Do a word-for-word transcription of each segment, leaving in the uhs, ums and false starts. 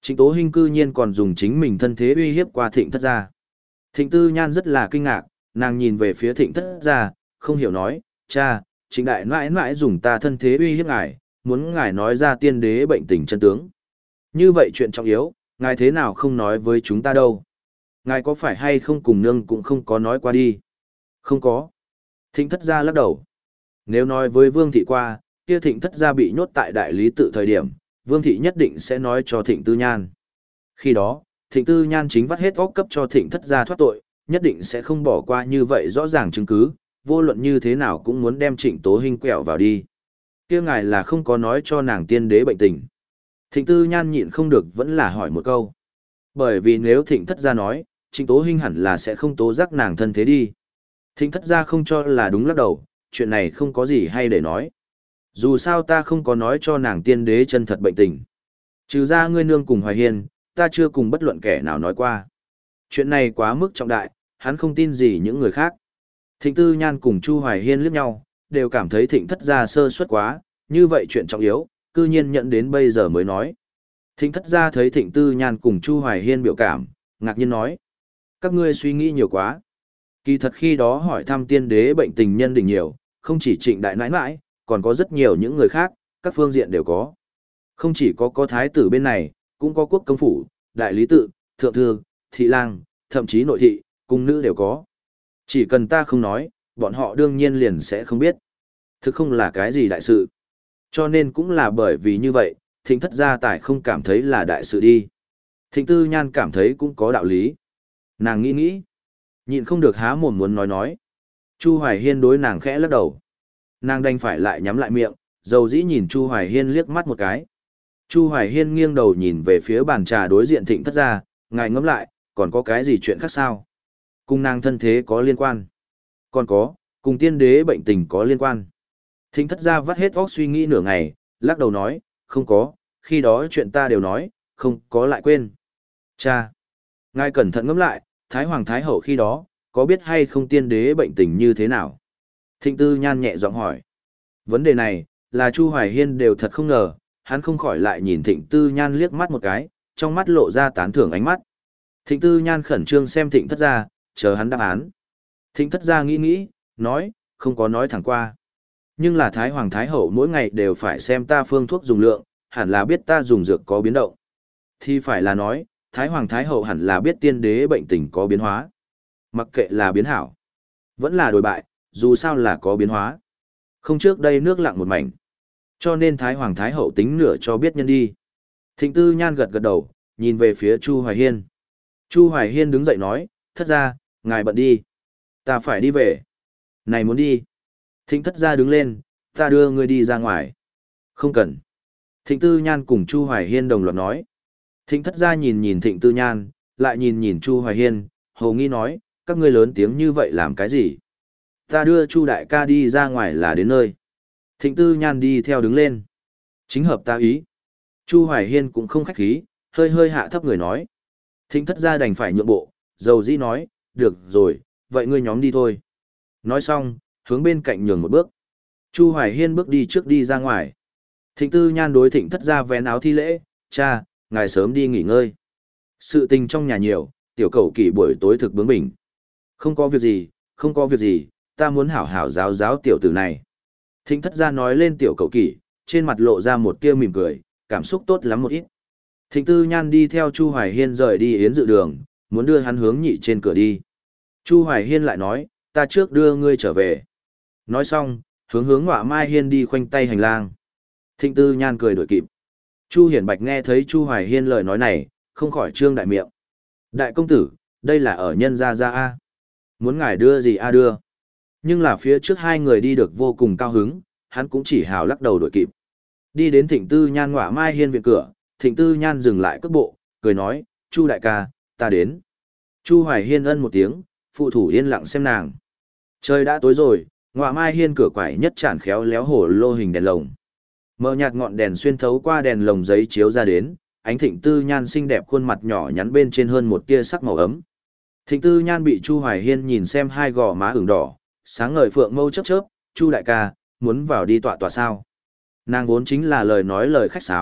Trịnh Tố Hinh cư nhiên còn dùng chính mình thân thế uy hiếp qua Thịnh Thất gia. Thịnh Tư Nhan rất là kinh ngạc, nàng nhìn về phía Thịnh Thất gia, không hiểu nói, cha, Trịnh đại nãi nãi dùng ta thân thế uy hiếp ngài, muốn ngài nói ra tiên đế bệnh tình chân tướng. Như vậy chuyện trọng yếu, ngài thế nào không nói với chúng ta đâu? Ngài có phải hay không cùng nương cũng không có nói qua đi? Không có. Thịnh Thất gia lắc đầu. Nếu nói với Vương thị qua, kia Thịnh Thất gia bị nhốt tại đại lý tự thời điểm, Vương thị nhất định sẽ nói cho Thịnh Tư Nhan. Khi đó, Thịnh Tư Nhan chính vắt hết óc cấp cho Thịnh Thất gia thoát tội, nhất định sẽ không bỏ qua như vậy rõ ràng chứng cứ, vô luận như thế nào cũng muốn đem Trịnh Tố Hinh quẹo vào đi. Kia ngài là không có nói cho nàng tiên đế bệnh tình. Thịnh Tư Nhan nhịn không được vẫn là hỏi một câu. Bởi vì nếu Thịnh Thất gia nói, Trịnh Tố Hinh hẳn là sẽ không tố giác nàng thân thế đi. Thịnh Thất gia không cho là đúng lắc đầu, chuyện này không có gì hay để nói. Dù sao ta không có nói cho nàng tiên đế chân thật bệnh tình. Trừ ra ngươi nương cùng Hoài Hiên, ta chưa cùng bất luận kẻ nào nói qua. Chuyện này quá mức trọng đại, hắn không tin gì những người khác. Thịnh Tư Nhan cùng Chu Hoài Hiên liếc nhau, đều cảm thấy Thịnh Thất gia sơ suất quá, như vậy chuyện trọng yếu, cư nhiên nhận đến bây giờ mới nói. Thịnh Thất gia thấy Thịnh Tư Nhan cùng Chu Hoài Hiên biểu cảm, ngạc nhiên nói. Các ngươi suy nghĩ nhiều quá. Kỳ thật khi đó hỏi thăm tiên đế bệnh tình nhân đỉnh nhiều, không chỉ Trịnh đại nãi nãi, còn có rất nhiều những người khác, các phương diện đều có. Không chỉ có có thái tử bên này, cũng có quốc công phủ, đại lý tự, thượng thư, thị lang, thậm chí nội thị, cung nữ đều có. Chỉ cần ta không nói, bọn họ đương nhiên liền sẽ không biết. Thực không là cái gì đại sự. Cho nên cũng là bởi vì như vậy, Thịnh Thất gia tài không cảm thấy là đại sự đi. Thịnh Tư Nhan cảm thấy cũng có đạo lý. Nàng nghĩ nghĩ, nhịn không được há mồm muốn nói nói. Chu Hoài Hiên đối nàng khẽ lắc đầu. Nàng đành phải lại nhắm lại miệng, dầu dĩ nhìn Chu Hoài Hiên liếc mắt một cái. Chu Hoài Hiên nghiêng đầu nhìn về phía bàn trà đối diện Thịnh Thất gia, ngài ngẫm lại, còn có cái gì chuyện khác sao? Cùng nàng thân thế có liên quan. Còn có, cùng tiên đế bệnh tình có liên quan. Thịnh Thất gia vắt hết óc suy nghĩ nửa ngày, lắc đầu nói, không có, khi đó chuyện ta đều nói, không có lại quên. Cha, ngài cẩn thận ngẫm lại, Thái Hoàng Thái Hậu khi đó, có biết hay không tiên đế bệnh tình như thế nào? Thịnh Tư Nhan nhẹ giọng hỏi. Vấn đề này, là Chu Hoài Hiên đều thật không ngờ, hắn không khỏi lại nhìn Thịnh Tư Nhan liếc mắt một cái, trong mắt lộ ra tán thưởng ánh mắt. Thịnh Tư Nhan khẩn trương xem Thịnh Thất gia, chờ hắn đáp án. Thịnh Thất gia nghĩ nghĩ, nói, không có nói thẳng qua. Nhưng là Thái Hoàng Thái Hậu mỗi ngày đều phải xem ta phương thuốc dùng lượng, hẳn là biết ta dùng dược có biến động. Thì phải là nói, Thái Hoàng Thái Hậu hẳn là biết tiên đế bệnh tình có biến hóa. Mặc kệ là biến hảo, vẫn là đổi bại, dù sao là có biến hóa. Không trước đây nước lặng một mảnh. Cho nên Thái Hoàng Thái Hậu tính nửa cho biết nhân đi. Thịnh Tư Nhan gật gật đầu, nhìn về phía Chu Hoài Hiên. Chu Hoài Hiên đứng dậy nói, Thất gia, ngài bận đi. Ta phải đi về. Này muốn đi. Thịnh Thất gia đứng lên, ta đưa ngươi đi ra ngoài. Không cần. Thịnh Tư Nhan cùng Chu Hoài Hiên đồng loạt nói. Thịnh Thất gia nhìn nhìn Thịnh Tư Nhan, lại nhìn nhìn Chu Hoài Hiên, hồ nghi nói, các ngươi lớn tiếng như vậy làm cái gì? Ta đưa Chu đại ca đi ra ngoài là đến nơi. Thịnh Tư Nhan đi theo đứng lên. Chính hợp ta ý. Chu Hoài Hiên cũng không khách khí, hơi hơi hạ thấp người nói. Thịnh Thất gia đành phải nhượng bộ, dầu dĩ nói, được rồi, vậy ngươi nhóm đi thôi. Nói xong, hướng bên cạnh nhường một bước. Chu Hoài Hiên bước đi trước đi ra ngoài. Thịnh Tư Nhan đối Thịnh Thất gia vén áo thi lễ, cha, ngài sớm đi nghỉ ngơi. Sự tình trong nhà nhiều, tiểu cầu kỳ buổi tối thực bướng bỉnh. Không có việc gì, không có việc gì, ta muốn hảo hảo giáo giáo tiểu tử này. Thịnh Thất gia nói lên tiểu cầu kỳ, trên mặt lộ ra một tia mỉm cười, cảm xúc tốt lắm một ít. Thịnh Tư Nhan đi theo Chu Hoài Hiên rời đi yến dự đường, muốn đưa hắn hướng nhị trên cửa đi. Chu Hoài Hiên lại nói, ta trước đưa ngươi trở về. Nói xong, hướng hướng Ngọa Mai Hiên đi khoanh tay hành lang. Thịnh Tư Nhan cười đổi kịp. Chu Hiển Bạch nghe thấy Chu Hoài Hiên lời nói này, không khỏi trương đại miệng. Đại công tử, đây là ở nhân gia gia A. Muốn ngài đưa gì A đưa. Nhưng là phía trước hai người đi được vô cùng cao hứng, hắn cũng chỉ hào lắc đầu đổi kịp. Đi đến Thịnh Tư Nhan Ngọa Mai Hiên viện cửa, Thịnh Tư Nhan dừng lại cước bộ, cười nói, Chu đại ca, ta đến. Chu Hoài Hiên ân một tiếng, phụ thủ yên lặng xem nàng. Trời đã tối rồi, Ngọa Mai Hiên cửa quải nhất chản khéo léo hổ lô hình đèn lồng. Mờ nhạt ngọn đèn xuyên thấu qua đèn lồng giấy chiếu ra đến, ánh Thịnh Tư Nhan xinh đẹp khuôn mặt nhỏ nhắn bên trên hơn một tia sắc màu ấm. Thịnh Tư Nhan bị Chu Hoài Hiên nhìn xem hai gò má ửng đỏ, sáng ngời phượng mâu chớp chớp, "Chu đại ca, muốn vào đi tọa tọa sao?" Nàng vốn chính là lời nói lời khách sáo,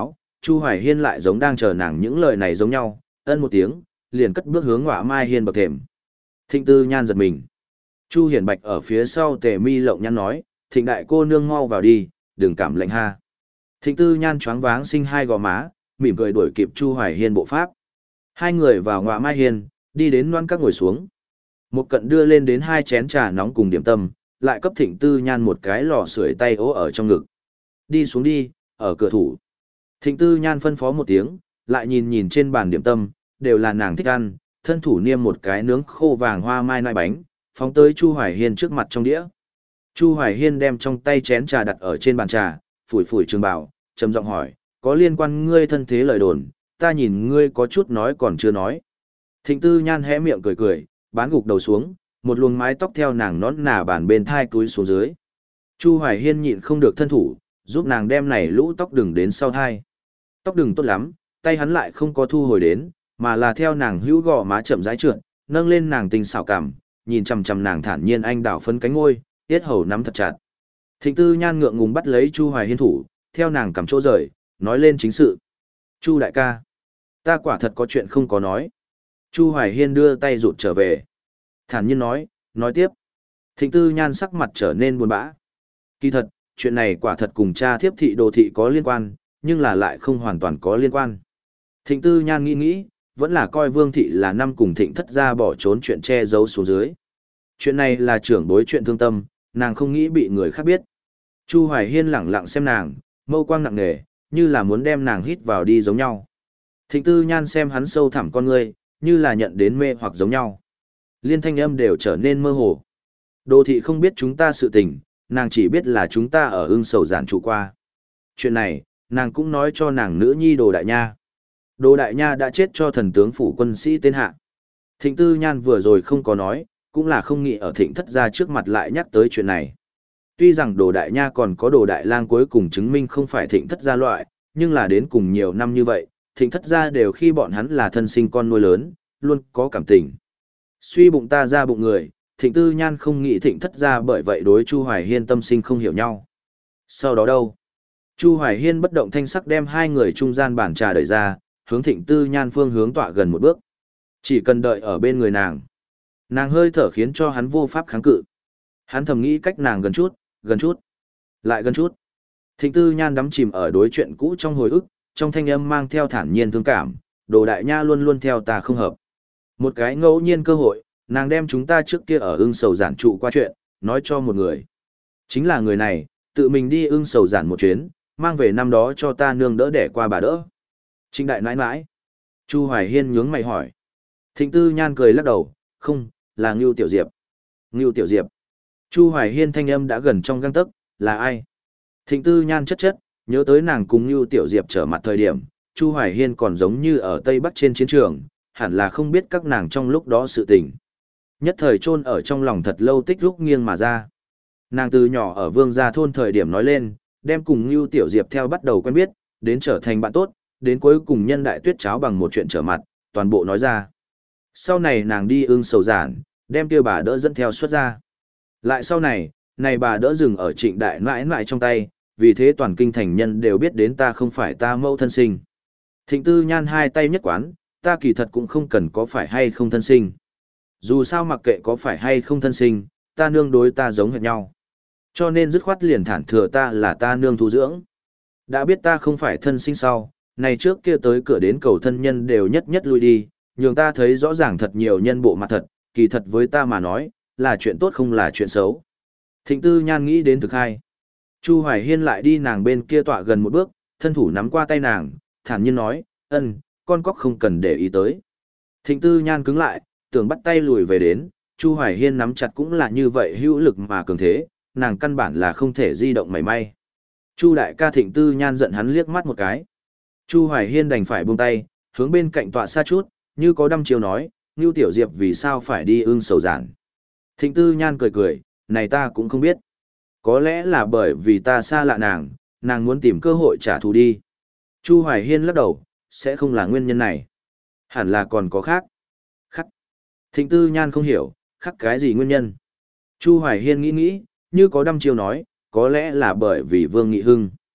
Chu Hoài Hiên lại giống đang chờ nàng những lời này giống nhau, ân một tiếng, liền cất bước hướng Ngọa Mai Hiên bậc thềm. Thịnh Tư Nhan giật mình. Chu Hiển Bạch ở phía sau Tề Mi Lộng Nhăn nói, Thịnh đại cô nương mau vào đi, đừng cảm lạnh ha. Thịnh Tư Nhan choáng váng sinh hai gò má, mỉm cười đuổi kịp Chu Hoài Hiên bộ pháp. Hai người vào Ngọa Mai Hiên, đi đến loan các ngồi xuống. Một cận đưa lên đến hai chén trà nóng cùng điểm tâm, lại cấp Thịnh Tư Nhan một cái lò sưởi tay ố ở trong ngực. Đi xuống đi, ở cửa thủ. Thịnh Tư Nhan phân phó một tiếng, lại nhìn nhìn trên bàn điểm tâm, đều là nàng thích ăn, thân thủ niêm một cái nướng khô vàng hoa mai nai bánh, phóng tới Chu Hoài Hiên trước mặt trong đĩa. Chu Hoài Hiên đem trong tay chén trà đặt ở trên bàn trà, phủi phủi trường bào, trầm giọng hỏi, có liên quan ngươi thân thế lời đồn, ta nhìn ngươi có chút nói còn chưa nói. Thịnh Tư Nhan hé miệng cười cười, bán gục đầu xuống, một luồng mái tóc theo nàng nón nà bàn bên thai túi xuống dưới. Chu Hoài Hiên nhịn không được thân thủ, giúp nàng đem này lũ tóc đừng đến sau thai. Tóc đừng tốt lắm, tay hắn lại không có thu hồi đến, mà là theo nàng hữu gò má chậm rãi trượt, nâng lên nàng tình xảo cảm, nhìn chằm chằm nàng thản nhiên anh đảo phấn cánh ngôi, tiết hầu nắm thật chặt. Thịnh Tư Nhan ngượng ngùng bắt lấy Chu Hoài Hiên thủ, theo nàng cầm chỗ rời, nói lên chính sự. Chu đại ca, ta quả thật có chuyện không có nói. Chu Hoài Hiên đưa tay rụt trở về. Thản nhiên nói, nói tiếp. Thịnh Tư Nhan sắc mặt trở nên buồn bã. Kỳ thật, chuyện này quả thật cùng cha thiếp thị đồ thị có liên quan, nhưng là lại không hoàn toàn có liên quan. Thịnh Tư Nhan nghĩ nghĩ, vẫn là coi Vương thị là năm cùng Thịnh thất gia bỏ trốn chuyện che giấu xuống dưới. Chuyện này là trưởng bối chuyện thương tâm, nàng không nghĩ bị người khác biết. Chu Hoài Hiên lẳng lặng xem nàng, mâu quang nặng nề, như là muốn đem nàng hít vào đi giống nhau. Thịnh Tư Nhan xem hắn sâu thẳm con ngươi, như là nhận đến mê hoặc giống nhau. Liên thanh âm đều trở nên mơ hồ. Đồ thị không biết chúng ta sự tình, nàng chỉ biết là chúng ta ở ưng sầu giản trụ qua. Chuyện này, nàng cũng nói cho nàng nữ nhi Đồ Đại Nha. Đồ Đại Nha đã chết cho thần tướng phủ quân sĩ tên hạ. Thịnh Tư Nhan vừa rồi không có nói, cũng là không nghĩ ở Thịnh thất gia trước mặt lại nhắc tới chuyện này. Tuy rằng Đồ Đại Nha còn có Đồ Đại Lang cuối cùng chứng minh không phải Thịnh thất gia loại, nhưng là đến cùng nhiều năm như vậy, Thịnh thất gia đều khi bọn hắn là thân sinh con nuôi lớn, luôn có cảm tình. Suy bụng ta ra bụng người, Thịnh Tư Nhan không nghĩ Thịnh thất gia bởi vậy đối Chu Hoài Hiên tâm sinh không hiểu nhau. Sau đó đâu? Chu Hoài Hiên bất động thanh sắc đem hai người trung gian bàn trà đẩy ra, hướng Thịnh Tư Nhan phương hướng tọa gần một bước. Chỉ cần đợi ở bên người nàng. Nàng hơi thở khiến cho hắn vô pháp kháng cự. Hắn thầm nghĩ cách nàng gần chút, gần chút, lại gần chút. Thịnh Tư Nhan đắm chìm ở đối chuyện cũ trong hồi ức, trong thanh âm mang theo thản nhiên thương cảm, Đồ Đại Nha luôn luôn theo ta không hợp. Một cái ngẫu nhiên cơ hội, nàng đem chúng ta trước kia ở ưng sầu giản trụ qua chuyện, nói cho một người. Chính là người này, tự mình đi ưng sầu giản một chuyến, mang về năm đó cho ta nương đỡ đẻ qua bà đỡ. Trịnh đại nãi nãi. Chu Hoài Hiên nhướng mày hỏi. Thịnh Tư Nhan cười lắc đầu, không, là Ngưu Tiểu Diệp. Ngưu Tiểu Diệp. Chu Hoài Hiên thanh âm đã gần trong gang tấc, là ai? Thịnh Tư Nhan chất chất, nhớ tới nàng cùng Ngưu Tiểu Diệp trở mặt thời điểm, Chu Hoài Hiên còn giống như ở Tây Bắc trên chiến trường, hẳn là không biết các nàng trong lúc đó sự tình. Nhất thời chôn ở trong lòng thật lâu tích rúc nghiêng mà ra. Nàng từ nhỏ ở Vương Gia thôn thời điểm nói lên, đem cùng Ngưu Tiểu Diệp theo bắt đầu quen biết, đến trở thành bạn tốt, đến cuối cùng nhân đại tuyết cháo bằng một chuyện trở mặt, toàn bộ nói ra. Sau này nàng đi ưng sầu giản, đem kia bà đỡ dẫn theo xuất ra. Lại sau này, này bà đỡ dừng ở Trịnh đại nãi nãi trong tay, vì thế toàn kinh thành nhân đều biết đến ta không phải ta mẫu thân sinh. Thịnh Tư Nhan hai tay nhất quán, ta kỳ thật cũng không cần có phải hay không thân sinh. Dù sao mặc kệ có phải hay không thân sinh, ta nương đối ta giống hệt nhau. Cho nên dứt khoát liền thản thừa ta là ta nương thu dưỡng. Đã biết ta không phải thân sinh sau, này trước kia tới cửa đến cầu thân nhân đều nhất nhất lui đi, nhường ta thấy rõ ràng thật nhiều nhân bộ mặt thật, kỳ thật với ta mà nói, là chuyện tốt không là chuyện xấu. Thịnh Tư Nhan nghĩ đến thực hai. Chu Hoài Hiên lại đi nàng bên kia tọa gần một bước, thân thủ nắm qua tay nàng, thản nhiên nói, ân, con cóc không cần để ý tới. Thịnh Tư Nhan cứng lại, tưởng bắt tay lùi về đến, Chu Hoài Hiên nắm chặt cũng là như vậy hữu lực mà cường thế, nàng căn bản là không thể di động mảy may. Chu đại ca. Thịnh Tư Nhan giận hắn liếc mắt một cái. Chu Hoài Hiên đành phải buông tay, hướng bên cạnh tọa xa chút, như có đăm chiêu nói, Ngưu Tiểu Diệp vì sao phải đi ưng sầu giản. Thịnh Tư Nhan cười cười, này ta cũng không biết. Có lẽ là bởi vì ta xa lạ nàng, nàng muốn tìm cơ hội trả thù đi. Chu Hoài Hiên lắc đầu, sẽ không là nguyên nhân này. Hẳn là còn có khác. Khắc. Thịnh Tư Nhan không hiểu, khắc cái gì nguyên nhân. Chu Hoài Hiên nghĩ nghĩ, như có đăm chiêu nói, có lẽ là bởi vì Vương Nghị Hưng.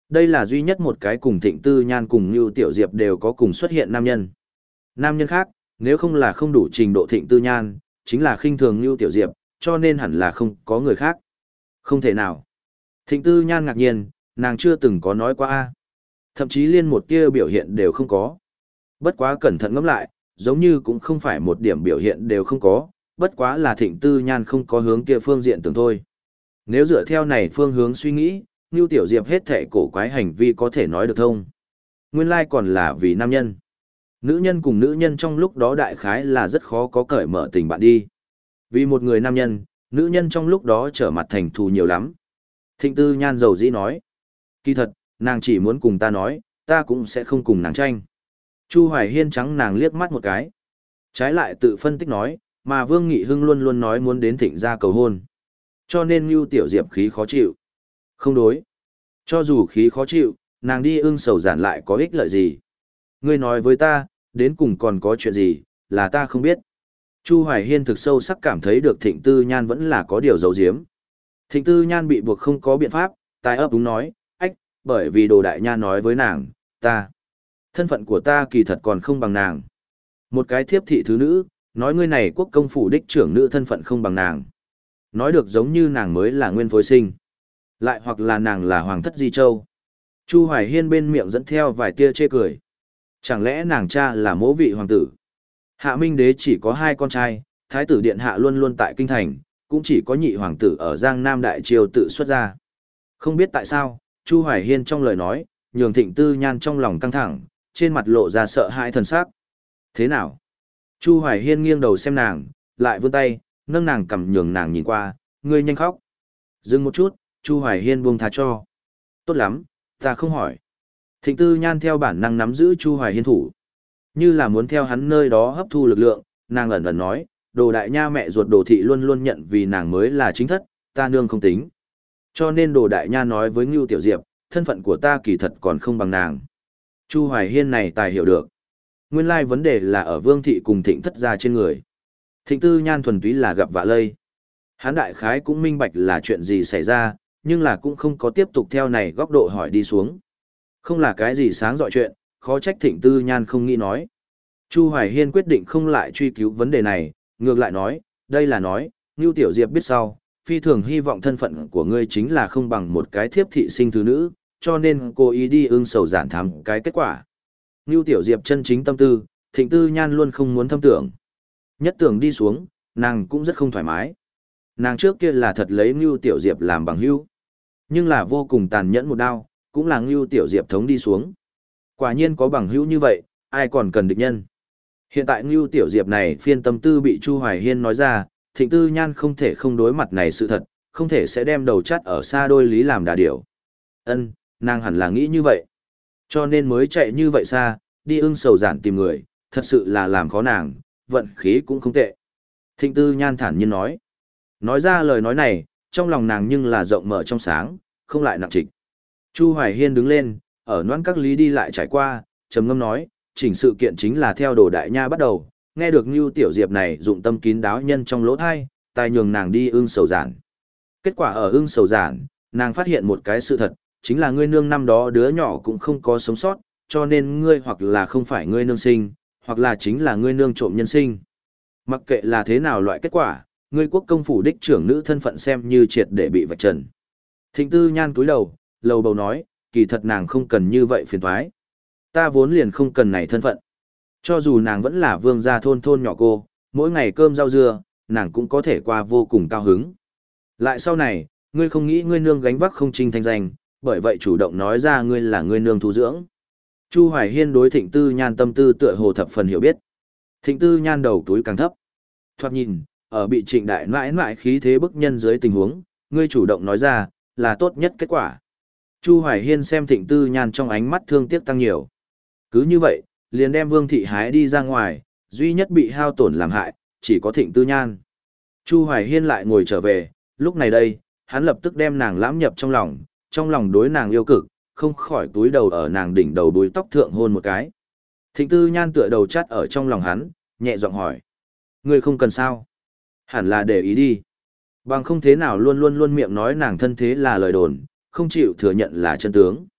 Đây là duy nhất một cái cùng Thịnh Tư Nhan cùng Ngưu Tiểu Diệp đều có cùng xuất hiện nam nhân. Nam nhân khác, nếu không là không đủ trình độ Thịnh Tư Nhan, chính là khinh thường Ngưu Tiểu Diệp, cho nên hẳn là không có người khác. Không thể nào. Thịnh Tư Nhan ngạc nhiên, nàng chưa từng có nói qua a, thậm chí liên một tia biểu hiện đều không có. Bất quá cẩn thận ngẫm lại, giống như cũng không phải một điểm biểu hiện đều không có, bất quá là Thịnh Tư Nhan không có hướng kia phương diện tưởng thôi. Nếu dựa theo này phương hướng suy nghĩ, Ngưu Tiểu Diệp hết thệ cổ quái hành vi có thể nói được thông. Nguyên lai còn là vì nam nhân. Nữ nhân cùng nữ nhân trong lúc đó đại khái là rất khó có cởi mở tình bạn đi. Vì một người nam nhân, nữ nhân trong lúc đó trở mặt thành thù nhiều lắm. Thịnh Tư Nhan dầu dĩ nói. Kỳ thật, nàng chỉ muốn cùng ta nói, ta cũng sẽ không cùng nàng tranh. Chu Hoài Hiên trắng nàng liếc mắt một cái. Trái lại tự phân tích nói, mà Vương Nghị Hưng luôn luôn nói muốn đến Thịnh gia cầu hôn. Cho nên Ngưu Tiểu Diệp khí khó chịu. Không đối. Cho dù khí khó chịu, nàng đi ưng sầu giản lại có ích lợi gì. Ngươi nói với ta, đến cùng còn có chuyện gì, là ta không biết. Chu Hoài Hiên thực sâu sắc cảm thấy được Thịnh Tư Nhan vẫn là có điều giấu giếm. Thịnh Tư Nhan bị buộc không có biện pháp, tài ấp đúng nói, ách, bởi vì Đồ Đại Nha nói với nàng, ta. Thân phận của ta kỳ thật còn không bằng nàng. Một cái thiếp thị thứ nữ, nói ngươi này quốc công phủ đích trưởng nữ thân phận không bằng nàng. Nói được giống như nàng mới là nguyên phối sinh. Lại hoặc là nàng là hoàng thất Di Châu. Chu Hoài Hiên bên miệng dẫn theo vài tia chê cười. Chẳng lẽ nàng cha là mỗ vị hoàng tử? Hạ Minh Đế chỉ có hai con trai, Thái tử Điện Hạ luôn luôn tại Kinh Thành, cũng chỉ có nhị hoàng tử ở Giang Nam Đại Triều tự xuất ra. Không biết tại sao, Chu Hoài Hiên trong lời nói, nhường Thịnh Tư Nhan trong lòng căng thẳng, trên mặt lộ ra sợ hãi thần sắc. Thế nào? Chu Hoài Hiên nghiêng đầu xem nàng, lại vươn tay, nâng nàng cầm nhường nàng nhìn qua, ngươi nhanh khóc. Dừng một chút, Chu Hoài Hiên buông tha cho. Tốt lắm, ta không hỏi. Thịnh Tư Nhan theo bản năng nắm giữ Chu Hoài Hiên thủ. Như là muốn theo hắn nơi đó hấp thu lực lượng, nàng ẩn ẩn nói, Đồ Đại Nha mẹ ruột Đồ Thị luôn luôn nhận vì nàng mới là chính thất, ta nương không tính. Cho nên Đồ Đại Nha nói với Ngưu Tiểu Diệp, thân phận của ta kỳ thật còn không bằng nàng. Chu Hoài Hiên này tài hiểu được. Nguyên lai vấn đề là ở Vương Thị cùng Thịnh thất gia trên người. Thịnh Tư Nhan thuần túy là gặp vạ lây. Hán đại khái cũng minh bạch là chuyện gì xảy ra, nhưng là cũng không có tiếp tục theo này góc độ hỏi đi xuống. Không là cái gì sáng dọi chuyện, khó trách Thịnh Tư Nhan không nghĩ nói. Chu Hoài Hiên quyết định không lại truy cứu vấn đề này, ngược lại nói, đây là nói, Ngưu Tiểu Diệp biết sau, phi thường hy vọng thân phận của ngươi chính là không bằng một cái thiếp thị sinh thứ nữ, cho nên cô ý đi ưng sầu giản thám cái kết quả. Ngưu Tiểu Diệp chân chính tâm tư, Thịnh Tư Nhan luôn không muốn thâm tưởng. Nhất tưởng đi xuống, nàng cũng rất không thoải mái. Nàng trước kia là thật lấy Ngưu Tiểu Diệp làm bằng hữu, nhưng là vô cùng tàn nhẫn một đao, cũng là Ngưu Tiểu Diệp thống đi xuống. Quả nhiên có bằng hữu như vậy, ai còn cần địch nhân. Hiện tại Ngưu Tiểu Diệp này phiên tâm tư bị Chu Hoài Hiên nói ra, Thịnh Tư Nhan không thể không đối mặt này sự thật, không thể sẽ đem đầu chắt ở xa đôi lý làm đà điểu. Ân, nàng hẳn là nghĩ như vậy. Cho nên mới chạy như vậy xa, đi ưng sầu giản tìm người, thật sự là làm khó nàng, vận khí cũng không tệ. Thịnh Tư Nhan thản nhiên nói. Nói ra lời nói này, trong lòng nàng nhưng là rộng mở trong sáng, không lại nặng trịch. Chu Hoài Hiên đứng lên, ở noãn các lý đi lại trải qua, trầm ngâm nói, chỉnh sự kiện chính là theo Đồ Đại Nha bắt đầu, nghe được Ngưu Tiểu Diệp này dụng tâm kín đáo nhân trong lỗ thai, tài nhường nàng đi ưng sầu giản. Kết quả ở ưng sầu giản, nàng phát hiện một cái sự thật, chính là ngươi nương năm đó đứa nhỏ cũng không có sống sót, cho nên ngươi hoặc là không phải ngươi nương sinh, hoặc là chính là ngươi nương trộm nhân sinh. Mặc kệ là thế nào loại kết quả, ngươi quốc công phủ đích trưởng nữ thân phận xem như triệt để bị vạch trần. Thịnh Tư Nhan cúi đầu, lầu bầu nói, kỳ thật nàng không cần như vậy phiền toái. Ta vốn liền không cần này thân phận. Cho dù nàng vẫn là vương gia thôn thôn nhỏ cô, mỗi ngày cơm rau dưa, nàng cũng có thể qua vô cùng cao hứng. Lại sau này, ngươi không nghĩ ngươi nương gánh vác không trinh thanh danh, bởi vậy chủ động nói ra ngươi là ngươi nương thu dưỡng. Chu Hoài Hiên đối Thịnh Tư Nhan tâm tư tựa hồ thập phần hiểu biết. Thịnh Tư Nhan đầu túi càng thấp. Thoạt nhìn, ở bị Trịnh đại mãi mãi khí thế bức nhân dưới tình huống, ngươi chủ động nói ra, là tốt nhất kết quả. Chu Hoài Hiên xem Thịnh Tư Nhan trong ánh mắt thương tiếc tăng nhiều. Cứ như vậy, liền đem Vương Thị hái đi ra ngoài, duy nhất bị hao tổn làm hại, chỉ có Thịnh Tư Nhan. Chu Hoài Hiên lại ngồi trở về, lúc này đây, hắn lập tức đem nàng lãm nhập trong lòng, trong lòng đối nàng yêu cực, không khỏi túi đầu ở nàng đỉnh đầu đuôi tóc thượng hôn một cái. Thịnh Tư Nhan tựa đầu chắt ở trong lòng hắn, nhẹ giọng hỏi. Ngươi không cần sao? Hẳn là để ý đi. Bằng không thế nào luôn luôn luôn miệng nói nàng thân thế là lời đồn, không chịu thừa nhận là chân tướng.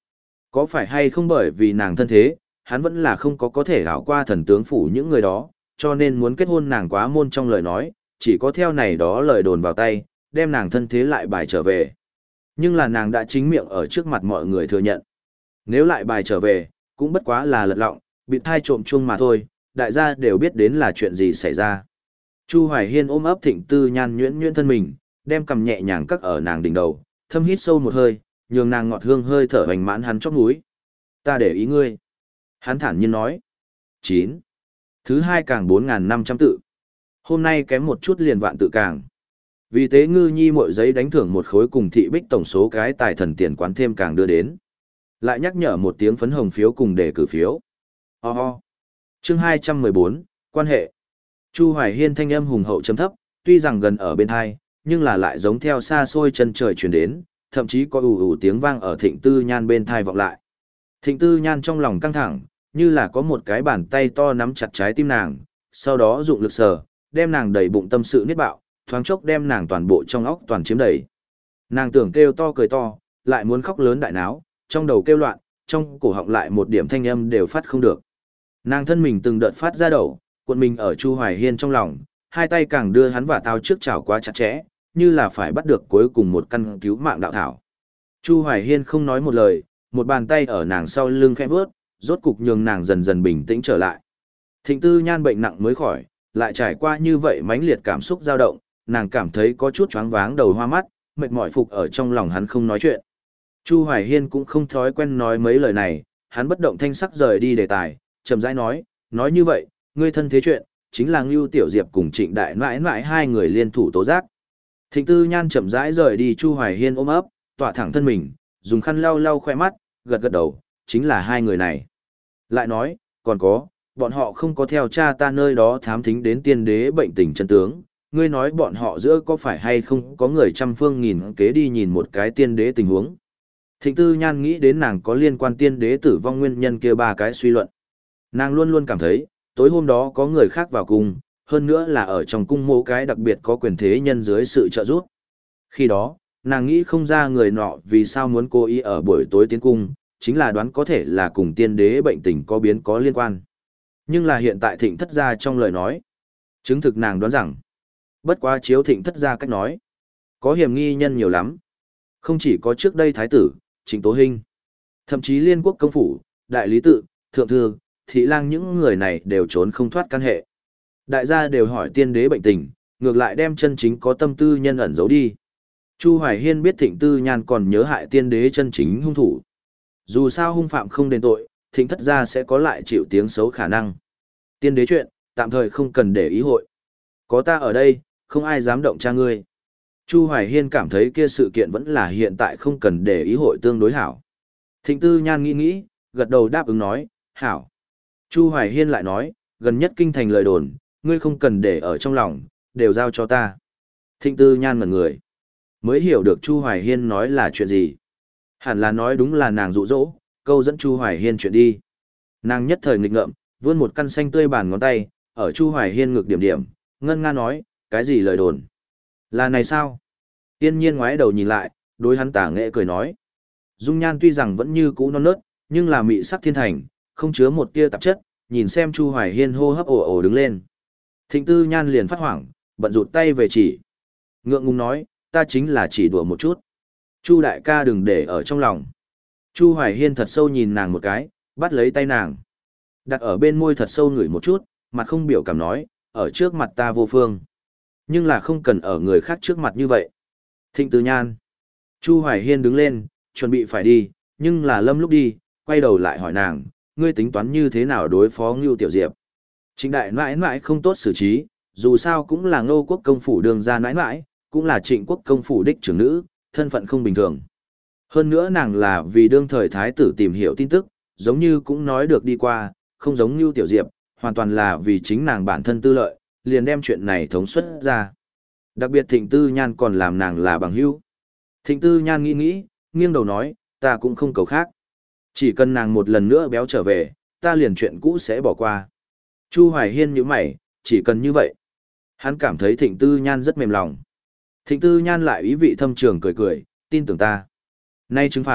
Có phải hay không bởi vì nàng thân thế, hắn vẫn là không có có thể đảo qua thần tướng phủ những người đó, cho nên muốn kết hôn nàng quá môn trong lời nói, chỉ có theo này đó lời đồn vào tay, đem nàng thân thế lại bài trở về. Nhưng là nàng đã chính miệng ở trước mặt mọi người thừa nhận. Nếu lại bài trở về, cũng bất quá là lật lọng, bị thai trộm chuông mà thôi, đại gia đều biết đến là chuyện gì xảy ra. Chu Hoài Hiên ôm ấp Thịnh Tư Nhan nhuyễn nhuyễn thân mình, đem cầm nhẹ nhàng cắt ở nàng đỉnh đầu, thâm hít sâu một hơi, nhường nàng ngọt hương hơi thở hoành mãn hắn chóp mũi. Ta để ý ngươi. Hắn thản nhiên nói. chín. Thứ hai càng bốn nghìn năm trăm tự. Hôm nay kém một chút liền vạn tự càng. Vì tế ngư nhi mỗi giấy đánh thưởng một khối cùng thị bích tổng số cái tài thần tiền quán thêm càng đưa đến. Lại nhắc nhở một tiếng phấn hồng phiếu cùng đề cử phiếu. Ho ho. Chương hai trăm mười bốn, quan hệ. Chu Hoài Hiên thanh âm hùng hậu chấm thấp, tuy rằng gần ở bên hai, nhưng là lại giống theo xa xôi chân trời truyền đến, thậm chí có ù ù tiếng vang ở Thịnh Tư Nhan bên thai vọng lại. Thịnh Tư Nhan trong lòng căng thẳng, như là có một cái bàn tay to nắm chặt trái tim nàng, sau đó dụng lực sờ, đem nàng đầy bụng tâm sự niết bạo, thoáng chốc đem nàng toàn bộ trong óc toàn chiếm đầy. Nàng tưởng kêu to cười to, lại muốn khóc lớn đại náo, trong đầu kêu loạn, trong cổ họng lại một điểm thanh âm đều phát không được. Nàng thân mình từng đợt phát ra đầu, cuộn mình ở Chu Hoài Hiên trong lòng, hai tay càng đưa hắn vào tao trước chảo quá chặt chẽ, như là phải bắt được cuối cùng một căn cứu mạng đạo thảo. Chu Hoài Hiên không nói một lời, một bàn tay ở nàng sau lưng khẽ vướt, rốt cục nhường nàng dần dần bình tĩnh trở lại. Thịnh Tư Nhan bệnh nặng mới khỏi, lại trải qua như vậy mãnh liệt cảm xúc dao động, nàng cảm thấy có chút choáng váng đầu hoa mắt, mệt mỏi phục ở trong lòng hắn không nói chuyện. Chu Hoài Hiên cũng không thói quen nói mấy lời này, hắn bất động thanh sắc rời đi đề tài, chậm rãi nói, nói như vậy, ngươi thân thế chuyện, chính là Ngưu Tiểu Diệp cùng Trịnh Đại Nãi Nãi hai người liên thủ tố giác. Thịnh Tư Nhan chậm rãi rời đi Chu Hoài Hiên ôm ấp, tỏa thẳng thân mình, dùng khăn lau lau khoe mắt, gật gật đầu, chính là hai người này. Lại nói, còn có, bọn họ không có theo cha ta nơi đó thám thính đến tiên đế bệnh tình chân tướng, ngươi nói bọn họ giữa có phải hay không có người trăm phương nghìn kế đi nhìn một cái tiên đế tình huống. Thịnh Tư Nhan nghĩ đến nàng có liên quan tiên đế tử vong nguyên nhân kia ba cái suy luận. Nàng luôn luôn cảm thấy, tối hôm đó có người khác vào cung, hơn nữa là ở trong cung mô cái đặc biệt có quyền thế nhân dưới sự trợ giúp. Khi đó, nàng nghĩ không ra người nọ vì sao muốn cố ý ở buổi tối tiến cung, chính là đoán có thể là cùng tiên đế bệnh tình có biến có liên quan. Nhưng là hiện tại Thịnh thất gia trong lời nói, chứng thực nàng đoán rằng, bất quá chiếu Thịnh thất gia cách nói, có hiểm nghi nhân nhiều lắm. Không chỉ có trước đây thái tử, Trịnh Tố Hinh, thậm chí liên quốc công phủ, đại lý tự, thượng thư, thị lang những người này đều trốn không thoát căn hệ. Đại gia đều hỏi tiên đế bệnh tình, ngược lại đem chân chính có tâm tư nhân ẩn giấu đi. Chu Hoài Hiên biết Thịnh Tư Nhan còn nhớ hại tiên đế chân chính hung thủ. Dù sao hung phạm không đền tội, Thịnh thất gia sẽ có lại chịu tiếng xấu khả năng. Tiên đế chuyện, tạm thời không cần để ý hội. Có ta ở đây, không ai dám động cha ngươi. Chu Hoài Hiên cảm thấy kia sự kiện vẫn là hiện tại không cần để ý hội tương đối hảo. Thịnh Tư Nhan nghĩ nghĩ, gật đầu đáp ứng nói, hảo. Chu Hoài Hiên lại nói, gần nhất kinh thành lời đồn, ngươi không cần để ở trong lòng, đều giao cho ta. Thịnh Tư Nhan ngẩn người, mới hiểu được Chu Hoài Hiên nói là chuyện gì. Hẳn là nói đúng là nàng dụ dỗ, câu dẫn Chu Hoài Hiên chuyện đi. Nàng nhất thời nghịch ngợm, vươn một căn xanh tươi bàn ngón tay, ở Chu Hoài Hiên ngực điểm điểm, ngân nga nói, cái gì lời đồn? Là này sao? Tiên nhiên ngoái đầu nhìn lại, đối hắn tả nghệ cười nói. Dung nhan tuy rằng vẫn như cũ non nớt, nhưng là mị sắc thiên thành, không chứa một tia tạp chất, nhìn xem Chu Hoài Hiên hô hấp ồ ồ đứng lên. Thịnh Tư Nhan liền phát hoảng, bận rụt tay về chỉ. Ngượng ngùng nói, ta chính là chỉ đùa một chút. Chu đại ca đừng để ở trong lòng. Chu Hoài Hiên thật sâu nhìn nàng một cái, bắt lấy tay nàng. Đặt ở bên môi thật sâu ngửi một chút, mặt không biểu cảm nói, ở trước mặt ta vô phương. Nhưng là không cần ở người khác trước mặt như vậy. Thịnh Tư Nhan. Chu Hoài Hiên đứng lên, chuẩn bị phải đi, nhưng là lâm lúc đi, quay đầu lại hỏi nàng, ngươi tính toán như thế nào đối phó Ngưu Tiểu Diệp. Trịnh đại nãi nãi không tốt xử trí, dù sao cũng là Ngô quốc công phủ đường ra nãi nãi, cũng là Trịnh quốc công phủ đích trưởng nữ, thân phận không bình thường. Hơn nữa nàng là vì đương thời thái tử tìm hiểu tin tức, giống như cũng nói được đi qua, không giống Ngưu Tiểu Diệp, hoàn toàn là vì chính nàng bản thân tư lợi, liền đem chuyện này thống suất ra. Đặc biệt Thịnh Tư Nhan còn làm nàng là bằng hữu. Thịnh Tư Nhan nghĩ nghĩ, nghiêng đầu nói, ta cũng không cầu khác. Chỉ cần nàng một lần nữa béo trở về, ta liền chuyện cũ sẽ bỏ qua. Chu Hoài Hiên nhíu mày, chỉ cần như vậy. Hắn cảm thấy Thịnh Tư Nhan rất mềm lòng. Thịnh Tư Nhan lại ý vị thâm trường cười cười, tin tưởng ta. Nay trừng phạt,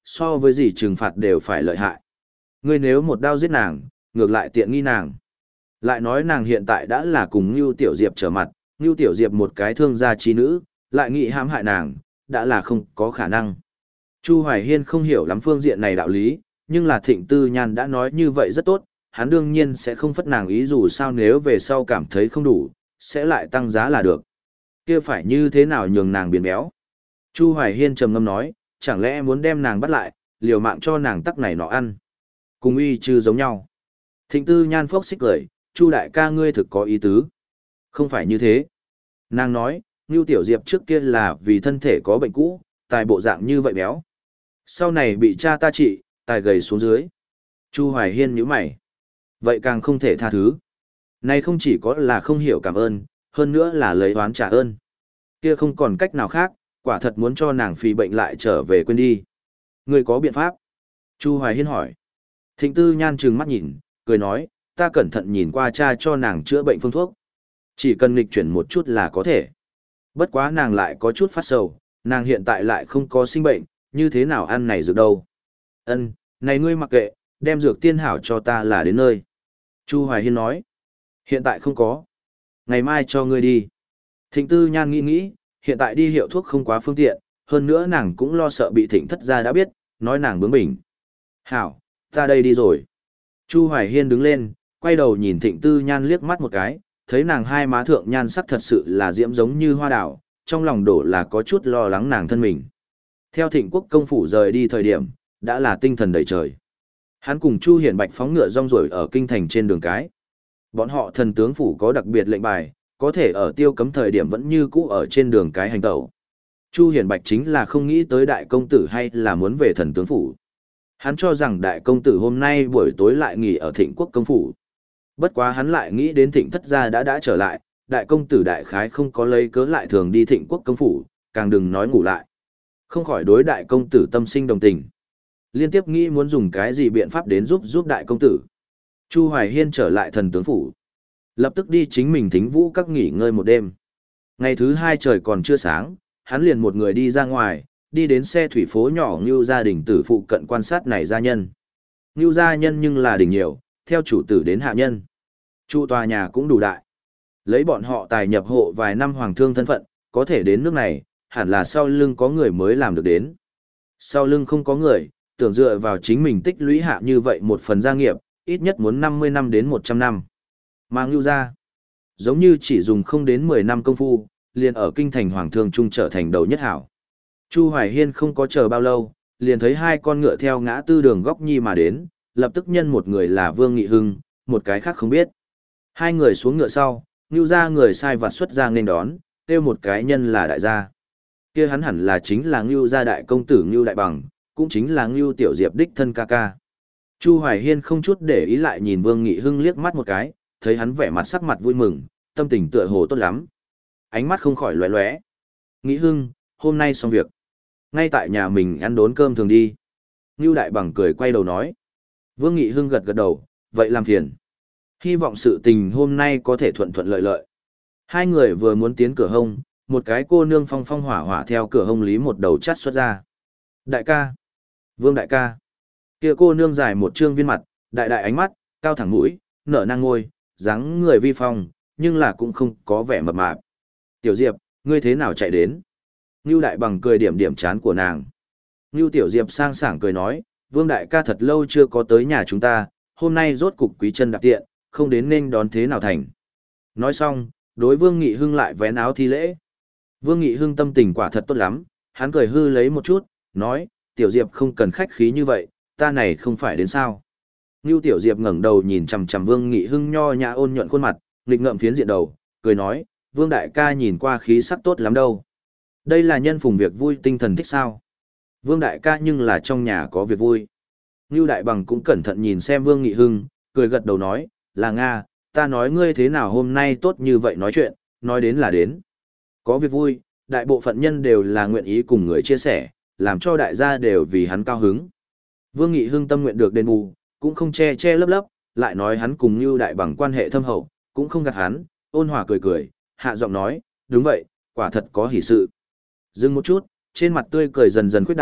so với gì trừng phạt đều phải lợi hại. Ngươi nếu một đao giết nàng, ngược lại tiện nghi nàng. Lại nói nàng hiện tại đã là cùng Ngưu Tiểu Diệp trở mặt, Ngưu Tiểu Diệp một cái thương gia trí nữ, lại nghĩ hãm hại nàng, đã là không có khả năng. Chu Hoài Hiên không hiểu lắm phương diện này đạo lý, nhưng là Thịnh Tư Nhan đã nói như vậy rất tốt, hắn đương nhiên sẽ không phất nàng ý, dù sao nếu về sau cảm thấy không đủ, sẽ lại tăng giá là được. Kia phải như thế nào nhường nàng biến béo? Chu Hoài Hiên trầm ngâm nói, chẳng lẽ muốn đem nàng bắt lại, liều mạng cho nàng tắc này nọ ăn. Cùng y chư giống nhau. Thịnh Tư Nhan phốc xích cười, Chu đại ca ngươi thực có ý tứ. Không phải như thế. Nàng nói, Ngưu Tiểu Diệp trước kia là vì thân thể có bệnh cũ, tài bộ dạng như vậy béo. Sau này bị cha ta trị, tài gầy xuống dưới. Chu Hoài Hiên nhíu mày. Vậy càng không thể tha thứ. Này không chỉ có là không hiểu cảm ơn, hơn nữa là lấy oán trả ơn. Kia không còn cách nào khác, quả thật muốn cho nàng phì bệnh lại trở về quên đi. Ngươi có biện pháp? Chu Hoài Hiên hỏi. Thịnh Tư Nhan trừng mắt nhìn, cười nói, ta cẩn thận nhìn qua cha cho nàng chữa bệnh phương thuốc. Chỉ cần nghịch chuyển một chút là có thể. Bất quá nàng lại có chút phát sầu, nàng hiện tại lại không có sinh bệnh, như thế nào ăn này dược đâu. Ân, này ngươi mặc kệ, đem dược tiên hảo cho ta là đến nơi. Chu Hoài Hiên nói, hiện tại không có. Ngày mai cho ngươi đi. Thịnh Tư Nhan nghĩ nghĩ, hiện tại đi hiệu thuốc không quá phương tiện, hơn nữa nàng cũng lo sợ bị Thịnh thất gia đã biết, nói nàng bướng bỉnh. Hảo, ta đây đi rồi. Chu Hoài Hiên đứng lên, quay đầu nhìn Thịnh Tư Nhan liếc mắt một cái, thấy nàng hai má thượng nhan sắc thật sự là diễm giống như hoa đào, trong lòng đổ là có chút lo lắng nàng thân mình. Theo Thịnh Quốc công phủ rời đi thời điểm, đã là tinh thần đầy trời. Hắn cùng Chu Hiển Bạch phóng ngựa rong ruổi ở kinh thành trên đường cái. Bọn họ thần tướng phủ có đặc biệt lệnh bài, có thể ở tiêu cấm thời điểm vẫn như cũ ở trên đường cái hành tẩu. Chu Hiển Bạch chính là không nghĩ tới đại công tử hay là muốn về thần tướng phủ. Hắn cho rằng đại công tử hôm nay buổi tối lại nghỉ ở Thịnh Quốc công phủ. Bất quá hắn lại nghĩ đến Thịnh thất gia đã đã trở lại, đại công tử đại khái không có lấy cớ lại thường đi Thịnh Quốc công phủ, càng đừng nói ngủ lại. Không khỏi đối đại công tử tâm sinh đồng tình. Liên tiếp nghĩ muốn dùng cái gì biện pháp đến giúp giúp đại công tử. Chu Hoài Hiên trở lại thần tướng phủ. Lập tức đi chính mình thính vũ các nghỉ ngơi một đêm. Ngày thứ hai trời còn chưa sáng, hắn liền một người đi ra ngoài, đi đến xe thủy phố nhỏ Ngưu gia đình tử phụ cận quan sát này gia nhân. Ngưu gia nhân nhưng là đỉnh nhiều, theo chủ tử đến hạ nhân. Chu tòa nhà cũng đủ đại. Lấy bọn họ tài nhập hộ vài năm hoàng thương thân phận, có thể đến nước này, hẳn là sau lưng có người mới làm được đến. Sau lưng không có người, tưởng dựa vào chính mình tích lũy hạ như vậy một phần gia nghiệp, ít nhất muốn năm mươi năm đến một trăm năm. Mà Ngưu gia, giống như chỉ dùng không đến mười năm công phu, liền ở kinh thành hoàng thương trung trở thành đầu nhất hảo. Chu Hoài Hiên không có chờ bao lâu, liền thấy hai con ngựa theo ngã tư đường góc nhi mà đến, lập tức nhân một người là Vương Nghị Hưng, một cái khác không biết. Hai người xuống ngựa sau, Ngưu gia người sai vặt xuất ra nên đón, kêu một cái nhân là đại gia. Kia hắn hẳn là chính là Ngưu gia đại công tử Ngưu Đại Bằng, cũng chính là Ngưu Tiểu Diệp đích thân ca ca. Chu Hoài Hiên không chút để ý lại nhìn Vương Nghị Hưng liếc mắt một cái, thấy hắn vẻ mặt sắc mặt vui mừng, tâm tình tựa hồ tốt lắm. Ánh mắt không khỏi lóe lóe. Nghị Hưng, hôm nay xong việc. Ngay tại nhà mình ăn đốn cơm thường đi. Ngưu Đại Bằng cười quay đầu nói. Vương Nghị Hưng gật gật đầu, vậy làm phiền. Hy vọng sự tình hôm nay có thể thuận thuận lợi lợi. Hai người vừa muốn tiến cửa hông, một cái cô nương phong phong hỏa hỏa theo cửa hông lý một đầu chát xuất ra. Đại ca. Vương đại ca. Kia cô nương dài một trương viên mặt, đại đại ánh mắt, cao thẳng mũi, nở nang ngôi, dáng người vi phong, nhưng là cũng không có vẻ mập mạp. Tiểu Diệp, ngươi thế nào chạy đến? Ngưu Đại Bằng cười điểm điểm chán của nàng. Ngưu Tiểu Diệp sang sảng cười nói, Vương đại ca thật lâu chưa có tới nhà chúng ta, hôm nay rốt cục quý chân đạp tiện, không đến nên đón thế nào thành. Nói xong, đối Vương Nghị Hưng lại vén áo thi lễ. Vương Nghị Hưng tâm tình quả thật tốt lắm, hắn cười hư lấy một chút, nói, Tiểu Diệp không cần khách khí như vậy, ta này không phải đến sao. Ngưu Tiểu Diệp ngẩng đầu nhìn chằm chằm Vương Nghị Hưng nho nhã ôn nhuận khuôn mặt, nghịch ngợm phiến diện đầu, cười nói, Vương đại ca nhìn qua khí sắc tốt lắm đâu. Đây là nhân phùng việc vui tinh thần thích sao. Vương đại ca nhưng là trong nhà có việc vui. Ngưu Đại Bằng cũng cẩn thận nhìn xem Vương Nghị Hưng, cười gật đầu nói, là Nga, ta nói ngươi thế nào hôm nay tốt như vậy nói chuyện, nói đến là đến. Có việc vui, đại bộ phận nhân đều là nguyện ý cùng người chia sẻ, làm cho đại gia đều vì hắn cao hứng. Vương Nghị Hưng tâm nguyện được đền bù, cũng không che che lấp lấp, lại nói hắn cùng Ngưu Đại Bằng quan hệ thâm hậu, cũng không gạt hắn, ôn hòa cười cười, hạ giọng nói, đúng vậy, quả thật có hỷ sự. Dừng một chút, trên mặt tươi cười dần dần khuyết đại,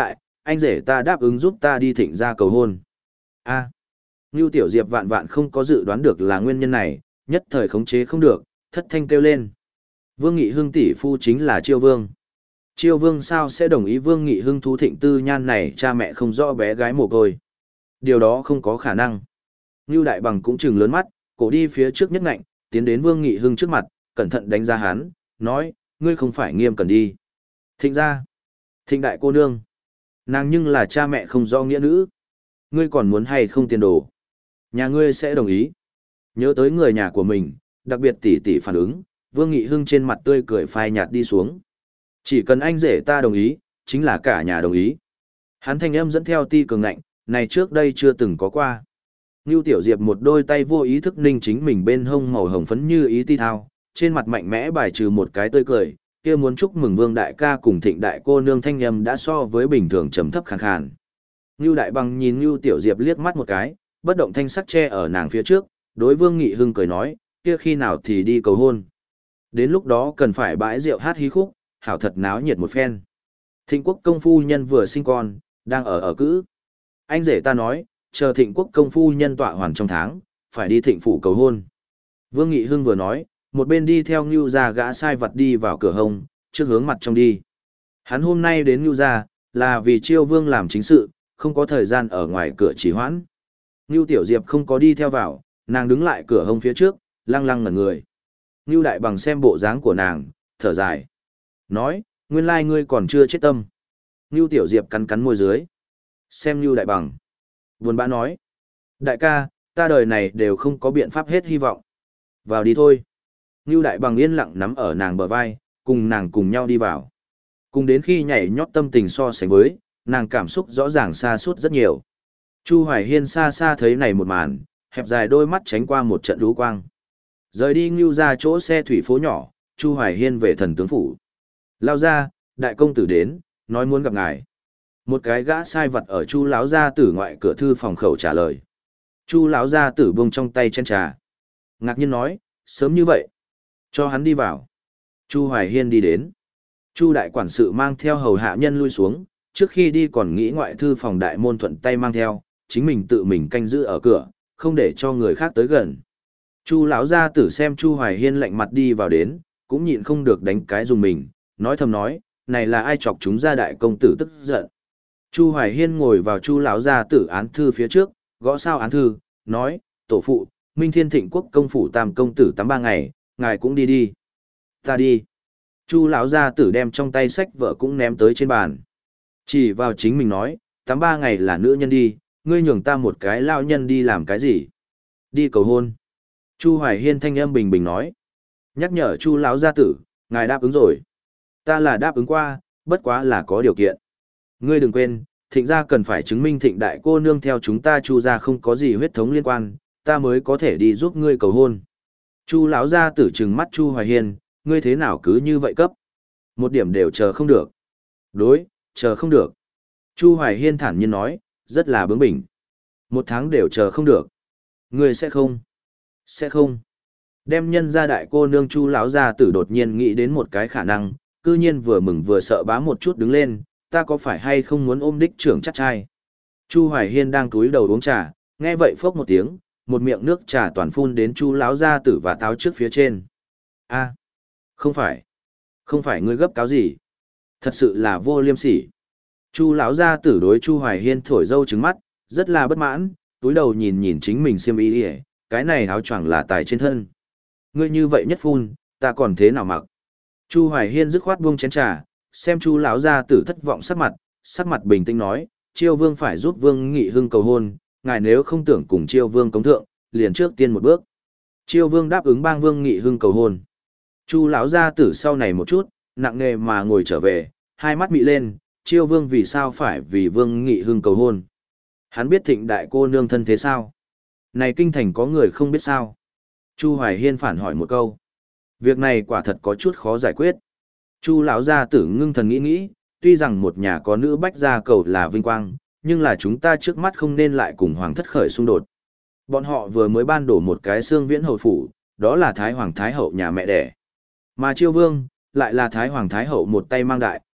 anh rể ta đáp ứng giúp ta đi thịnh gia cầu hôn. A. Ngưu Tiểu Diệp vạn vạn không có dự đoán được là nguyên nhân này, nhất thời khống chế không được, thất thanh kêu lên. Vương Nghị Hưng tỷ phu chính là Chiêu Vương. Chiêu Vương sao sẽ đồng ý Vương Nghị Hưng thú thịnh tư nhan này cha mẹ không rõ bé gái mồ côi. Điều đó không có khả năng. Ngưu Đại Bằng cũng trừng lớn mắt, cổ đi phía trước nhất ngạnh, tiến đến Vương Nghị Hưng trước mặt, cẩn thận đánh giá hắn, nói, ngươi không phải Nghiêm Cẩn đi. Thịnh gia. Thịnh đại cô nương. Nàng nhưng là cha mẹ không do nghĩa nữ. Ngươi còn muốn hay không tiền đồ. Nhà ngươi sẽ đồng ý. Nhớ tới người nhà của mình, đặc biệt tỷ tỷ phản ứng, Vương Nghị Hưng trên mặt tươi cười phai nhạt đi xuống. Chỉ cần anh rể ta đồng ý, chính là cả nhà đồng ý. Hắn thanh âm dẫn theo ti cường ngạnh, này trước đây chưa từng có qua. Ngưu Tiểu Diệp một đôi tay vô ý thức ninh chính mình bên hông màu hồng phấn như ý ti thao, trên mặt mạnh mẽ bài trừ một cái tươi cười, kia muốn chúc mừng Vương đại ca cùng Thịnh đại cô nương thanh âm đã so với bình thường trầm thấp khàn khàn. Ngưu Đại Bằng nhìn Ngưu Tiểu Diệp liếc mắt một cái, bất động thanh sắc che ở nàng phía trước, đối Vương Nghị Hưng cười nói, kia khi nào thì đi cầu hôn. Đến lúc đó cần phải bãi rượu hát hí khúc, hảo thật náo nhiệt một phen. Thịnh Quốc công phu nhân vừa sinh con, đang ở ở cữ. Anh rể ta nói, chờ Thịnh Quốc công phu nhân tọa hoàn trong tháng, phải đi Thịnh phủ cầu hôn. Vương Nghị Hưng vừa nói, một bên đi theo Ngưu gia gã sai vật đi vào cửa hông, trước hướng mặt trong đi. Hắn hôm nay đến Ngưu gia, là vì Chiêu Vương làm chính sự, không có thời gian ở ngoài cửa trì hoãn. Ngưu Tiểu Diệp không có đi theo vào, nàng đứng lại cửa hông phía trước, lăng lăng ngẩn người. Ngưu Đại Bằng xem bộ dáng của nàng, thở dài. Nói, nguyên lai ngươi còn chưa chết tâm. Ngưu Tiểu Diệp cắn cắn môi dưới. Xem Ngưu Đại Bằng. Buồn bã nói. Đại ca, ta đời này đều không có biện pháp hết hy vọng. Vào đi thôi. Ngưu Đại Bằng yên lặng nắm ở nàng bờ vai, cùng nàng cùng nhau đi vào. Cùng đến khi nhảy nhót tâm tình so sánh với, nàng cảm xúc rõ ràng xa suốt rất nhiều. Chu Hoài Hiên xa xa thấy này một màn, hẹp dài đôi mắt tránh qua một trận lũ quang. Rời đi Ngưu ra chỗ xe thủy phố nhỏ, Chu Hoài Hiên về thần tướng phủ. Lao ra, đại công tử đến, nói muốn gặp ngài. Một cái gã sai vật ở Chu lão gia tử ngoại cửa thư phòng khẩu trả lời. Chu lão gia tử buông trong tay chén trà. Ngạc nhiên nói, sớm như vậy. Cho hắn đi vào. Chu Hoài Hiên đi đến. Chu đại quản sự mang theo hầu hạ nhân lui xuống, trước khi đi còn nghĩ ngoại thư phòng đại môn thuận tay mang theo, chính mình tự mình canh giữ ở cửa, không để cho người khác tới gần. Chu lão gia tử xem Chu Hoài Hiên lạnh mặt đi vào đến, cũng nhịn không được đánh cái dùng mình, nói thầm nói, này là ai chọc chúng ra đại công tử tức giận. Chu Hoài Hiên ngồi vào Chu lão gia tử án thư phía trước, gõ sao án thư, nói, tổ phụ, Minh Thiên Thịnh Quốc công phủ tam công tử tám ba ngày, ngài cũng đi đi. Ta đi. Chu lão gia tử đem trong tay sách vợ cũng ném tới trên bàn. Chỉ vào chính mình nói, tám ba ngày là nữ nhân đi, ngươi nhường ta một cái lao nhân đi làm cái gì? Đi cầu hôn. Chu Hoài Hiên thanh âm bình bình nói. Nhắc nhở Chu lão gia tử, ngài đáp ứng rồi. Ta là đáp ứng qua, bất quá là có điều kiện. Ngươi đừng quên, Thịnh gia cần phải chứng minh Thịnh đại cô nương theo chúng ta Chu gia không có gì huyết thống liên quan, ta mới có thể đi giúp ngươi cầu hôn. Chu lão gia tử trừng mắt Chu Hoài Hiên, ngươi thế nào cứ như vậy cấp? Một điểm đều chờ không được. Đối, chờ không được. Chu Hoài Hiên thản nhiên nói, rất là bướng bỉnh. Một tháng đều chờ không được. Ngươi sẽ không? Sẽ không. Đem nhân gia đại cô nương Chu lão gia tử đột nhiên nghĩ đến một cái khả năng, cư nhiên vừa mừng vừa sợ bá một chút đứng lên, ta có phải hay không muốn ôm đích trưởng chắc trai? Chu Hoài Hiên đang cúi đầu uống trà, nghe vậy phốc một tiếng, một miệng nước trà toàn phun đến Chu lão gia tử và táo trước phía trên. A, không phải, không phải ngươi gấp cáo gì? Thật sự là vô liêm sỉ. Chu lão gia tử đối Chu Hoài Hiên thổi dâu trứng mắt, rất là bất mãn, túi đầu nhìn nhìn chính mình xiêm y đi, cái này áo choàng là tài trên thân. Ngươi như vậy nhất phun, ta còn thế nào mặc? Chu Hoài Hiên dứt khoát buông chén trà, xem Chu lão gia tử thất vọng sắc mặt, sắc mặt bình tĩnh nói, Chiêu Vương phải giúp Vương Nghị Hưng cầu hôn, ngài nếu không tưởng cùng Chiêu Vương cống thượng, liền trước tiên một bước. Chiêu Vương đáp ứng bang Vương Nghị Hưng cầu hôn. Chu lão gia tử sau này một chút, nặng nề mà ngồi trở về, hai mắt mị lên, Chiêu Vương vì sao phải vì Vương Nghị Hưng cầu hôn? Hắn biết Thịnh đại cô nương thân thế sao? Này kinh thành có người không biết sao? Chu Hoài Hiên phản hỏi một câu. Việc này quả thật có chút khó giải quyết. Chu lão gia tử ngưng thần nghĩ nghĩ, tuy rằng một nhà có nữ bách gia cầu là vinh quang, nhưng là chúng ta trước mắt không nên lại cùng hoàng thất khởi xung đột. Bọn họ vừa mới ban đổ một cái xương viễn hầu phủ, đó là Thái Hoàng Thái Hậu nhà mẹ đẻ. Mà Chiêu Vương, lại là Thái Hoàng Thái Hậu một tay mang đại,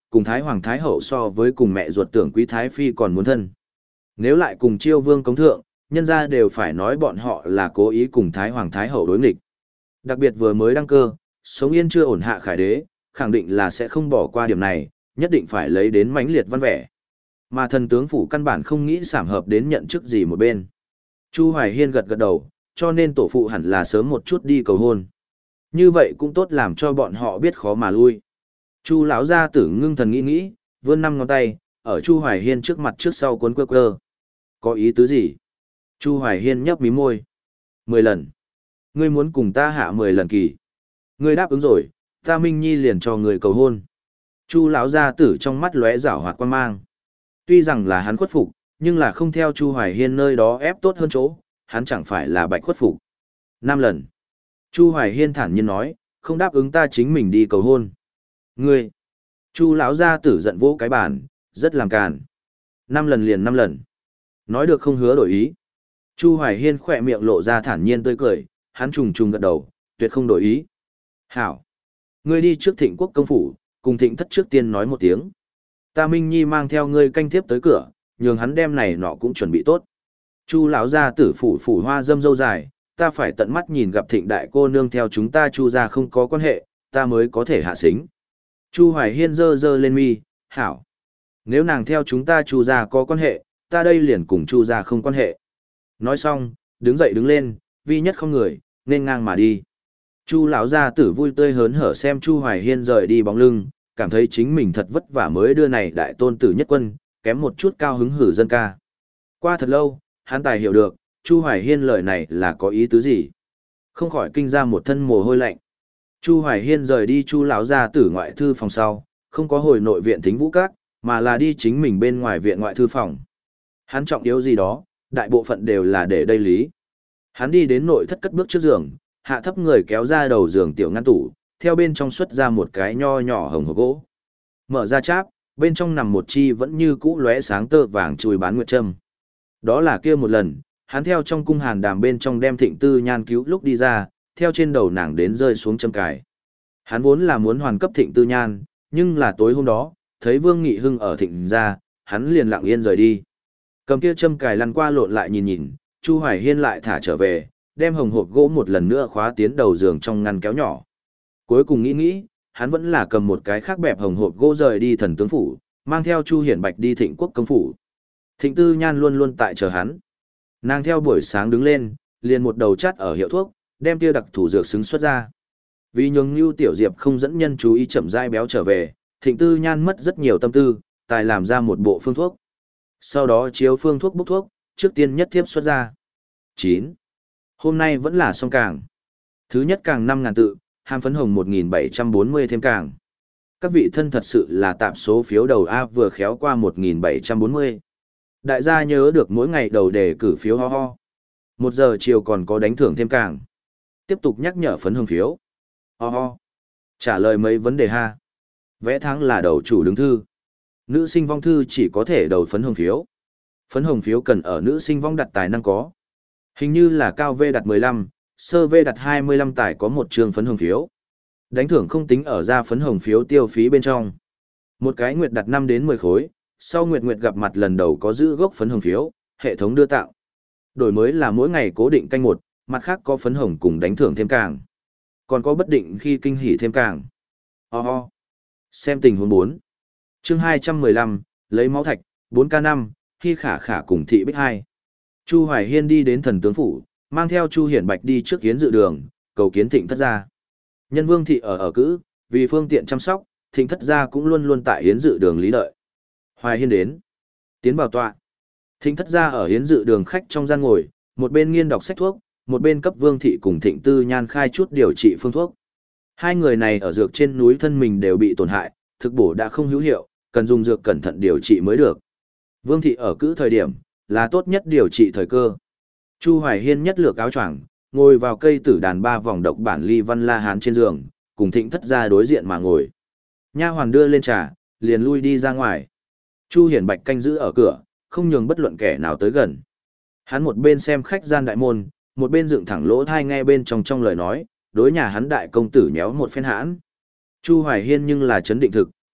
cùng Thái Hoàng Thái Hậu so với cùng mẹ ruột tưởng quý Thái Phi còn muốn thân. Nếu lại cùng Chiêu Vương Cống Thượng, nhân ra đều phải nói bọn họ là cố ý cùng Thái Hoàng Thái Hậu đối nghịch. Đặc biệt vừa mới đăng cơ, sống yên chưa ổn hạ khải đế, khẳng định là sẽ không bỏ qua điểm này, nhất định phải lấy đến mãnh liệt văn vẻ. Mà thần tướng phủ căn bản không nghĩ sảm hợp đến nhận chức gì một bên. Chu Hoài Hiên gật gật đầu, cho nên tổ phụ hẳn là sớm một chút đi cầu hôn. Như vậy cũng tốt làm cho bọn họ biết khó mà lui. Chu lão gia tử ngưng thần nghĩ nghĩ, vươn năm ngón tay, ở Chu Hoài Hiên trước mặt trước sau cuốn quơ quơ. Có ý tứ gì? Chu Hoài Hiên nhấp mí môi. Mười lần. Ngươi muốn cùng ta hạ mười lần kỳ. Ngươi đáp ứng rồi, ta Minh Nhi liền cho người cầu hôn. Chu lão gia tử trong mắt lóe rảo hoạt quan mang. Tuy rằng là hắn khuất phục, nhưng là không theo Chu Hoài Hiên nơi đó ép tốt hơn chỗ, hắn chẳng phải là bạch khuất phục. Năm lần. Chu Hoài Hiên thản nhiên nói, không đáp ứng ta chính mình đi cầu hôn. Ngươi. Chu lão gia tử giận vỗ cái bàn, rất làm càn. Năm lần liền năm lần. Nói được không hứa đổi ý. Chu Hoài Hiên khỏe miệng lộ ra thản nhiên tươi cười, hắn trùng trùng gật đầu, tuyệt không đổi ý. Hảo. Ngươi đi trước Thịnh Quốc công phủ, cùng Thịnh thất trước tiên nói một tiếng. Ta Minh Nhi mang theo ngươi canh tiếp tới cửa, nhường hắn đem này nọ cũng chuẩn bị tốt. Chu lão gia tử phủ phủ hoa dâm dâu dài, ta phải tận mắt nhìn gặp Thịnh đại cô nương theo chúng ta Chu gia không có quan hệ, ta mới có thể hạ xính. Chu Hoài Hiên giơ giơ lên mi, hảo. Nếu nàng theo chúng ta Chu gia có quan hệ, ta đây liền cùng Chu gia không quan hệ. Nói xong, đứng dậy đứng lên, vi nhất không người, nên ngang mà đi. Chu lão gia tử vui tươi hớn hở xem Chu Hoài Hiên rời đi bóng lưng, cảm thấy chính mình thật vất vả mới đưa này đại tôn tử nhất quân, kém một chút cao hứng hử dân ca. Qua thật lâu, hắn tài hiểu được, Chu Hoài Hiên lời này là có ý tứ gì. Không khỏi kinh ra một thân mồ hôi lạnh. Chu Hoài Hiên rời đi Chu lão gia tử ngoại thư phòng sau, không có hồi nội viện Thính Vũ Các, mà là đi chính mình bên ngoài viện ngoại thư phòng. Hắn trọng yếu gì đó, đại bộ phận đều là để đây lý. Hắn đi đến nội thất cất bước trước giường, hạ thấp người kéo ra đầu giường tiểu ngăn tủ, theo bên trong xuất ra một cái nho nhỏ hồng hộp gỗ. Mở ra cháp, bên trong nằm một chi vẫn như cũ lóe sáng tơ vàng chùi bán nguyệt châm. Đó là kia một lần, hắn theo trong cung hàn đàm bên trong đem Thịnh Tư Nhan cứu lúc đi ra, theo trên đầu nàng đến rơi xuống châm cài. Hắn vốn là muốn hoàn cấp Thịnh Tư Nhan, nhưng là tối hôm đó, thấy Vương Nghị Hưng ở Thịnh gia, hắn liền lặng yên rời đi. Cầm kia châm cài lăn qua lộn lại nhìn nhìn, Chu Hoài Hiên lại thả trở về, đem hồng hộp gỗ một lần nữa khóa tiến đầu giường trong ngăn kéo nhỏ. Cuối cùng nghĩ nghĩ, hắn vẫn là cầm một cái khác bẹp hồng hộp gỗ rời đi thần tướng phủ, mang theo Chu Hiển Bạch đi Thịnh Quốc công phủ. Thịnh Tư Nhan luôn luôn tại chờ hắn. Nàng theo buổi sáng đứng lên, liền một đầu chắt ở hiệu thuốc, đem tia đặc thủ dược xứng xuất ra. Vì nhường Nưu Tiểu Diệp không dẫn nhân chú ý chậm rãi béo trở về, Thịnh Tư Nhan mất rất nhiều tâm tư, tài làm ra một bộ phương thuốc. Sau đó chiếu phương thuốc bốc thuốc, trước tiên nhất thiếp xuất ra. chín. Hôm nay vẫn là song càng. Thứ nhất càng năm ngàn tự, hàm phấn hồng một nghìn bảy trăm bốn mươi thêm càng. Các vị thân thật sự là tạm số phiếu đầu A vừa khéo qua một nghìn bảy trăm bốn mươi. Đại gia nhớ được mỗi ngày đầu đề cử phiếu ho ho. Một giờ chiều còn có đánh thưởng thêm càng. Tiếp tục nhắc nhở phấn hồng phiếu. Ho ho. Trả lời mấy vấn đề ha. Vẽ thắng là đầu chủ đứng thư. Nữ sinh vong thư chỉ có thể đầu phấn hồng phiếu. Phấn hồng phiếu cần ở nữ sinh vong đặt tài năng có. Hình như là cao V đặt mười lăm, sơ V đặt hai mươi lăm tài có một trường phấn hồng phiếu. Đánh thưởng không tính ở ra phấn hồng phiếu tiêu phí bên trong. Một cái nguyệt đặt năm đến mười khối, sau nguyệt nguyệt gặp mặt lần đầu có giữ gốc phấn hồng phiếu, hệ thống đưa tạo. Đổi mới là mỗi ngày cố định canh một, mặt khác có phấn hồng cùng đánh thưởng thêm càng. Còn có bất định khi kinh hỉ thêm càng. Ho ho. Xem tình huống bốn. Chương hai trăm mười lăm, lấy máu thạch, bốn K năm, khi khả khả cùng thị bích hai. Chu Hoài Hiên đi đến thần tướng phủ, mang theo Chu Hiển Bạch đi trước kiến dự đường, cầu kiến Thịnh thất gia. Nhân Vương thị ở ở cữ, vì phương tiện chăm sóc, Thịnh thất gia cũng luôn luôn tại hiến dự đường lý đợi. Hoài Hiên đến, tiến vào tọa. Thịnh thất gia ở hiến dự đường khách trong gian ngồi, một bên nghiên đọc sách thuốc, một bên cấp Vương thị cùng Thịnh Tư Nhan khai chút điều trị phương thuốc. Hai người này ở dược trên núi thân mình đều bị tổn hại, thực bổ đã không hữu hiệu, cần dùng dược cẩn thận điều trị mới được. Vương thị ở cữ thời điểm, là tốt nhất điều trị thời cơ. Chu Hoài Hiên nhất lược áo choàng, ngồi vào cây tử đàn ba vòng độc bản ly văn la hán trên giường, cùng Thịnh thất gia đối diện mà ngồi. Nha hoàn đưa lên trà, liền lui đi ra ngoài. Chu Hiển Bạch canh giữ ở cửa, không nhường bất luận kẻ nào tới gần. Hắn một bên xem khách gian đại môn, một bên dựng thẳng lỗ tai nghe bên trong trong lời nói, đối nhà hắn đại công tử nhéo một phen hãn. Chu Hoài Hiên nhưng là chấn định thực,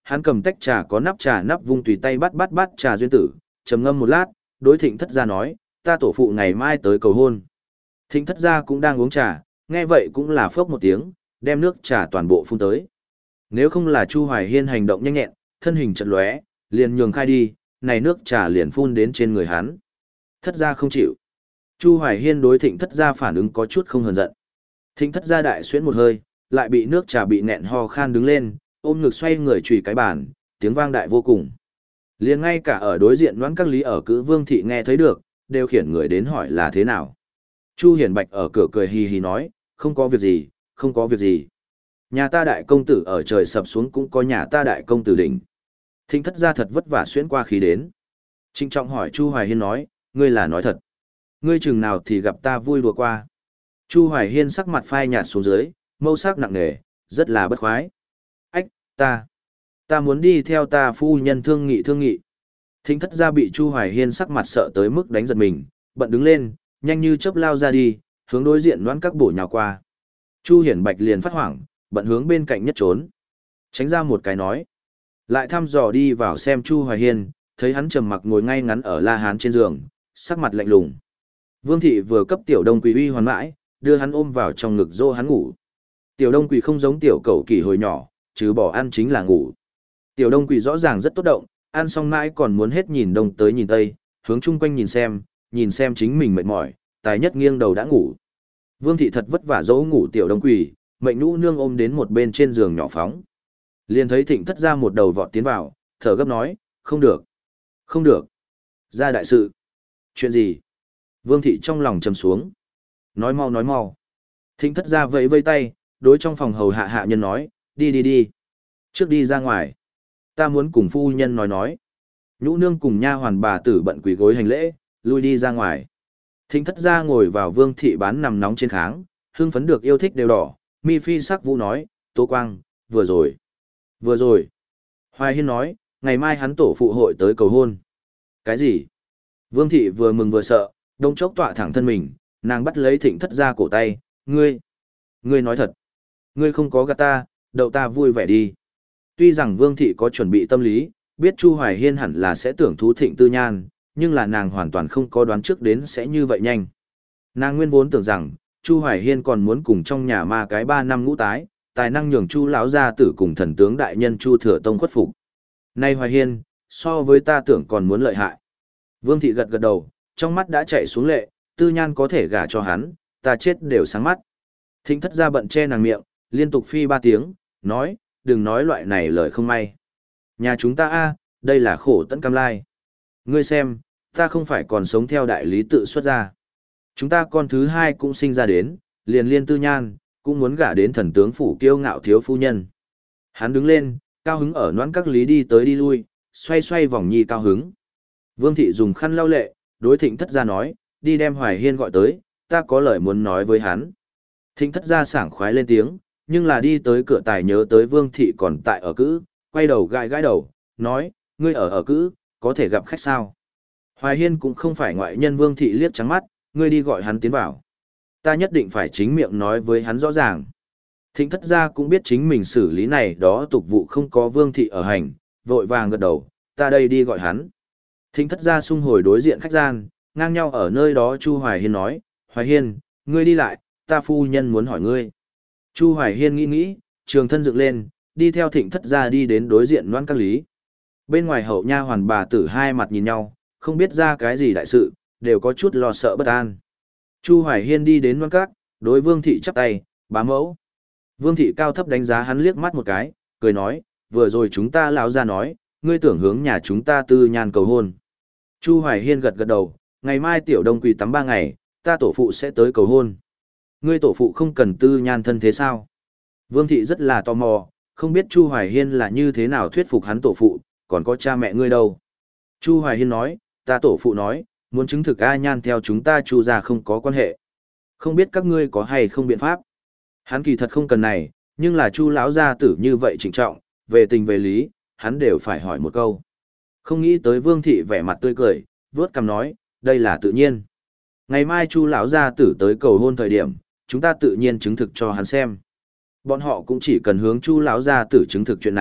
hắn cầm tách trà có nắp trà nắp vung tùy tay bắt bắt bắt trà duyên tử, trầm ngâm một lát, đối Thịnh Thất Gia nói, ta tổ phụ ngày mai tới cầu hôn. Thịnh Thất Gia cũng đang uống trà, nghe vậy cũng là phốc một tiếng, đem nước trà toàn bộ phun tới. Nếu không là Chu Hoài Hiên hành động nhanh nhẹn, thân hình chợt lóe, liền nhường khai đi, này nước trà liền phun đến trên người hắn. Thất Gia không chịu. Chu Hoài Hiên đối Thịnh Thất Gia phản ứng có chút không hờn giận. Thịnh Thất Gia đại xuyến một hơi, lại bị nước trà bị nghẹn ho khan đứng lên, ôm ngực xoay người chùy cái bàn, tiếng vang đại vô cùng. Liền ngay cả ở đối diện Đoán Các Lý ở Cữ Vương thị nghe thấy được, đều khiển người đến hỏi là thế nào. Chu Hiển Bạch ở cửa cười hì hì nói, không có việc gì, không có việc gì. Nhà ta đại công tử ở trời sập xuống cũng có nhà ta đại công tử đỉnh. Thịnh Thất Gia thật vất vả xuyên qua khí đến. Trịnh trọng hỏi Chu Hoài Hiên nói, ngươi là nói thật. Ngươi chừng nào thì gặp ta vui đùa qua. Chu Hoài Hiên sắc mặt phai nhạt xuống dưới, mâu sắc nặng nề, rất là bất khoái. Ách, ta, ta muốn đi theo ta phu nhân thương nghị thương nghị. Thịnh Thất Gia bị Chu Hoài Hiên sắc mặt sợ tới mức đánh giật mình, bận đứng lên, nhanh như chớp lao ra đi, hướng đối diện Đoán Các bổ nhào qua. Chu Hiển Bạch liền phát hoảng, bận hướng bên cạnh nhất trốn. Tránh ra một cái nói. Lại thăm dò đi vào xem Chu Hoài Hiên, thấy hắn trầm mặc ngồi ngay ngắn ở la hán trên giường, sắc mặt lạnh lùng. Vương thị vừa cấp Tiểu Đông Quỳ uy hoàn mãi, đưa hắn ôm vào trong ngực dô hắn ngủ. Tiểu Đông Quỳ không giống tiểu cẩu kỳ hồi nhỏ, chứ bỏ ăn chính là ngủ. Tiểu Đông Quỳ rõ ràng rất tốt động, ăn xong mãi còn muốn hết nhìn đông tới nhìn tây, hướng chung quanh nhìn xem, nhìn xem chính mình mệt mỏi, tài nhất nghiêng đầu đã ngủ. Vương thị thật vất vả dỗ ngủ Tiểu Đông Quỳ, mệnh nhũ nương ôm đến một bên trên giường nhỏ phóng. Liền thấy Thịnh Thất Gia một đầu vọt tiến vào, thở gấp nói, không được, không được. Ra đại sự. Chuyện gì? Vương thị trong lòng trầm xuống. Nói mau nói mau. Thịnh Thất Gia vẫy vây tay, đối trong phòng hầu hạ hạ nhân nói, đi đi đi. Trước đi ra ngoài. Ta muốn cùng phu nhân nói nói. Nhũ nương cùng nha hoàn bà tử bận quỳ gối hành lễ, lui đi ra ngoài. Thịnh Thất Gia ngồi vào Vương thị bán nằm nóng trên kháng, hưng phấn được yêu thích đều đỏ, mi phi sắc vũ nói, Tố Quang, vừa rồi. Vừa rồi. Hoài Hiên nói, ngày mai hắn tổ phụ hội tới cầu hôn. Cái gì? Vương thị vừa mừng vừa sợ, đông chốc tọa thẳng thân mình, nàng bắt lấy Thịnh Thất Gia cổ tay, ngươi. Ngươi nói thật. Ngươi không có gạt ta, đậu ta vui vẻ đi. Tuy rằng Vương thị có chuẩn bị tâm lý, biết Chu Hoài Hiên hẳn là sẽ tưởng thú Thịnh Tư Nhan, nhưng là nàng hoàn toàn không có đoán trước đến sẽ như vậy nhanh. Nàng nguyên vốn tưởng rằng, Chu Hoài Hiên còn muốn cùng trong nhà ma cái ba năm ngũ tái, tài năng nhường Chu lão gia tử cùng thần tướng đại nhân Chu Thừa Tông khuất phục. Nay Hoài Hiên, so với ta tưởng còn muốn lợi hại. Vương thị gật gật đầu, trong mắt đã chạy xuống lệ, Tư Nhan có thể gả cho hắn, ta chết đều sáng mắt. Thịnh Thất Gia bận che nàng miệng, liên tục phi ba tiếng, nói, đừng nói loại này lời không may. Nhà chúng ta a, đây là khổ tận cam lai. Ngươi xem, ta không phải còn sống theo đại lý tự xuất ra. Chúng ta con thứ hai cũng sinh ra đến, liền liên Tư Nhan, cũng muốn gả đến thần tướng phủ kiêu ngạo thiếu phu nhân. Hắn đứng lên, cao hứng ở Noãn Các Lý đi tới đi lui, xoay xoay vòng nhi cao hứng. Vương thị dùng khăn lau lệ, đối Thịnh Thất Gia nói, đi đem Hoài Hiên gọi tới, ta có lời muốn nói với hắn. Thịnh Thất Gia sảng khoái lên tiếng, nhưng là đi tới cửa tài nhớ tới Vương thị còn tại ở cữ, quay đầu gãi gãi đầu, nói, ngươi ở ở cữ, có thể gặp khách sao? Hoài Hiên cũng không phải ngoại nhân. Vương thị liếc trắng mắt, ngươi đi gọi hắn tiến vào. Ta nhất định phải chính miệng nói với hắn rõ ràng. Thịnh Thất Gia cũng biết chính mình xử lý này đó tục vụ không có Vương thị ở hành, vội vàng gật đầu, ta đây đi gọi hắn. Thịnh Thất Gia sung hồi đối diện khách gian, ngang nhau ở nơi đó Chu Hoài Hiên nói, Hoài Hiên, ngươi đi lại, ta phu nhân muốn hỏi ngươi. Chu Hoài Hiên nghĩ nghĩ, trường thân dựng lên, đi theo Thịnh Thất Gia đi đến đối diện Noãn Các Lý. Bên ngoài hậu nha hoàn bà tử hai mặt nhìn nhau, không biết ra cái gì đại sự, đều có chút lo sợ bất an. Chu Hoài Hiên đi đến Noãn Các, đối Vương thị chắp tay, bá mẫu. Vương thị cao thấp đánh giá hắn liếc mắt một cái, cười nói, vừa rồi chúng ta lão ra nói, ngươi tưởng hướng nhà chúng ta Tư Nhan cầu hôn. Chu Hoài Hiên gật gật đầu, ngày mai Tiểu Đông Quỳ tắm ba ngày, ta tổ phụ sẽ tới cầu hôn. Ngươi tổ phụ không cần Tư Nhan thân thế sao? Vương thị rất là tò mò, không biết Chu Hoài Hiên là như thế nào thuyết phục hắn tổ phụ, còn có cha mẹ ngươi đâu. Chu Hoài Hiên nói, ta tổ phụ nói, muốn chứng thực A Nhan theo chúng ta Chu gia không có quan hệ. Không biết các ngươi có hay không biện pháp. Hắn kỳ thật không cần này, nhưng là Chu lão gia tử như vậy trịnh trọng, về tình về lý, hắn đều phải hỏi một câu. Không nghĩ tới Vương thị vẻ mặt tươi cười, vớt cằm nói, đây là tự nhiên. Ngày mai Chu lão gia tử tới cầu hôn thời điểm, chúng ta tự nhiên chứng thực cho hắn xem. Bọn họ cũng chỉ cần hướng Chu lão gia tử chứng thực chuyện này,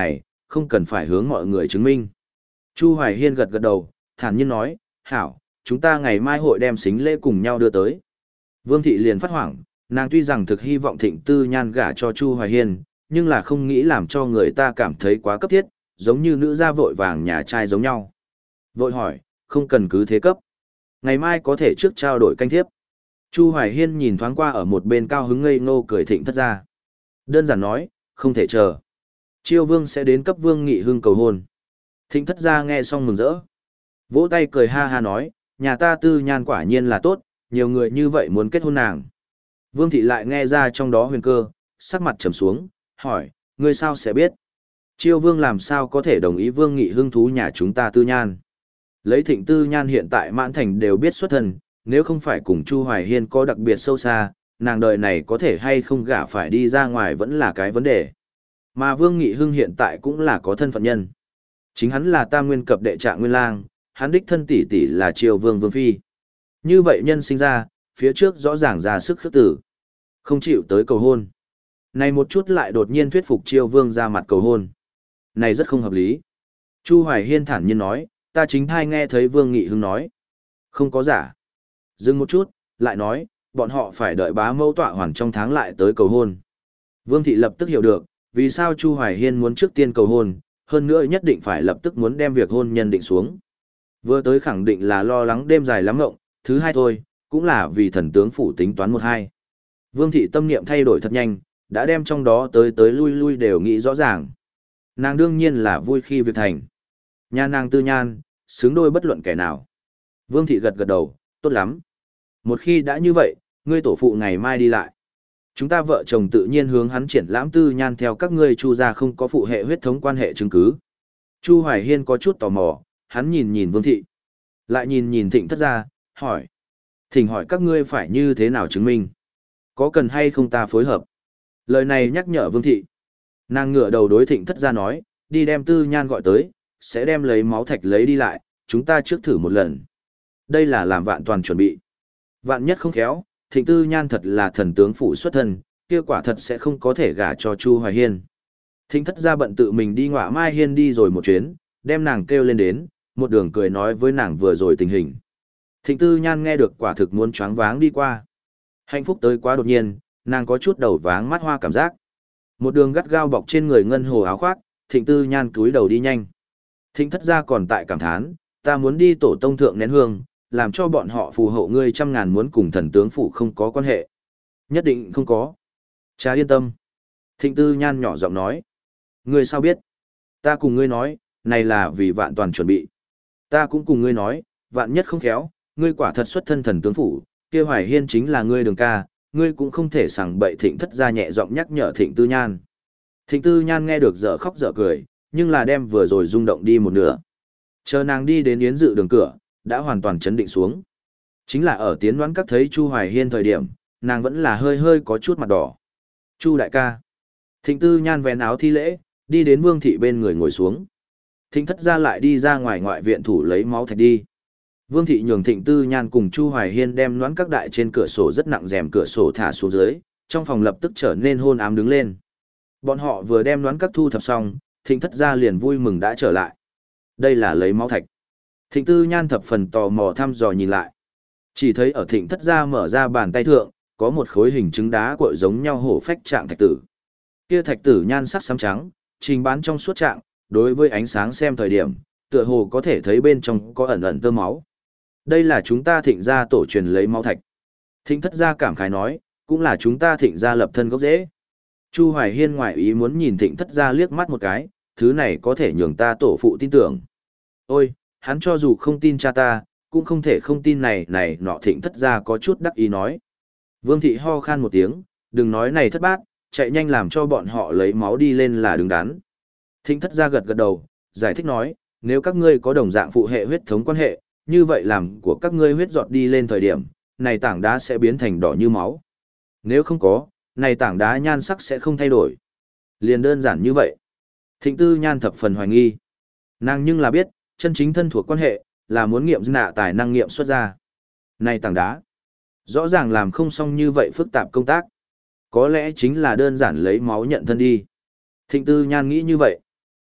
không cần phải hướng mọi người chứng minh. Chu Hoài Hiên gật gật đầu, thản nhiên nói, hảo, chúng ta ngày mai hội đem xính lễ cùng nhau đưa tới. Vương Thị liền phát hoảng, nàng tuy rằng thực hy vọng Thịnh Tư Nhan gả cho Chu Hoài Hiên, nhưng là không nghĩ làm cho người ta cảm thấy quá cấp thiết, giống như nữ gia vội vàng nhà trai giống nhau. Vội hỏi, không cần cứ thế cấp. Ngày mai có thể trước trao đổi canh thiếp. Chu Hoài Hiên nhìn thoáng qua ở một bên cao hứng ngây ngô cười Thịnh Thất gia. Đơn giản nói, không thể chờ. Chiêu Vương sẽ đến cấp Vương Nghị Hưng cầu hôn. Thịnh Thất gia nghe xong mừng rỡ. Vỗ tay cười ha ha nói, nhà ta Tư Nhan quả nhiên là tốt, nhiều người như vậy muốn kết hôn nàng. Vương Thị lại nghe ra trong đó huyền cơ, sắc mặt trầm xuống, hỏi, ngươi sao sẽ biết? Chiêu Vương làm sao có thể đồng ý Vương Nghị Hưng thú nhà chúng ta Tư Nhan? Lấy Thịnh Tư Nhan hiện tại mãn thành đều biết xuất thân, nếu không phải cùng Chu Hoài Hiên có đặc biệt sâu xa, nàng đời này có thể hay không gả phải đi ra ngoài vẫn là cái vấn đề. Mà Vương Nghị Hưng hiện tại cũng là có thân phận nhân. Chính hắn là Tam Nguyên Cập đệ Trạng Nguyên Lang, hắn đích thân tỷ tỷ là Triều Vương Vương Phi. Như vậy nhân sinh ra, phía trước rõ ràng ra sức khước tử. Không chịu tới cầu hôn. Này một chút lại đột nhiên thuyết phục Triều Vương ra mặt cầu hôn. Này rất không hợp lý. Chu Hoài Hiên thản nhiên nói, ta chính thai nghe thấy Vương Nghị Hưng nói. Không có giả. Dừng một chút, lại nói, bọn họ phải đợi bá mẫu tọa hoàn trong tháng lại tới cầu hôn. Vương Thị lập tức hiểu được, vì sao Chu Hoài Hiên muốn trước tiên cầu hôn, hơn nữa nhất định phải lập tức muốn đem việc hôn nhân định xuống. Vừa tới khẳng định là lo lắng đêm dài lắm ngộng, thứ hai thôi, cũng là vì thần tướng phủ tính toán một hai. Vương Thị tâm niệm thay đổi thật nhanh, đã đem trong đó tới tới lui lui đều nghĩ rõ ràng. Nàng đương nhiên là vui khi việc thành. Nhà nàng Tư Nhan, xứng đôi bất luận kẻ nào. Vương Thị gật gật đầu, tốt lắm. Một khi đã như vậy, ngươi tổ phụ ngày mai đi lại. Chúng ta vợ chồng tự nhiên hướng hắn triển lãm Tư Nhan theo các ngươi Chu gia không có phụ hệ huyết thống quan hệ chứng cứ. Chu Hoài Hiên có chút tò mò, hắn nhìn nhìn Vương Thị. Lại nhìn nhìn Thịnh Thất gia, hỏi. Thỉnh hỏi các ngươi phải như thế nào chứng minh? Có cần hay không ta phối hợp? Lời này nhắc nhở Vương Thị. Nàng ngửa đầu đối Thịnh Thất gia nói, đi đem Tư Nhan gọi tới, sẽ đem lấy máu thạch lấy đi lại, chúng ta trước thử một lần. Đây là làm vạn toàn chuẩn bị. Vạn nhất không khéo, Thịnh Tư Nhan thật là thần tướng phủ xuất thân, kia quả thật sẽ không có thể gả cho Chu Hoài Hiên. Thịnh Thất gia bận tự mình đi Ngọa Mai Hiên đi rồi một chuyến, đem nàng kêu lên đến, một đường cười nói với nàng vừa rồi tình hình. Thịnh Tư Nhan nghe được quả thực muốn choáng váng đi qua. Hạnh phúc tới quá đột nhiên, nàng có chút đầu váng mắt hoa cảm giác. Một đường gắt gao bọc trên người ngân hồ áo khoác, Thịnh Tư Nhan cúi đầu đi nhanh. Thịnh Thất gia còn tại cảm thán, ta muốn đi tổ tông thượng nén hương, làm cho bọn họ phù hộ ngươi trăm ngàn muốn cùng thần tướng phủ không có quan hệ. Nhất định không có. Cha yên tâm. Thịnh Tư Nhan nhỏ giọng nói. Ngươi sao biết? Ta cùng ngươi nói, này là vì vạn toàn chuẩn bị. Ta cũng cùng ngươi nói, vạn nhất không khéo, ngươi quả thật xuất thân thần tướng phủ, kia Hoài Hiên chính là ngươi đường ca, ngươi cũng không thể sằng bậy. Thịnh Thất gia nhẹ giọng nhắc nhở Thịnh Tư Nhan. Thịnh Tư Nhan nghe được dở khóc dở cười, nhưng là đem vừa rồi rung động đi một nửa. Chờ nàng đi đến yến dự đường cửa, đã hoàn toàn chấn định xuống. Chính là ở tiến đoán các thấy Chu Hoài Hiên thời điểm, nàng vẫn là hơi hơi có chút mặt đỏ. Chu đại ca. Thịnh Tư Nhan vén áo thi lễ, đi đến Vương Thị bên người ngồi xuống. Thịnh Thất gia lại đi ra ngoài ngoại viện thủ lấy máu thạch đi. Vương Thị nhường Thịnh Tư Nhan cùng Chu Hoài Hiên đem đoán các đại trên cửa sổ rất nặng rèm cửa sổ thả xuống dưới, trong phòng lập tức trở nên hôn ám đứng lên. Bọn họ vừa đem đoán các thu thập xong, Thịnh Thất gia liền vui mừng đã trở lại. Đây là lấy máu thạch. Thịnh Tư Nhan thập phần tò mò thăm dò nhìn lại. Chỉ thấy ở Thịnh Thất gia mở ra bàn tay thượng, có một khối hình trứng đá cuội giống nhau hổ phách trạng thạch tử. Kia thạch tử nhan sắc xám trắng, trình bán trong suốt trạng, đối với ánh sáng xem thời điểm, tựa hồ có thể thấy bên trong có ẩn ẩn tơ máu. Đây là chúng ta Thịnh gia tổ truyền lấy máu thạch. Thịnh Thất gia cảm khái nói, cũng là chúng ta Thịnh gia lập thân gốc rễ. Chu Hoài Hiên ngoại ý muốn nhìn Thịnh Thất gia liếc mắt một cái, thứ này có thể nhường ta tổ phụ tin tưởng. Ôi, hắn cho dù không tin cha ta, cũng không thể không tin này này nọ. Thịnh Thất gia có chút đắc ý nói. Vương Thị ho khan một tiếng, đừng nói này thất bát, chạy nhanh làm cho bọn họ lấy máu đi lên là đứng đắn. Thịnh Thất gia gật gật đầu, giải thích nói, nếu các ngươi có đồng dạng phụ hệ huyết thống quan hệ, như vậy làm của các ngươi huyết giọt đi lên thời điểm, này tảng đá sẽ biến thành đỏ như máu. Nếu không có, này tảng đá nhan sắc sẽ không thay đổi. Liền đơn giản như vậy. Thịnh Tư Nhan thập phần hoài nghi. Nàng nhưng là biết, chân chính thân thuộc quan hệ, là muốn nghiệm nạ tài năng nghiệm xuất ra. Này tảng đá, rõ ràng làm không xong như vậy phức tạp công tác. Có lẽ chính là đơn giản lấy máu nhận thân đi. Thịnh Tư Nhan nghĩ như vậy.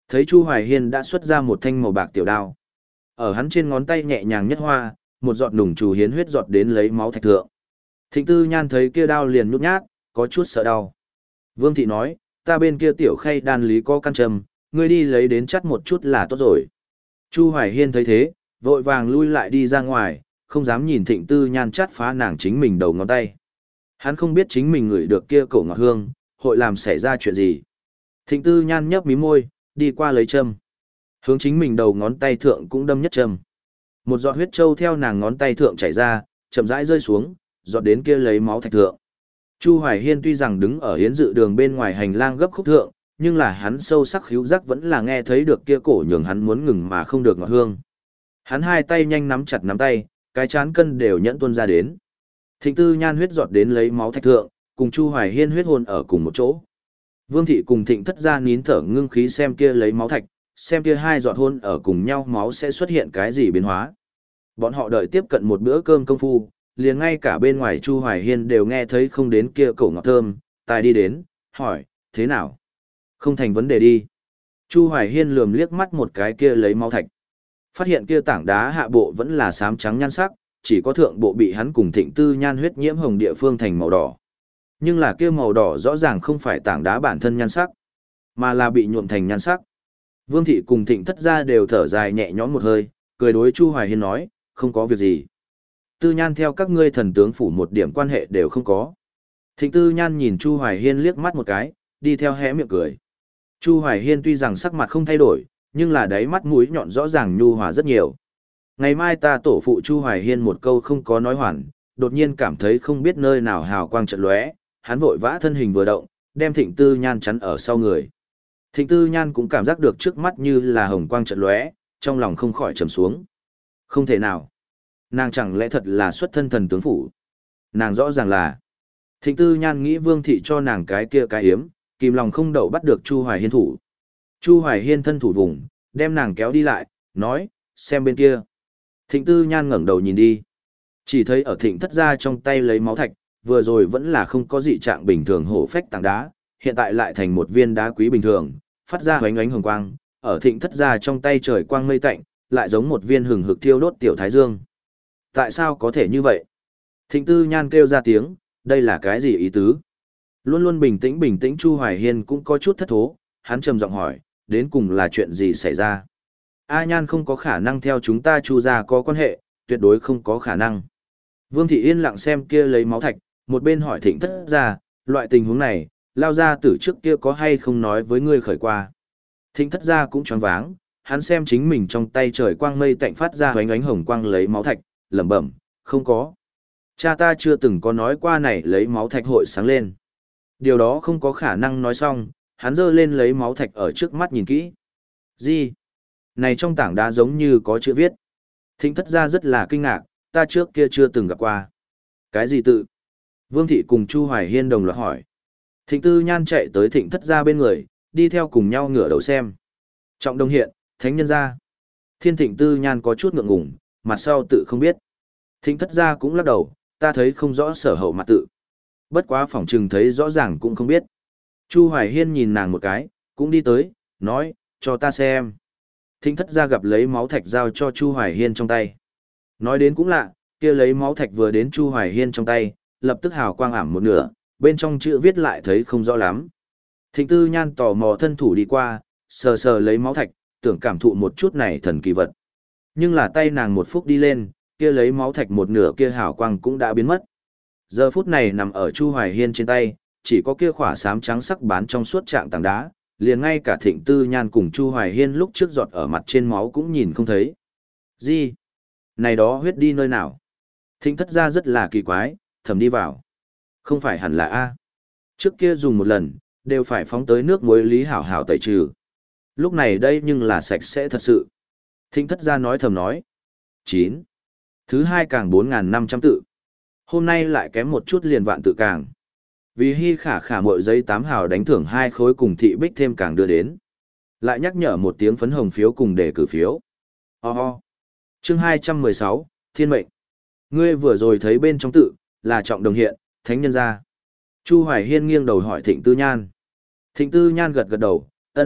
Thấy Chu Hoài Hiên đã xuất ra một thanh màu bạc tiểu đao. Ở hắn trên ngón tay nhẹ nhàng nhất hoa, một giọt nùng trù hiến huyết giọt đến lấy máu thạch thượng. Thịnh Tư Nhan thấy kia đao liền nhút nhát, có chút sợ đau. Vương thị nói, ta bên kia tiểu khay đan lý có căn trầm, ngươi đi lấy đến chắt một chút là tốt rồi. Chu Hoài Hiên thấy thế, vội vàng lui lại đi ra ngoài, không dám nhìn Thịnh Tư Nhan chắt phá nàng chính mình đầu ngón tay. Hắn không biết chính mình ngửi được kia cổ ngọt hương, hội làm xảy ra chuyện gì. Thịnh Tư Nhan nhấp mí môi, đi qua lấy châm. Hướng chính mình đầu ngón tay thượng cũng đâm nhất châm. Một giọt huyết trâu theo nàng ngón tay thượng chảy ra, chậm rãi rơi xuống, giọt đến kia lấy máu thạch thượng. Chu Hoài Hiên tuy rằng đứng ở hiến dự đường bên ngoài hành lang gấp khúc thượng, nhưng là hắn sâu sắc khíu giác vẫn là nghe thấy được kia cổ nhường hắn muốn ngừng mà không được ngọt hương. Hắn hai tay nhanh nắm chặt nắm tay, cái chán cân đều nhẫn tuôn ra đến. Thịnh Tư Nhan huyết giọt đến lấy máu thạch thượng, cùng Chu Hoài Hiên huyết hôn ở cùng một chỗ. Vương thị cùng Thịnh Thất gia nín thở ngưng khí xem kia lấy máu thạch, xem kia hai giọt hôn ở cùng nhau máu sẽ xuất hiện cái gì biến hóa. Bọn họ đợi tiếp cận một bữa cơm công phu, liền ngay cả bên ngoài Chu Hoài Hiên đều nghe thấy không đến kia cổ ngọt thơm, tài đi đến, hỏi, thế nào? Không thành vấn đề đi. Chu Hoài Hiên lườm liếc mắt một cái kia lấy máu thạch. Phát hiện kia tảng đá hạ bộ vẫn là xám trắng nhan sắc, chỉ có thượng bộ bị hắn cùng Thịnh Tư Nhan huyết nhiễm hồng địa phương thành màu đỏ. Nhưng là kia màu đỏ rõ ràng không phải tảng đá bản thân nhan sắc, mà là bị nhuộm thành nhan sắc. Vương thị cùng Thịnh Thất gia đều thở dài nhẹ nhõm một hơi, cười đối Chu Hoài Hiên nói, không có việc gì. Tư Nhan theo các ngươi thần tướng phủ một điểm quan hệ đều không có. Thịnh Tư Nhan nhìn Chu Hoài Hiên liếc mắt một cái, đi theo hé miệng cười. Chu Hoài Hiên tuy rằng sắc mặt không thay đổi, nhưng là đáy mắt mũi nhọn rõ ràng nhu hòa rất nhiều. Ngày mai ta tổ phụ Chu Hoài Hiên một câu không có nói hoàn, đột nhiên cảm thấy không biết nơi nào hào quang chợt lóe, hắn vội vã thân hình vừa động, đem Thịnh Tư Nhan chắn ở sau người. Thịnh Tư Nhan cũng cảm giác được trước mắt như là hồng quang chợt lóe, trong lòng không khỏi trầm xuống. Không thể nào. Nàng chẳng lẽ thật là xuất thân thần tướng phủ? Nàng rõ ràng là. Thịnh Tư Nhan nghĩ Vương thị cho nàng cái kia cái hiếm, kìm lòng không đậu bắt được Chu Hoài Hiên thủ. Chu Hoài Hiên thân thủ vùng, đem nàng kéo đi lại, nói, xem bên kia. Thịnh Tư Nhan ngẩng đầu nhìn đi. Chỉ thấy ở Thịnh Thất gia trong tay lấy máu thạch, vừa rồi vẫn là không có dị trạng bình thường hổ phách tảng đá, hiện tại lại thành một viên đá quý bình thường, phát ra ánh ánh hồng quang, ở Thịnh Thất gia trong tay trời quang mây tạnh, lại giống một viên hừng hực thiêu đốt tiểu thái dương. Tại sao có thể như vậy? Thịnh Tư Nhan kêu ra tiếng, đây là cái gì ý tứ? Luôn luôn bình tĩnh bình tĩnh Chu Hoài Hiên cũng có chút thất thố, hắn trầm giọng hỏi, đến cùng là chuyện gì xảy ra? A Nhan không có khả năng theo chúng ta Chu gia có quan hệ, tuyệt đối không có khả năng. Vương thị yên lặng xem kia lấy máu thạch, một bên hỏi Thịnh Thất gia, loại tình huống này, lao ra từ trước kia có hay không nói với ngươi khởi qua. Thịnh Thất gia cũng choáng váng, hắn xem chính mình trong tay trời quang mây tạnh phát ra ánh ánh hồng quang lấy máu thạch, lẩm bẩm, không có. Cha ta chưa từng có nói qua này lấy máu thạch hội sáng lên. Điều đó không có khả năng nói xong, hắn giơ lên lấy máu thạch ở trước mắt nhìn kỹ. Gì? Này trong tảng đá giống như có chữ viết. Thịnh Thất gia rất là kinh ngạc, ta trước kia chưa từng gặp qua. Cái gì tự? Vương thị cùng Chu Hoài Hiên đồng loạt hỏi. Thịnh Tư Nhan chạy tới Thịnh Thất gia bên người, đi theo cùng nhau ngửa đầu xem. Trọng Đông hiện, thánh nhân gia. Thiên Thịnh Tư Nhan có chút ngượng ngùng, mặt sau tự không biết. Thịnh Thất gia cũng lắc đầu, ta thấy không rõ sở hậu mặt tự. Bất quá phỏng trừng thấy rõ ràng cũng không biết. Chu Hoài Hiên nhìn nàng một cái, cũng đi tới, nói, cho ta xem. Thịnh Thất gia gặp lấy máu thạch giao cho Chu Hoài Hiên trong tay. Nói đến cũng lạ, kia lấy máu thạch vừa đến Chu Hoài Hiên trong tay, lập tức hào quang ảm một nửa, bên trong chữ viết lại thấy không rõ lắm. Thịnh Tư Nhan tò mò thân thủ đi qua, sờ sờ lấy máu thạch, tưởng cảm thụ một chút này thần kỳ vật. Nhưng là tay nàng một phút đi lên, kia lấy máu thạch một nửa kia hào quang cũng đã biến mất. Giờ phút này nằm ở Chu Hoài Hiên trên tay, chỉ có kia khỏa xám trắng sắc bán trong suốt trạng tảng đá, liền ngay cả Thịnh Tư Nhan cùng Chu Hoài Hiên lúc trước giọt ở mặt trên máu cũng nhìn không thấy. Gì? Này đó huyết đi nơi nào? Thịnh Thất gia rất là kỳ quái, thầm đi vào. Không phải hẳn là A. Trước kia dùng một lần, đều phải phóng tới nước muối lý hảo hảo tẩy trừ. Lúc này đây nhưng là sạch sẽ thật sự. Thịnh Thất gia nói thầm nói. chín. Thứ hai càng bốn nghìn năm trăm tự. Hôm nay lại kém một chút liền vạn tự càng. Vì hy khả khả mội giấy tám hào đánh thưởng hai khối cùng thị bích thêm càng đưa đến. Lại nhắc nhở một tiếng phấn hồng phiếu cùng đề cử phiếu. Ho ho. Chương hai trăm mười sáu, Thiên mệnh. Ngươi vừa rồi thấy bên trong tự, là Trọng Đồng hiện, thánh nhân gia. Chu Hoài Hiên nghiêng đầu hỏi Thịnh Tư Nhan. Thịnh Tư Nhan gật gật đầu, ân,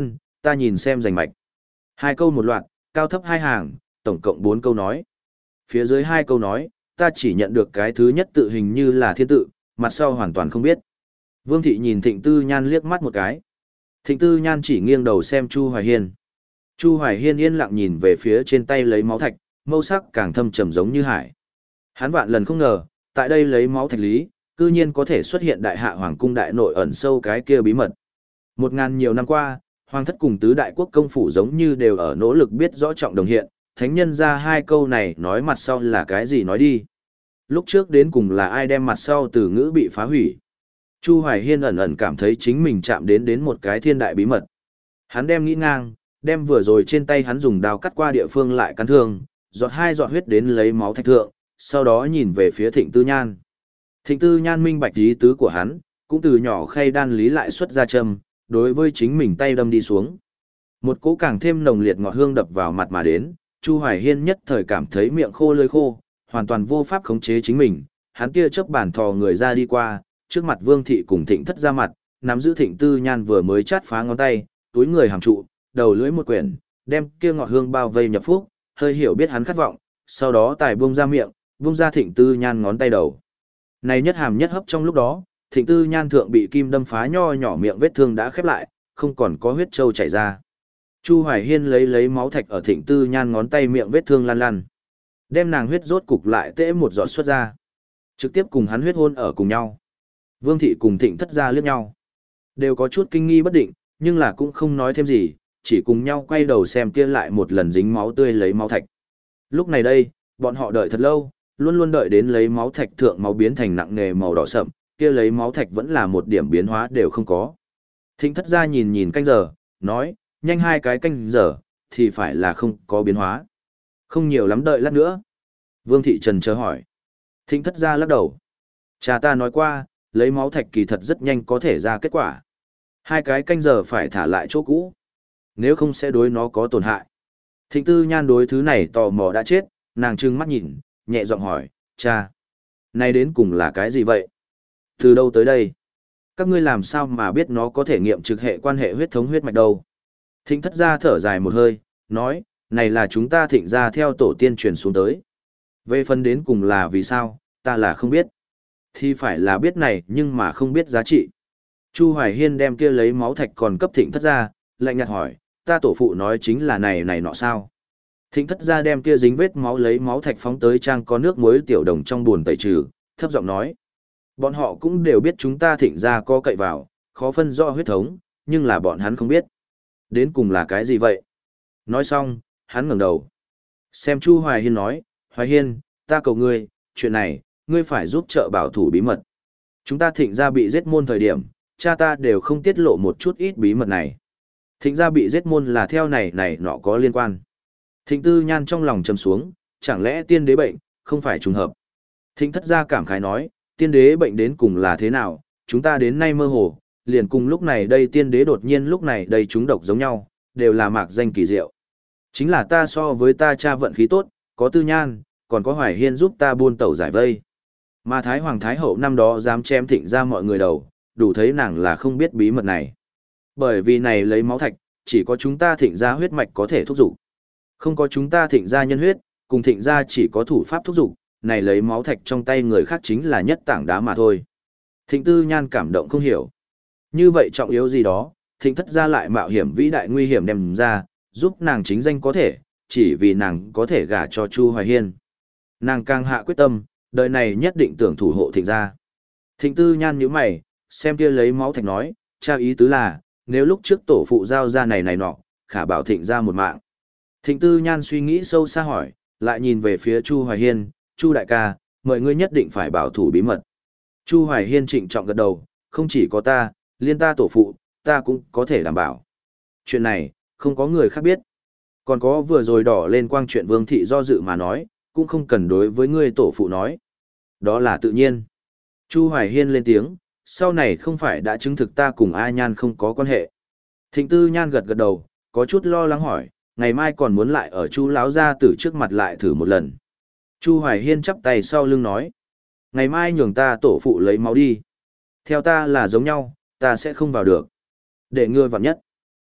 Ta nhìn xem rành mạch. Hai câu một loạt, cao thấp hai hàng, tổng cộng bốn câu nói. Phía dưới hai câu nói, ta chỉ nhận được cái thứ nhất tự hình như là thiên tự, mặt sau hoàn toàn không biết. Vương thị nhìn Thịnh Tư Nhan liếc mắt một cái. Thịnh Tư Nhan chỉ nghiêng đầu xem Chu Hoài Hiên. Chu Hoài Hiên yên lặng nhìn về phía trên tay lấy máu thạch, mâu sắc càng thâm trầm giống như hải. Hắn vạn lần không ngờ, tại đây lấy máu thạch lý, cư nhiên có thể xuất hiện đại hạ hoàng cung đại nội ẩn sâu cái kia bí mật. Một ngàn nhiều năm qua, hoàng thất cùng tứ đại quốc công phủ giống như đều ở nỗ lực biết rõ trọng đồng hiện, thánh nhân ra hai câu này nói mặt sau là cái gì nói đi. Lúc trước đến cùng là ai đem mặt sau từ ngữ bị phá hủy. Chu Hoài Hiên ẩn ẩn cảm thấy chính mình chạm đến đến một cái thiên đại bí mật. Hắn đem nghĩ ngang, đem vừa rồi trên tay hắn dùng đao cắt qua địa phương lại cắn thương, giọt hai giọt huyết đến lấy máu thạch thượng, sau đó nhìn về phía Thịnh Tư Nhan. Thịnh Tư Nhan minh bạch ý tứ của hắn, cũng từ nhỏ khay đan lý lại xuất ra châm, đối với chính mình tay đâm đi xuống. Một cỗ càng thêm nồng liệt ngọt hương đập vào mặt mà đến, Chu Hoài Hiên nhất thời cảm thấy miệng khô lưỡi khô, hoàn toàn vô pháp khống chế chính mình, hắn kia chớp bản thò người ra đi qua, trước mặt Vương thị cùng Thịnh Thất ra mặt, nắm giữ Thịnh Tư Nhan vừa mới chát phá ngón tay, túi người hàm trụ, đầu lưỡi một quyển, đem kia ngọt hương bao vây nhập phúc, hơi hiểu biết hắn khát vọng, sau đó tài buông ra miệng, buông ra Thịnh Tư Nhan ngón tay đầu. Này nhất hàm nhất hấp trong lúc đó, Thịnh Tư Nhan thượng bị kim đâm phá nho nhỏ miệng vết thương đã khép lại, không còn có huyết trâu chảy ra. Chu Hoài Hiên lấy lấy máu thạch ở Thịnh Tư Nhan ngón tay miệng vết thương lăn lăn, đem nàng huyết rốt cục lại tễ một giọt xuất ra, trực tiếp cùng hắn huyết hôn ở cùng nhau. Vương thị cùng Thịnh Thất ra liếc nhau, đều có chút kinh nghi bất định, nhưng là cũng không nói thêm gì, chỉ cùng nhau quay đầu xem kia lại một lần dính máu tươi lấy máu thạch. Lúc này đây, bọn họ đợi thật lâu, luôn luôn đợi đến lấy máu thạch thượng máu biến thành nặng nề màu đỏ sậm, kia lấy máu thạch vẫn là một điểm biến hóa đều không có. Thịnh Thất ra nhìn nhìn canh giờ, nói, nhanh hai cái canh giờ, thì phải là không có biến hóa. Không nhiều lắm đợi lát nữa. Vương thị trần chờ hỏi. Thịnh Thất ra lắc đầu. Cha ta nói qua, lấy máu thạch kỳ thật rất nhanh có thể ra kết quả. Hai cái canh giờ phải thả lại chỗ cũ. Nếu không sẽ đối nó có tổn hại. Thịnh Tư Nhan đối thứ này tò mò đã chết, nàng trừng mắt nhìn, nhẹ giọng hỏi, cha, này đến cùng là cái gì vậy? Từ đâu tới đây? Các ngươi làm sao mà biết nó có thể nghiệm trực hệ quan hệ huyết thống huyết mạch đâu? Thịnh Thất gia thở dài một hơi, nói, này là chúng ta Thịnh gia theo tổ tiên truyền xuống tới. Về phần đến cùng là vì sao, ta là không biết. Thì phải là biết này nhưng mà không biết giá trị. Chu Hoài Hiên đem kia lấy máu thạch còn cấp Thịnh Thất gia, lạnh nhạt hỏi, ta tổ phụ nói chính là này này nọ sao? Thịnh Thất gia đem kia dính vết máu lấy máu thạch phóng tới trang có nước muối tiểu đồng trong buồn tẩy trừ, thấp giọng nói. Bọn họ cũng đều biết chúng ta Thịnh gia có cậy vào, khó phân rõ huyết thống, nhưng là bọn hắn không biết. Đến cùng là cái gì vậy? Nói xong, hắn ngẩng đầu. Xem Chu Hoài Hiên nói, Hoài Hiên, ta cầu ngươi, chuyện này, ngươi phải giúp trợ bảo thủ bí mật. Chúng ta Thịnh gia bị giết môn thời điểm, cha ta đều không tiết lộ một chút ít bí mật này. Thịnh gia bị giết môn là theo này này nọ có liên quan. Thịnh Tư Nhan trong lòng trầm xuống, chẳng lẽ tiên đế bệnh, không phải trùng hợp. Thịnh Thất gia cảm khái nói, tiên đế bệnh đến cùng là thế nào, chúng ta đến nay mơ hồ, liền cùng lúc này đây tiên đế đột nhiên lúc này đây chúng độc giống nhau, đều là mạc danh kỳ diệu. Chính là ta so với ta cha vận khí tốt, có Tư Nhan, còn có Hoài Hiên giúp ta buôn tẩu giải vây. Mà Thái Hoàng Thái Hậu năm đó dám chém Thịnh gia mọi người đầu, đủ thấy nàng là không biết bí mật này. Bởi vì này lấy máu thạch, chỉ có chúng ta Thịnh gia huyết mạch có thể thúc dục. Không có chúng ta Thịnh gia nhân huyết, cùng Thịnh gia chỉ có thủ pháp thúc dục, này lấy máu thạch trong tay người khác chính là nhất tảng đá mà thôi. Thịnh Tư Nhan cảm động không hiểu. Như vậy trọng yếu gì đó, Thịnh Thất gia lại mạo hiểm vĩ đại nguy hiểm đem ra, giúp nàng chính danh có thể, chỉ vì nàng có thể gả cho Chu Hoài Hiên. Nàng càng hạ quyết tâm, đời này nhất định tưởng thủ hộ Thịnh gia. Thịnh Tư Nhan nhíu mày, xem kia lấy máu thạch nói, cha ý tứ là, nếu lúc trước tổ phụ giao ra này này nọ, khả bảo Thịnh gia một mạng. Thịnh Tư Nhan suy nghĩ sâu xa hỏi, lại nhìn về phía Chu Hoài Hiên, Chu đại ca, mời ngươi nhất định phải bảo thủ bí mật. Chu Hoài Hiên trịnh trọng gật đầu, không chỉ có ta, liên ta tổ phụ, ta cũng có thể đảm bảo. Chuyện này, không có người khác biết. Còn có vừa rồi đỏ lên quang chuyện Vương thị do dự mà nói, cũng không cần đối với ngươi tổ phụ nói. Đó là tự nhiên. Chu Hoài Hiên lên tiếng, sau này không phải đã chứng thực ta cùng A Nhan không có quan hệ. Thịnh Tư Nhan gật gật đầu, có chút lo lắng hỏi, ngày mai còn muốn lại ở Chu lão gia tử trước mặt lại thử một lần. Chu Hoài Hiên chắp tay sau lưng nói, ngày mai nhường ta tổ phụ lấy máu đi. Theo ta là giống nhau, ta sẽ không vào được. Để ngươi vào nhất.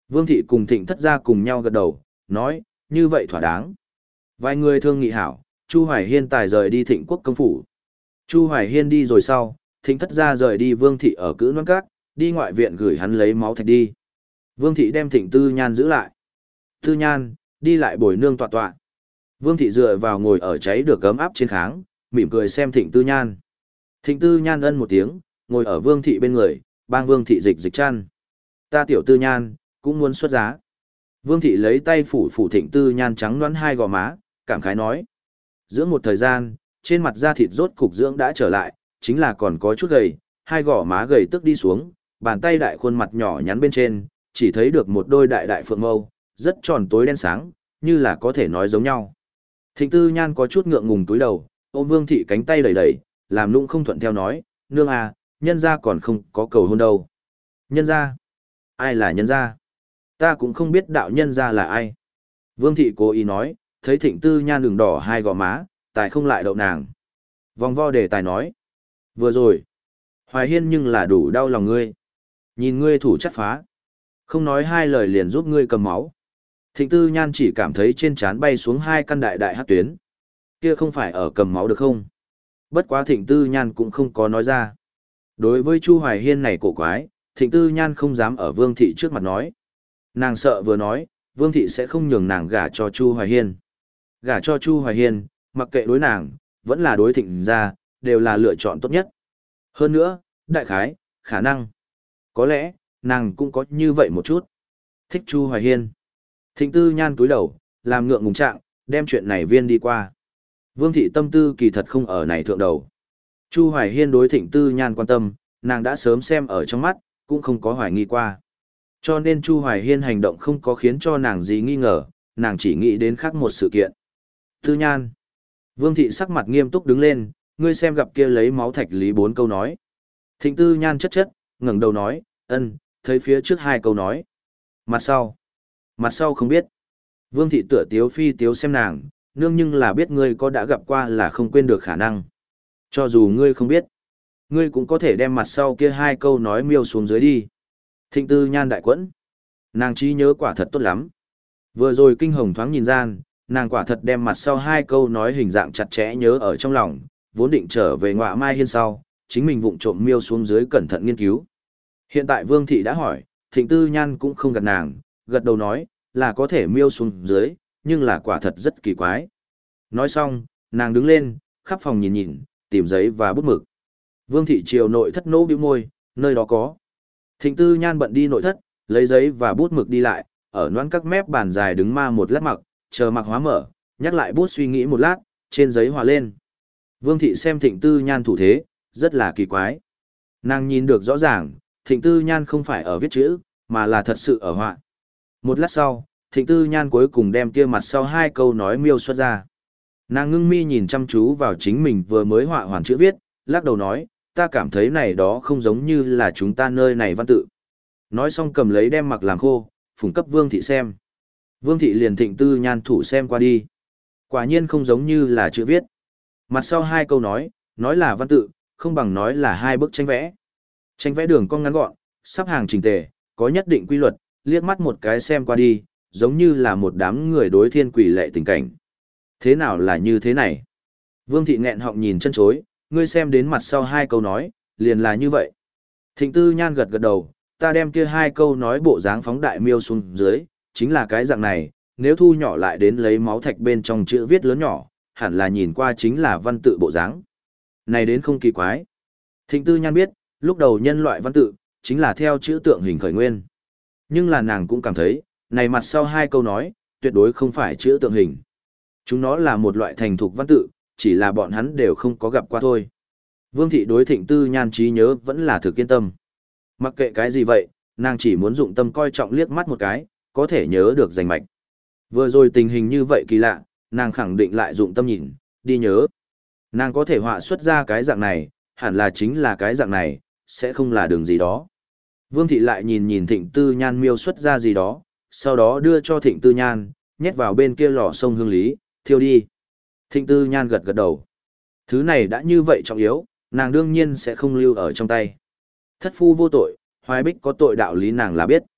Vương thị cùng Thịnh Thất gia cùng nhau gật đầu, nói, như vậy thỏa đáng. Vài người thương nghị hảo, Chu Hoài Hiên tài rời đi Thịnh Quốc công phủ. Chu Hoài Hiên đi rồi sau, Thịnh Thất gia rời đi Vương thị ở Cữ Loan Các, đi ngoại viện gửi hắn lấy máu thạch đi. Vương thị đem Thịnh Tư Nhan giữ lại. Tư Nhan, đi lại bồi nương tọa tọa. Vương thị dựa vào ngồi ở cháy được ấm áp trên kháng, mỉm cười xem Thịnh Tư Nhan. Thịnh Tư Nhan ân một tiếng, ngồi ở Vương thị bên người, bang Vương thị dịch dịch chăn. Ta tiểu Tư Nhan, cũng muốn xuất giá. Vương thị lấy tay phủ phủ Thịnh Tư Nhan trắng nõn hai gò má, cảm khái nói. Dưỡng một thời gian, trên mặt da thịt rốt cục dưỡng đã trở lại, chính là còn có chút gầy, hai gò má gầy tức đi xuống, bàn tay đại khuôn mặt nhỏ nhắn bên trên, chỉ thấy được một đôi đại đại phượng mâu, rất tròn tối đen sáng, như là có thể nói giống nhau. Thịnh Tư Nhan có chút ngượng ngùng túi đầu, ôm Vương thị cánh tay đẩy đẩy, làm nũng không thuận theo nói, nương à, nhân gia còn không có cầu hôn đâu. Nhân gia? Ai là nhân gia? Ta cũng không biết đạo nhân gia là ai. Vương thị cố ý nói, thấy Thịnh Tư Nhan đường đỏ hai gò má, tài không lại đậu nàng. Vòng vo đề tài nói. Vừa rồi, Hoài Hiên nhưng là đủ đau lòng ngươi. Nhìn ngươi thủ chất phá. Không nói hai lời liền giúp ngươi cầm máu. Thịnh Tư Nhan chỉ cảm thấy trên trán bay xuống hai căn đại đại hát tuyến. Kia không phải ở cầm máu được không? Bất quá Thịnh Tư Nhan cũng không có nói ra. Đối với Chu Hoài Hiên này cổ quái, Thịnh Tư Nhan không dám ở Vương thị trước mặt nói. Nàng sợ vừa nói, Vương thị sẽ không nhường nàng gả cho Chu Hoài Hiên. Gả cho Chu Hoài Hiên, mặc kệ đối nàng, vẫn là đối Thịnh gia, đều là lựa chọn tốt nhất. Hơn nữa, đại khái, khả năng. Có lẽ, nàng cũng có như vậy một chút. Thích Chu Hoài Hiên. Thịnh Tư Nhan túi đầu, làm ngượng ngùng trạng, đem chuyện này viên đi qua. Vương thị tâm tư kỳ thật không ở này thượng đầu. Chu Hoài Hiên đối Thịnh Tư Nhan quan tâm, nàng đã sớm xem ở trong mắt, cũng không có hoài nghi qua. Cho nên Chu Hoài Hiên hành động không có khiến cho nàng gì nghi ngờ, nàng chỉ nghĩ đến khác một sự kiện. Tư Nhan. Vương thị sắc mặt nghiêm túc đứng lên, ngươi xem gặp kia lấy máu thạch lý bốn câu nói. Thịnh Tư Nhan chất chất, ngẩng đầu nói, ân, thấy phía trước hai câu nói. Mặt sau. Mặt sau không biết. Vương thị tựa tiếu phi tiếu xem nàng, nương nhưng là biết ngươi có đã gặp qua là không quên được khả năng. Cho dù ngươi không biết, ngươi cũng có thể đem mặt sau kia hai câu nói miêu xuống dưới đi. Thịnh Tư Nhan đại quẫn. Nàng trí nhớ quả thật tốt lắm. Vừa rồi kinh hồng thoáng nhìn gian, nàng quả thật đem mặt sau hai câu nói hình dạng chặt chẽ nhớ ở trong lòng, vốn định trở về Ngọa Mai Hiên sau, chính mình vụng trộm miêu xuống dưới cẩn thận nghiên cứu. Hiện tại Vương thị đã hỏi, Thịnh Tư Nhan cũng không gạt nàng, gật đầu nói, là có thể miêu xuống dưới, nhưng là quả thật rất kỳ quái. Nói xong, nàng đứng lên, khắp phòng nhìn nhìn, tìm giấy và bút mực. Vương thị triều nội thất nỗ bĩu môi, nơi đó có. Thịnh Tư Nhan bận đi nội thất, lấy giấy và bút mực đi lại, ở noãn các mép bàn dài đứng ma một lát mặc, chờ mặc hóa mở, nhắc lại bút suy nghĩ một lát, trên giấy hòa lên. Vương thị xem Thịnh Tư Nhan thủ thế, rất là kỳ quái. Nàng nhìn được rõ ràng, Thịnh Tư Nhan không phải ở viết chữ, mà là thật sự ở họa. Một lát sau, Thịnh Tư Nhan cuối cùng đem kia mặt sau hai câu nói miêu xuất ra. Nàng ngưng mi nhìn chăm chú vào chính mình vừa mới họa hoàn chữ viết, lắc đầu nói, ta cảm thấy này đó không giống như là chúng ta nơi này văn tự. Nói xong cầm lấy đem mặc làm khô, phủng cấp Vương thị xem. Vương thị liền Thịnh Tư Nhan thủ xem qua đi. Quả nhiên không giống như là chữ viết. Mặt sau hai câu nói, nói là văn tự, không bằng nói là hai bức tranh vẽ. Tranh vẽ đường cong ngắn gọn, sắp hàng chỉnh tề, có nhất định quy luật, liếc mắt một cái xem qua đi, giống như là một đám người đối thiên quỷ lệ tình cảnh. Thế nào là như thế này? Vương thị nghẹn họng nhìn chân chối, ngươi xem đến mặt sau hai câu nói, liền là như vậy. Thịnh Tư Nhan gật gật đầu, ta đem kia hai câu nói bộ dáng phóng đại miêu xuống dưới, chính là cái dạng này, nếu thu nhỏ lại đến lấy máu thạch bên trong chữ viết lớn nhỏ, hẳn là nhìn qua chính là văn tự bộ dáng. Này đến không kỳ quái. Thịnh Tư Nhan biết, lúc đầu nhân loại văn tự, chính là theo chữ tượng hình khởi nguyên. Nhưng là nàng cũng cảm thấy, này mặt sau hai câu nói, tuyệt đối không phải chữ tượng hình. Chúng nó là một loại thành thục văn tự, chỉ là bọn hắn đều không có gặp qua thôi. Vương thị đối Thịnh Tư Nhan trí nhớ vẫn là thực yên tâm. Mặc kệ cái gì vậy, nàng chỉ muốn dụng tâm coi trọng liếc mắt một cái, có thể nhớ được rành mạch. Vừa rồi tình hình như vậy kỳ lạ, nàng khẳng định lại dụng tâm nhìn, đi nhớ. Nàng có thể họa xuất ra cái dạng này, hẳn là chính là cái dạng này, sẽ không là đường gì đó. Vương thị lại nhìn nhìn Thịnh Tư Nhan miêu xuất ra gì đó, sau đó đưa cho Thịnh Tư Nhan, nhét vào bên kia lò sông hương lý, thiêu đi. Thịnh Tư Nhan gật gật đầu. Thứ này đã như vậy trọng yếu, nàng đương nhiên sẽ không lưu ở trong tay. Thất phu vô tội, Hoài Bích có tội đạo lý nàng là biết.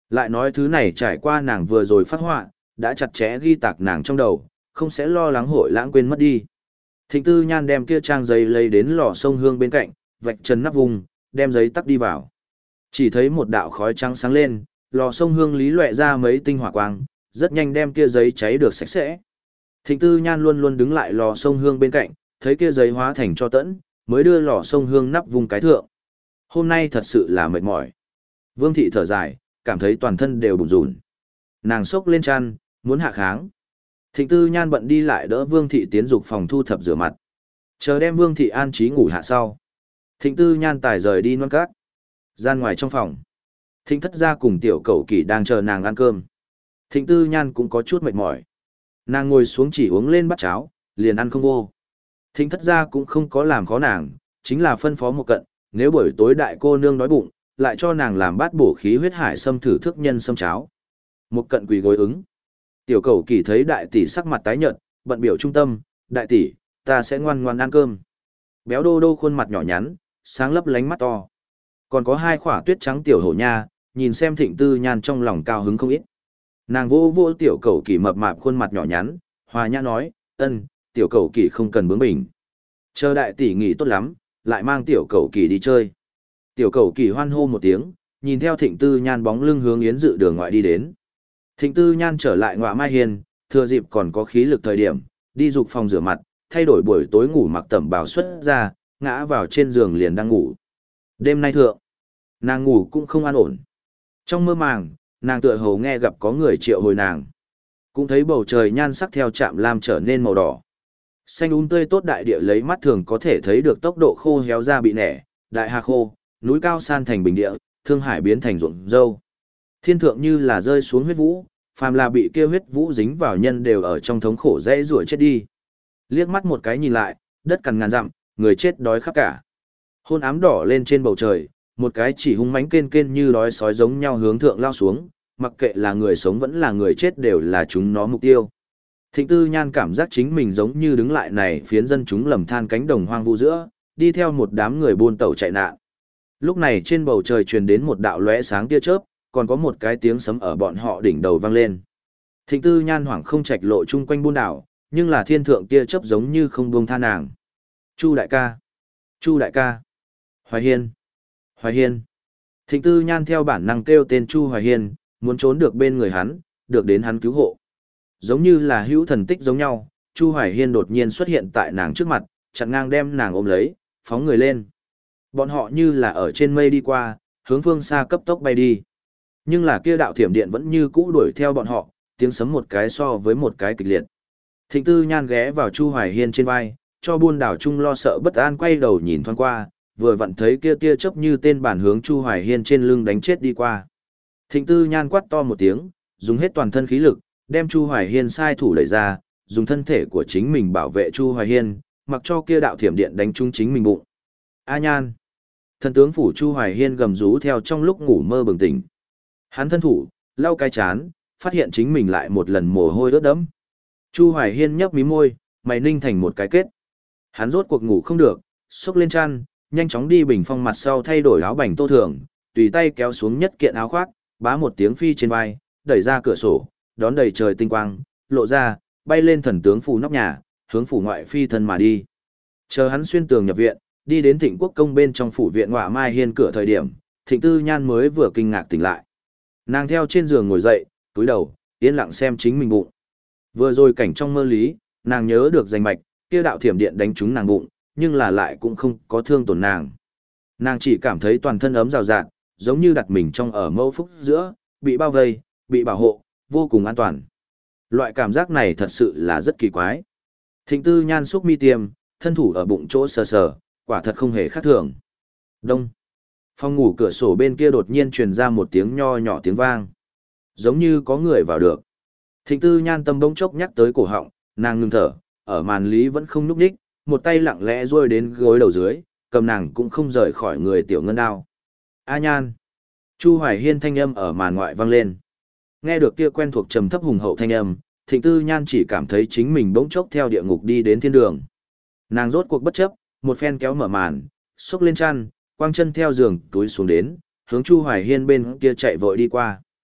Lại nói thứ này trải qua nàng vừa rồi phát họa, đã chặt chẽ ghi tạc nàng trong đầu, không sẽ lo lắng hội lãng quên mất đi. Thịnh Tư Nhan đem kia trang giấy lấy đến lò sông hương bên cạnh, vạch chân nắp vùng, đem giấy tắc đi vào. Chỉ thấy một đạo khói trắng sáng lên, lò sông hương lý loẹ ra mấy tinh hỏa quang, rất nhanh đem kia giấy cháy được sạch sẽ. Thịnh Tư Nhan luôn luôn đứng lại lò sông hương bên cạnh, thấy kia giấy hóa thành cho tẫn, mới đưa lò sông hương nắp vùng cái thượng. Hôm nay thật sự là mệt mỏi. Vương thị thở dài, cảm thấy toàn thân đều bủn rủn. Nàng sốc lên chăn, muốn hạ kháng. Thịnh Tư Nhan bận đi lại đỡ Vương thị tiến dục phòng thu thập rửa mặt. Chờ đem Vương thị an trí ngủ hạ sau. Thịnh Tư Nhan tài rời đi non cát. Gian ngoài trong phòng. Thịnh Thất Gia cùng tiểu cẩu kỷ đang chờ nàng ăn cơm. Thịnh Tư Nhan cũng có chút mệt mỏi. Nàng ngồi xuống chỉ uống lên bát cháo, liền ăn không vô. Thịnh Thất Gia cũng không có làm khó nàng, chính là phân phó một cận, nếu buổi tối đại cô nương đói bụng, lại cho nàng làm bát bổ khí huyết hải xâm thử thức nhân xâm cháo. Một cận quỳ gối ứng. Tiểu cẩu kỳ thấy đại tỷ sắc mặt tái nhợt, bận biểu trung tâm, đại tỷ, ta sẽ ngoan ngoan ăn cơm. Béo đô đô khuôn mặt nhỏ nhắn, sáng lấp lánh mắt to. Còn có hai khỏa tuyết trắng tiểu hổ nha, nhìn xem Thịnh Tư Nhan trong lòng cao hứng không ít. Nàng vô vô tiểu cẩu kỳ mập mạp khuôn mặt nhỏ nhắn, hòa nhã nói, ân, tiểu cẩu kỳ không cần bướng bỉnh. Chờ đại tỷ nghỉ tốt lắm, lại mang tiểu cẩu kỳ đi chơi. Tiểu cẩu kỳ hoan hô một tiếng, nhìn theo Thịnh Tư Nhan bóng lưng hướng Yến Dự đường ngoại đi đến. Thịnh Tư Nhan trở lại Ngọa Mai Hiên, thừa dịp còn có khí lực thời điểm, đi dục phòng rửa mặt, thay đổi buổi tối ngủ mặc tẩm bào xuất ra, ngã vào trên giường liền đang ngủ. Đêm nay thượng, nàng ngủ cũng không an ổn. Trong mơ màng, nàng tựa hồ nghe gặp có người triệu hồi nàng. Cũng thấy bầu trời nhan sắc theo chạm lam trở nên màu đỏ. Xanh um tươi tốt đại địa lấy mắt thường có thể thấy được tốc độ khô héo ra bị nẻ, đại hà khô, núi cao san thành bình địa, thương hải biến thành ruộng dâu. Thiên thượng như là rơi xuống huyết vũ, phàm là bị kia huyết vũ dính vào nhân đều ở trong thống khổ dễ rủa chết đi. Liếc mắt một cái nhìn lại, đất cằn ngàn dặm, người chết đói khắp cả. Hôn ám đỏ lên trên bầu trời, một cái chỉ hung mãnh kên kên như đói sói giống nhau hướng thượng lao xuống, mặc kệ là người sống vẫn là người chết đều là chúng nó mục tiêu. Thịnh Tư Nhan cảm giác chính mình giống như đứng lại này phiến dân chúng lầm than cánh đồng hoang vu giữa, đi theo một đám người buôn tẩu chạy nạn. Lúc này trên bầu trời truyền đến một đạo lóe sáng tia chớp, còn có một cái tiếng sấm ở bọn họ đỉnh đầu vang lên. Thịnh Tư Nhan hoảng không trạch lộ chung quanh buôn đảo, nhưng là thiên thượng tia chớp giống như không buông tha nàng. Chu đại ca, Chu đại ca, Hoài Hiên, Hoài Hiên. Thịnh Tư Nhan theo bản năng kêu tên Chu Hoài Hiên, muốn trốn được bên người hắn, được đến hắn cứu hộ. Giống như là hữu thần tích giống nhau, Chu Hoài Hiên đột nhiên xuất hiện tại nàng trước mặt, chặn ngang đem nàng ôm lấy, phóng người lên. Bọn họ như là ở trên mây đi qua, hướng phương xa cấp tốc bay đi. Nhưng là kia đạo thiểm điện vẫn như cũ đuổi theo bọn họ, tiếng sấm một cái so với một cái kịch liệt. Thịnh Tư Nhan ghé vào Chu Hoài Hiên trên vai, cho buôn đảo chung lo sợ bất an quay đầu nhìn thoáng qua, vừa vặn thấy kia tia chớp như tên bản hướng Chu Hoài Hiên trên lưng đánh chết đi qua. Thịnh Tư Nhan quát to một tiếng, dùng hết toàn thân khí lực, đem Chu Hoài Hiên sai thủ đẩy ra, dùng thân thể của chính mình bảo vệ Chu Hoài Hiên, mặc cho kia đạo thiểm điện đánh trúng chính mình bụng. A Nhan. Thần tướng phủ Chu Hoài Hiên gầm rú theo trong lúc ngủ mơ bừng tỉnh. Hắn thân thủ, lau cái chán, phát hiện chính mình lại một lần mồ hôi ướt đẫm. Chu Hoài Hiên nhấp mí môi, mày ninh thành một cái kết. Hắn rốt cuộc ngủ không được, xốc lên chăn, nhanh chóng đi bình phong mặt sau thay đổi áo bành tô thường, tùy tay kéo xuống nhất kiện áo khoác, bá một tiếng phi trên vai, đẩy ra cửa sổ, đón đầy trời tinh quang, lộ ra, bay lên thần tướng phủ nóc nhà, hướng phủ ngoại phi thân mà đi. Chờ hắn xuyên tường nhập viện, đi đến Thịnh Quốc công bên trong phủ viện Ngọa Mai Hiên cửa thời điểm, Thịnh Tư Nhan mới vừa kinh ngạc tỉnh lại. Nàng theo trên giường ngồi dậy, cúi đầu, yên lặng xem chính mình bụng. Vừa rồi cảnh trong mơ lý, nàng nhớ được danh mạch, kia đạo thiểm điện đánh trúng nàng bụng, nhưng là lại cũng không có thương tổn nàng. Nàng chỉ cảm thấy toàn thân ấm rào rạt, giống như đặt mình trong ở mâu phúc giữa, bị bao vây, bị bảo hộ, vô cùng an toàn. Loại cảm giác này thật sự là rất kỳ quái. Thịnh Tư Nhan xúc mi tiêm, thân thủ ở bụng chỗ sờ sờ, quả thật không hề khác thường. Đông. Phòng ngủ cửa sổ bên kia đột nhiên truyền ra một tiếng nho nhỏ tiếng vang. Giống như có người vào được. Thịnh Tư Nhan tâm bỗng chốc nhắc tới cổ họng, nàng ngừng thở, ở màn lý vẫn không nhúc nhích, một tay lặng lẽ duỗi đến gối đầu dưới, cầm nàng cũng không rời khỏi người tiểu ngân đao. A Nhan. Chu Hoài Hiên thanh âm ở màn ngoại vang lên. Nghe được kia quen thuộc trầm thấp hùng hậu thanh âm, Thịnh Tư Nhan chỉ cảm thấy chính mình bỗng chốc theo địa ngục đi đến thiên đường. Nàng rốt cuộc bất chấp, một phen kéo mở màn, xốc lên chăn, quang chân theo giường túi xuống đến, hướng Chu Hoài Hiên bên kia chạy vội đi qua.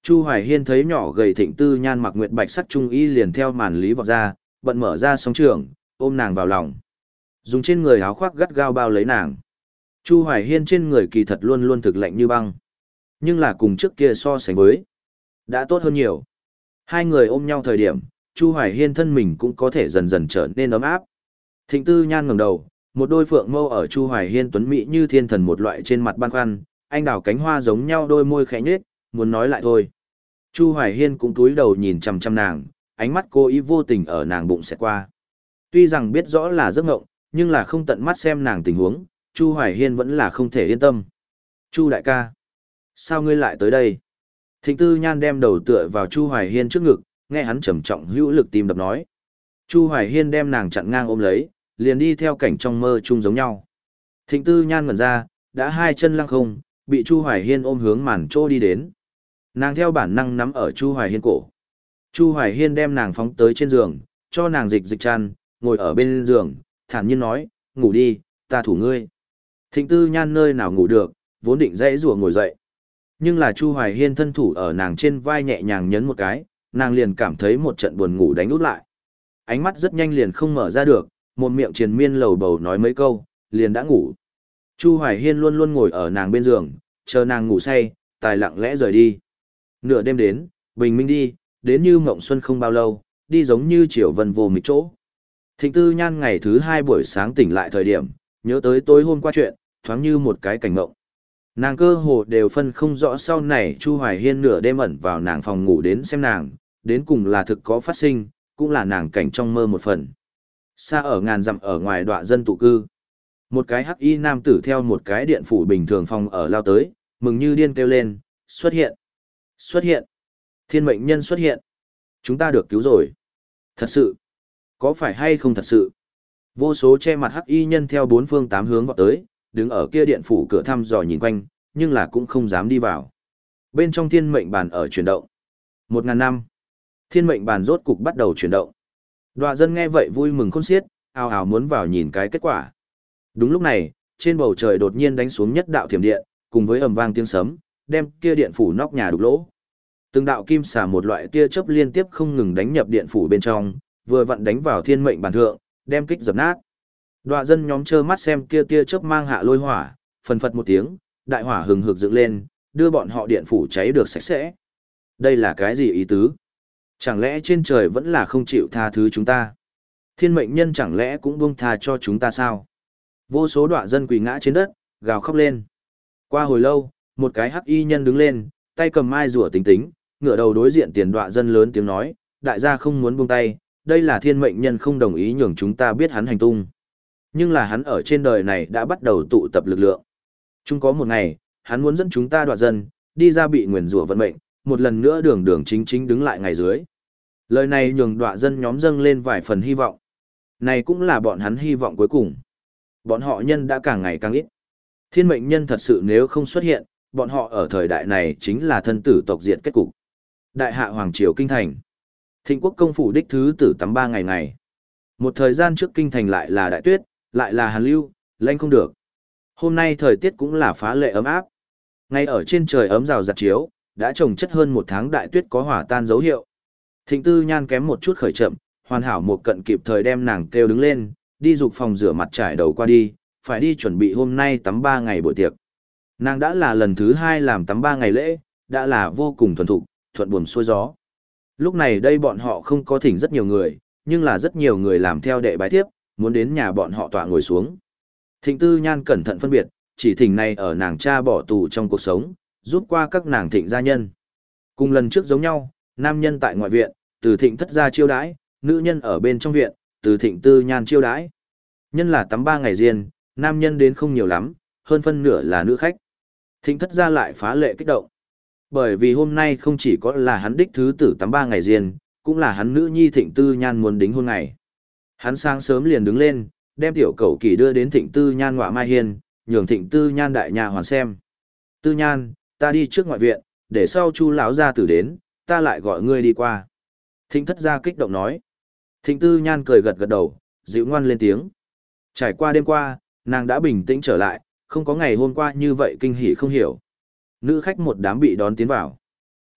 Chu Hoài Hiên thấy nhỏ gầy Thịnh Tư Nhan mặc nguyệt bạch sắc trung y liền theo màn lý vọt ra, bận mở ra song trường, ôm nàng vào lòng. Dùng trên người áo khoác gắt gao bao lấy nàng. Chu Hoài Hiên trên người kỳ thật luôn luôn thực lạnh như băng. Nhưng là cùng trước kia so sánh với, đã tốt hơn nhiều. Hai người ôm nhau thời điểm, Chu Hoài Hiên thân mình cũng có thể dần dần trở nên ấm áp. Thịnh Tư Nhan ngẩng đầu, một đôi phượng mâu ở Chu Hoài Hiên tuấn mỹ như thiên thần một loại trên mặt băn khoăn, anh đào cánh hoa giống nhau đôi môi khẽ nhếch, muốn nói lại thôi. Chu Hoài Hiên cũng cúi đầu nhìn chằm chằm nàng, ánh mắt cố ý vô tình ở nàng bụng xẹt qua. Tuy rằng biết rõ là giấc mộng, nhưng là không tận mắt xem nàng tình huống, Chu Hoài Hiên vẫn là không thể yên tâm. Chu đại ca, sao ngươi lại tới đây? Thịnh Tư Nhan đem đầu tựa vào Chu Hoài Hiên trước ngực, nghe hắn trầm trọng hữu lực tim đập nói. Chu Hoài Hiên đem nàng chặn ngang ôm lấy, liền đi theo cảnh trong mơ chung giống nhau. Thịnh Tư Nhan ngẩn ra, đã hai chân lăng không, bị Chu Hoài Hiên ôm hướng màn chỗ đi đến. Nàng theo bản năng nắm ở Chu Hoài Hiên cổ. Chu Hoài Hiên đem nàng phóng tới trên giường, cho nàng dịch dịch chăn, ngồi ở bên giường, thản nhiên nói, ngủ đi, ta thủ ngươi. Thịnh Tư Nhan nơi nào ngủ được, vốn định dãy rủa ngồi dậy. Nhưng là Chu Hoài Hiên thân thủ ở nàng trên vai nhẹ nhàng nhấn một cái, nàng liền cảm thấy một trận buồn ngủ đánh út lại. Ánh mắt rất nhanh liền không mở ra được, một miệng triền miên lầu bầu nói mấy câu, liền đã ngủ. Chu Hoài Hiên luôn luôn ngồi ở nàng bên giường, chờ nàng ngủ say, tài lặng lẽ rời đi. Nửa đêm đến, bình minh đi, đến như mộng xuân không bao lâu, đi giống như chiều vân vô mịch chỗ. Thịnh Tư Nhan ngày thứ hai buổi sáng tỉnh lại thời điểm, nhớ tới tối hôm qua chuyện, thoáng như một cái cảnh mộng. Nàng cơ hồ đều phân không rõ sau này Chu Hoài Hiên nửa đêm ẩn vào nàng phòng ngủ đến xem nàng, đến cùng là thực có phát sinh, cũng là nàng cảnh trong mơ một phần. Xa ở ngàn dặm ở ngoài đọa dân tụ cư. Một cái hắc y nam tử theo một cái điện phủ bình thường phòng ở lao tới, mừng như điên kêu lên, xuất hiện, xuất hiện, thiên mệnh nhân xuất hiện. Chúng ta được cứu rồi. Thật sự, có phải hay không thật sự? Vô số che mặt hắc y nhân theo bốn phương tám hướng vọt tới, đứng ở kia điện phủ cửa thăm dò nhìn quanh, nhưng là cũng không dám đi vào. Bên trong thiên mệnh bàn ở chuyển động. Một ngàn năm, thiên mệnh bàn rốt cục bắt đầu chuyển động. Đoạ dân nghe vậy vui mừng khôn xiết, ào ào muốn vào nhìn cái kết quả. Đúng lúc này, trên bầu trời đột nhiên đánh xuống nhất đạo thiểm điện, cùng với ầm vang tiếng sấm, đem kia điện phủ nóc nhà đục lỗ. Từng đạo kim xà một loại tia chớp liên tiếp không ngừng đánh nhập điện phủ bên trong, vừa vặn đánh vào thiên mệnh bàn thượng, đem kích dập nát. Đoạ dân nhóm trơ mắt xem kia tia chớp mang hạ lôi hỏa, phần phật một tiếng, đại hỏa hừng hực dựng lên, đưa bọn họ điện phủ cháy được sạch sẽ. Đây là cái gì ý tứ? Chẳng lẽ trên trời vẫn là không chịu tha thứ chúng ta? Thiên mệnh nhân chẳng lẽ cũng buông tha cho chúng ta sao? Vô số đoạ dân quỳ ngã trên đất, gào khóc lên. Qua hồi lâu, một cái hắc y nhân đứng lên, tay cầm mai rùa tính tính, ngửa đầu đối diện tiền đoạ dân lớn tiếng nói, đại gia không muốn buông tay, đây là thiên mệnh nhân không đồng ý nhường chúng ta biết hắn hành tung. Nhưng là hắn ở trên đời này đã bắt đầu tụ tập lực lượng. Chung có một ngày, hắn muốn dẫn chúng ta đoạ dân, đi ra bị nguyền rủa vận mệnh, một lần nữa đường đường chính chính đứng lại ngày dưới. Lời này nhường đoạ dân nhóm dâng lên vài phần hy vọng. Này cũng là bọn hắn hy vọng cuối cùng. Bọn họ nhân đã càng ngày càng ít. Thiên mệnh nhân thật sự nếu không xuất hiện, bọn họ ở thời đại này chính là thân tử tộc diệt kết cục. Đại hạ Hoàng Triều Kinh Thành. Thịnh quốc công phủ đích thứ tử tắm ba ngày ngày. Một thời gian trước Kinh Thành lại là đại tuyết, lại là hàn lưu, lạnh không được. Hôm nay thời tiết cũng là phá lệ ấm áp. Ngay ở trên trời ấm rào giặt chiếu, đã trồng chất hơn một tháng đại tuyết có hỏa tan dấu hiệu. Thịnh Tư Nhan kém một chút khởi chậm, hoàn hảo một cận kịp thời đem nàng kêu đứng lên, đi dục phòng rửa mặt trải đầu qua đi, phải đi chuẩn bị hôm nay tắm ba ngày buổi tiệc. Nàng đã là lần thứ hai làm tắm ba ngày lễ, đã là vô cùng thuần thục, thuận buồm xuôi gió. Lúc này đây bọn họ không có thỉnh rất nhiều người, nhưng là rất nhiều người làm theo đệ bái thiếp, muốn đến nhà bọn họ tọa ngồi xuống. Thịnh Tư Nhan cẩn thận phân biệt, chỉ thỉnh này ở nàng cha bỏ tù trong cuộc sống, giúp qua các nàng thịnh gia nhân. Cùng lần trước giống nhau, nam nhân tại ngoại viện, từ thịnh thất gia chiêu đãi, nữ nhân ở bên trong viện, từ thịnh Tư Nhan chiêu đãi. Nhân là tắm ba ngày riêng, nam nhân đến không nhiều lắm, hơn phân nửa là nữ khách. Thịnh thất gia lại phá lệ kích động. Bởi vì hôm nay không chỉ có là hắn đích thứ tử tắm ba ngày riêng, cũng là hắn nữ nhi thịnh Tư Nhan muốn đính hôn ngày. Hắn sáng sớm liền đứng lên, đem tiểu cẩu kỳ đưa đến thịnh Tư Nhan ngọa mai hiên, nhường thịnh Tư Nhan đại nhà hoàn xem. Tư Nhan, ta đi trước ngoại viện, để sau Chu lão gia tử đến, ta lại gọi ngươi đi qua. Thịnh thất gia kích động nói. Thịnh Tư Nhan cười gật gật đầu, dịu ngoan lên tiếng. Trải qua đêm qua, nàng đã bình tĩnh trở lại, không có ngày hôm qua như vậy kinh hỉ không hiểu. Nữ khách một đám bị đón tiến vào.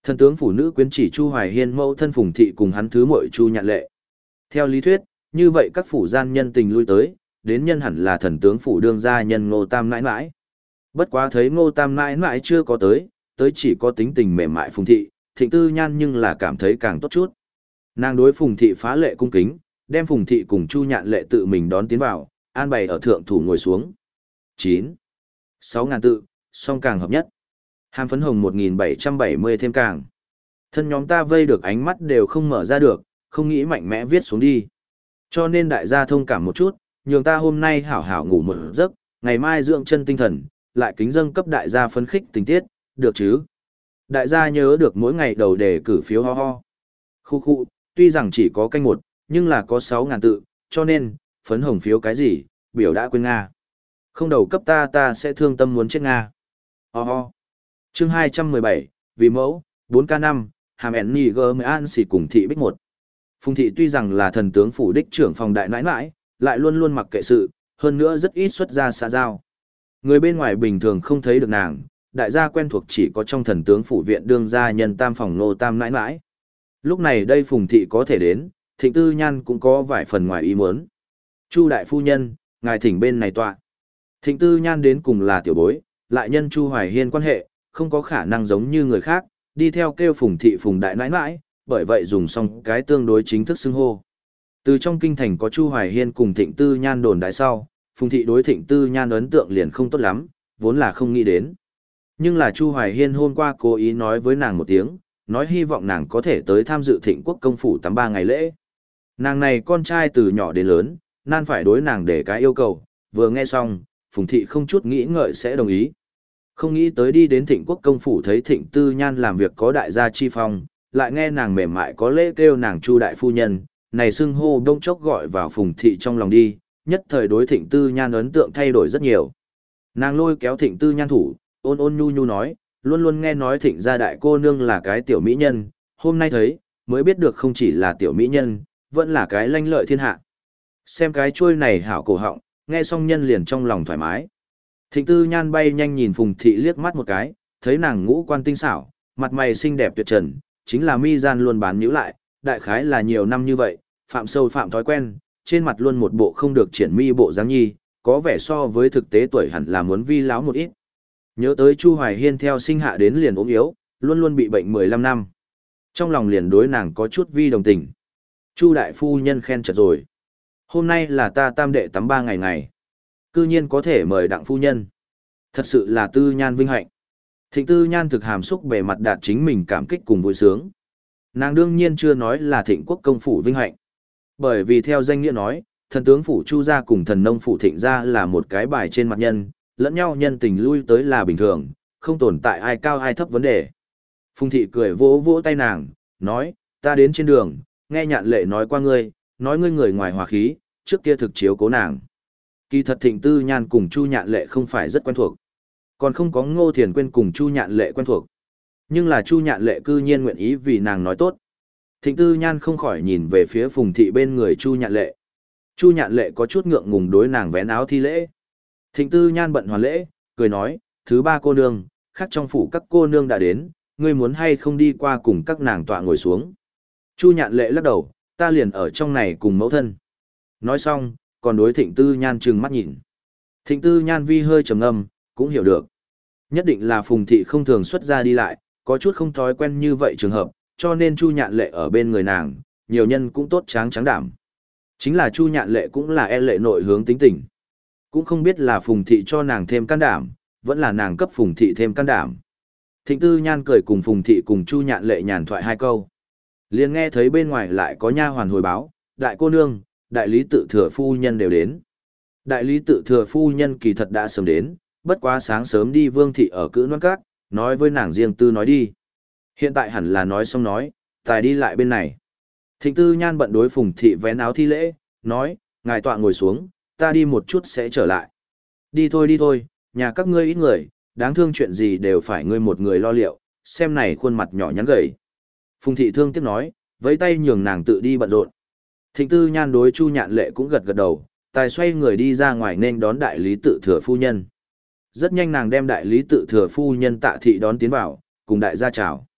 Thần tướng phủ nữ quyến chỉ Chu Hoài Hiên mẫu thân Phùng thị cùng hắn thứ muội Chu Nhạn Lệ. Theo lý thuyết, như vậy các phủ gian nhân tình lui tới, đến nhân hẳn là thần tướng phủ đương gia nhân Ngô Tam nãi nãi. Bất quá thấy Ngô Tam nãi nãi chưa có tới, tới chỉ có tính tình mềm mại Phùng thị, Thịnh Tư Nhan nhưng là cảm thấy càng tốt chút. Nàng đối Phùng thị phá lệ cung kính, đem Phùng thị cùng Chu Nhạn Lệ tự mình đón tiến vào, an bày ở thượng thủ ngồi xuống. chín. sáu ngàn tự, song càng hợp nhất. Hàm phấn hồng một nghìn bảy trăm bảy mươi thêm càng. Thân nhóm ta vây được ánh mắt đều không mở ra được, không nghĩ mạnh mẽ viết xuống đi. Cho nên đại gia thông cảm một chút, nhường ta hôm nay hảo hảo ngủ một giấc, ngày mai dưỡng chân tinh thần, lại kính dâng cấp đại gia phấn khích tình tiết, được chứ? Đại gia nhớ được mỗi ngày đầu đề cử phiếu ho ho. Khu khu, tuy rằng chỉ có canh một, nhưng là có sáu ngàn tự, cho nên, phấn hồng phiếu cái gì, biểu đã quên Nga. Không đầu cấp ta ta sẽ thương tâm muốn chết Nga. Ho ho. Chương hai trăm mười bảy, vì mẫu, bốn k năm, hàm ẻn nì gơ mới an xỉ cùng thị bích một. Phùng thị tuy rằng là thần tướng phủ đích trưởng phòng đại nãi nãi, lại luôn luôn mặc kệ sự, hơn nữa rất ít xuất ra xã giao. Người bên ngoài bình thường không thấy được nàng, đại gia quen thuộc chỉ có trong thần tướng phủ viện đương gia nhân tam phòng nô tam nãi nãi. Lúc này đây Phùng thị có thể đến, Thịnh Tư Nhan cũng có vài phần ngoài ý muốn. Chu đại phu nhân, ngài thỉnh bên này tọa. Thịnh Tư Nhan đến cùng là tiểu bối, lại nhân Chu Hoài Hiên quan hệ, không có khả năng giống như người khác, đi theo kêu Phùng thị Phùng đại nãi nãi, bởi vậy dùng xong cái tương đối chính thức xưng hô. Từ trong kinh thành có Chu Hoài Hiên cùng Thịnh Tư Nhan đồn đại sau, Phùng thị đối Thịnh Tư Nhan ấn tượng liền không tốt lắm, vốn là không nghĩ đến. Nhưng là Chu Hoài Hiên hôm qua cố ý nói với nàng một tiếng, nói hy vọng nàng có thể tới tham dự Thịnh Quốc công phủ tám ba ngày lễ. Nàng này con trai từ nhỏ đến lớn, nan phải đối nàng để cái yêu cầu, vừa nghe xong, Phùng thị không chút nghĩ ngợi sẽ đồng ý. Không nghĩ tới đi đến Thịnh Quốc công phủ thấy Thịnh Tư Nhan làm việc có đại gia chi phong, lại nghe nàng mềm mại có lễ kêu nàng Chu đại phu nhân, này xưng hô đông chốc gọi vào Phùng thị trong lòng đi, nhất thời đối Thịnh Tư Nhan ấn tượng thay đổi rất nhiều. Nàng lôi kéo Thịnh Tư Nhan thủ, ôn ôn nhu nhu nói, luôn luôn nghe nói Thịnh gia đại cô nương là cái tiểu mỹ nhân, hôm nay thấy, mới biết được không chỉ là tiểu mỹ nhân, vẫn là cái lanh lợi thiên hạ. Xem cái chuôi này hảo cổ họng, nghe xong nhân liền trong lòng thoải mái. Thịnh Tư Nhan bay nhanh nhìn Phùng thị liếc mắt một cái, thấy nàng ngũ quan tinh xảo, mặt mày xinh đẹp tuyệt trần, chính là mi gian luôn bán nhíu lại, đại khái là nhiều năm như vậy, phạm sâu phạm thói quen, trên mặt luôn một bộ không được triển mi bộ dáng nhi, có vẻ so với thực tế tuổi hẳn là muốn vi láo một ít. Nhớ tới Chu Hoài Hiên theo sinh hạ đến liền ốm yếu, luôn luôn bị bệnh mười lăm năm. Trong lòng liền đối nàng có chút vi đồng tình. Chu đại phu nhân khen chật rồi. Hôm nay là ta tam đệ tắm ba ngày ngày. Cư nhiên có thể mời đặng phu nhân. Thật sự là Tư Nhan vinh hạnh. Thịnh Tư Nhan thực hàm xúc bề mặt đạt chính mình cảm kích cùng vui sướng. Nàng đương nhiên chưa nói là Thịnh Quốc công phủ vinh hạnh. Bởi vì theo danh nghĩa nói, thần tướng phủ Chu gia cùng thần nông phủ Thịnh gia là một cái bài trên mặt nhân, lẫn nhau nhân tình lui tới là bình thường, không tồn tại ai cao ai thấp vấn đề. Phùng thị cười vỗ vỗ tay nàng, nói, ta đến trên đường, nghe Nhạn Lệ nói qua ngươi, nói ngươi người ngoài hòa khí, trước kia thực chiếu cố nàng. Kỳ thật Thịnh Tư Nhan cùng Chu Nhạn Lệ không phải rất quen thuộc, còn không có Ngô Thiền Quyên cùng Chu Nhạn Lệ quen thuộc. Nhưng là Chu Nhạn Lệ cư nhiên nguyện ý vì nàng nói tốt. Thịnh Tư Nhan không khỏi nhìn về phía Phùng thị bên người Chu Nhạn Lệ. Chu Nhạn Lệ có chút ngượng ngùng đối nàng vén áo thi lễ. Thịnh Tư Nhan bận hoàn lễ, cười nói, thứ ba cô nương, khác trong phủ các cô nương đã đến, ngươi muốn hay không đi qua cùng các nàng tọa ngồi xuống. Chu Nhạn Lệ lắc đầu, ta liền ở trong này cùng mẫu thân. Nói xong, còn đối Thịnh Tư Nhan trừng mắt nhìn. Thịnh Tư Nhan vi hơi trầm ngâm, cũng hiểu được. Nhất định là Phùng thị không thường xuất ra đi lại, có chút không thói quen như vậy trường hợp, cho nên Chu Nhạn Lệ ở bên người nàng, nhiều nhân cũng tốt tráng tráng đảm. Chính là Chu Nhạn Lệ cũng là e lệ nội hướng tính tình. Cũng không biết là Phùng thị cho nàng thêm can đảm, vẫn là nàng cấp Phùng thị thêm can đảm. Thịnh Tư Nhan cười cùng Phùng thị cùng Chu Nhạn Lệ nhàn thoại hai câu. Liền nghe thấy bên ngoài lại có nha hoàn hồi báo, đại cô nương, đại lý tự thừa phu nhân đều đến. Đại lý tự thừa phu nhân kỳ thật đã sớm đến, bất quá sáng sớm đi Vương thị ở cữ Loan Các, nói với nàng riêng tư nói đi. Hiện tại hẳn là nói xong nói, tài đi lại bên này. Thịnh Tư Nhan bận đối Phùng thị vén áo thi lễ, nói, ngài tọa ngồi xuống, ta đi một chút sẽ trở lại. Đi thôi đi thôi, nhà các ngươi ít người, đáng thương chuyện gì đều phải ngươi một người lo liệu, xem này khuôn mặt nhỏ nhắn gầy. Phùng thị thương tiếc nói, với tay nhường nàng tự đi bận rộn. Thịnh Tư Nhan đối Chu Nhạn Lệ cũng gật gật đầu, tài xoay người đi ra ngoài nên đón đại lý tự thừa phu nhân. Rất nhanh nàng đem đại lý tự thừa phu nhân Tạ thị đón tiến vào, cùng đại gia chào.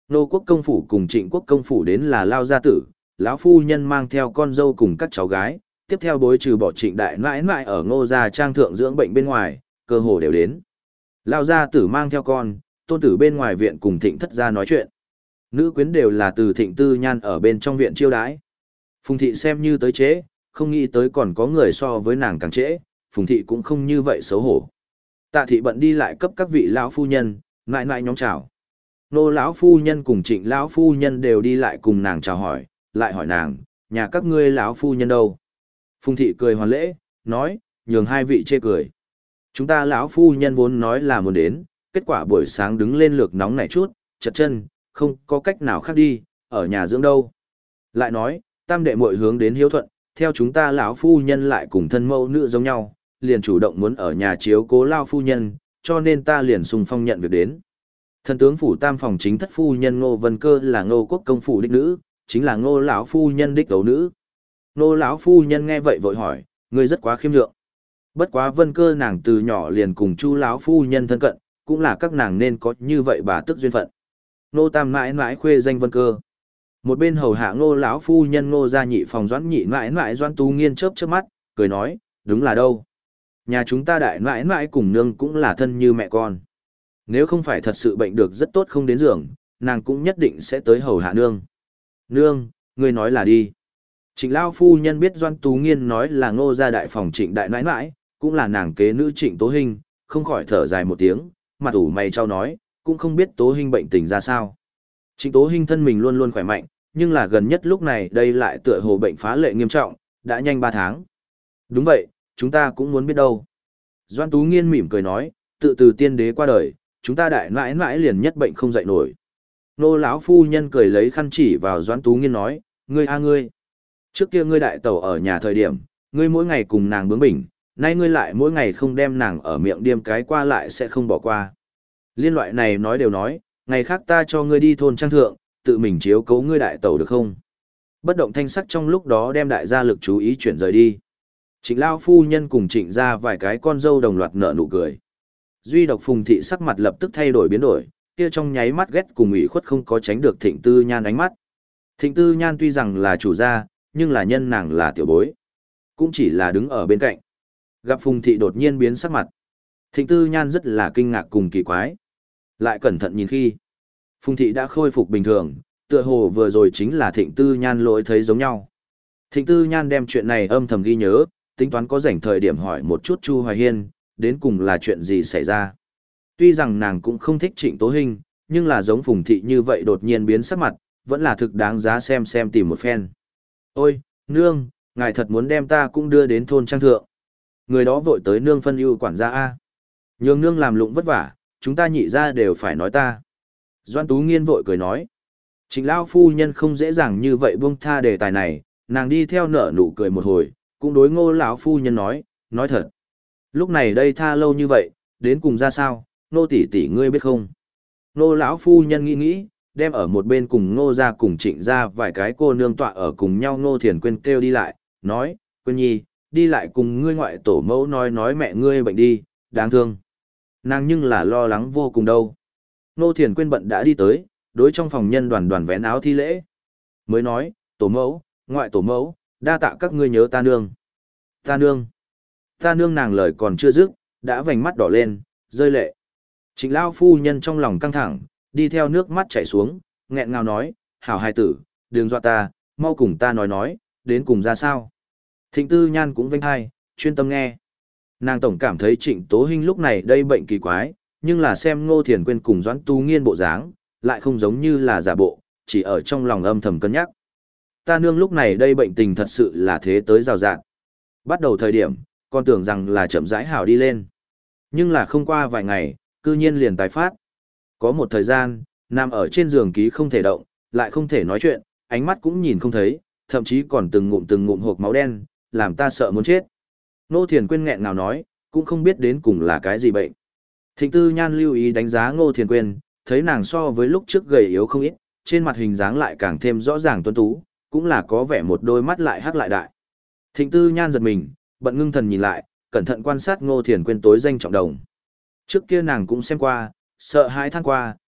Nô quốc công phủ cùng Trịnh quốc công phủ đến là Lao gia tử, lão phu nhân mang theo con dâu cùng các cháu gái, tiếp theo bối trừ bỏ Trịnh đại nãi nãi ở Ngô gia trang thượng dưỡng bệnh bên ngoài, cơ hồ đều đến. Lao gia tử mang theo con, tôn tử bên ngoài viện cùng Thịnh thất gia nói chuyện. Nữ quyến đều là từ Thịnh Tư Nhan ở bên trong viện chiêu đãi. Phùng thị xem như tới trễ, không nghĩ tới còn có người so với nàng càng trễ, Phùng thị cũng không như vậy xấu hổ. Tạ thị bận đi lại cấp các vị lão phu nhân, nãi nãi nhóm chào. Nô lão phu nhân cùng Trịnh lão phu nhân đều đi lại cùng nàng chào hỏi, lại hỏi nàng, nhà các ngươi lão phu nhân đâu? Phùng thị cười hoàn lễ, nói, nhường hai vị chê cười. Chúng ta lão phu nhân vốn nói là muốn đến, kết quả buổi sáng đứng lên lược nóng nảy chút, chật chân, không có cách nào khác đi, ở nhà dưỡng đâu. Lại nói, tam đệ muội hướng đến hiếu thuận, theo chúng ta lão phu nhân lại cùng thân mẫu nữ giống nhau, liền chủ động muốn ở nhà chiếu cố lao phu nhân, cho nên ta liền xung phong nhận việc đến. Thần tướng phủ tam phòng chính thất phu nhân Ngô Vân Cơ là Ngô quốc công phủ đích nữ, chính là Ngô lão phu nhân đích đấu nữ. Ngô lão phu nhân nghe vậy vội hỏi, ngươi rất quá khiêm nhượng. Bất quá Vân Cơ nàng từ nhỏ liền cùng Chu lão phu nhân thân cận, cũng là các nàng nên có như vậy bà tức duyên phận. Ngô tam mãi mãi khuê danh Vân Cơ. Một bên hầu hạ Ngô lão phu nhân Ngô gia nhị phòng Doãn nhị mãi mãi Doãn Tú Nghiên chớp chớp mắt, cười nói, đúng là đâu. Nhà chúng ta đại mãi mãi cùng nương cũng là thân như mẹ con. Nếu không phải thật sự bệnh được rất tốt không đến giường, nàng cũng nhất định sẽ tới hầu hạ nương. Nương, ngươi nói là đi. Trịnh Lao phu nhân biết Doan Tú Nghiên nói là Ngô gia đại phòng Trịnh đại nãi nãi, cũng là nàng kế nữ Trịnh Tố Hinh, không khỏi thở dài một tiếng, mặt ủ mày trao nói, cũng không biết Tố Hinh bệnh tình ra sao. Trịnh Tố Hinh thân mình luôn luôn khỏe mạnh, nhưng là gần nhất lúc này đây lại tựa hồ bệnh phá lệ nghiêm trọng, đã nhanh ba tháng. Đúng vậy, chúng ta cũng muốn biết đâu. Doan Tú Nghiên mỉm cười nói, tự từ tiên đế qua đời, chúng ta đại nãi nãi liền nhất bệnh không dậy nổi. Nô lão phu nhân cười lấy khăn chỉ vào Doãn Tú Nghiên nói, ngươi a ngươi. Trước kia ngươi đại tẩu ở nhà thời điểm, ngươi mỗi ngày cùng nàng bướng bỉnh, nay ngươi lại mỗi ngày không đem nàng ở miệng điềm cái qua lại sẽ không bỏ qua. Liên loại này nói đều nói, ngày khác ta cho ngươi đi thôn trang thượng, tự mình chiếu cố ngươi đại tẩu được không? Bất động thanh sắc trong lúc đó đem đại gia lực chú ý chuyển rời đi. Trịnh Lao phu nhân cùng Trịnh ra vài cái con dâu đồng loạt nở nụ cười. Duy độc Phùng thị sắc mặt lập tức thay đổi biến đổi, kia trong nháy mắt ghét cùng ủy khuất không có tránh được Thịnh Tư Nhan ánh mắt. Thịnh Tư Nhan tuy rằng là chủ gia, nhưng là nhân nàng là tiểu bối, cũng chỉ là đứng ở bên cạnh. Gặp Phùng thị đột nhiên biến sắc mặt, Thịnh Tư Nhan rất là kinh ngạc cùng kỳ quái. Lại cẩn thận nhìn khi, Phùng thị đã khôi phục bình thường, tựa hồ vừa rồi chính là Thịnh Tư Nhan lỗi thấy giống nhau. Thịnh Tư Nhan đem chuyện này âm thầm ghi nhớ, tính toán có rảnh thời điểm hỏi một chút Chu Hoài Hiên, đến cùng là chuyện gì xảy ra. Tuy rằng nàng cũng không thích Trịnh Tố Hinh, nhưng là giống Phùng thị như vậy đột nhiên biến sắc mặt, vẫn là thực đáng giá xem xem tìm một phen. Ôi, nương, ngài thật muốn đem ta cũng đưa đến thôn trang thượng. Người đó vội tới nương phân ưu quản gia A. Nhường nương làm lụng vất vả, chúng ta nhị ra đều phải nói ta. Doan Tú Nghiên vội cười nói. Trịnh Lao phu nhân không dễ dàng như vậy buông tha đề tài này, nàng đi theo nở nụ cười một hồi, cũng đối Ngô lão phu nhân nói, nói thật. Lúc này đây tha lâu như vậy, đến cùng ra sao, nô tỷ tỷ ngươi biết không? Nô lão phu nhân nghĩ nghĩ, đem ở một bên cùng Ngô gia cùng Trịnh gia vài cái cô nương tọa ở cùng nhau Ngô Thiền Quyên kêu đi lại, nói, Quyên nhi, đi lại cùng ngươi ngoại tổ mẫu nói nói mẹ ngươi bệnh đi, đáng thương. Nàng nhưng là lo lắng vô cùng đâu. Ngô Thiền Quyên bận đã đi tới, đối trong phòng nhân đoàn đoàn vén áo thi lễ. Mới nói, tổ mẫu, ngoại tổ mẫu, đa tạ các ngươi nhớ ta nương. Ta nương. Ta nương nàng lời còn chưa dứt, đã vành mắt đỏ lên, rơi lệ. Trịnh Lao phu nhân trong lòng căng thẳng, đi theo nước mắt chảy xuống, nghẹn ngào nói, hảo hài tử, đừng dọa ta, mau cùng ta nói nói, đến cùng ra sao. Thịnh Tư Nhan cũng vênh hai, chuyên tâm nghe. Nàng tổng cảm thấy Trịnh Tố Hinh lúc này đây bệnh kỳ quái, nhưng là xem Ngô Thiền Quyên cùng Doãn Tu Nghiên bộ dáng, lại không giống như là giả bộ, chỉ ở trong lòng âm thầm cân nhắc. Ta nương lúc này đây bệnh tình thật sự là thế tới rào rạng. Bắt đầu thời điểm, con tưởng rằng là chậm rãi hảo đi lên. Nhưng là không qua vài ngày, cư nhiên liền tái phát. Có một thời gian, nằm ở trên giường ký không thể động, lại không thể nói chuyện, ánh mắt cũng nhìn không thấy, thậm chí còn từng ngụm từng ngụm hộp máu đen, làm ta sợ muốn chết. Ngô Thiền Quyên nghẹn ngào nói, cũng không biết đến cùng là cái gì bệnh. Thịnh Tư Nhan lưu ý đánh giá Ngô Thiền Quyên, thấy nàng so với lúc trước gầy yếu không ít, trên mặt hình dáng lại càng thêm rõ ràng tuấn tú, cũng là có vẻ một đôi mắt lại hắc lại đại. Thịnh Tư Nhan giật mình, bận ngưng thần nhìn lại, cẩn thận quan sát Ngô Thiền Quyên tối danh trọng đồng. Trước kia nàng cũng xem qua, sợ hãi than qua,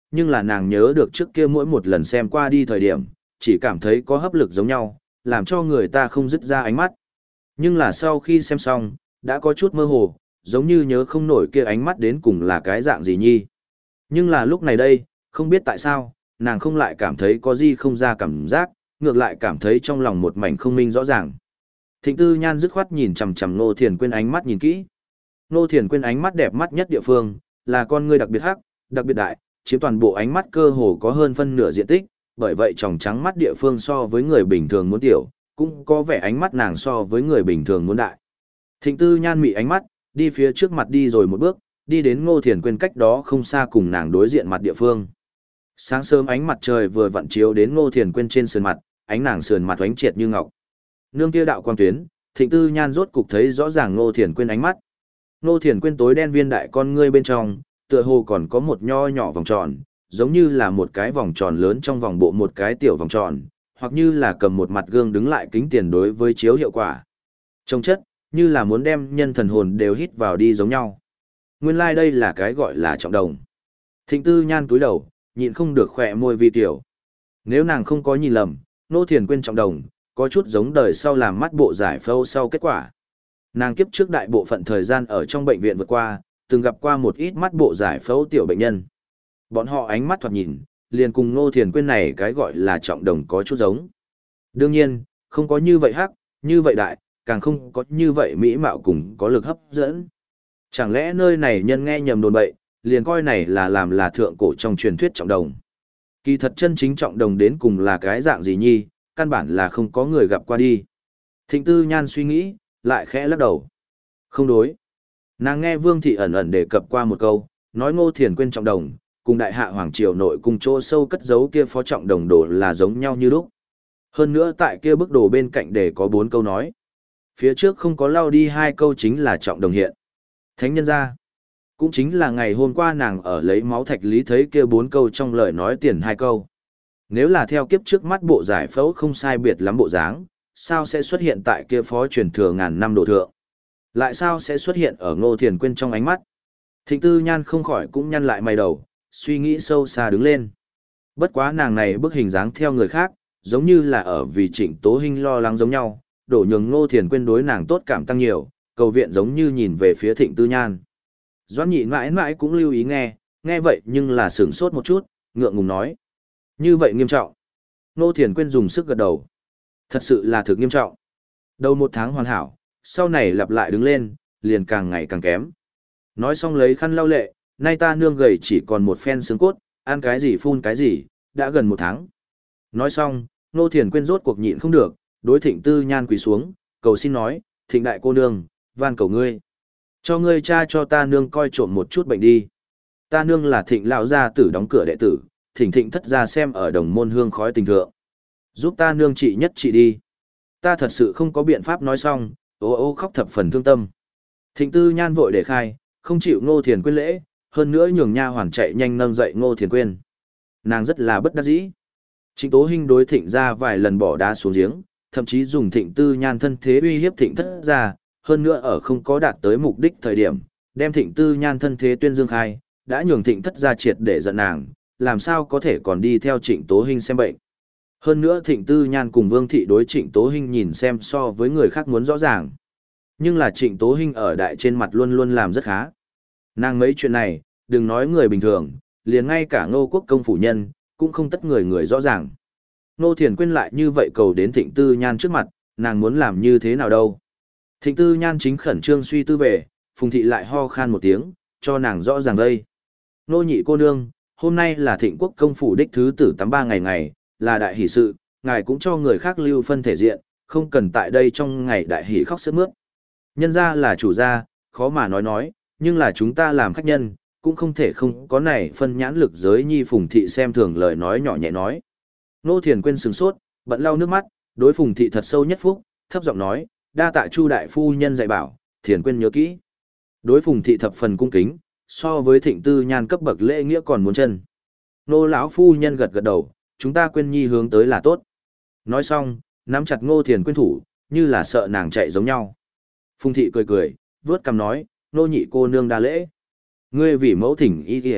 nhưng là nàng nhớ được trước kia mỗi một lần xem qua đi thời điểm, chỉ cảm thấy có hấp lực giống nhau, làm cho người ta không dứt ra ánh mắt. Nhưng là sau khi xem xong, đã có chút mơ hồ, giống như nhớ không nổi kia ánh mắt đến cùng là cái dạng gì nhi. Nhưng là lúc này đây, không biết tại sao, nàng không lại cảm thấy có gì không ra cảm giác, ngược lại cảm thấy trong lòng một mảnh không minh rõ ràng. Thịnh Tư Nhan dứt khoát nhìn chằm chằm Ngô Thiền Quyên ánh mắt nhìn kỹ. Ngô Thiền Quyên ánh mắt đẹp mắt nhất địa phương, là con ngươi đặc biệt hắc, đặc biệt đại, chiếm toàn bộ ánh mắt cơ hồ có hơn phân nửa diện tích, bởi vậy tròng trắng mắt địa phương so với người bình thường muốn tiểu, cũng có vẻ ánh mắt nàng so với người bình thường muốn đại. Thịnh Tư Nhan mị ánh mắt, đi phía trước mặt đi rồi một bước, đi đến Ngô Thiền Quyên cách đó không xa cùng nàng đối diện mặt địa phương. Sáng sớm ánh mặt trời vừa vặn chiếu đến Ngô Thiền Quyên trên sườn mặt, ánh nàng sườn mặt oánh triệt như ngọc. Nương kia đạo quang tuyến, Thịnh Tư Nhan rốt cục thấy rõ ràng Ngô Thiền Quyên ánh mắt. Ngô Thiền Quyên tối đen viên đại con ngươi bên trong, tựa hồ còn có một nho nhỏ vòng tròn, giống như là một cái vòng tròn lớn trong vòng bộ một cái tiểu vòng tròn, hoặc như là cầm một mặt gương đứng lại kính tiền đối với chiếu hiệu quả. Trông chất, như là muốn đem nhân thần hồn đều hít vào đi giống nhau. Nguyên lai like đây là cái gọi là trọng đồng. Thịnh Tư Nhan cúi đầu, nhịn không được khỏe môi vi tiểu. Nếu nàng không có nhìn lầm, Ngô Thiền Quyên trọng đồng, có chút giống đời sau làm mắt bộ giải phẫu sau kết quả. Nàng kiếp trước đại bộ phận thời gian ở trong bệnh viện vượt qua, từng gặp qua một ít mắt bộ giải phẫu tiểu bệnh nhân. Bọn họ ánh mắt thoạt nhìn, liền cùng Ngô Thiền Quyên này cái gọi là trọng đồng có chút giống. Đương nhiên, không có như vậy hắc, như vậy đại, càng không có như vậy mỹ mạo cùng có lực hấp dẫn. Chẳng lẽ nơi này nhân nghe nhầm đồn bậy, liền coi này là làm là thượng cổ trong truyền thuyết trọng đồng. Kỳ thật chân chính trọng đồng đến cùng là cái dạng gì nhi, căn bản là không có người gặp qua đi. Thịnh Tư Nhan suy nghĩ, lại khẽ lắc đầu. Không đối. Nàng nghe Vương Thị ẩn ẩn đề cập qua một câu, nói Ngô Thiền Quyên trọng đồng, cùng đại hạ hoàng triều nội cùng chỗ sâu cất giấu kia phó trọng đồng đồ là giống nhau như lúc. Hơn nữa tại kia bức đồ bên cạnh để có bốn câu nói. Phía trước không có lao đi hai câu chính là trọng đồng hiện. Thánh nhân ra. Cũng chính là ngày hôm qua nàng ở lấy máu thạch lý thấy kia bốn câu trong lời nói tiền hai câu. Nếu là theo kiếp trước mắt bộ giải phẫu không sai biệt lắm bộ dáng, sao sẽ xuất hiện tại kia phó truyền thừa ngàn năm độ thượng? Lại sao sẽ xuất hiện ở Ngô Thiền Quyên trong ánh mắt? Thịnh Tư Nhan không khỏi cũng nhăn lại mày đầu, suy nghĩ sâu xa đứng lên. Bất quá nàng này bức hình dáng theo người khác, giống như là ở vì Trịnh Tố Hinh lo lắng giống nhau, đổ nhường Ngô Thiền Quyên đối nàng tốt cảm tăng nhiều, cầu viện giống như nhìn về phía Thịnh Tư Nhan. Doãn Nhị mãi mãi cũng lưu ý nghe, nghe vậy nhưng là sửng sốt một chút, ngượng ngùng nói. Như vậy nghiêm trọng. Ngô Thiền Quyên dùng sức gật đầu. Thật sự là thực nghiêm trọng. Đầu một tháng hoàn hảo, sau này lặp lại đứng lên, liền càng ngày càng kém. Nói xong lấy khăn lau lệ, nay ta nương gầy chỉ còn một phen xương cốt, ăn cái gì phun cái gì, đã gần một tháng. Nói xong, Ngô Thiền Quyên rốt cuộc nhịn không được, đối Thịnh Tư Nhan quỳ xuống, cầu xin nói, Thịnh đại cô nương, van cầu ngươi. Cho ngươi cha cho ta nương coi trộm một chút bệnh đi. Ta nương là Thịnh lão gia tử đóng cửa đệ tử, thỉnh Thịnh thất gia xem ở đồng môn hương khói tình thượng. Giúp ta nương trị nhất trị đi. Ta thật sự không có biện pháp nói xong, ô ô khóc thập phần thương tâm. Thịnh Tư Nhan vội để khai, không chịu Ngô Thiền Quyên lễ, hơn nữa nhường nha hoàn chạy nhanh nâng dậy Ngô Thiền Quyên. Nàng rất là bất đắc dĩ. Trịnh Tố Hinh đối Thịnh ra vài lần bỏ đá xuống giếng, thậm chí dùng Thịnh Tư Nhan thân thế uy hiếp Thịnh thất ra, hơn nữa ở không có đạt tới mục đích thời điểm, đem Thịnh Tư Nhan thân thế tuyên dương khai, đã nhường Thịnh thất ra triệt để giận nàng, làm sao có thể còn đi theo Trịnh Tố Hinh xem bệnh. Hơn nữa Thịnh Tư Nhan cùng Vương Thị đối Trịnh Tố Hinh nhìn xem so với người khác muốn rõ ràng. Nhưng là Trịnh Tố Hinh ở đại trên mặt luôn luôn làm rất khá. Nàng mấy chuyện này, đừng nói người bình thường, liền ngay cả Ngô Quốc công phủ nhân, cũng không tất người người rõ ràng. Ngô Thiền Quyên lại như vậy cầu đến Thịnh Tư Nhan trước mặt, nàng muốn làm như thế nào đâu. Thịnh Tư Nhan chính khẩn trương suy tư về, Phùng Thị lại ho khan một tiếng, cho nàng rõ ràng đây. Nô nhị cô nương, hôm nay là Thịnh Quốc công phủ đích thứ tử tám ba ngày ngày, là đại hỷ sự, ngài cũng cho người khác lưu phân thể diện, không cần tại đây trong ngày đại hỷ khóc sướt mướt. Nhân ra là chủ gia, khó mà nói nói, nhưng là chúng ta làm khách nhân, cũng không thể không có này phân nhãn lực giới nhi. Phùng Thị xem thường lời nói nhỏ nhẹ nói. Nô Thiền Quyên sừng sốt, bận lau nước mắt, đối Phùng Thị thật sâu nhất phúc, thấp giọng nói, đa tạ Chu đại phu nhân dạy bảo, Thiền Quyên nhớ kỹ. Đối Phùng Thị thập phần cung kính, so với Thịnh Tư Nhan cấp bậc lễ nghĩa còn muốn chân. Nô lão phu nhân gật gật đầu, chúng ta Quyên nhi hướng tới là tốt. Nói xong, nắm chặt Ngô Thiền Quyên thủ, như là sợ nàng chạy giống nhau. Phùng Thị cười cười, vớt cằm nói, nô nhị cô nương đa lễ. Ngươi vì mẫu thỉnh y kìa,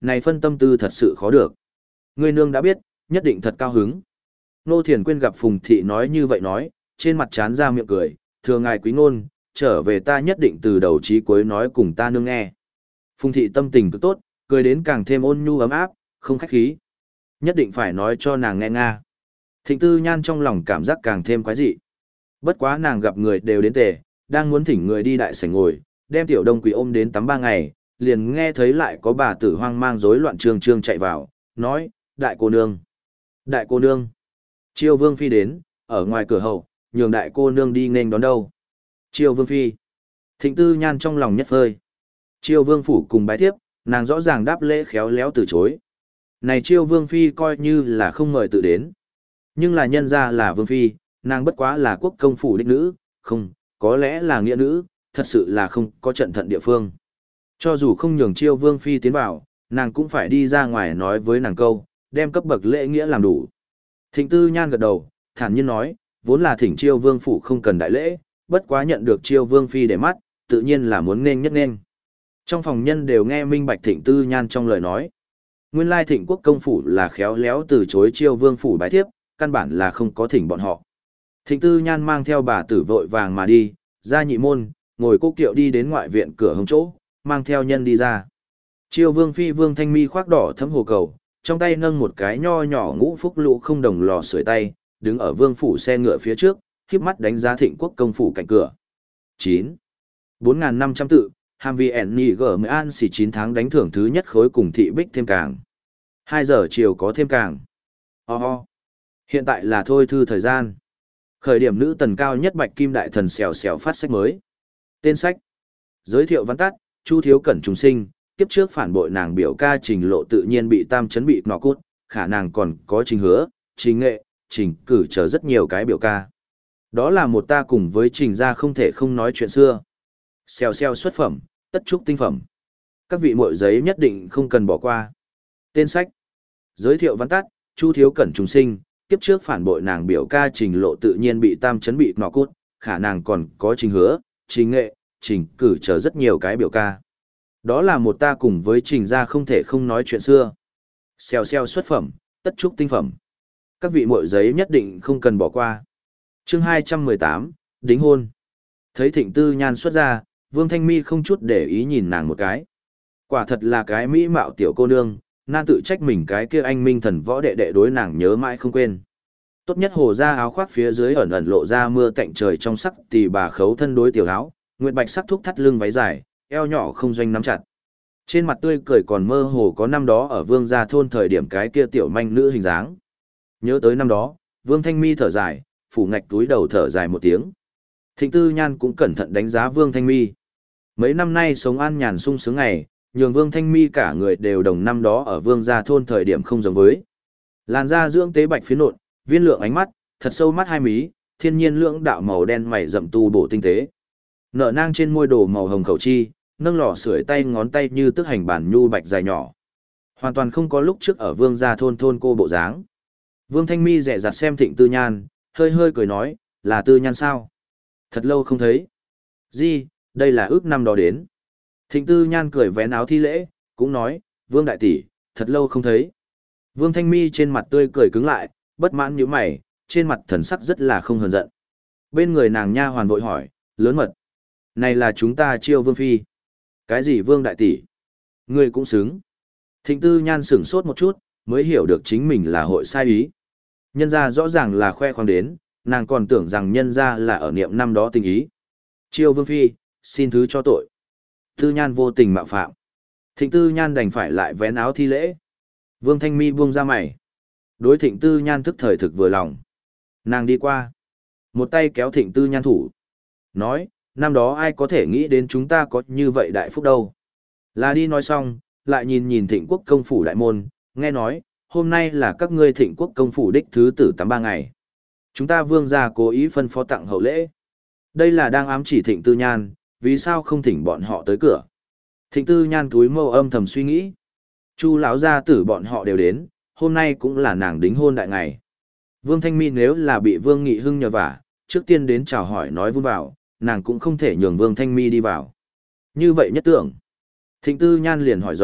Này phân tâm tư thật sự khó được. Ngươi nương đã biết, nhất định thật cao hứng. Nô Thiền Quyên gặp Phùng Thị nói như vậy nói, trên mặt chán ra miệng cười, thưa ngài quý ngôn, trở về ta nhất định từ đầu chí cuối nói cùng ta nương nghe. Phùng Thị tâm tình cực tốt, cười đến càng thêm ôn nhu ấm áp, không khách khí. Nhất định phải nói cho nàng nghe nga. Thịnh Tư Nhan trong lòng cảm giác càng thêm quái dị. Bất quá nàng gặp người đều đến tề, đang muốn thỉnh người đi đại sảnh ngồi, đem Tiểu Đông Quỳ ôm đến tắm ba ngày, liền nghe thấy lại có bà tử hoang mang rối loạn trương trương chạy vào, nói, đại cô nương, đại cô nương. Chiêu Vương Phi đến, ở ngoài cửa hậu, nhường đại cô nương đi nên đón đâu. Chiêu Vương Phi. Thịnh Tư Nhan trong lòng nhất phơi. Chiêu Vương Phủ cùng bái thiếp, nàng rõ ràng đáp lễ khéo léo từ chối. Này Chiêu Vương Phi coi như là không mời tự đến. Nhưng là nhân ra là Vương Phi, nàng bất quá là quốc công phủ đích nữ, không, có lẽ là nghĩa nữ, thật sự là không có trận thận địa phương. Cho dù không nhường Chiêu Vương Phi tiến vào, nàng cũng phải đi ra ngoài nói với nàng câu, đem cấp bậc lễ nghĩa làm đủ. Thịnh Tư Nhan gật đầu, thản nhiên nói, vốn là thỉnh Chiêu Vương Phủ không cần đại lễ, bất quá nhận được Chiêu Vương Phi để mắt, tự nhiên là muốn nên nhất nên. Trong phòng nhân đều nghe minh bạch Thịnh Tư Nhan trong lời nói. Nguyên lai Thịnh Quốc công phủ là khéo léo từ chối Chiêu Vương Phủ bái thiếp, căn bản là không có thỉnh bọn họ. Thịnh Tư Nhan mang theo bà tử vội vàng mà đi, ra nhị môn, ngồi cố kiệu đi đến ngoại viện cửa hông chỗ, mang theo nhân đi ra. Chiêu Vương Phi Vương Thanh Mi khoác đỏ thấm hồ cầu, trong tay nâng một cái nho nhỏ ngũ phúc lũ không đồng lò sưởi tay, đứng ở Vương phủ xe ngựa phía trước, khép mắt đánh giá Thịnh Quốc công phủ cạnh cửa. chín. bốn nghìn năm trăm tự, hàm vì ẻn nhị gở mới an xỉ chín tháng đánh thưởng thứ nhất khối cùng thị bích thêm càng. hai giờ chiều có thêm càng. Oh oh. Hiện tại là thôi thư thời gian. Khởi điểm nữ tần cao nhất bạch kim đại thần xèo xèo phát sách mới. Tên sách. Giới thiệu văn tắt, Chu Thiếu Cẩn trùng sinh, kiếp trước phản bội nàng biểu ca trình lộ tự nhiên bị tam chấn bị nọ cút, khả năng còn có trình hứa, trình nghệ, trình cử chờ rất nhiều cái biểu ca. Đó là một ta cùng với trình gia không thể không nói chuyện xưa. Xèo xèo xuất phẩm, tất trúc tinh phẩm. Các vị muội giấy nhất định không cần bỏ qua. Tên sách. Giới thiệu văn tắt, Chu Thiếu Cẩn trùng sinh, kiếp trước phản bội nàng biểu ca trình lộ tự nhiên bị tam chấn bị nọ cút, khả năng còn có trình hứa, trình nghệ, trình cử chờ rất nhiều cái biểu ca. Đó là một ta cùng với trình gia không thể không nói chuyện xưa. Xèo xèo xuất phẩm, tất trúc tinh phẩm. Các vị muội giấy nhất định không cần bỏ qua. Chương hai trăm mười tám, đính hôn. Thấy Thịnh Tư Nhan xuất ra, Vương Thanh Mi không chút để ý nhìn nàng một cái. Quả thật là cái mỹ mạo tiểu cô nương, nan tự trách mình cái kia anh minh thần võ đệ đệ đối nàng nhớ mãi không quên. Tốt nhất hồ ra áo khoác phía dưới ẩn ẩn lộ ra mưa cạnh trời trong sắc tỳ bà khấu thân đối tiểu áo, nguyệt bạch sắc thúc thắt lưng váy dài, eo nhỏ không doanh nắm chặt. Trên mặt tươi cười còn mơ hồ có năm đó ở Vương gia thôn thời điểm cái kia tiểu manh nữ hình dáng. Nhớ tới năm đó, Vương Thanh Mi thở dài, phủ ngạch túi đầu thở dài một tiếng. Thịnh Tư Nhan cũng cẩn thận đánh giá Vương Thanh Mi. Mấy năm nay sống an nhàn sung sướng ngày, nhường Vương Thanh Mi cả người đều đồng năm đó ở Vương gia thôn thời điểm không giống với. Làn da dưỡng tế bạch phiến nộn, viên lượng ánh mắt, thật sâu mắt hai mí, thiên nhiên lưỡng đạo màu đen mày rậm tu bổ tinh tế. Nở nang trên môi đồ màu hồng khẩu chi, nâng lò sưởi tay ngón tay như tức hành bản nhu bạch dài nhỏ. Hoàn toàn không có lúc trước ở Vương gia thôn thôn cô bộ dáng. Vương Thanh Mi dè dặt xem Thịnh Tư Nhan, hơi hơi cười nói, là Tư Nhan sao? Thật lâu không thấy. Gì, đây là ước năm đó đến. Thịnh Tư Nhan cười vén áo thi lễ, cũng nói, Vương đại tỷ, thật lâu không thấy. Vương Thanh Mi trên mặt tươi cười cứng lại, bất mãn như mày, trên mặt thần sắc rất là không hờn giận. Bên người nàng nha hoàn vội hỏi, lớn mật. Này là chúng ta Chiêu Vương Phi. Cái gì Vương đại tỷ? Ngươi cũng xứng. Thịnh Tư Nhan sửng sốt một chút, mới hiểu được chính mình là hội sai ý. Nhân ra rõ ràng là khoe khoang đến, nàng còn tưởng rằng nhân ra là ở niệm năm đó tình ý. Chiêu Vương Phi, xin thứ cho tội. Tư Nhan vô tình mạo phạm. Thịnh Tư Nhan đành phải lại vén áo thi lễ. Vương Thanh Mi buông ra mày. Đối Thịnh Tư Nhan thức thời thực vừa lòng. Nàng đi qua. Một tay kéo Thịnh Tư Nhan thủ. Nói, năm đó ai có thể nghĩ đến chúng ta có như vậy đại phúc đâu. Là đi nói xong, lại nhìn nhìn Thịnh Quốc công phủ đại môn, nghe nói, hôm nay là các ngươi Thịnh Quốc công phủ đích thứ tử tám ba ngày. Chúng ta Vương gia cố ý phân phó tặng hậu lễ. Đây là đang ám chỉ Thịnh Tư Nhan, vì sao không thỉnh bọn họ tới cửa. Thịnh Tư Nhan túi mâu âm thầm suy nghĩ. Chu lão gia tử bọn họ đều đến, hôm nay cũng là nàng đính hôn đại ngày. Vương Thanh Mi nếu là bị Vương Nghị Hưng nhờ vả, trước tiên đến chào hỏi nói vun vào, nàng cũng không thể nhường Vương Thanh Mi đi vào. Như vậy nhất tưởng. Thịnh Tư Nhan liền hỏi dò,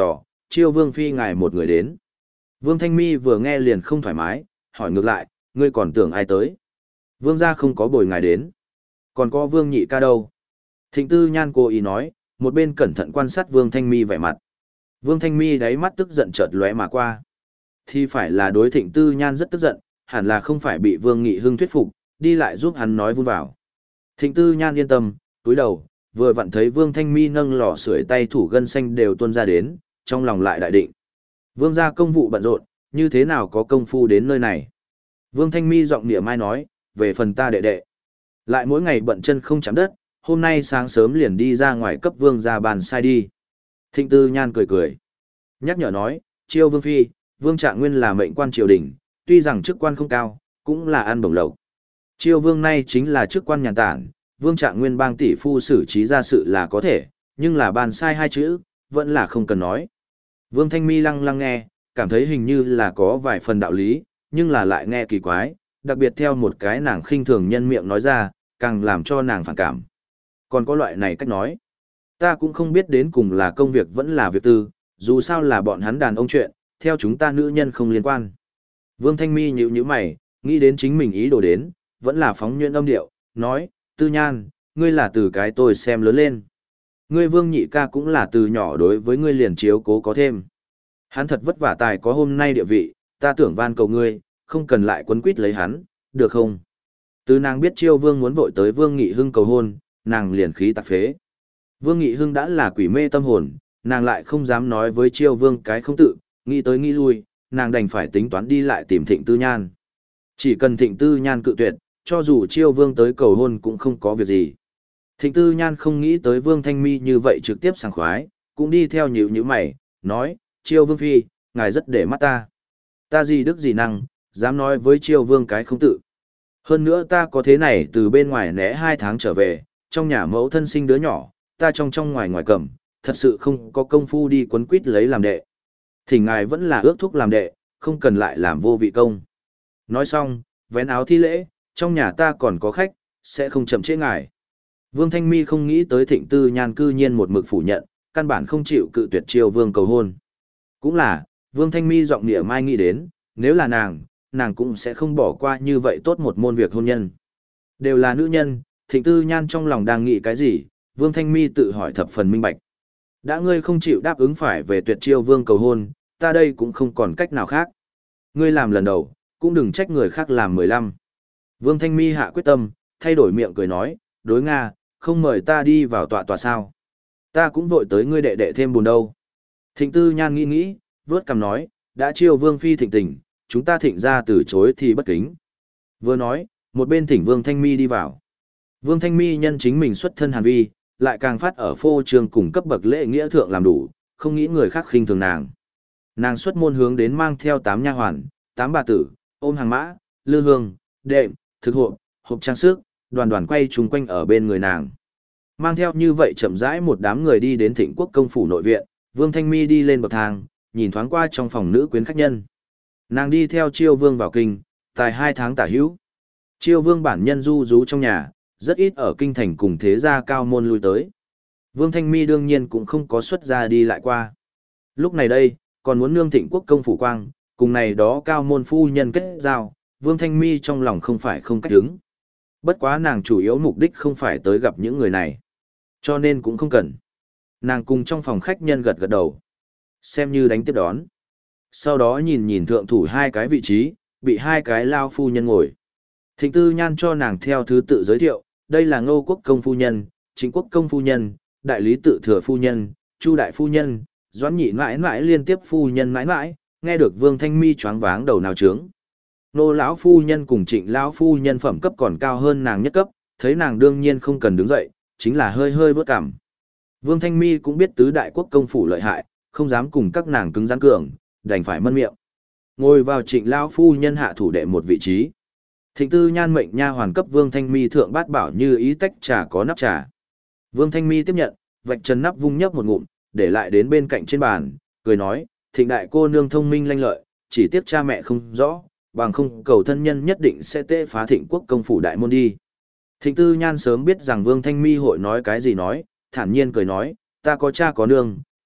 chiêu vương phi ngài một người đến. Vương Thanh Mi vừa nghe liền không thoải mái, hỏi ngược lại, ngươi còn tưởng ai tới? Vương gia không có bồi ngài đến. Còn có Vương nhị ca đâu? Thịnh Tư Nhan cố ý nói, một bên cẩn thận quan sát Vương Thanh Mi vẻ mặt. Vương Thanh Mi đáy mắt tức giận chợt lóe mà qua. Thì phải là đối Thịnh Tư Nhan rất tức giận, hẳn là không phải bị Vương Nghị Hưng thuyết phục, đi lại giúp hắn nói vun vào. Thịnh Tư Nhan yên tâm, túi đầu, vừa vặn thấy Vương Thanh Mi nâng lò sưởi tay thủ gân xanh đều tuôn ra đến, trong lòng lại đại định. Vương gia công vụ bận rộn, như thế nào có công phu đến nơi này? Vương Thanh Mi giọng niệm mai nói, về phần ta đệ đệ. Lại mỗi ngày bận chân không chạm đất, hôm nay sáng sớm liền đi ra ngoài cấp Vương gia bàn sai đi. Thịnh Tư Nhan cười cười. Nhắc nhở nói, chiêu Vương Phi, Vương Trạng Nguyên là mệnh quan triều đình, tuy rằng chức quan không cao, cũng là ăn bổng lộc. Chiêu Vương nay chính là chức quan nhàn tản, Vương Trạng Nguyên bang tỷ phu xử trí ra sự là có thể, nhưng là bàn sai hai chữ, vẫn là không cần nói. Vương Thanh Mi lăng lăng nghe, cảm thấy hình như là có vài phần đạo lý, nhưng là lại nghe kỳ quái, đặc biệt theo một cái nàng khinh thường nhân miệng nói ra, càng làm cho nàng phản cảm. Còn có loại này cách nói, ta cũng không biết đến cùng là công việc vẫn là việc tư, dù sao là bọn hắn đàn ông chuyện, theo chúng ta nữ nhân không liên quan. Vương Thanh Mi nhíu nhíu mày, nghĩ đến chính mình ý đồ đến, vẫn là phóng nhuyễn âm điệu, nói, Tư Nhan, ngươi là từ cái tôi xem lớn lên. Ngươi Vương nhị ca cũng là từ nhỏ đối với ngươi liền chiếu cố có thêm. Hắn thật vất vả tài có hôm nay địa vị, ta tưởng van cầu ngươi, không cần lại quấn quýt lấy hắn, được không? Từ nàng biết Chiêu Vương muốn vội tới Vương Nghị Hưng cầu hôn, nàng liền khí tạc phế. Vương Nghị Hưng đã là quỷ mê tâm hồn, nàng lại không dám nói với Chiêu Vương cái không tự, nghĩ tới nghĩ lui, nàng đành phải tính toán đi lại tìm Thịnh Tư Nhan. Chỉ cần Thịnh Tư Nhan cự tuyệt, cho dù Chiêu Vương tới cầu hôn cũng không có việc gì. Thịnh Tư Nhan không nghĩ tới Vương Thanh Mi như vậy trực tiếp sảng khoái, cũng đi theo nhíu nhíu mày, nói, Chiêu Vương Phi, ngài rất để mắt ta. Ta gì đức gì năng, dám nói với Chiêu Vương cái không tự. Hơn nữa ta có thế này từ bên ngoài né hai tháng trở về, trong nhà mẫu thân sinh đứa nhỏ, ta trong trong ngoài ngoài cầm, thật sự không có công phu đi quấn quýt lấy làm đệ. Thì ngài vẫn là ước thúc làm đệ, không cần lại làm vô vị công. Nói xong, vén áo thi lễ, trong nhà ta còn có khách, sẽ không chậm trễ ngài. Vương Thanh Mi không nghĩ tới Thịnh Tư Nhan cư nhiên một mực phủ nhận, căn bản không chịu cự tuyệt Chiêu Vương cầu hôn. Cũng là, Vương Thanh Mi giọng nịa mai nghĩ đến, nếu là nàng, nàng cũng sẽ không bỏ qua như vậy tốt một môn việc hôn nhân. Đều là nữ nhân, Thịnh Tư Nhan trong lòng đang nghĩ cái gì, Vương Thanh Mi tự hỏi thập phần minh bạch. Đã ngươi không chịu đáp ứng phải về tuyệt Chiêu Vương cầu hôn, ta đây cũng không còn cách nào khác. Ngươi làm lần đầu, cũng đừng trách người khác làm mười lăm. Vương Thanh Mi hạ quyết tâm, thay đổi miệng cười nói, đối Nga, không mời ta đi vào tọa tòa sao. Ta cũng vội tới ngươi đệ đệ thêm buồn đâu. Thịnh Tư Nhan nghĩ nghĩ, vớt cằm nói, đã Chiêu Vương Phi thịnh tình, chúng ta thịnh ra từ chối thì bất kính. Vừa nói, một bên thỉnh Vương Thanh Mi đi vào. Vương Thanh Mi nhân chính mình xuất thân hàn vi, lại càng phát ở phô trường cùng cấp bậc lễ nghĩa thượng làm đủ, không nghĩ người khác khinh thường nàng. Nàng xuất môn hướng đến mang theo tám nha hoàn, tám bà tử, ôm hàng mã, lư hương, đệm, thực hộp, hộp trang sức, đoàn đoàn quay chung quanh ở bên người nàng. Mang theo như vậy chậm rãi một đám người đi đến Thịnh Quốc công phủ nội viện, Vương Thanh Mi đi lên bậc thang, nhìn thoáng qua trong phòng nữ quyến khách nhân. Nàng đi theo Chiêu Vương vào kinh, tài hai tháng tả hữu. Chiêu Vương bản nhân du rú trong nhà, rất ít ở kinh thành cùng thế gia cao môn lui tới. Vương Thanh Mi đương nhiên cũng không có xuất ra đi lại qua. Lúc này đây, còn muốn nương Thịnh Quốc công phủ quang, cùng này đó cao môn phu nhân kết giao, Vương Thanh Mi trong lòng không phải không cách hứng. Bất quá nàng chủ yếu mục đích không phải tới gặp những người này. Cho nên cũng không cần. Nàng cùng trong phòng khách nhân gật gật đầu. Xem như đánh tiếp đón. Sau đó nhìn nhìn thượng thủ hai cái vị trí, bị hai cái lao phu nhân ngồi. Thịnh Tư Nhan cho nàng theo thứ tự giới thiệu, đây là Ngô Quốc công phu nhân, Chính Quốc công phu nhân, đại lý tự thừa phu nhân, Chu đại phu nhân, Doãn nhị mãi mãi liên tiếp phu nhân mãi mãi, nghe được Vương Thanh Mi choáng váng đầu nào trướng. Nô lão phu nhân cùng Trịnh lão phu nhân phẩm cấp còn cao hơn nàng nhất cấp, thấy nàng đương nhiên không cần đứng dậy, chính là hơi hơi vớt cằm. Vương Thanh Mi cũng biết tứ đại quốc công phủ lợi hại, không dám cùng các nàng cứng rắn cường, đành phải mân miệng. Ngồi vào Trịnh lão phu nhân hạ thủ đệ một vị trí. Thịnh Tư Nhan mệnh nha hoàn cấp Vương Thanh Mi thượng bát bảo như ý tách trà có nắp trà. Vương Thanh Mi tiếp nhận, vạch trần nắp vung nhấp một ngụm, để lại đến bên cạnh trên bàn, cười nói, Thịnh đại cô nương thông minh lanh lợi, chỉ tiếc cha mẹ không rõ, bằng không cầu thân nhân nhất định sẽ tê phá Thịnh Quốc công phủ đại môn đi. Thịnh Tư Nhan sớm biết rằng Vương Thanh Mi hội nói cái gì nói, thản nhiên cười nói, ta có cha có nương,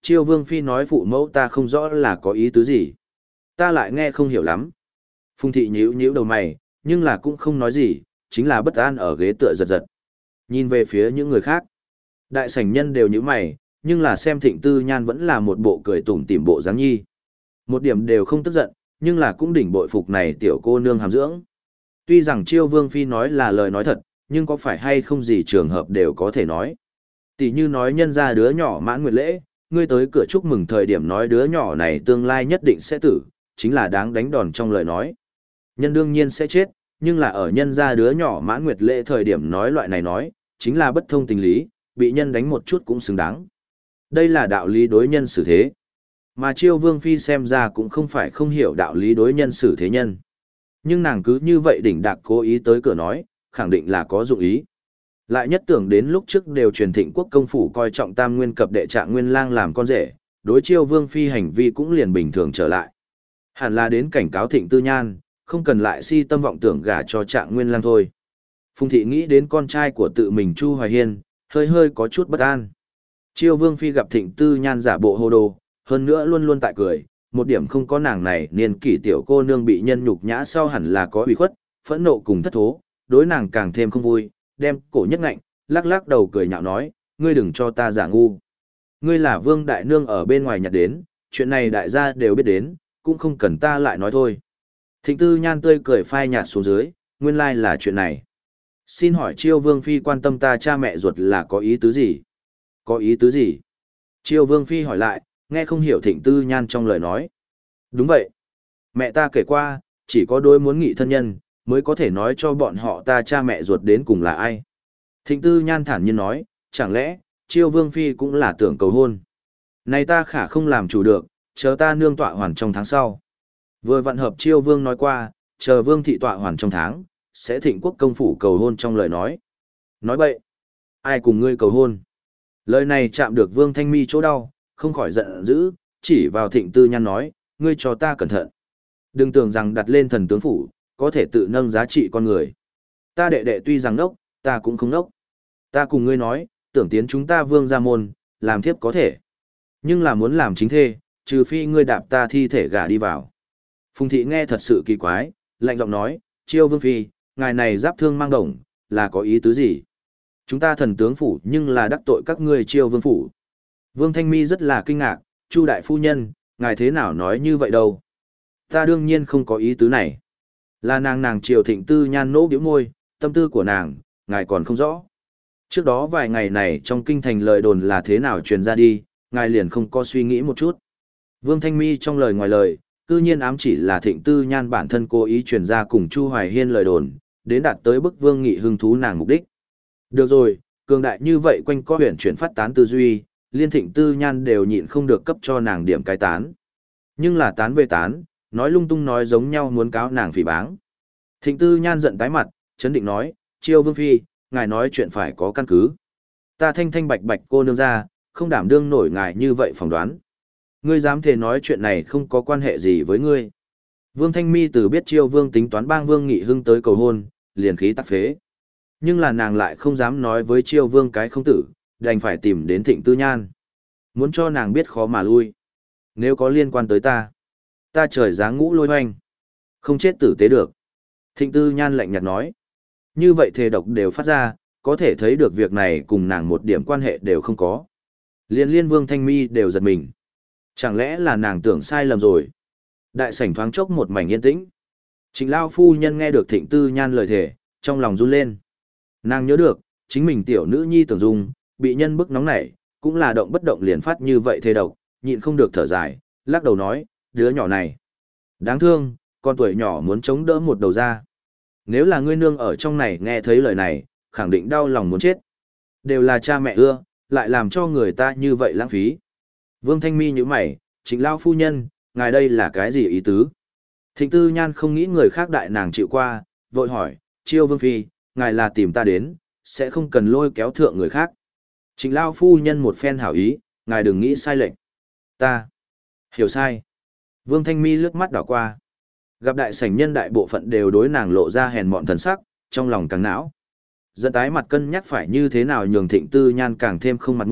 Chiêu Vương Phi nói phụ mẫu ta không rõ là có ý tứ gì. Ta lại nghe không hiểu lắm. Phùng thị nhíu nhíu đầu mày, nhưng là cũng không nói gì, chính là bất an ở ghế tựa giật giật. Nhìn về phía những người khác. Đại sảnh nhân đều nhíu mày, nhưng là xem Thịnh Tư Nhan vẫn là một bộ cười tủm tỉm bộ dáng nhi. Một điểm đều không tức giận, nhưng là cũng đỉnh bội phục này tiểu cô nương hàm dưỡng. Tuy rằng Chiêu Vương Phi nói là lời nói thật, nhưng có phải hay không gì trường hợp đều có thể nói. Tỷ như nói nhân ra đứa nhỏ mãn nguyệt lễ, ngươi tới cửa chúc mừng thời điểm nói đứa nhỏ này tương lai nhất định sẽ tử, chính là đáng đánh đòn trong lời nói. Nhân đương nhiên sẽ chết, nhưng là ở nhân ra đứa nhỏ mãn nguyệt lễ thời điểm nói loại này nói, chính là bất thông tình lý, bị nhân đánh một chút cũng xứng đáng. Đây là đạo lý đối nhân xử thế. Mà Chiêu Vương Phi xem ra cũng không phải không hiểu đạo lý đối nhân xử thế nhân. Nhưng nàng cứ như vậy đỉnh đạc cố ý tới cửa nói, khẳng định là có dụng ý. Lại nhất tưởng đến lúc trước đều truyền Thịnh quốc công phủ coi trọng Tam Nguyên cập đệ Trạng Nguyên lang làm con rể, đối Chiêu Vương Phi hành vi cũng liền bình thường trở lại. Hẳn là đến cảnh cáo Thịnh Tư Nhan, không cần lại si tâm vọng tưởng gả cho Trạng Nguyên lang thôi. Phùng thị nghĩ đến con trai của tự mình Chu Hoài Hiên, hơi hơi có chút bất an. Chiêu Vương Phi gặp Thịnh Tư Nhan giả bộ hồ đồ, hơn nữa luôn luôn tại cười, một điểm không có nàng này niên kỷ tiểu cô nương bị nhân nhục nhã sau hẳn là có ủy khuất, phẫn nộ cùng thất thố, đối nàng càng thêm không vui, đem cổ nhất ngạnh, lắc lắc đầu cười nhạo nói, ngươi đừng cho ta giả ngu. Ngươi là Vương Đại Nương ở bên ngoài nhặt đến, chuyện này đại gia đều biết đến, cũng không cần ta lại nói thôi. Thịnh Tư Nhan tươi cười phai nhạt xuống dưới, nguyên lai là chuyện này. Xin hỏi Chiêu Vương Phi quan tâm ta cha mẹ ruột là có ý tứ gì? Có ý tứ gì? Chiêu Vương Phi hỏi lại, nghe không hiểu Thịnh Tư Nhan trong lời nói. Đúng vậy. Mẹ ta kể qua, chỉ có đôi muốn nghị thân nhân, mới có thể nói cho bọn họ ta cha mẹ ruột đến cùng là ai. Thịnh Tư Nhan thản nhiên nói, chẳng lẽ, Chiêu Vương Phi cũng là tưởng cầu hôn. Này ta khả không làm chủ được, chờ ta nương tọa hoàn trong tháng sau. Vừa vận hợp Chiêu Vương nói qua, chờ Vương thị tọa hoàn trong tháng, sẽ Thịnh quốc công phủ cầu hôn trong lời nói. Nói bậy, ai cùng ngươi cầu hôn? Lời này chạm được Vương Thanh Mi chỗ đau, không khỏi giận dữ, chỉ vào Thịnh Tư Nhan nói, ngươi cho ta cẩn thận. Đừng tưởng rằng đặt lên thần tướng phủ, có thể tự nâng giá trị con người. Ta đệ đệ tuy rằng đốc, ta cũng không đốc. Ta cùng ngươi nói, tưởng tiến chúng ta Vương gia môn, làm thiếp có thể. Nhưng là muốn làm chính thê, trừ phi ngươi đạp ta thi thể gả đi vào. Phùng thị nghe thật sự kỳ quái, lạnh giọng nói, Chiêu Vương Phi, ngài này giáp thương mang đồng, là có ý tứ gì? Chúng ta thần tướng phủ nhưng là đắc tội các ngươi Chiêu Vương phủ. Vương Thanh Mi rất là kinh ngạc, Chu đại phu nhân, ngài thế nào nói như vậy đâu? Ta đương nhiên không có ý tứ này. Là nàng nàng Triều Thịnh Tư Nhan nỗ bĩu môi, tâm tư của nàng, ngài còn không rõ. Trước đó vài ngày này trong kinh thành lời đồn là thế nào truyền ra đi, ngài liền không có suy nghĩ một chút. Vương Thanh Mi trong lời ngoài lời, cư nhiên ám chỉ là Thịnh Tư Nhan bản thân cố ý truyền ra cùng Chu Hoài Hiên lời đồn, đến đạt tới bức Vương Nghị hứng thú nàng mục đích. Được rồi, cường đại như vậy quanh co huyền chuyển phát tán tư duy, liên Thịnh Tư Nhan đều nhịn không được cấp cho nàng điểm cái tán. Nhưng là tán về tán, nói lung tung nói giống nhau muốn cáo nàng phỉ báng. Thịnh Tư Nhan giận tái mặt, chấn định nói, Chiêu Vương Phi, ngài nói chuyện phải có căn cứ. Ta thanh thanh bạch bạch cô nương ra, không đảm đương nổi ngài như vậy phỏng đoán. Ngươi dám thể nói chuyện này không có quan hệ gì với ngươi. Vương Thanh Mi từ biết Chiêu Vương tính toán bang Vương Nghị Hưng tới cầu hôn, liền khí tắc phế. Nhưng là nàng lại không dám nói với Chiêu Vương cái không tử, đành phải tìm đến Thịnh Tư Nhan. Muốn cho nàng biết khó mà lui. Nếu có liên quan tới ta, ta trời giáng ngũ lôi hoanh. Không chết tử tế được. Thịnh Tư Nhan lạnh nhạt nói. Như vậy thề độc đều phát ra, có thể thấy được việc này cùng nàng một điểm quan hệ đều không có. Liên liên Vương Thanh Mi đều giật mình. Chẳng lẽ là nàng tưởng sai lầm rồi? Đại sảnh thoáng chốc một mảnh yên tĩnh. Trịnh Lao phu nhân nghe được Thịnh Tư Nhan lời thề, trong lòng run lên. Nàng nhớ được, chính mình tiểu nữ nhi Tưởng Dung, bị nhân bức nóng nảy, cũng là động bất động liền phát như vậy thề độc, nhịn không được thở dài, lắc đầu nói, đứa nhỏ này. Đáng thương, con tuổi nhỏ muốn chống đỡ một đầu ra. Nếu là ngươi nương ở trong này nghe thấy lời này, khẳng định đau lòng muốn chết. Đều là cha mẹ ưa, lại làm cho người ta như vậy lãng phí. Vương Thanh Mi như mày, Trịnh Lao phu nhân, ngài đây là cái gì ý tứ? Thịnh Tư Nhan không nghĩ người khác đại nàng chịu qua, vội hỏi, Chiêu Vương Phi, ngài là tìm ta đến, sẽ không cần lôi kéo thượng người khác. Trịnh Lao phu nhân một phen hảo ý, ngài đừng nghĩ sai lệch. Ta hiểu sai. Vương Thanh Mi lướt mắt đảo qua. Gặp đại sảnh nhân đại bộ phận đều đối nàng lộ ra hèn mọn thần sắc, trong lòng càng não. Dẫn tái mặt cân nhắc phải như thế nào nhường Thịnh Tư Nhan càng thêm không mặt mũi,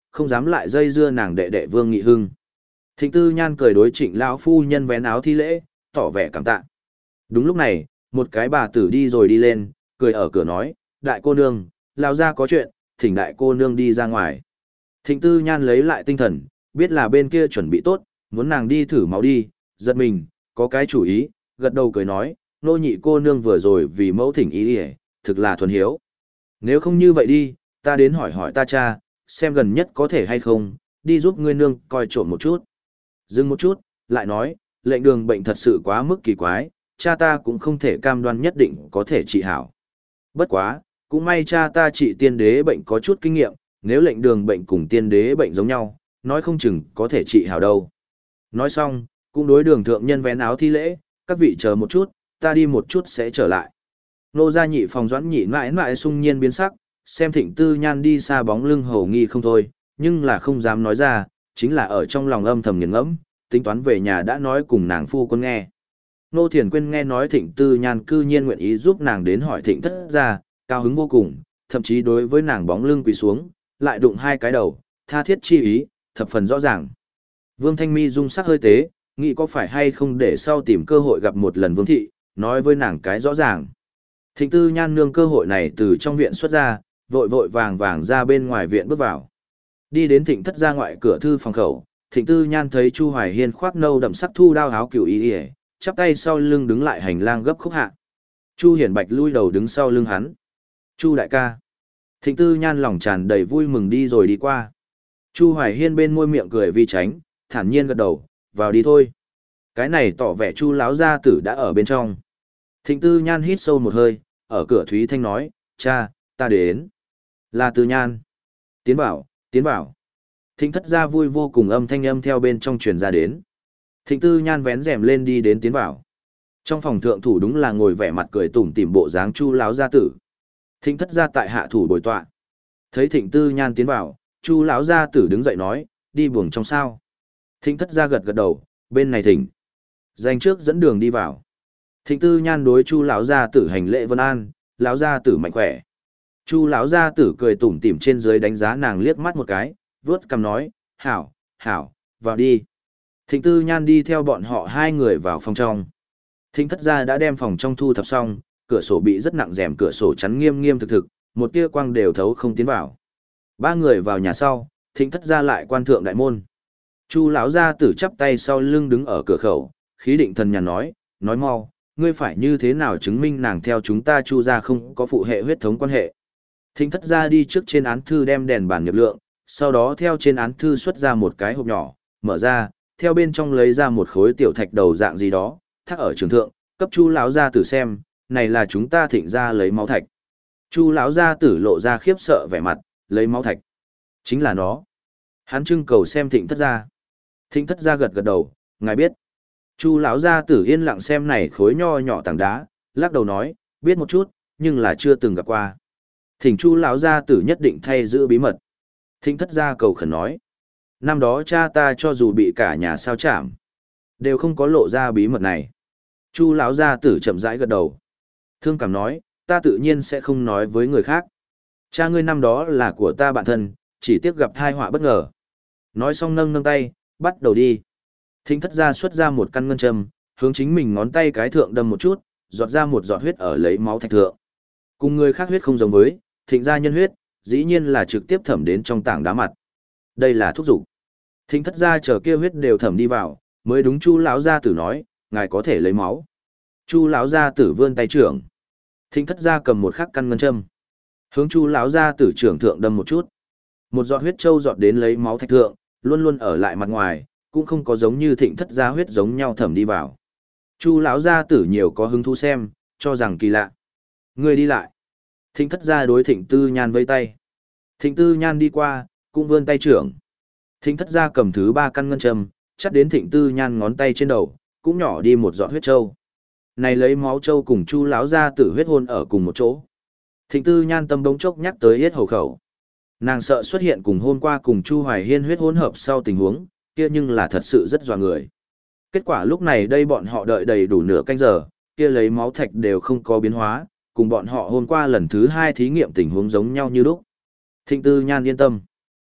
không dám lại dây dưa nàng đệ đệ Vương Nghị Hưng. Thịnh Tư Nhan cười đối Trịnh lão phu nhân vén áo thi lễ, tỏ vẻ cảm tạ. Đúng lúc này, một cái bà tử đi rồi đi lên, cười ở cửa nói, đại cô nương, lão gia có chuyện, thỉnh đại cô nương đi ra ngoài. Thịnh Tư Nhan lấy lại tinh thần, biết là bên kia chuẩn bị tốt, muốn nàng đi thử máu đi, giật mình, có cái chủ ý, gật đầu cười nói, nô nhị cô nương vừa rồi vì mẫu thỉnh ý đi, thực là thuần hiếu. Nếu không như vậy đi, ta đến hỏi hỏi ta cha, xem gần nhất có thể hay không, đi giúp ngươi nương coi trộm một chút. Dừng một chút, lại nói, lệnh đường bệnh thật sự quá mức kỳ quái, cha ta cũng không thể cam đoan nhất định có thể trị hảo. Bất quá, cũng may cha ta trị tiên đế bệnh có chút kinh nghiệm, nếu lệnh đường bệnh cùng tiên đế bệnh giống nhau, nói không chừng có thể trị hảo đâu. Nói xong, cũng đối đường thượng nhân vén áo thi lễ, các vị chờ một chút, ta đi một chút sẽ trở lại. Nô gia nhị phòng doãn nhị mãi mãi sung nhiên biến sắc, xem Thịnh Tư Nhan đi xa bóng lưng hầu nghi không thôi, nhưng là không dám nói ra, chính là ở trong lòng âm thầm nghiền ngẫm, tính toán về nhà đã nói cùng nàng phu quân nghe. Nô Thiền Quyên nghe nói Thịnh Tư Nhan cư nhiên nguyện ý giúp nàng đến hỏi Thịnh thất gia, cao hứng vô cùng, thậm chí đối với nàng bóng lưng quỳ xuống, lại đụng hai cái đầu, tha thiết chi ý, thập phần rõ ràng. Vương Thanh Mi dung sắc hơi tế, nghĩ có phải hay không để sau tìm cơ hội gặp một lần Vương Thị, nói với nàng cái rõ ràng. Thịnh Tư Nhan nương cơ hội này từ trong viện xuất ra, vội vội vàng vàng ra bên ngoài viện bước vào. Đi đến Thịnh thất gia ngoại cửa thư phòng khẩu, Thịnh Tư Nhan thấy Chu Hoài Hiên khoác nâu đậm sắc thu đao áo cửu y, chắp tay sau lưng đứng lại hành lang gấp khúc hạ. Chu Hiển Bạch lui đầu đứng sau lưng hắn. Chu đại ca. Thịnh Tư Nhan lòng tràn đầy vui mừng đi rồi đi qua. Chu Hoài Hiên bên môi miệng cười vi tránh, thản nhiên gật đầu, vào đi thôi. Cái này tỏ vẻ Chu lão gia tử đã ở bên trong. Thịnh Tư Nhan hít sâu một hơi, ở cửa Thúy Thanh nói, cha, ta đến. Là Tư Nhan. Tiến vào, tiến vào. Thịnh thất gia vui vô cùng âm thanh âm theo bên trong truyền ra đến. Thịnh Tư Nhan vén rèm lên đi đến tiến vào. Trong phòng thượng thủ đúng là ngồi vẻ mặt cười tủm tỉm bộ dáng Chu lão gia tử. Thịnh thất gia tại hạ thủ bồi tọa. Thấy Thịnh Tư Nhan tiến vào, Chu lão gia tử đứng dậy nói, đi buồng trong sao. Thịnh thất gia gật gật đầu, bên này thỉnh. Dành trước dẫn đường đi vào. Thịnh Tư Nhan đối Chu lão gia tử hành lễ vân an, lão gia tử mạnh khỏe. Chu lão gia tử cười tủm tỉm trên dưới đánh giá nàng liếc mắt một cái, vớt cằm nói, hảo, hảo, vào đi. Thịnh Tư Nhan đi theo bọn họ hai người vào phòng trong. Thịnh thất gia đã đem phòng trong thu thập xong, cửa sổ bị rất nặng rèm cửa sổ chắn nghiêm nghiêm thực thực, một tia quang đều thấu không tiến vào. Ba người vào nhà sau, Thịnh thất gia lại quan thượng đại môn. Chu lão gia tử chắp tay sau lưng đứng ở cửa khẩu, khí định thần nhàn nói, nói mau, ngươi phải như thế nào chứng minh nàng theo chúng ta Chu gia không có phụ hệ huyết thống quan hệ. Thịnh thất gia đi trước trên án thư đem đèn bản nghiệp lượng, sau đó theo trên án thư xuất ra một cái hộp nhỏ, mở ra, theo bên trong lấy ra một khối tiểu thạch đầu dạng gì đó, thác ở trường thượng, cấp Chu lão gia tử xem, này là chúng ta Thịnh gia lấy máu thạch. Chu lão gia tử lộ ra khiếp sợ vẻ mặt, lấy máu thạch. Chính là nó. Hắn trưng cầu xem Thịnh thất gia. Thịnh thất gia gật gật đầu, ngài biết. Chu lão gia tử yên lặng xem này khối nho nhỏ tảng đá, lắc đầu nói, biết một chút, nhưng là chưa từng gặp qua. Thỉnh Chu lão gia tử nhất định thay giữ bí mật. Thịnh thất gia cầu khẩn nói, năm đó cha ta cho dù bị cả nhà sao chảm, đều không có lộ ra bí mật này. Chu lão gia tử chậm rãi gật đầu. Thương cảm nói, ta tự nhiên sẽ không nói với người khác. Cha ngươi năm đó là của ta bạn thân, chỉ tiếc gặp tai họa bất ngờ. Nói xong nâng nâng tay, bắt đầu đi. Thịnh thất gia xuất ra một căn ngân châm, hướng chính mình ngón tay cái thượng đâm một chút, giọt ra một giọt huyết ở lấy máu thạch thượng. Cùng người khác huyết không giống với, Thịnh gia nhân huyết, dĩ nhiên là trực tiếp thẩm đến trong tảng đá mặt. Đây là thuốc dục. Thịnh thất gia chờ kia huyết đều thẩm đi vào, mới đúng Chu lão gia tử nói, ngài có thể lấy máu. Chu lão gia tử vươn tay trưởng. Thịnh thất gia cầm một khắc căn ngân châm, hướng Chu lão gia tử trưởng thượng đâm một chút. Một giọt huyết trâu giọt đến lấy máu thạch thượng, luôn luôn ở lại mặt ngoài, cũng không có giống như Thịnh thất gia huyết giống nhau thẩm đi vào. Chu lão gia tử nhiều có hứng thú xem, cho rằng kỳ lạ. Người đi lại. Thịnh thất gia đối Thịnh Tư Nhan vây tay. Thịnh Tư Nhan đi qua, cũng vươn tay trưởng. Thịnh thất gia cầm thứ ba căn ngân châm, chắt đến Thịnh Tư Nhan ngón tay trên đầu, cũng nhỏ đi một giọt huyết trâu. Này lấy máu trâu cùng Chu lão gia tử huyết hôn ở cùng một chỗ. Thịnh Tư Nhan tâm bỗng chốc nhắc tới yết hầu khẩu. Nàng sợ xuất hiện cùng hôm qua cùng Chu Hoài Hiên huyết hỗn hợp sau tình huống, kia nhưng là thật sự rất dọa người. Kết quả lúc này đây bọn họ đợi đầy đủ nửa canh giờ, kia lấy máu thạch đều không có biến hóa, cùng bọn họ hôm qua lần thứ hai thí nghiệm tình huống giống nhau như lúc. Thịnh Tư Nhan yên tâm.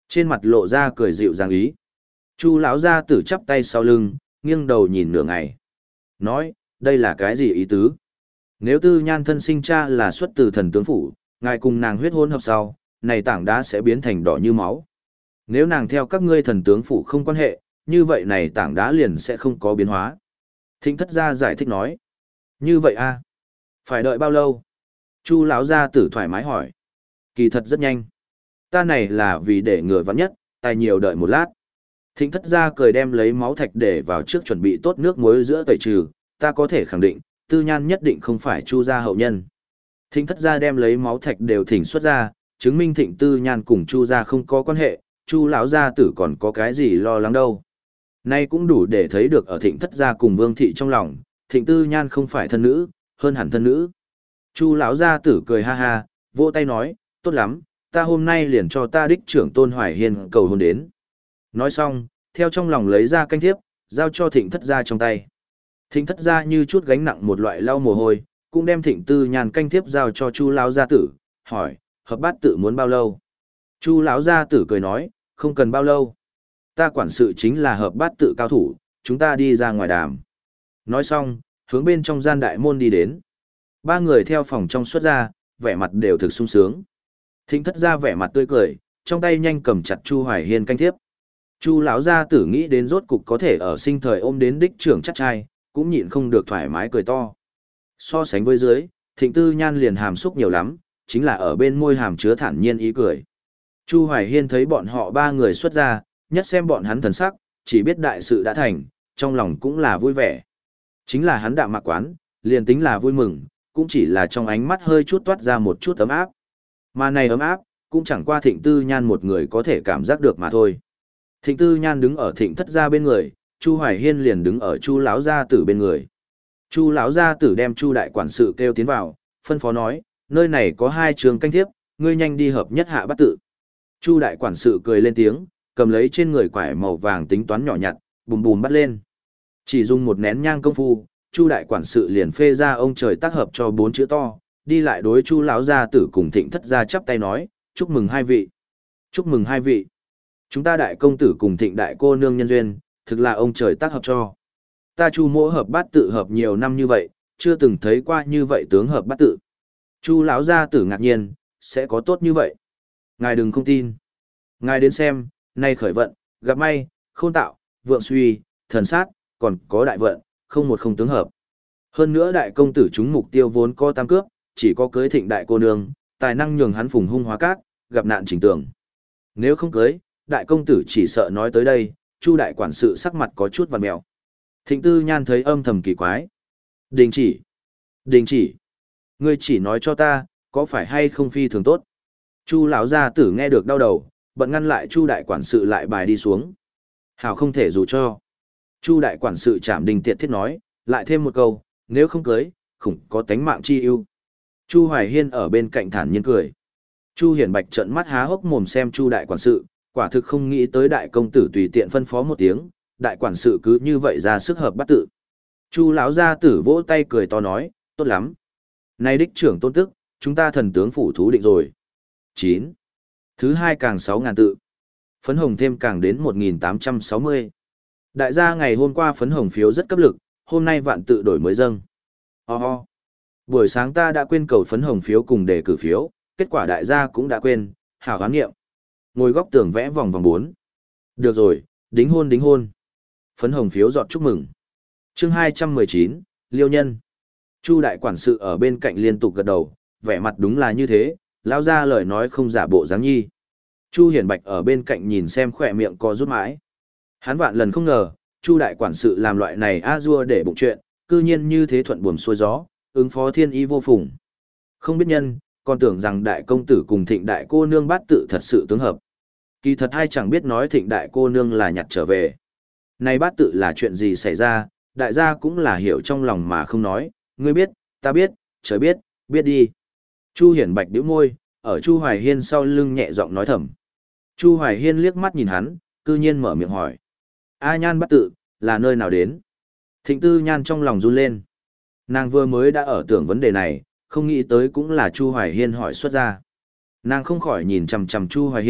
Trên mặt lộ ra cười dịu dàng ý. Chu lão gia tử chắp tay sau lưng, nghiêng đầu nhìn nửa ngày. Nói, đây là cái gì ý tứ? Nếu Tư Nhan thân sinh cha là xuất từ thần tướng phủ, ngài cùng nàng huyết hôn hợp sau, này tảng đá sẽ biến thành đỏ như máu. Nếu nàng theo các ngươi thần tướng phủ không quan hệ, như vậy này tảng đá liền sẽ không có biến hóa. Thịnh thất gia giải thích nói. Như vậy a, phải đợi bao lâu? Chu lão gia tử thoải mái hỏi. Kỳ thật rất nhanh. Ta này là vì để ngừa vắng nhất, tài nhiều đợi một lát. Thịnh thất gia cười đem lấy máu thạch để vào trước chuẩn bị tốt nước muối giữa tẩy trừ, ta có thể khẳng định, Tư Nhan nhất định không phải Chu gia hậu nhân. Thịnh thất gia đem lấy máu thạch đều thỉnh xuất ra, chứng minh Thịnh Tư Nhan cùng Chu gia không có quan hệ, Chu lão gia tử còn có cái gì lo lắng đâu. Nay cũng đủ để thấy được ở Thịnh thất gia cùng Vương thị trong lòng, Thịnh Tư Nhan không phải thân nữ, hơn hẳn thân nữ. Chu lão gia tử cười ha ha, vỗ tay nói, tốt lắm, ta hôm nay liền cho ta đích trưởng Tôn Hoài Hiên cầu hôn đến. Nói xong, theo trong lòng lấy ra canh thiếp, giao cho Thịnh thất gia trong tay. Thịnh thất gia như chút gánh nặng một loại lau mồ hôi, cũng đem Thịnh Tư Nhan canh thiếp giao cho Chu lão gia tử, hỏi, hợp bát tự muốn bao lâu? Chu lão gia tử cười nói, không cần bao lâu. Ta quản sự chính là hợp bát tự cao thủ, chúng ta đi ra ngoài đàm. Nói xong, hướng bên trong gian đại môn đi đến. Ba người theo phòng trong xuất ra, vẻ mặt đều thực sung sướng. Thịnh thất gia vẻ mặt tươi cười, trong tay nhanh cầm chặt Chu Hoài Hiên canh thiếp. Chu lão gia tử nghĩ đến rốt cục có thể ở sinh thời ôm đến đích trưởng chắc trai, cũng nhịn không được thoải mái cười to. So sánh với dưới, Thịnh Tư Nhan liền hàm xúc nhiều lắm, chính là ở bên môi hàm chứa thản nhiên ý cười. Chu Hoài Hiên thấy bọn họ ba người xuất ra, nhất xem bọn hắn thần sắc, chỉ biết đại sự đã thành, trong lòng cũng là vui vẻ. Chính là hắn đạm mạc quán, liền tính là vui mừng, cũng chỉ là trong ánh mắt hơi chút toát ra một chút ấm áp. Mà này ấm áp, cũng chẳng qua Thịnh Tư Nhan một người có thể cảm giác được mà thôi. Thịnh Tư Nhan đứng ở Thịnh thất gia bên người, Chu Hoài Hiên liền đứng ở Chu lão gia tử bên người. Chu lão gia tử đem Chu đại quản sự kêu tiến vào, phân phó nói, nơi này có hai trường canh thiếp, ngươi nhanh đi hợp nhất hạ bắt tự. Chu đại quản sự cười lên tiếng, cầm lấy trên người quải màu vàng tính toán nhỏ nhặt, bùm bùm bắt lên. Chỉ dùng một nén nhang công phu, Chu đại quản sự liền phê ra ông trời tác hợp cho bốn chữ to, đi lại đối Chu lão gia tử cùng Thịnh thất gia chắp tay nói, chúc mừng hai vị. Chúc mừng hai vị. Chúng ta đại công tử cùng Thịnh đại cô nương nhân duyên, thực là ông trời tác hợp cho. Ta Chu mỗ hợp bát tự hợp nhiều năm như vậy, chưa từng thấy qua như vậy tướng hợp bát tự. Chu lão gia tử ngạc nhiên, sẽ có tốt như vậy. Ngài đừng không tin. Ngài đến xem, nay khởi vận, gặp may, khôn tạo, vượng suy, thần sát, còn có đại vận, không một không tướng hợp. Hơn nữa đại công tử chúng mục tiêu vốn có tam cướp, chỉ có cưới Thịnh đại cô nương, tài năng nhường hắn phùng hung hóa cát, gặp nạn chỉnh tường. Nếu không cưới, đại công tử chỉ sợ nói tới đây, Chu đại quản sự sắc mặt có chút vằn mèo. Thịnh Tư Nhan thấy âm thầm kỳ quái. Đình chỉ. Đình chỉ. Ngươi chỉ nói cho ta, có phải hay không phi thường tốt. Chu lão gia tử nghe được đau đầu, bận ngăn lại Chu đại quản sự lại bài đi xuống. Hảo không thể dù cho. Chu đại quản sự chạm đình tiệt thiết nói, lại thêm một câu, nếu không cưới, khủng có tánh mạng chi ưu. Chu Hoài Hiên ở bên cạnh thản nhiên cười. Chu Hiển Bạch trợn mắt há hốc mồm xem Chu đại quản sự, quả thực không nghĩ tới đại công tử tùy tiện phân phó một tiếng, đại quản sự cứ như vậy ra sức hợp bắt tự. Chu lão gia tử vỗ tay cười to nói, tốt lắm. Nay đích trưởng tôn tức, chúng ta thần tướng phủ thú định rồi. chín. Thứ hai càng sáu ngàn tự. Phấn hồng thêm càng đến một nghìn tám trăm sáu mươi. Đại gia ngày hôm qua phấn hồng phiếu rất cấp lực, hôm nay vạn tự đổi mới dâng. Ho oh ho. Buổi sáng ta đã quên cầu phấn hồng phiếu cùng đề cử phiếu, kết quả đại gia cũng đã quên, hảo hoán nghiệm. Ngồi góc tường vẽ vòng vòng bốn. Được rồi, đính hôn đính hôn. Phấn hồng phiếu giọt chúc mừng. Chương hai trăm mười chín, Liêu Nhân. Chu đại quản sự ở bên cạnh liên tục gật đầu, vẻ mặt đúng là như thế, lao ra lời nói không giả bộ dáng nhi. Chu Hiển Bạch ở bên cạnh nhìn xem khỏe miệng co rút mãi. Hắn vạn lần không ngờ, Chu đại quản sự làm loại này a dua để bụng chuyện, cư nhiên như thế thuận buồm xuôi gió, ứng phó thiên ý vô phùng. Không biết nhân, còn tưởng rằng đại công tử cùng Thịnh đại cô nương bát tự thật sự tướng hợp. Kỳ thật ai chẳng biết nói Thịnh đại cô nương là nhặt trở về. Này bát tự là chuyện gì xảy ra, đại gia cũng là hiểu trong lòng mà không nói, ngươi biết, ta biết, trời biết, biết đi. Chu Hiển Bạch bĩu môi, ở Chu Hoài Hiên sau lưng nhẹ giọng nói thầm. Chu Hoài Hiên liếc mắt nhìn hắn, cư nhiên mở miệng hỏi. A Nhan bát tự, là nơi nào đến? Thịnh Tư Nhan trong lòng run lên. Nàng vừa mới đã ở tưởng vấn đề này, không nghĩ tới cũng là Chu Hoài Hiên hỏi xuất ra. Nàng không khỏi nhìn chằm chằm Chu Hoài Hiên,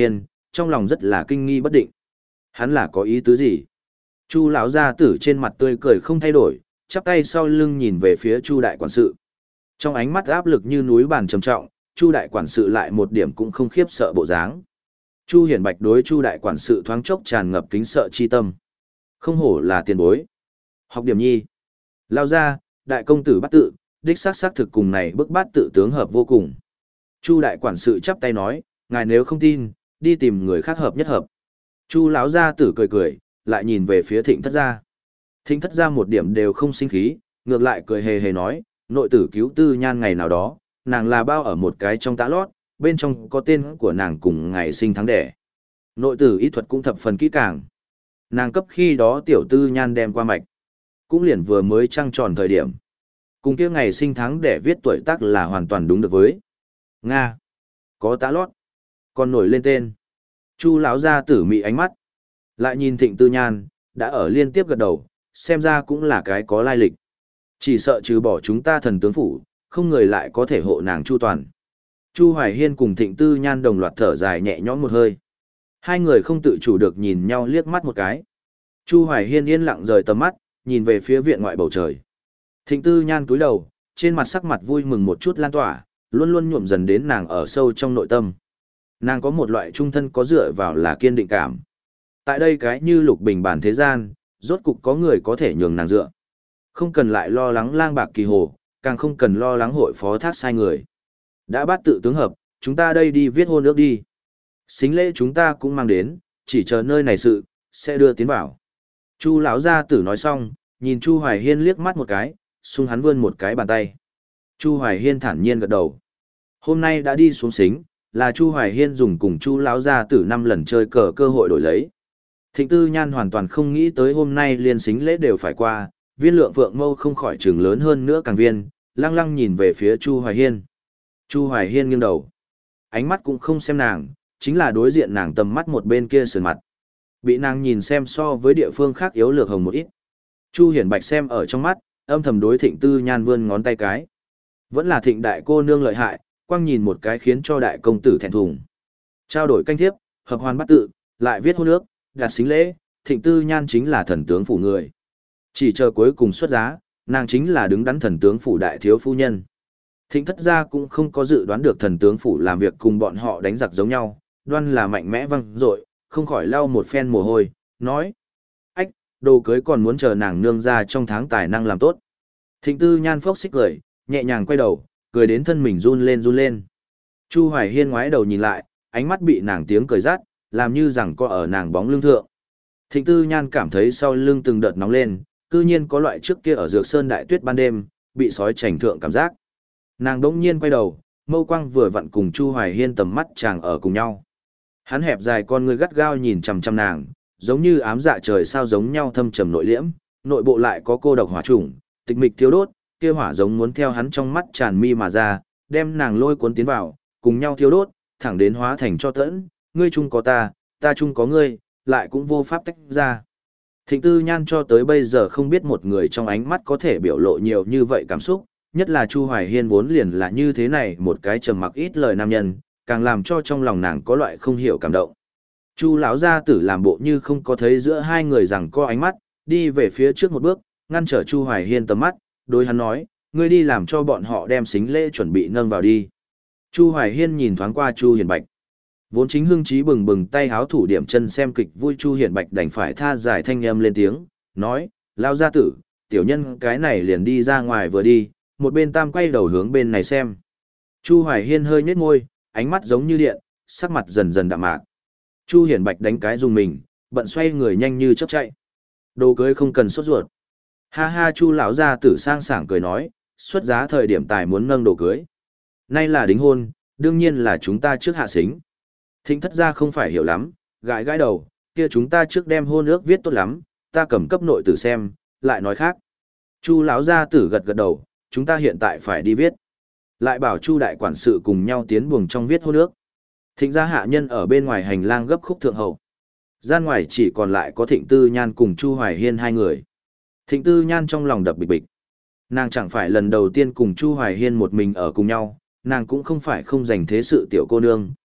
trong lòng rất là kinh nghi bất định. Hắn là có ý tứ gì? Chu lão gia tử trên mặt tươi cười không thay đổi, chắp tay sau lưng nhìn về phía Chu đại quản sự. Trong ánh mắt áp lực như núi bàn trầm trọng, Chu đại quản sự lại một điểm cũng không khiếp sợ bộ dáng. Chu Hiển Bạch đối Chu đại quản sự thoáng chốc tràn ngập kính sợ chi tâm. Không hổ là tiền bối. Học điểm nhi. Lao ra, đại công tử bắt tự, đích xác xác thực cùng này bức bát tự tướng hợp vô cùng. Chu đại quản sự chắp tay nói, ngài nếu không tin, đi tìm người khác hợp nhất hợp. Chu lão gia tử cười cười, lại nhìn về phía Thịnh thất gia. Thịnh thất gia một điểm đều không sinh khí, ngược lại cười hề hề nói, nội tử cứu tư nhan ngày nào đó, nàng là bao ở một cái trong tã lót, bên trong có tên của nàng cùng ngày sinh tháng đẻ. Nội tử y thuật cũng thập phần kỹ càng. Nàng cấp khi đó tiểu tư nhan đem qua mạch, cũng liền vừa mới trăng tròn thời điểm. Cùng kia ngày sinh tháng đẻ viết tuổi tác là hoàn toàn đúng được với. Nga, có tã lót, còn nổi lên tên. Chu lão gia tử mị ánh mắt, lại nhìn Thịnh Tư Nhan, đã ở liên tiếp gật đầu, xem ra cũng là cái có lai lịch. Chỉ sợ trừ bỏ chúng ta thần tướng phủ, không người lại có thể hộ nàng chu toàn. Chu Hoài Hiên cùng Thịnh Tư Nhan đồng loạt thở dài nhẹ nhõm một hơi. Hai người không tự chủ được nhìn nhau liếc mắt một cái. Chu Hoài Hiên yên lặng rời tầm mắt, nhìn về phía viện ngoại bầu trời. Thịnh Tư Nhan cúi đầu, trên mặt sắc mặt vui mừng một chút lan tỏa, luôn luôn nhuộm dần đến nàng ở sâu trong nội tâm. Nàng có một loại trung thân có dựa vào là kiên định cảm. Tại đây cái như lục bình bản thế gian, rốt cục có người có thể nhường nàng dựa. Không cần lại lo lắng lang bạc kỳ hồ, càng không cần lo lắng hội phó thác sai người. Đã bắt tự tướng hợp, chúng ta đây đi viết hôn ước đi. Xính lễ chúng ta cũng mang đến, chỉ chờ nơi này sự, sẽ đưa tiến vào. Chu lão gia tử nói xong, nhìn Chu Hoài Hiên liếc mắt một cái, xung hắn vươn một cái bàn tay. Chu Hoài Hiên thản nhiên gật đầu. Hôm nay đã đi xuống xính, là Chu Hoài Hiên dùng cùng Chu lão gia tử năm lần chơi cờ cơ hội đổi lấy. Thịnh Tư Nhan hoàn toàn không nghĩ tới hôm nay liên xính lễ đều phải qua, viên lượng phượng mâu không khỏi trường lớn hơn nữa càng viên, lăng lăng nhìn về phía Chu Hoài Hiên. Chu Hoài Hiên nghiêng đầu, ánh mắt cũng không xem nàng, chính là đối diện nàng tầm mắt một bên kia sườn mặt. Bị nàng nhìn xem so với địa phương khác yếu lược hồng một ít. Chu Hiển Bạch xem ở trong mắt, âm thầm đối Thịnh Tư Nhan vươn ngón tay cái. Vẫn là Thịnh đại cô nương lợi hại, quang nhìn một cái khiến cho đại công tử thẹn thùng. Trao đổi canh thiếp, hợp hoàn bắt tự, lại viết hôn ước, đặt xính lễ, Thịnh Tư Nhan chính là thần tướng phủ người. Chỉ chờ cuối cùng xuất giá, nàng chính là đứng đắn thần tướng phủ đại thiếu phu nhân. Thịnh thất gia cũng không có dự đoán được thần tướng phủ làm việc cùng bọn họ đánh giặc giống nhau, đoan là mạnh mẽ văng dội, không khỏi lau một phen mồ hôi, nói. Ách, đồ cưới còn muốn chờ nàng nương ra trong tháng tài năng làm tốt. Thịnh Tư Nhan phốc xích cười, nhẹ nhàng quay đầu, cười đến thân mình run lên run lên. Chu Hoài Hiên ngoái đầu nhìn lại, ánh mắt bị nàng tiếng cười rát, làm như rằng có ở nàng bóng lưng thượng. Thịnh Tư Nhan cảm thấy sau lưng từng đợt nóng lên, cư nhiên có loại trước kia ở Dược Sơn đại tuyết ban đêm, bị sói chảnh thượng cảm giác. Nàng đỗng nhiên quay đầu, mâu quang vừa vặn cùng Chu Hoài Hiên tầm mắt chàng ở cùng nhau. Hắn hẹp dài con người gắt gao nhìn chằm chằm nàng, giống như ám dạ trời sao giống nhau thâm trầm nội liễm, nội bộ lại có cô độc hỏa chủng, tịch mịch thiêu đốt, kia hỏa giống muốn theo hắn trong mắt tràn mi mà ra, đem nàng lôi cuốn tiến vào, cùng nhau thiêu đốt, thẳng đến hóa thành cho tẫn, ngươi chung có ta, ta chung có ngươi, lại cũng vô pháp tách ra. Thịnh Tư Nhan cho tới bây giờ không biết một người trong ánh mắt có thể biểu lộ nhiều như vậy cảm xúc, nhất là Chu Hoài Hiên vốn liền là như thế này một cái trầm mặc ít lời nam nhân, càng làm cho trong lòng nàng có loại không hiểu cảm động. Chu lão gia tử làm bộ như không có thấy giữa hai người rằng có ánh mắt, đi về phía trước một bước, ngăn trở Chu Hoài Hiên tầm mắt, đối hắn nói, ngươi đi làm cho bọn họ đem xính lễ chuẩn bị nâng vào đi. Chu Hoài Hiên nhìn thoáng qua Chu Hiển Bạch. Vốn chính hưng trí bừng bừng tay háo thủ điểm chân xem kịch vui Chu Hiển Bạch đành phải tha giải thanh âm lên tiếng, nói, lao gia tử, tiểu nhân cái này liền đi ra ngoài vừa đi, một bên tam quay đầu hướng bên này xem. Chu Hoài Hiên hơi nhếch môi, ánh mắt giống như điện, sắc mặt dần dần đạm mạc. Chu Hiển Bạch đánh cái dùng mình, bận xoay người nhanh như chớp chạy. Đồ cưới không cần sốt ruột. Ha ha, Chu lão gia tử sang sảng cười nói, xuất giá thời điểm tài muốn nâng đồ cưới. Nay là đính hôn, đương nhiên là chúng ta trước hạ xính. Thịnh thất gia không phải hiểu lắm, gãi gãi đầu, kia chúng ta trước đem hôn ước viết tốt lắm, ta cầm cấp nội tử xem, lại nói khác. Chu lão gia tử gật gật đầu, chúng ta hiện tại phải đi viết. Lại bảo Chu đại quản sự cùng nhau tiến buồng trong viết hôn ước. Thịnh gia hạ nhân ở bên ngoài hành lang gấp khúc thượng hậu. Gian ngoài chỉ còn lại có Thịnh Tư Nhan cùng Chu Hoài Hiên hai người. Thịnh Tư Nhan trong lòng đập bịch bịch. Nàng chẳng phải lần đầu tiên cùng Chu Hoài Hiên một mình ở cùng nhau, nàng cũng không phải không dành thế sự tiểu cô nương,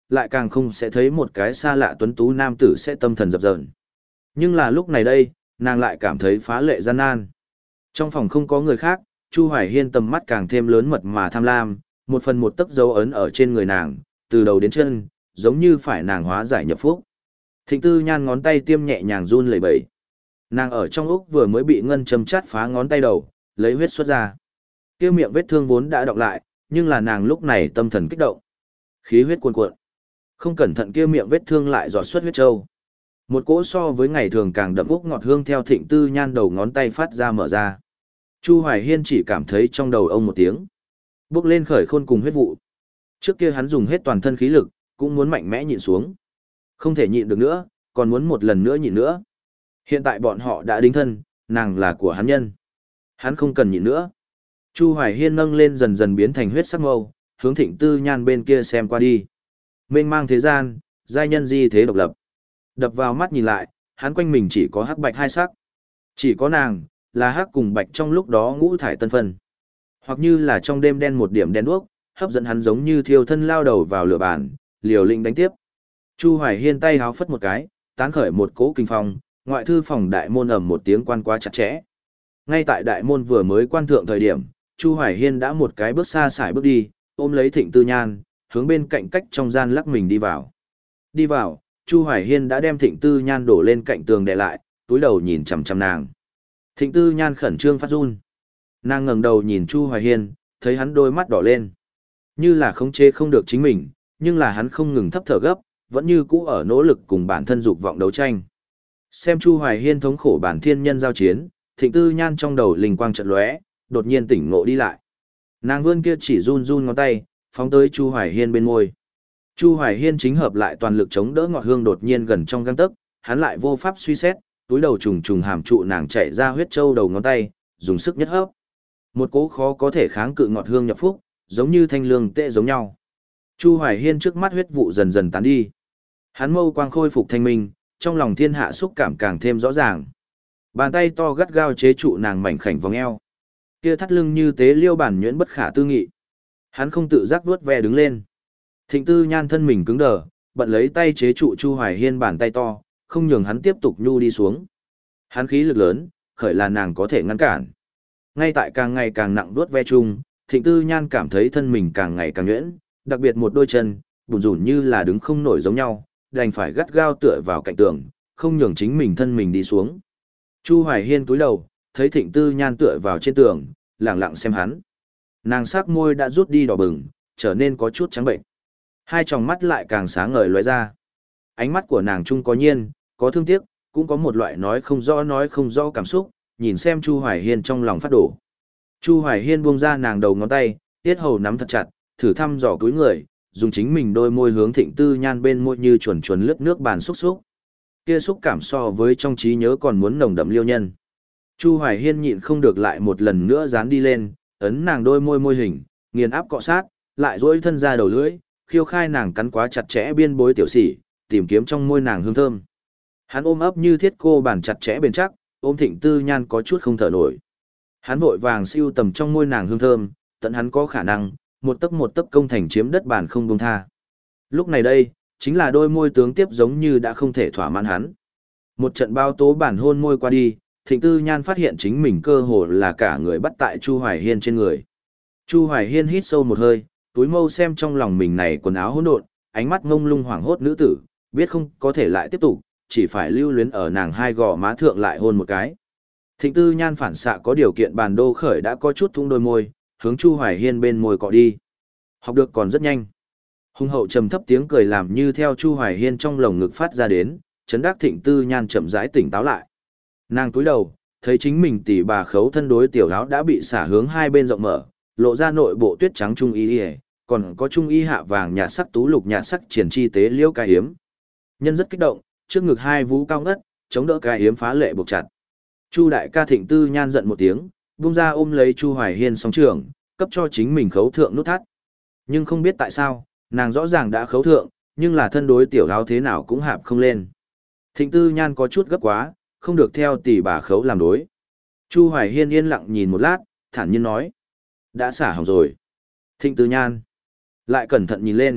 lại càng không sẽ thấy một cái xa lạ tuấn tú nam tử sẽ tâm thần dập dờn. Nhưng là lúc này đây, nàng lại cảm thấy phá lệ gian nan. Trong phòng không có người khác, Chu Hoài Hiên tầm mắt càng thêm lớn mật mà tham lam, một phần một tấc dấu ấn ở trên người nàng, từ đầu đến chân, giống như phải nàng hóa giải nhập phúc. Thịnh Tư Nhan ngón tay tiêm nhẹ nhàng run lẩy bẩy. Nàng ở trong ốc vừa mới bị ngân châm chát phá ngón tay đầu, lấy huyết xuất ra. Kia miệng vết thương vốn đã đọng lại, nhưng là nàng lúc này tâm thần kích động. Khí huyết cuồn cuộn. Không cẩn thận kia miệng vết thương lại giọt xuất huyết trâu. Một cỗ so với ngày thường càng đậm úc ngọt hương theo Thịnh Tư Nhan đầu ngón tay phát ra mở ra. Chu Hoài Hiên chỉ cảm thấy trong đầu ông một tiếng. Bước lên khởi khôn cùng huyết vụ. Trước kia hắn dùng hết toàn thân khí lực, cũng muốn mạnh mẽ nhịn xuống. Không thể nhịn được nữa, còn muốn một lần nữa nhịn nữa. Hiện tại bọn họ đã đính thân, nàng là của hắn nhân. Hắn không cần nhịn nữa. Chu Hoài Hiên nâng lên dần dần biến thành huyết sắc mâu, hướng Thịnh Tư Nhan bên kia xem qua đi. Mênh mang thế gian, giai nhân di thế độc lập. Đập vào mắt nhìn lại, hắn quanh mình chỉ có hắc bạch hai sắc. Chỉ có nàng, là hắc cùng bạch trong lúc đó ngũ thải tân phân. Hoặc như là trong đêm đen một điểm đen đuốc, hấp dẫn hắn giống như thiêu thân lao đầu vào lửa bàn, liều lĩnh đánh tiếp. Chu Hoài Hiên tay háo phất một cái, tán khởi một cỗ kinh phong, ngoại thư phòng đại môn ầm một tiếng quan quá chặt chẽ. Ngay tại đại môn vừa mới quan thượng thời điểm, Chu Hoài Hiên đã một cái bước xa xài bước đi, ôm lấy Thịnh Tư Nhan, hướng bên cạnh cách trong gian lắc mình đi vào. Đi vào, Chu Hoài Hiên đã đem Thịnh Tư Nhan đổ lên cạnh tường đè lại, túi đầu nhìn chằm chằm nàng. Thịnh Tư Nhan khẩn trương phát run. Nàng ngẩng đầu nhìn Chu Hoài Hiên, thấy hắn đôi mắt đỏ lên. Như là khống chế không được chính mình, nhưng là hắn không ngừng thấp thở gấp, vẫn như cũ ở nỗ lực cùng bản thân dục vọng đấu tranh. Xem Chu Hoài Hiên thống khổ bản thiên nhân giao chiến, Thịnh Tư Nhan trong đầu linh quang chợt lóe, đột nhiên tỉnh ngộ đi lại. Nàng vươn kia chỉ run run ngón tay, phóng tới Chu Hoài Hiên bên môi. Chu Hoài Hiên chính hợp lại toàn lực chống đỡ ngọt hương đột nhiên gần trong gang tấc, hắn lại vô pháp suy xét, túi đầu trùng trùng hàm trụ nàng chạy ra huyết châu đầu ngón tay, dùng sức nhất hấp. Một cỗ khó có thể kháng cự ngọt hương nhập phúc, giống như thanh lương tệ giống nhau. Chu Hoài Hiên trước mắt huyết vụ dần dần tán đi. Hắn mâu quang khôi phục thanh minh, trong lòng thiên hạ xúc cảm càng thêm rõ ràng. Bàn tay to gắt gao chế trụ nàng mảnh khảnh vòng eo. Kia thắt lưng như tế liêu bản nhuyễn bất khả tư nghị. Hắn không tự giác vuốt ve đứng lên. Thịnh Tư Nhan thân mình cứng đờ, bận lấy tay chế trụ Chu Hoài Hiên bàn tay to, không nhường hắn tiếp tục nhu đi xuống. Hắn khí lực lớn, khởi là nàng có thể ngăn cản. Ngay tại càng ngày càng nặng vuốt ve chung, Thịnh Tư Nhan cảm thấy thân mình càng ngày càng nhuyễn, đặc biệt một đôi chân, bùn rủn như là đứng không nổi giống nhau, đành phải gắt gao tựa vào cạnh tường, không nhường chính mình thân mình đi xuống. Chu Hoài Hiên cúi đầu, thấy Thịnh Tư Nhan tựa vào trên tường, lặng lặng xem hắn. Nàng sắc môi đã rút đi đỏ bừng, trở nên có chút trắng bệnh. Hai tròng mắt lại càng sáng ngời lóe ra. Ánh mắt của nàng trung có nhiên, có thương tiếc, cũng có một loại nói không rõ nói không rõ cảm xúc, nhìn xem Chu Hoài Hiên trong lòng phát đổ. Chu Hoài Hiên buông ra nàng đầu ngón tay, tiết hầu nắm thật chặt, thử thăm dò túi người, dùng chính mình đôi môi hướng Thịnh Tư Nhan bên môi như chuồn chuồn lướt nước bàn xúc xúc. Kia xúc cảm so với trong trí nhớ còn muốn nồng đậm liêu nhân. Chu Hoài Hiên nhịn không được lại một lần nữa dán đi lên, ấn nàng đôi môi môi hình, nghiền áp cọ sát, lại duỗi thân ra đầu lưỡi, khiêu khai nàng cắn quá chặt chẽ biên bối tiểu sỉ, tìm kiếm trong môi nàng hương thơm. Hắn ôm ấp như thiết cô bản chặt chẽ bền chắc, ôm Thịnh Tư Nhan có chút không thở nổi. Hắn vội vàng siêu tầm trong môi nàng hương thơm, tận hắn có khả năng, một tấc một tấc công thành chiếm đất bản không buông tha. Lúc này đây, chính là đôi môi tướng tiếp giống như đã không thể thỏa mãn hắn. Một trận bao tố bản hôn môi qua đi, Thịnh Tư Nhan phát hiện chính mình cơ hồ là cả người bắt tại Chu Hoài Hiên trên người. Chu Hoài Hiên hít sâu một hơi, túi mâu xem trong lòng mình này quần áo hỗn độn, ánh mắt ngông lung hoảng hốt nữ tử, biết không có thể lại tiếp tục, chỉ phải lưu luyến ở nàng hai gò má thượng lại hôn một cái. Thịnh Tư Nhan phản xạ có điều kiện bàn đô khởi đã có chút thung đôi môi, hướng Chu Hoài Hiên bên môi cọ đi. Học được còn rất nhanh. Hung hậu trầm thấp tiếng cười làm như theo Chu Hoài Hiên trong lồng ngực phát ra đến, chấn đắc Thịnh Tư Nhan chậm rãi tỉnh táo lại. Nàng túi đầu, thấy chính mình tỷ bà khấu thân đối tiểu áo đã bị xả hướng hai bên rộng mở, lộ ra nội bộ tuyết trắng trung y, còn có trung y hạ vàng nhạt sắc tú lục nhạt sắc triển chi tế liễu cái hiếm. Nhân rất kích động, trước ngực hai vú cao ngất, chống đỡ cái hiếm phá lệ buộc chặt. Chu đại ca Thịnh Tư Nhan giận một tiếng, vung ra ôm lấy Chu Hoài Hiên song trường, cấp cho chính mình khấu thượng nút thắt. Nhưng không biết tại sao, nàng rõ ràng đã khấu thượng, nhưng là thân đối tiểu áo thế nào cũng hạp không lên. Thịnh Tư Nhan có chút gấp quá, không được theo tỷ bà khấu làm đối. Chu Hoài Hiên yên lặng nhìn một lát, thản nhiên nói. Đã xả hỏng rồi. Thịnh Tư Nhan lại cẩn thận nhìn lên,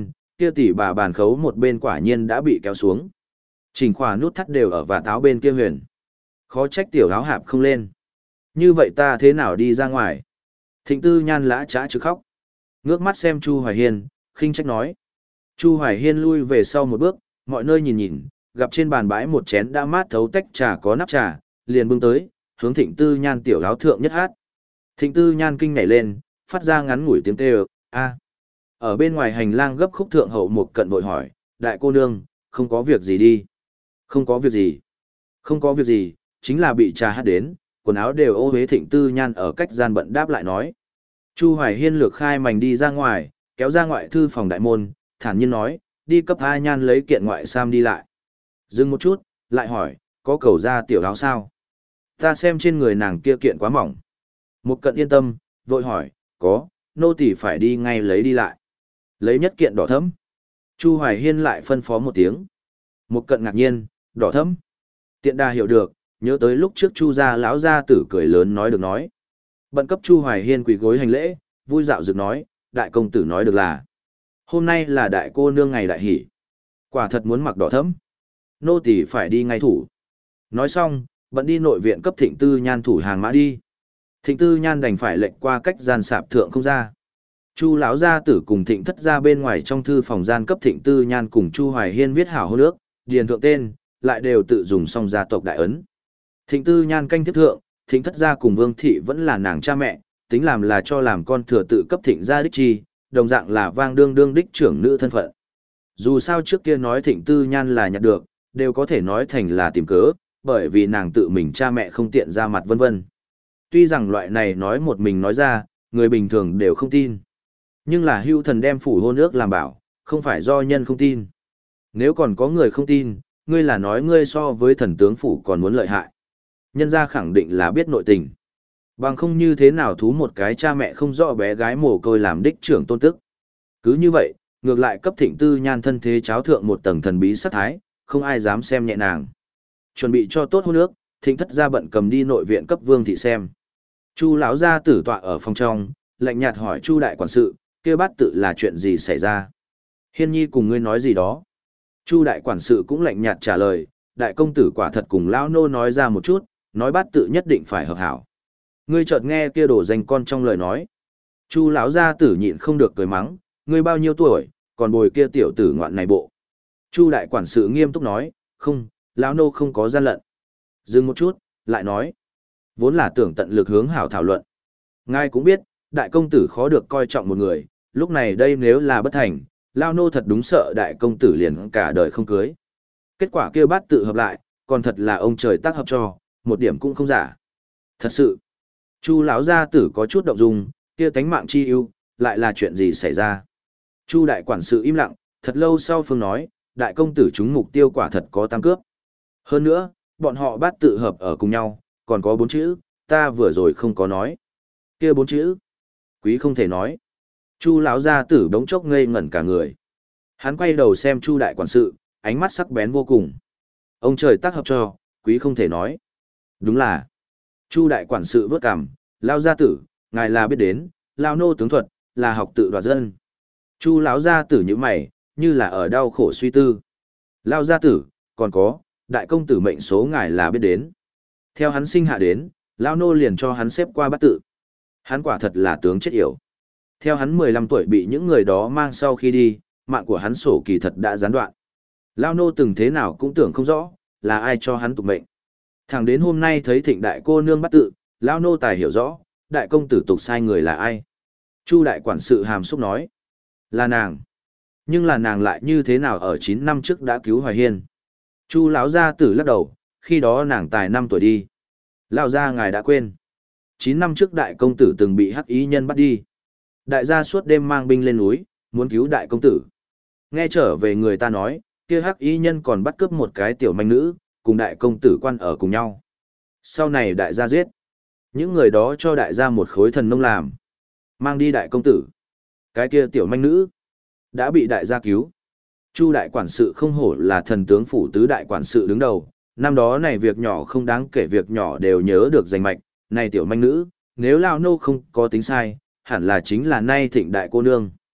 Kia tỷ bà bàn khấu một bên quả nhiên đã bị kéo xuống. Chỉnh khỏa nút thắt đều ở vạt áo bên kia huyền. Khó trách tiểu áo hạp không lên. Như vậy ta thế nào đi ra ngoài? Thịnh Tư Nhan lã chã chứ khóc. Ngước mắt xem Chu Hoài Hiên, khinh trách nói. Chu Hoài Hiên lui về sau một bước, mọi nơi nhìn nhìn, gặp trên bàn bãi một chén đã mát thấu tách trà có nắp trà, liền bưng tới, hướng Thịnh Tư Nhan tiểu áo thượng nhất hát. Thịnh Tư Nhan kinh nhảy lên, phát ra ngắn ngủi tiếng kêu, a. Ở bên ngoài hành lang gấp khúc thượng hậu một cận vội hỏi, đại cô nương, không có việc gì đi. Không có việc gì. Không có việc gì, chính là bị trà hát đến, quần áo đều ô uế. Thịnh Tư Nhan ở cách gian bận đáp lại nói. Chu Hoài Hiên lược khai mảnh đi ra ngoài, kéo ra ngoại thư phòng đại môn, thản nhiên nói, đi cấp A Nhan lấy kiện ngoại sam đi lại. Dừng một chút, lại hỏi, có cầu ra tiểu áo sao? Ta xem trên người nàng kia kiện quá mỏng. Một cận yên tâm, vội hỏi, có, nô tỳ phải đi ngay lấy đi lại. Lấy nhất kiện đỏ thẫm. Chu Hoài Hiên lại phân phó một tiếng. Một cận ngạc nhiên, đỏ thẫm. Tiện đà hiểu được, nhớ tới lúc trước Chu gia lão gia tử cười lớn nói được nói. Bận cấp Chu Hoài Hiên quỳ gối hành lễ, vui dạo dựng nói, đại công tử nói được là. Hôm nay là đại cô nương ngày đại hỷ. Quả thật muốn mặc đỏ thẫm. Nô tỳ phải đi ngay thủ. Nói xong, bận đi nội viện cấp Thịnh Tư Nhan thủ hàng mã đi. Thịnh Tư Nhan đành phải lệnh qua cách gian sạp thượng không ra. Chu lão gia tử cùng Thịnh thất ra bên ngoài trong thư phòng gian cấp Thịnh Tư Nhan cùng Chu Hoài Hiên viết hảo hôn ước, điền thượng tên, lại đều tự dùng xong gia tộc đại ấn. Thịnh Tư Nhan canh tiếp thượng, Thịnh thất gia cùng Vương thị vẫn là nàng cha mẹ, tính làm là cho làm con thừa tự cấp Thịnh gia đích chi, đồng dạng là vang đương đương đích trưởng nữ thân phận. Dù sao trước kia nói Thịnh Tư Nhan là nhặt được, đều có thể nói thành là tìm cớ, bởi vì nàng tự mình cha mẹ không tiện ra mặt vân vân. Tuy rằng loại này nói một mình nói ra, người bình thường đều không tin. Nhưng là hưu thần đem phủ hôn ước làm bảo, không phải do nhân không tin. Nếu còn có người không tin, ngươi là nói ngươi so với thần tướng phủ còn muốn lợi hại. Nhân gia khẳng định là biết nội tình. Bằng không như thế nào thú một cái cha mẹ không rõ bé gái mồ côi làm đích trưởng tôn tức. Cứ như vậy, ngược lại cấp Thịnh Tư Nhan thân thế cháo thượng một tầng thần bí sát thái, không ai dám xem nhẹ nàng. Chuẩn bị cho tốt hôn ước, Thịnh thất gia bận cầm đi nội viện cấp Vương thị xem. Chu lão gia tử tọa ở phòng trong, lạnh nhạt hỏi Chu đại quản sự, kia bát tự là chuyện gì xảy ra? Hiên nhi cùng ngươi nói gì đó? Chu đại quản sự cũng lạnh nhạt trả lời, đại công tử quả thật cùng lão nô nói ra một chút, nói bát tự nhất định phải hợp hảo. Ngươi chợt nghe kia đổ danh con trong lời nói. Chu lão gia tử nhịn không được cười mắng, ngươi bao nhiêu tuổi, còn bồi kia tiểu tử ngoạn này bộ. Chu đại quản sự nghiêm túc nói, không, lão nô không có gian lận. Dừng một chút, lại nói, vốn là tưởng tận lực hướng hảo thảo luận. Ngài cũng biết, đại công tử khó được coi trọng một người, lúc này đây nếu là bất thành, lão nô thật đúng sợ đại công tử liền cả đời không cưới. Kết quả kia bát tự hợp lại, còn thật là ông trời tác hợp cho, một điểm cũng không giả. Thật sự, Chu lão gia tử có chút động dung, kia tánh mạng chi ưu, lại là chuyện gì xảy ra? Chu đại quản sự im lặng, thật lâu sau phương nói, đại công tử chúng mục tiêu quả thật có tam cướp. Hơn nữa, bọn họ bát tự hợp ở cùng nhau, còn có bốn chữ, ta vừa rồi không có nói. Kia bốn chữ, quý không thể nói. Chu lão gia tử bỗng chốc ngây ngẩn cả người. Hắn quay đầu xem Chu đại quản sự, ánh mắt sắc bén vô cùng. Ông trời tác hợp cho, quý không thể nói. Đúng là. Chu đại quản sự vớt cằm, lão gia tử, ngài là biết đến, lão nô tướng thuật, là học tự đoạt dân. Chu lão gia tử như mày, như là ở đau khổ suy tư. Lão gia tử, còn có, đại công tử mệnh số ngài là biết đến. Theo hắn sinh hạ đến, lão nô liền cho hắn xếp qua bát tự. Hắn quả thật là tướng chết yểu. Theo hắn mười lăm tuổi bị những người đó mang sau khi đi, mạng của hắn sổ kỳ thật đã gián đoạn. Lão nô từng thế nào cũng tưởng không rõ, là ai cho hắn tục mệnh. Thẳng đến hôm nay thấy Thịnh đại cô nương bát tự, lão nô tài hiểu rõ, đại công tử tục sai người là ai. Chu đại quản sự hàm xúc nói, là nàng. Nhưng là nàng lại như thế nào ở chín năm trước đã cứu Hoài Hiên. Chu lão gia tử lắc đầu, khi đó nàng tài năm tuổi đi. Lão gia ngài đã quên. Chín năm trước đại công tử từng bị hắc ý nhân bắt đi. Đại gia suốt đêm mang binh lên núi, muốn cứu đại công tử. Nghe trở về người ta nói, kia hắc ý nhân còn bắt cướp một cái tiểu manh nữ, cùng đại công tử quan ở cùng nhau. Sau này đại gia giết. Những người đó cho đại gia một khối thần nông làm. Mang đi đại công tử. Cái kia tiểu manh nữ đã bị đại gia cứu. Chu đại quản sự không hổ là thần tướng phủ tứ đại quản sự đứng đầu, năm đó này việc nhỏ không đáng kể việc nhỏ đều nhớ được danh mạch, này tiểu manh nữ, nếu lão nô không có tính sai, hẳn là chính là nay Thịnh đại cô nương.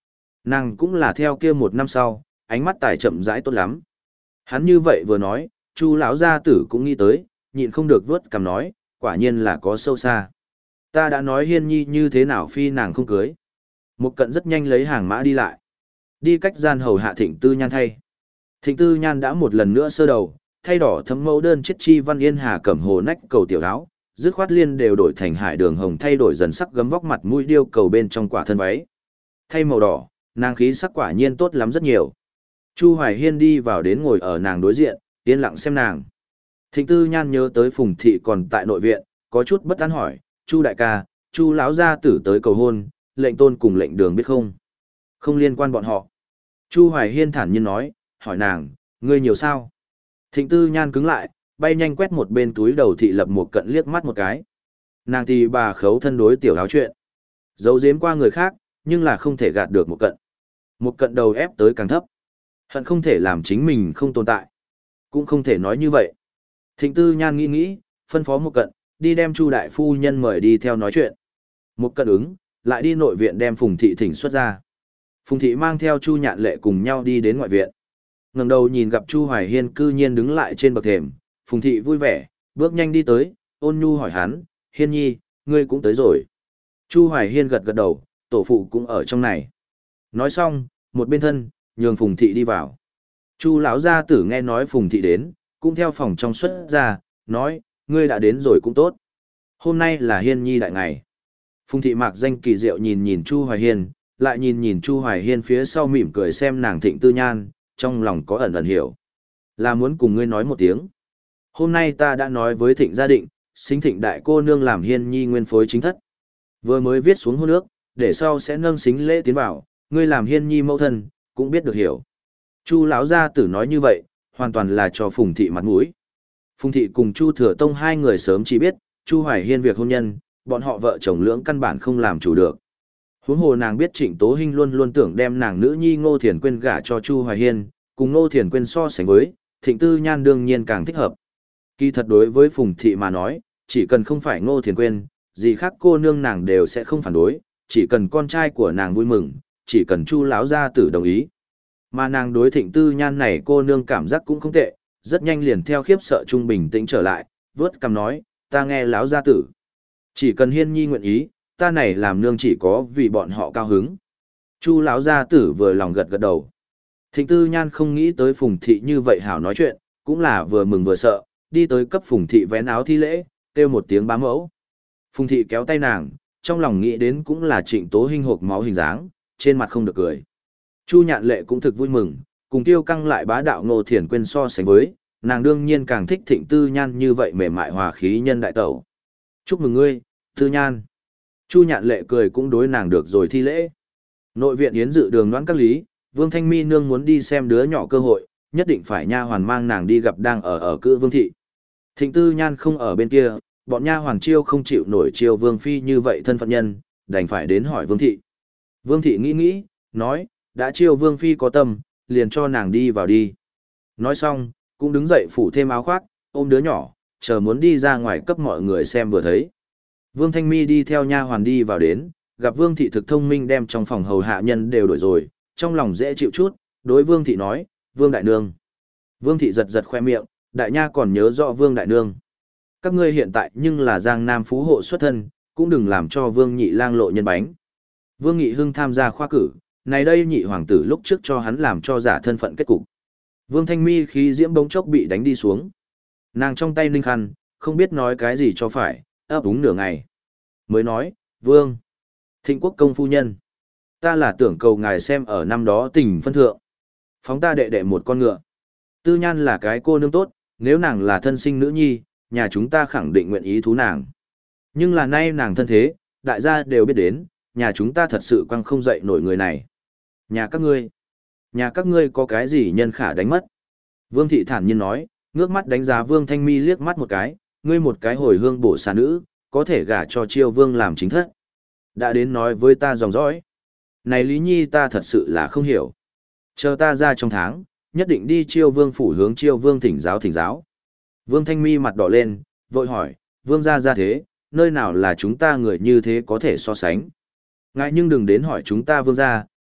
Nàng cũng là theo kia một năm sau, ánh mắt tài chậm rãi tốt lắm. Hắn như vậy vừa nói, Chu lão gia tử cũng nghĩ tới, nhịn không được vớt cằm nói, quả nhiên là có sâu xa. Ta đã nói Hiên Nhi như thế nào phi nàng không cưới. Một cận rất nhanh lấy hàng mã đi lại. Đi cách gian hầu hạ Thịnh Tư Nhan thay. Thịnh Tư Nhan đã một lần nữa sơ đầu, thay đỏ thấm mẫu đơn chiết chi văn yên hà cẩm hồ nách cầu tiểu áo, dứt khoát liên đều đổi thành hải đường hồng thay đổi dần sắc gấm vóc mặt mũi điêu cầu bên trong quả thân váy. Thay màu đỏ, nàng khí sắc quả nhiên tốt lắm rất nhiều. Chu Hoài Hiên đi vào đến ngồi ở nàng đối diện, yên lặng xem nàng. Thịnh Tư Nhan nhớ tới Phùng thị còn tại nội viện, có chút bất an hỏi, Chu đại ca, Chu lão gia tử tới cầu hôn, lệnh tôn cùng lệnh đường biết không? Không liên quan bọn họ. Chu Hoài Hiên thản nhiên nói, hỏi nàng, ngươi nhiều sao? Thịnh Tư Nhan cứng lại, bay nhanh quét một bên túi đầu thị lập một cận liếc mắt một cái. Nàng thì bà khấu thân đối tiểu áo chuyện. Giấu giếm qua người khác, nhưng là không thể gạt được một cận. Một cận đầu ép tới càng thấp. Hận không thể làm chính mình không tồn tại. Cũng không thể nói như vậy. Thịnh Tư Nhan nghĩ nghĩ, phân phó một cận, đi đem Chu đại phu nhân mời đi theo nói chuyện. Một cận ứng, lại đi nội viện đem Phùng thị thỉnh xuất ra. Phùng thị mang theo Chu Nhạn Lệ cùng nhau đi đến ngoại viện. Ngẩng đầu nhìn gặp Chu Hoài Hiên cư nhiên đứng lại trên bậc thềm, Phùng thị vui vẻ, bước nhanh đi tới, ôn nhu hỏi hắn, Hiên nhi, ngươi cũng tới rồi. Chu Hoài Hiên gật gật đầu, tổ phụ cũng ở trong này. Nói xong, một bên thân, nhường Phùng thị đi vào. Chu lão gia tử nghe nói Phùng thị đến, cũng theo phòng trong xuất ra, nói, ngươi đã đến rồi cũng tốt. Hôm nay là Hiên nhi đại ngày. Phùng thị mạc danh kỳ diệu nhìn nhìn Chu Hoài Hiên, lại nhìn nhìn Chu Hoài Hiên phía sau mỉm cười xem nàng Thịnh Tư Nhan, trong lòng có ẩn ẩn hiểu. Là muốn cùng ngươi nói một tiếng. Hôm nay ta đã nói với Thịnh gia định, xính Thịnh đại cô nương làm Hiên nhi nguyên phối chính thất. Vừa mới viết xuống hôn ước, để sau sẽ nâng xính lễ tiến vào, ngươi làm Hiên nhi mẫu thân, cũng biết được hiểu. Chu lão gia tử nói như vậy, hoàn toàn là cho Phùng thị mặt mũi. Phùng thị cùng Chu Thừa Tông hai người sớm chỉ biết, Chu Hoài Hiên việc hôn nhân, bọn họ vợ chồng lưỡng căn bản không làm chủ được. Huống hồ nàng biết Trịnh Tố Hinh luôn luôn tưởng đem nàng nữ nhi Ngô Thiền Quyên gả cho Chu Hoài Hiên, cùng Ngô Thiền Quyên so sánh với, Thịnh Tư Nhan đương nhiên càng thích hợp. Kỳ thật đối với Phùng thị mà nói, chỉ cần không phải Ngô Thiền Quyên, gì khác cô nương nàng đều sẽ không phản đối, chỉ cần con trai của nàng vui mừng, chỉ cần Chu lão gia tử đồng ý. Mà nàng đối Thịnh Tư Nhan này cô nương cảm giác cũng không tệ, rất nhanh liền theo khiếp sợ trung bình tĩnh trở lại, vớt cằm nói, ta nghe lão gia tử. Chỉ cần Hiên nhi nguyện ý, ta này làm nương chỉ có vì bọn họ cao hứng. Chu lão gia tử vừa lòng gật gật đầu. Thịnh Tư Nhan không nghĩ tới Phùng thị như vậy hảo nói chuyện, cũng là vừa mừng vừa sợ, đi tới cấp Phùng thị vén áo thi lễ, kêu một tiếng bá mẫu. Phùng thị kéo tay nàng, trong lòng nghĩ đến cũng là Trịnh Tố Hinh hộc máu hình dáng, trên mặt không được cười. Chu Nhạn Lệ cũng thực vui mừng, cùng Tiêu Căng lại bá đạo Ngô Thiền Quyên so sánh với, nàng đương nhiên càng thích Thịnh Tư Nhan như vậy mềm mại hòa khí nhân đại tẩu. Chúc mừng ngươi, Tư Nhan. Chu Nhạn Lệ cười cũng đối nàng được rồi thi lễ. Nội viện yến dự đường đoán các lý, Vương Thanh Mi nương muốn đi xem đứa nhỏ cơ hội, nhất định phải nha hoàn mang nàng đi gặp đang ở ở cữ Vương thị. Thịnh Tư Nhan không ở bên kia, bọn nha hoàn chiêu không chịu nổi chiêu Vương phi như vậy thân phận nhân, đành phải đến hỏi Vương thị. Vương thị nghĩ nghĩ, nói, đã chiêu Vương phi có tâm, liền cho nàng đi vào đi. Nói xong, cũng đứng dậy phủ thêm áo khoác, ôm đứa nhỏ, chờ muốn đi ra ngoài cấp mọi người xem vừa thấy. Vương Thanh Mi đi theo nha hoàn đi vào đến, gặp Vương thị thực thông minh đem trong phòng hầu hạ nhân đều đổi rồi, trong lòng dễ chịu chút, đối Vương thị nói, Vương đại nương. Vương thị giật giật khoe miệng, đại nha còn nhớ rõ Vương đại nương. Các ngươi hiện tại nhưng là Giang Nam phú hộ xuất thân, cũng đừng làm cho Vương nhị lang lộ nhân bánh. Vương Nghị Hưng tham gia khoa cử, này đây nhị hoàng tử lúc trước cho hắn làm cho giả thân phận kết cục. Vương Thanh Mi khí diễm bỗng chốc bị đánh đi xuống. Nàng trong tay ninh khăn, không biết nói cái gì cho phải, ấp úng nửa ngày. Mới nói, Vương, Thịnh quốc công phu nhân. Ta là tưởng cầu ngài xem ở năm đó tình phân thượng. Phóng ta đệ đệ một con ngựa. Tư Nhan là cái cô nương tốt, nếu nàng là thân sinh nữ nhi, nhà chúng ta khẳng định nguyện ý thú nàng. Nhưng là nay nàng thân thế, đại gia đều biết đến, nhà chúng ta thật sự quăng không dậy nổi người này. Nhà các ngươi, nhà các ngươi có cái gì nhân khả đánh mất? Vương thị thản nhiên nói, ngước mắt đánh giá Vương Thanh Mi liếc mắt một cái, ngươi một cái hồi hương bổ xà nữ, có thể gả cho Chiêu Vương làm chính thất. Đã đến nói với ta dòng dõi. Này Lý Nhi ta thật sự là không hiểu. Chờ ta ra trong tháng, nhất định đi Chiêu Vương phủ hướng Chiêu Vương thỉnh giáo thỉnh giáo. Vương Thanh Mi mặt đỏ lên, vội hỏi, Vương gia ra thế, nơi nào là chúng ta người như thế có thể so sánh. Ngại nhưng đừng đến hỏi chúng ta Vương gia,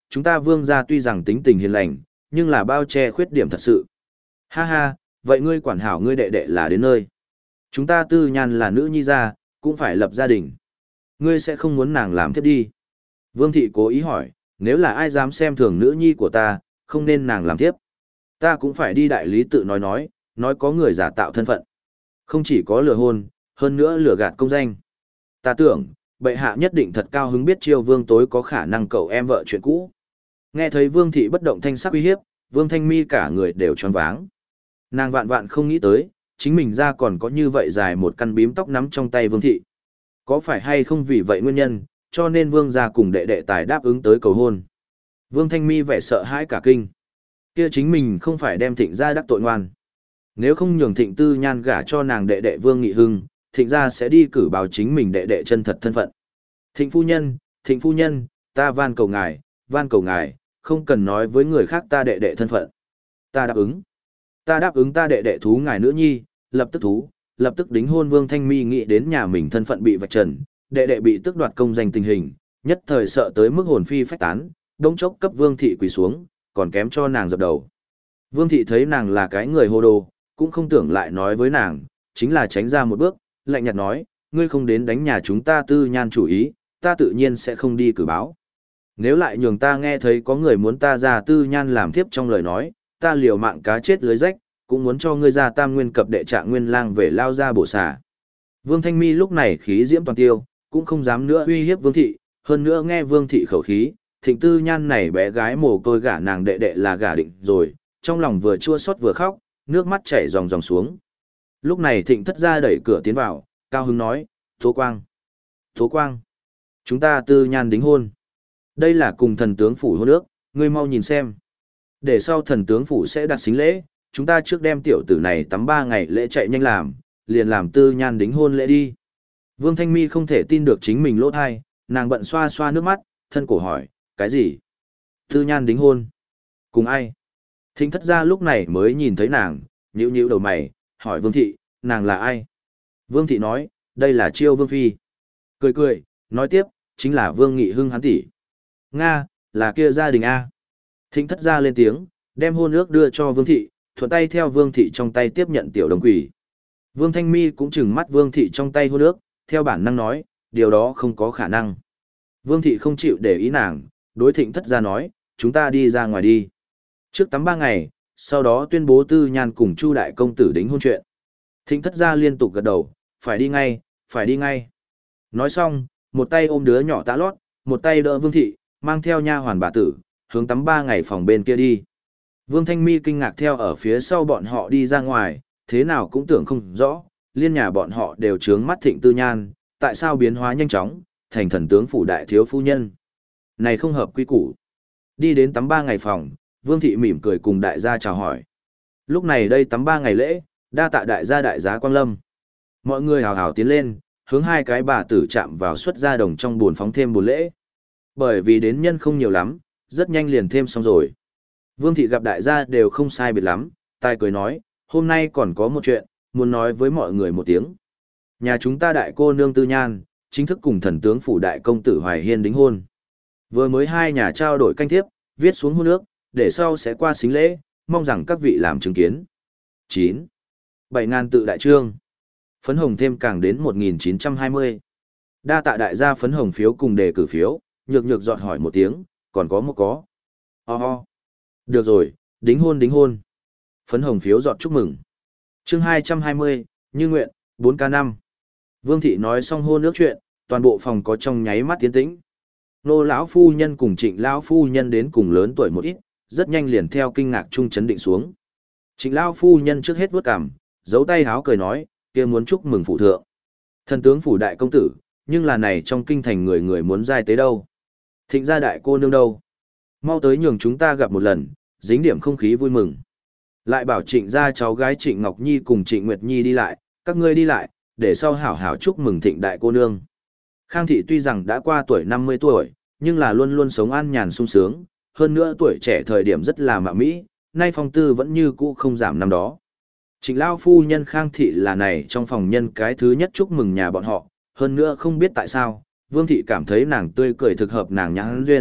chúng ta vương gia tuy rằng tính tình hiền lành, nhưng là bao che khuyết điểm thật sự. Ha ha, vậy ngươi quản hảo ngươi đệ đệ là đến nơi. Chúng ta tư nhan là nữ nhi gia, cũng phải lập gia đình. Ngươi sẽ không muốn nàng làm tiếp đi. Vương thị cố ý hỏi, nếu là ai dám xem thường nữ nhi của ta, không nên nàng làm tiếp. Ta cũng phải đi đại lý tự nói nói, nói có người giả tạo thân phận. Không chỉ có lừa hôn, hơn nữa lừa gạt công danh. Ta tưởng, bệ hạ nhất định thật cao hứng biết chiêu vương tối có khả năng cậu em vợ chuyện cũ. Nghe thấy vương thị bất động thanh sắc uy hiếp, vương thanh mi cả người đều tròn váng. Nàng vạn vạn không nghĩ tới, chính mình ra còn có như vậy dài một căn bím tóc nắm trong tay vương thị. Có phải hay không vì vậy nguyên nhân, cho nên vương gia cùng đệ đệ tài đáp ứng tới cầu hôn. Vương thanh mi vẻ sợ hãi cả kinh. Kia chính mình không phải đem thịnh gia đắc tội ngoan. Nếu không nhường thịnh tư nhan gả cho nàng đệ đệ vương nghị hưng, thịnh gia sẽ đi cử báo chính mình đệ đệ chân thật thân phận. Thịnh phu nhân, thịnh phu nhân, ta van cầu ngài, van cầu ngài, không cần nói với người khác ta đệ đệ thân phận. Ta đáp ứng. Ta đáp ứng ta đệ đệ thú ngài nữ nhi, lập tức thú, lập tức đính hôn. Vương Thanh Mi nghĩ đến nhà mình thân phận bị vạch trần, đệ đệ bị tước đoạt công danh tình hình, nhất thời sợ tới mức hồn phi phách tán, đống chốc cấp Vương thị quỳ xuống, còn kém cho nàng dập đầu. Vương thị thấy nàng là cái người hồ đồ, cũng không tưởng lại nói với nàng, chính là tránh ra một bước, lạnh nhạt nói, ngươi không đến đánh nhà chúng ta tư nhan chủ ý, ta tự nhiên sẽ không đi cử báo. Nếu lại nhường ta nghe thấy có người muốn ta ra tư nhan làm thiếp trong lời nói, ta liều mạng cá chết lưới rách, cũng muốn cho ngươi ra tam nguyên cập đệ trạng nguyên lang về lao ra bổ xả. Vương Thanh Mi lúc này khí diễm toàn tiêu, cũng không dám nữa uy hiếp Vương thị, hơn nữa nghe Vương thị khẩu khí, thịnh tư nhan này bé gái mồ côi gả nàng đệ đệ là gả định rồi, trong lòng vừa chua xót vừa khóc, nước mắt chảy ròng ròng xuống. Lúc này thịnh thất gia đẩy cửa tiến vào, cao hứng nói, Tố Quang, Tố Quang, chúng ta tư nhan đính hôn. Đây là cùng thần tướng phủ hôn ước, ngươi mau nhìn xem. Để sau thần tướng phủ sẽ đặt xính lễ, chúng ta trước đem tiểu tử này tắm ba ngày lễ chạy nhanh làm, liền làm tư nhan đính hôn lễ đi. Vương Thanh Mi không thể tin được chính mình lỗ thai, nàng bận xoa xoa nước mắt, thân cổ hỏi, cái gì? Tư nhan đính hôn? Cùng ai? Thính thất gia lúc này mới nhìn thấy nàng, nhíu nhíu đầu mày, hỏi Vương thị, nàng là ai? Vương thị nói, đây là Chiêu Vương Phi. Cười cười, nói tiếp, chính là Vương Nghị Hưng hắn tỷ. Nga, là kia gia đình A. Thính thất gia lên tiếng, đem hôn ước đưa cho Vương thị, thuận tay theo Vương thị trong tay tiếp nhận tiểu đồng quỷ. Vương Thanh Mi cũng chừng mắt Vương thị trong tay hôn ước, theo bản năng nói, điều đó không có khả năng. Vương thị không chịu để ý nàng, đối thịnh thất gia nói, chúng ta đi ra ngoài đi. Trước tắm ba ngày, sau đó tuyên bố tư nhan cùng Chu đại công tử đính hôn chuyện. Thịnh thất gia liên tục gật đầu, phải đi ngay, phải đi ngay. Nói xong, một tay ôm đứa nhỏ tã lót, một tay đỡ Vương thị, mang theo nha hoàn bà tử, hướng tắm ba ngày phòng bên kia đi. Vương Thanh Mi kinh ngạc theo ở phía sau bọn họ đi ra ngoài, thế nào cũng tưởng không rõ, liên nhà bọn họ đều trướng mắt thịnh tư nhan, tại sao biến hóa nhanh chóng, thành thần tướng phủ đại thiếu phu nhân. Này không hợp quy củ. Đi đến tắm ba ngày phòng, Vương thị mỉm cười cùng đại gia chào hỏi. Lúc này đây tắm ba ngày lễ, đa tạ đại gia đại giá Quang Lâm. Mọi người hào hào tiến lên, hướng hai cái bà tử chạm vào xuất ra đồng trong buồn phóng thêm buồn lễ. Bởi vì đến nhân không nhiều lắm, rất nhanh liền thêm xong rồi. Vương thị gặp đại gia đều không sai biệt lắm, tai cười nói, hôm nay còn có một chuyện, muốn nói với mọi người một tiếng. Nhà chúng ta đại cô nương tư nhan, chính thức cùng thần tướng phủ đại công tử Hoài Hiên đính hôn. Vừa mới hai nhà trao đổi canh thiếp, viết xuống hôn ước, để sau sẽ qua xính lễ, mong rằng các vị làm chứng kiến. chín. bảy ngàn tự đại trương. Phấn hồng thêm càng đến một nghìn chín trăm hai mươi. Đa tạ đại gia phấn hồng phiếu cùng đề cử phiếu, nhược nhược giọt hỏi một tiếng, còn có một có. Ho ho. Được rồi, đính hôn đính hôn. Phấn hồng phiếu giọt chúc mừng. Chương hai trăm hai mươi, Như Nguyện, bốn K năm. Vương thị nói xong hôn ước chuyện, toàn bộ phòng có trong nháy mắt tiến tĩnh. Nô lão phu nhân cùng Trịnh lão phu nhân đến cùng lớn tuổi một ít, rất nhanh liền theo kinh ngạc trung chấn định xuống. Trịnh lão phu nhân trước hết vuốt cằm, giấu tay háo cười nói, kia muốn chúc mừng phụ thượng. Thần tướng phủ đại công tử, nhưng là này trong kinh thành người người muốn giai tế đâu. Thịnh gia đại cô nương đâu. Mau tới nhường chúng ta gặp một lần, dính điểm không khí vui mừng. Lại bảo Trịnh gia cháu gái Trịnh Ngọc Nhi cùng Trịnh Nguyệt Nhi đi lại, các ngươi đi lại, để sau hảo hảo chúc mừng Thịnh đại cô nương. Khang thị tuy rằng đã qua tuổi năm mươi tuổi, nhưng là luôn luôn sống an nhàn sung sướng, hơn nữa tuổi trẻ thời điểm rất là mạ mỹ, nay phong tư vẫn như cũ không giảm năm đó. Trịnh lao phu nhân Khang thị là này trong phòng nhân cái thứ nhất chúc mừng nhà bọn họ, hơn nữa không biết tại sao, Vương thị cảm thấy nàng tươi cười thực hợp nàng nhãn duyên,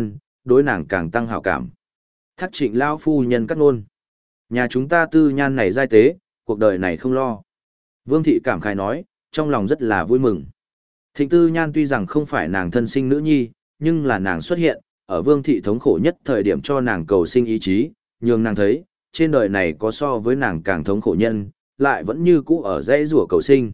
đối nàng càng tăng hảo cảm. Thác Trịnh lão phu nhân cắt ngôn. Nhà chúng ta tư nhan này giai tế, cuộc đời này không lo. Vương thị cảm khái nói, trong lòng rất là vui mừng. Thịnh tư nhan tuy rằng không phải nàng thân sinh nữ nhi, nhưng là nàng xuất hiện, ở vương thị thống khổ nhất thời điểm cho nàng cầu sinh ý chí, nhường nàng thấy, trên đời này có so với nàng càng thống khổ nhân, lại vẫn như cũ ở dãy rủa cầu sinh.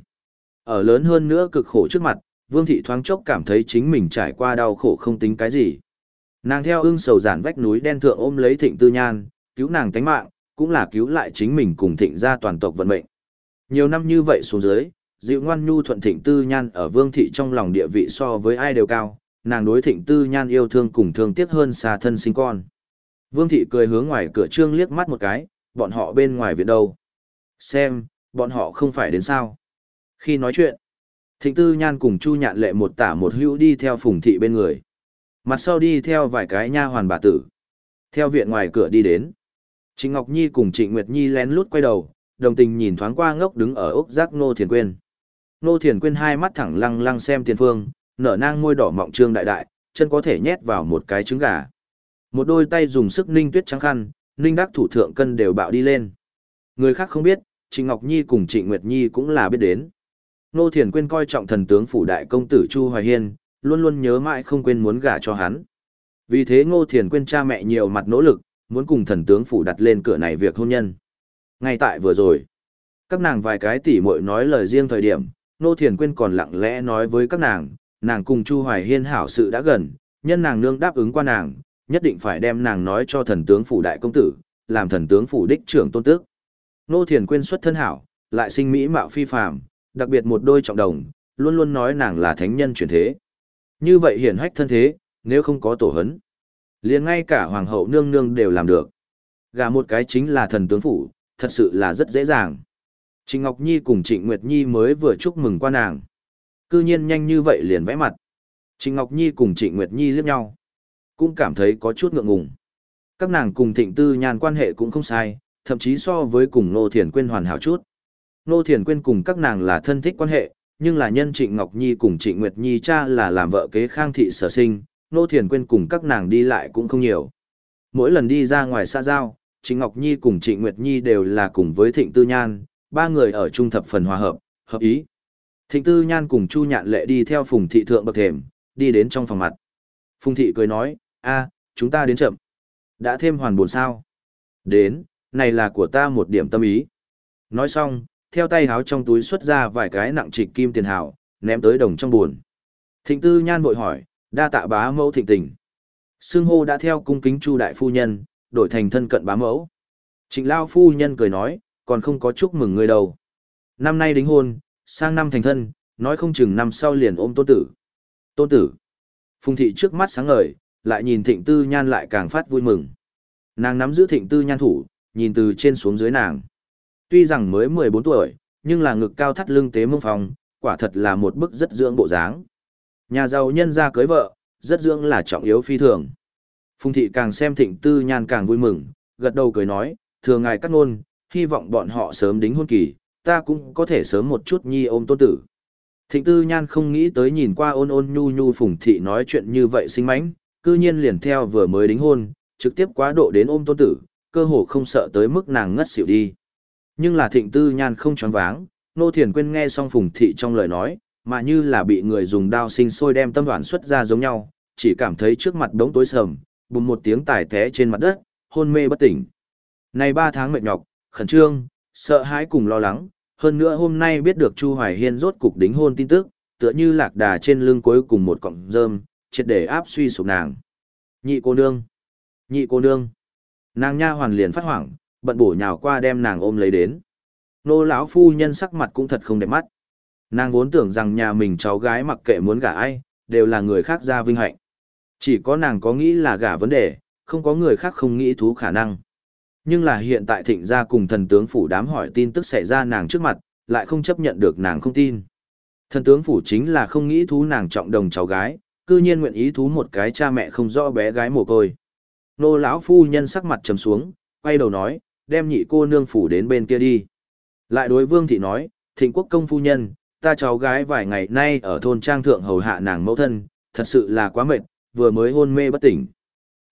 Ở lớn hơn nữa cực khổ trước mặt, vương thị thoáng chốc cảm thấy chính mình trải qua đau khổ không tính cái gì. Nàng theo ưng sầu giản vách núi đen thượng ôm lấy thịnh tư nhan, cứu nàng tánh mạng, cũng là cứu lại chính mình cùng thịnh gia toàn tộc vận mệnh. Nhiều năm như vậy xuống dưới, dịu ngoan nhu thuận thịnh tư nhan ở vương thị trong lòng địa vị so với ai đều cao, nàng đối thịnh tư nhan yêu thương cùng thương tiếc hơn xa thân sinh con. Vương thị cười hướng ngoài cửa trương liếc mắt một cái, bọn họ bên ngoài viện đâu? Xem, bọn họ không phải đến sao? Khi nói chuyện, thịnh tư nhan cùng Chu Nhạn Lệ một tả một hữu đi theo Phùng thị bên người. Mặt sau đi theo vài cái nha hoàn bà tử. Theo viện ngoài cửa đi đến. Trịnh Ngọc Nhi cùng Trịnh Nguyệt Nhi lén lút quay đầu, đồng tình nhìn thoáng qua ngốc đứng ở ốc giác Ngô Thiền Quyên. Ngô Thiền Quyên hai mắt thẳng lăng lăng xem tiền phương, nở nang môi đỏ mọng trương đại đại, chân có thể nhét vào một cái trứng gà. Một đôi tay dùng sức ninh tuyết trắng khăn, ninh đắc thủ thượng cân đều bạo đi lên. Người khác không biết, Trịnh Ngọc Nhi cùng Trịnh Nguyệt Nhi cũng là biết đến. Ngô Thiền Quyên coi trọng thần tướng phủ đại công tử Chu Hoài Hiên, luôn luôn nhớ mãi không quên muốn gả cho hắn. Vì thế Ngô Thiền Quyên cha mẹ nhiều mặt nỗ lực, muốn cùng thần tướng phủ đặt lên cửa này việc hôn nhân. Ngay tại vừa rồi, các nàng vài cái tỉ muội nói lời riêng thời điểm, Ngô Thiền Quyên còn lặng lẽ nói với các nàng, nàng cùng Chu Hoài Hiên hảo sự đã gần, nhân nàng nương đáp ứng qua nàng, nhất định phải đem nàng nói cho thần tướng phủ đại công tử, làm thần tướng phủ đích trưởng tôn tước. Ngô Thiền Quyên xuất thân hảo, lại sinh mỹ mạo phi phàm, đặc biệt một đôi trọng đồng, luôn luôn nói nàng là thánh nhân chuyển thế. Như vậy hiển hách thân thế, nếu không có tổ hấn, liền ngay cả hoàng hậu nương nương đều làm được. Gả một cái chính là thần tướng phủ, thật sự là rất dễ dàng. Trịnh Ngọc Nhi cùng Trịnh Nguyệt Nhi mới vừa chúc mừng qua nàng. Cư nhiên nhanh như vậy liền vẽ mặt. Trịnh Ngọc Nhi cùng Trịnh Nguyệt Nhi liếc nhau, cũng cảm thấy có chút ngượng ngùng. Các nàng cùng Thịnh Tư Nhan quan hệ cũng không sai, thậm chí so với cùng Ngô Thiền Quyên hoàn hảo chút. Ngô Thiền Quyên cùng các nàng là thân thích quan hệ, nhưng là nhân Trịnh Ngọc Nhi cùng Trịnh Nguyệt Nhi cha là làm vợ kế Khang thị sở sinh, Ngô Thiền Quyên cùng các nàng đi lại cũng không nhiều. Mỗi lần đi ra ngoài xã giao, Trịnh Ngọc Nhi cùng Trịnh Nguyệt Nhi đều là cùng với Thịnh Tư Nhan, ba người ở trung thập phần hòa hợp, hợp ý. Thịnh Tư Nhan cùng Chu Nhạn Lệ đi theo Phùng thị thượng bậc thềm, đi đến trong phòng mặt. Phùng thị cười nói, a, chúng ta đến chậm. Đã thêm hoàn buồn sao? Đến, này là của ta một điểm tâm ý. Nói xong, theo tay háo trong túi xuất ra vài cái nặng trịch kim tiền hào, ném tới đồng trong buồn. Thịnh Tư Nhan vội hỏi, đa tạ bá mẫu thịnh tình. Xưng hô đã theo cung kính Chu đại phu nhân, đổi thành thân cận bá mẫu. Trịnh lao phu nhân cười nói, còn không có chúc mừng người đâu. Năm nay đính hôn, sang năm thành thân, nói không chừng năm sau liền ôm tôn tử. Tôn tử. Phùng thị trước mắt sáng ngời, lại nhìn Thịnh Tư Nhan lại càng phát vui mừng. Nàng nắm giữ Thịnh Tư Nhan thủ, nhìn từ trên xuống dưới nàng. Tuy rằng mới mười bốn tuổi, nhưng là ngực cao thắt lưng tế mông phòng, quả thật là một bức rất dưỡng bộ dáng. Nhà giàu nhân gia cưới vợ, rất dưỡng là trọng yếu phi thường. Phùng thị càng xem Thịnh Tư Nhan càng vui mừng, gật đầu cười nói, thừa ngài cắt ngôn, hy vọng bọn họ sớm đính hôn kỳ, ta cũng có thể sớm một chút nhi ôm tôn tử. Thịnh Tư Nhan không nghĩ tới nhìn qua ôn ôn nhu nhu Phùng thị nói chuyện như vậy xinh mánh, cư nhiên liền theo vừa mới đính hôn, trực tiếp quá độ đến ôm tôn tử, cơ hồ không sợ tới mức nàng ngất xỉu đi. Nhưng là Thịnh Tư Nhan không choáng váng, Ngô Thiền Quyên nghe xong Phùng thị trong lời nói, mà như là bị người dùng đao sinh sôi đem tâm đoạn xuất ra giống nhau, chỉ cảm thấy trước mặt đống tối sầm, bùng một tiếng tài té trên mặt đất, hôn mê bất tỉnh. Này ba tháng mệt nhọc, khẩn trương, sợ hãi cùng lo lắng, hơn nữa hôm nay biết được Chu Hoài Hiên rốt cục đính hôn tin tức, tựa như lạc đà trên lưng cuối cùng một cọng rơm, triệt để áp suy sụp nàng. Nhị cô nương, nhị cô nương. Nàng nha hoàn liền phát hoảng, bận bổ nhào qua đem nàng ôm lấy đến. Nô lão phu nhân sắc mặt cũng thật không đẹp mắt. Nàng vốn tưởng rằng nhà mình cháu gái mặc kệ muốn gả ai, đều là người khác ra vinh hạnh. Chỉ có nàng có nghĩ là gả vấn đề, không có người khác không nghĩ thú khả năng. Nhưng là hiện tại Thịnh gia cùng thần tướng phủ đám hỏi tin tức xảy ra nàng trước mặt, lại không chấp nhận được nàng không tin. Thần tướng phủ chính là không nghĩ thú nàng trọng đồng cháu gái, cư nhiên nguyện ý thú một cái cha mẹ không rõ bé gái mồ côi. Nô lão phu nhân sắc mặt trầm xuống, quay đầu nói, đem nhị cô nương phủ đến bên kia đi. Lại đối Vương thị nói, Thịnh quốc công phu nhân, ta cháu gái vài ngày nay ở thôn trang thượng hầu hạ nàng mẫu thân, thật sự là quá mệt, vừa mới hôn mê bất tỉnh.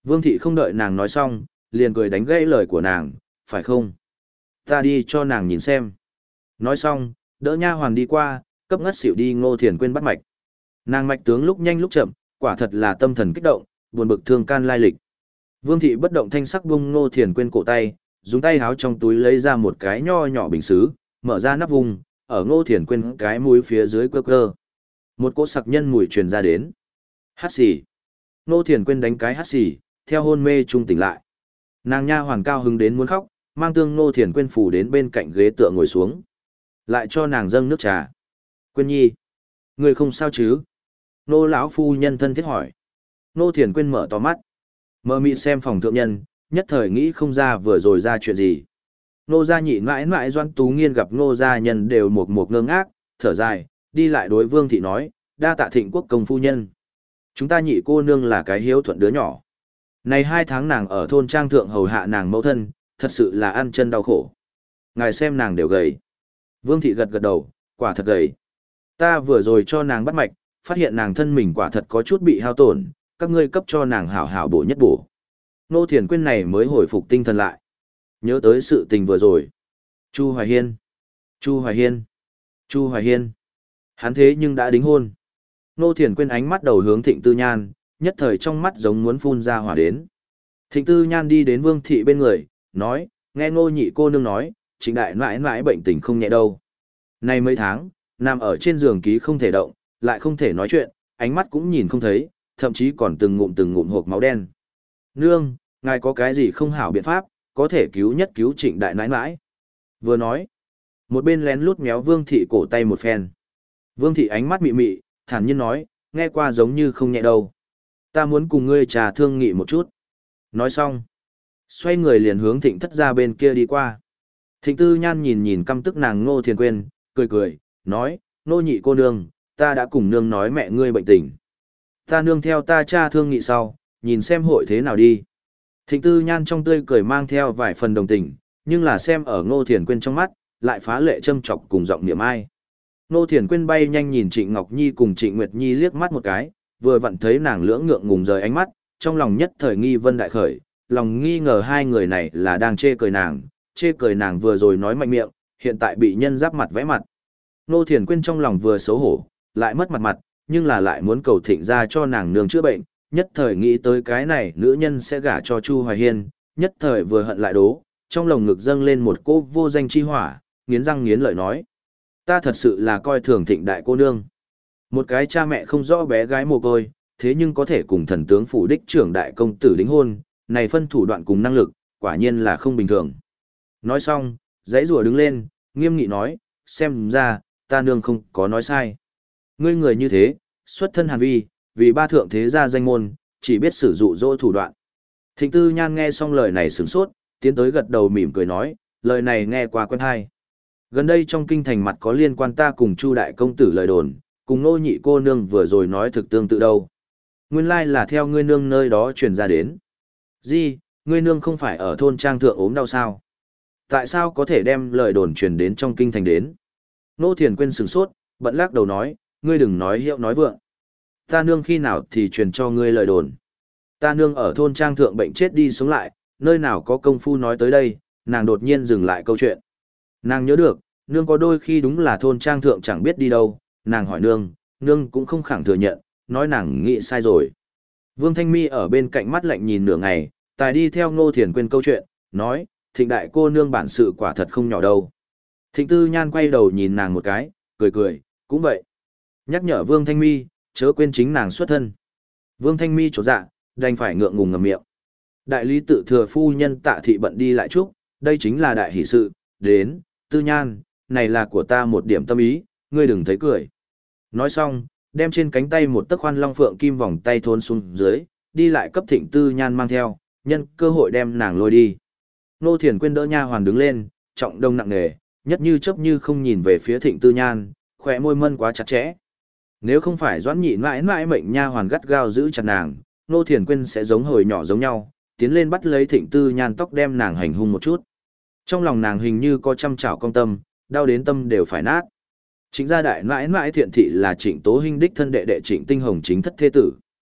Vương thị không đợi nàng nói xong, liền cười đánh gãy lời của nàng, phải không? Ta đi cho nàng nhìn xem. Nói xong, đỡ nha hoàn đi qua, cấp ngất xỉu đi Ngô Thiền Quyên bắt mạch. Nàng mạch tướng lúc nhanh lúc chậm, quả thật là tâm thần kích động, buồn bực thương can lai lịch. Vương thị bất động thanh sắc bung Ngô Thiền Quyên cổ tay, dùng tay háo trong túi lấy ra một cái nho nhỏ bình sứ, mở ra nắp vùng, ở Ngô Thiền Quyên cái mũi phía dưới cơ cơ. Một cỗ sặc nhân mùi truyền ra đến. Hát xì. Ngô Thiền Quyên đánh cái hát xì, theo hôn mê trung tỉnh lại. Nàng nha hoàn cao hứng đến muốn khóc, mang tương Ngô Thiền Quyên phủ đến bên cạnh ghế tựa ngồi xuống. Lại cho nàng dâng nước trà. Quyên nhi, người không sao chứ? Nô lão phu nhân thân thiết hỏi. Ngô Thiền Quyên mở to mắt. Mơ mị xem phòng thượng nhân, nhất thời nghĩ không ra vừa rồi ra chuyện gì. Nô gia nhị mãi mãi Doan Tú Nghiên gặp nô gia nhân đều một một ngơ ngác, thở dài, đi lại đối Vương thị nói, đa tạ thịnh quốc công phu nhân. Chúng ta nhị cô nương là cái hiếu thuận đứa nhỏ. Này hai tháng nàng ở thôn trang thượng hầu hạ nàng mẫu thân, thật sự là ăn chân đau khổ. Ngài xem nàng đều gầy. Vương thị gật gật đầu, quả thật gầy. Ta vừa rồi cho nàng bắt mạch, phát hiện nàng thân mình quả thật có chút bị hao tổn, các ngươi cấp cho nàng hảo hảo bổ nhất bổ. Nô Thiền Quyên này mới hồi phục tinh thần lại. Nhớ tới sự tình vừa rồi. Chu Hoài Hiên. Chu Hoài Hiên. Chu Hoài Hiên. Hắn thế nhưng đã đính hôn. Nô Thiền Quyên ánh mắt đầu hướng Thịnh Tư Nhan, nhất thời trong mắt giống muốn phun ra hỏa đến. Thịnh Tư Nhan đi đến Vương thị bên người, nói, nghe Ngô nhị cô nương nói, Trịnh đại nãi nãi bệnh tình không nhẹ đâu. Nay mấy tháng, nằm ở trên giường ký không thể động, lại không thể nói chuyện, ánh mắt cũng nhìn không thấy, thậm chí còn từng ngụm từng ngụm hộp máu đen. Nương, ngài có cái gì không hảo biện pháp, có thể cứu nhất cứu Trịnh đại nãi nãi. Vừa nói, một bên lén lút méo Vương thị cổ tay một phen. Vương thị ánh mắt mị mị, thản nhiên nói, nghe qua giống như không nhẹ đâu. Ta muốn cùng ngươi trà thương nghị một chút. Nói xong, xoay người liền hướng Thịnh thất ra bên kia đi qua. Thịnh Tư Nhan nhìn nhìn căm tức nàng Ngô Thiền Quyên, cười cười, nói, Nô nhị cô nương, ta đã cùng nương nói mẹ ngươi bệnh tình. Ta nương theo ta cha thương nghị sau, nhìn xem hội thế nào đi. Thịnh Tư Nhan trong tươi cười mang theo vài phần đồng tình, nhưng là xem ở Ngô Thiền Quyên trong mắt, lại phá lệ châm chọc cùng giọng niệm ai. Ngô Thiền Quyên bay nhanh nhìn Trịnh Ngọc Nhi cùng Trịnh Nguyệt Nhi liếc mắt một cái, vừa vặn thấy nàng lưỡng ngượng ngùng rời ánh mắt, trong lòng nhất thời nghi vân đại khởi, lòng nghi ngờ hai người này là đang chê cười nàng, chê cười nàng vừa rồi nói mạnh miệng, hiện tại bị nhân giáp mặt vẽ mặt. Ngô Thiền Quyên trong lòng vừa xấu hổ, lại mất mặt mặt, nhưng là lại muốn cầu Thịnh ra cho nàng nương chữa bệnh, nhất thời nghĩ tới cái này nữ nhân sẽ gả cho Chu Hoài Hiên, nhất thời vừa hận lại đố, trong lồng ngực dâng lên một cô vô danh chi hỏa, nghiến răng nghiến lợi nói. Ta thật sự là coi thường Thịnh đại cô nương. Một cái cha mẹ không rõ bé gái mồ côi, thế nhưng có thể cùng thần tướng phủ đích trưởng đại công tử đính hôn, này phân thủ đoạn cùng năng lực, quả nhiên là không bình thường. Nói xong, dãy rùa đứng lên, nghiêm nghị nói, xem ra, ta nương không có nói sai. Ngươi người như thế, xuất thân hàn vi, vì ba thượng thế gia danh môn, chỉ biết sử dụng dỗ thủ đoạn. Thịnh Tư Nhan nghe xong lời này sửng sốt, tiến tới gật đầu mỉm cười nói, lời này nghe qua quen hay. Gần đây trong kinh thành mặt có liên quan ta cùng Chu đại công tử lời đồn, cùng Nô nhị cô nương vừa rồi nói thực tương tự đâu. Nguyên lai là theo ngươi nương nơi đó truyền ra đến. Gì, ngươi nương không phải ở thôn trang thượng ốm đau sao? Tại sao có thể đem lời đồn truyền đến trong kinh thành đến? Nô Thiền Quyên sửng sốt, bận lắc đầu nói, ngươi đừng nói hiệu nói vượng. Ta nương khi nào thì truyền cho ngươi lời đồn. Ta nương ở thôn trang thượng bệnh chết đi sống lại, nơi nào có công phu nói tới đây, nàng đột nhiên dừng lại câu chuyện. Nàng nhớ được, nương có đôi khi đúng là thôn trang thượng chẳng biết đi đâu, nàng hỏi nương, nương cũng không khẳng thừa nhận, nói nàng nghĩ sai rồi. Vương Thanh Mi ở bên cạnh mắt lạnh nhìn nửa ngày, tài đi theo Ngô Thiền Quyên câu chuyện, nói, Thịnh đại cô nương bản sự quả thật không nhỏ đâu. Thịnh Tư Nhan quay đầu nhìn nàng một cái, cười cười, cũng vậy. Nhắc nhở Vương Thanh Mi, chớ quên chính nàng xuất thân. Vương Thanh Mi chột dạ, đành phải ngượng ngùng ngậm miệng. Đại lý tự thừa phu nhân Tạ thị bận đi lại chúc, đây chính là đại hỷ sự, đến, Tư Nhan, này là của ta một điểm tâm ý, ngươi đừng thấy cười. Nói xong, đem trên cánh tay một tấc khoan long phượng kim vòng tay thốn xuống dưới, đi lại cấp Thịnh Tư Nhan mang theo, nhân cơ hội đem nàng lôi đi. Nô Thiền Quyên đỡ nha hoàn đứng lên, trọng đông nặng nề, nhất như chớp như không nhìn về phía Thịnh Tư Nhan, khỏe môi mân quá chặt chẽ. Nếu không phải Doãn Nhị mãi mãi mệnh nha hoàn gắt gao giữ chặt nàng, Nô Thiền Quyên sẽ giống hồi nhỏ giống nhau, tiến lên bắt lấy Thịnh Tư Nhan tóc đem nàng hành hung một chút. Trong lòng nàng hình như có trăm chảo công tâm, đau đến tâm đều phải nát. Chính gia đại mãi mãi Thiện thị là Trịnh Tố Hinh đích thân đệ đệ Trịnh Tinh Hồng chính thất thế tử.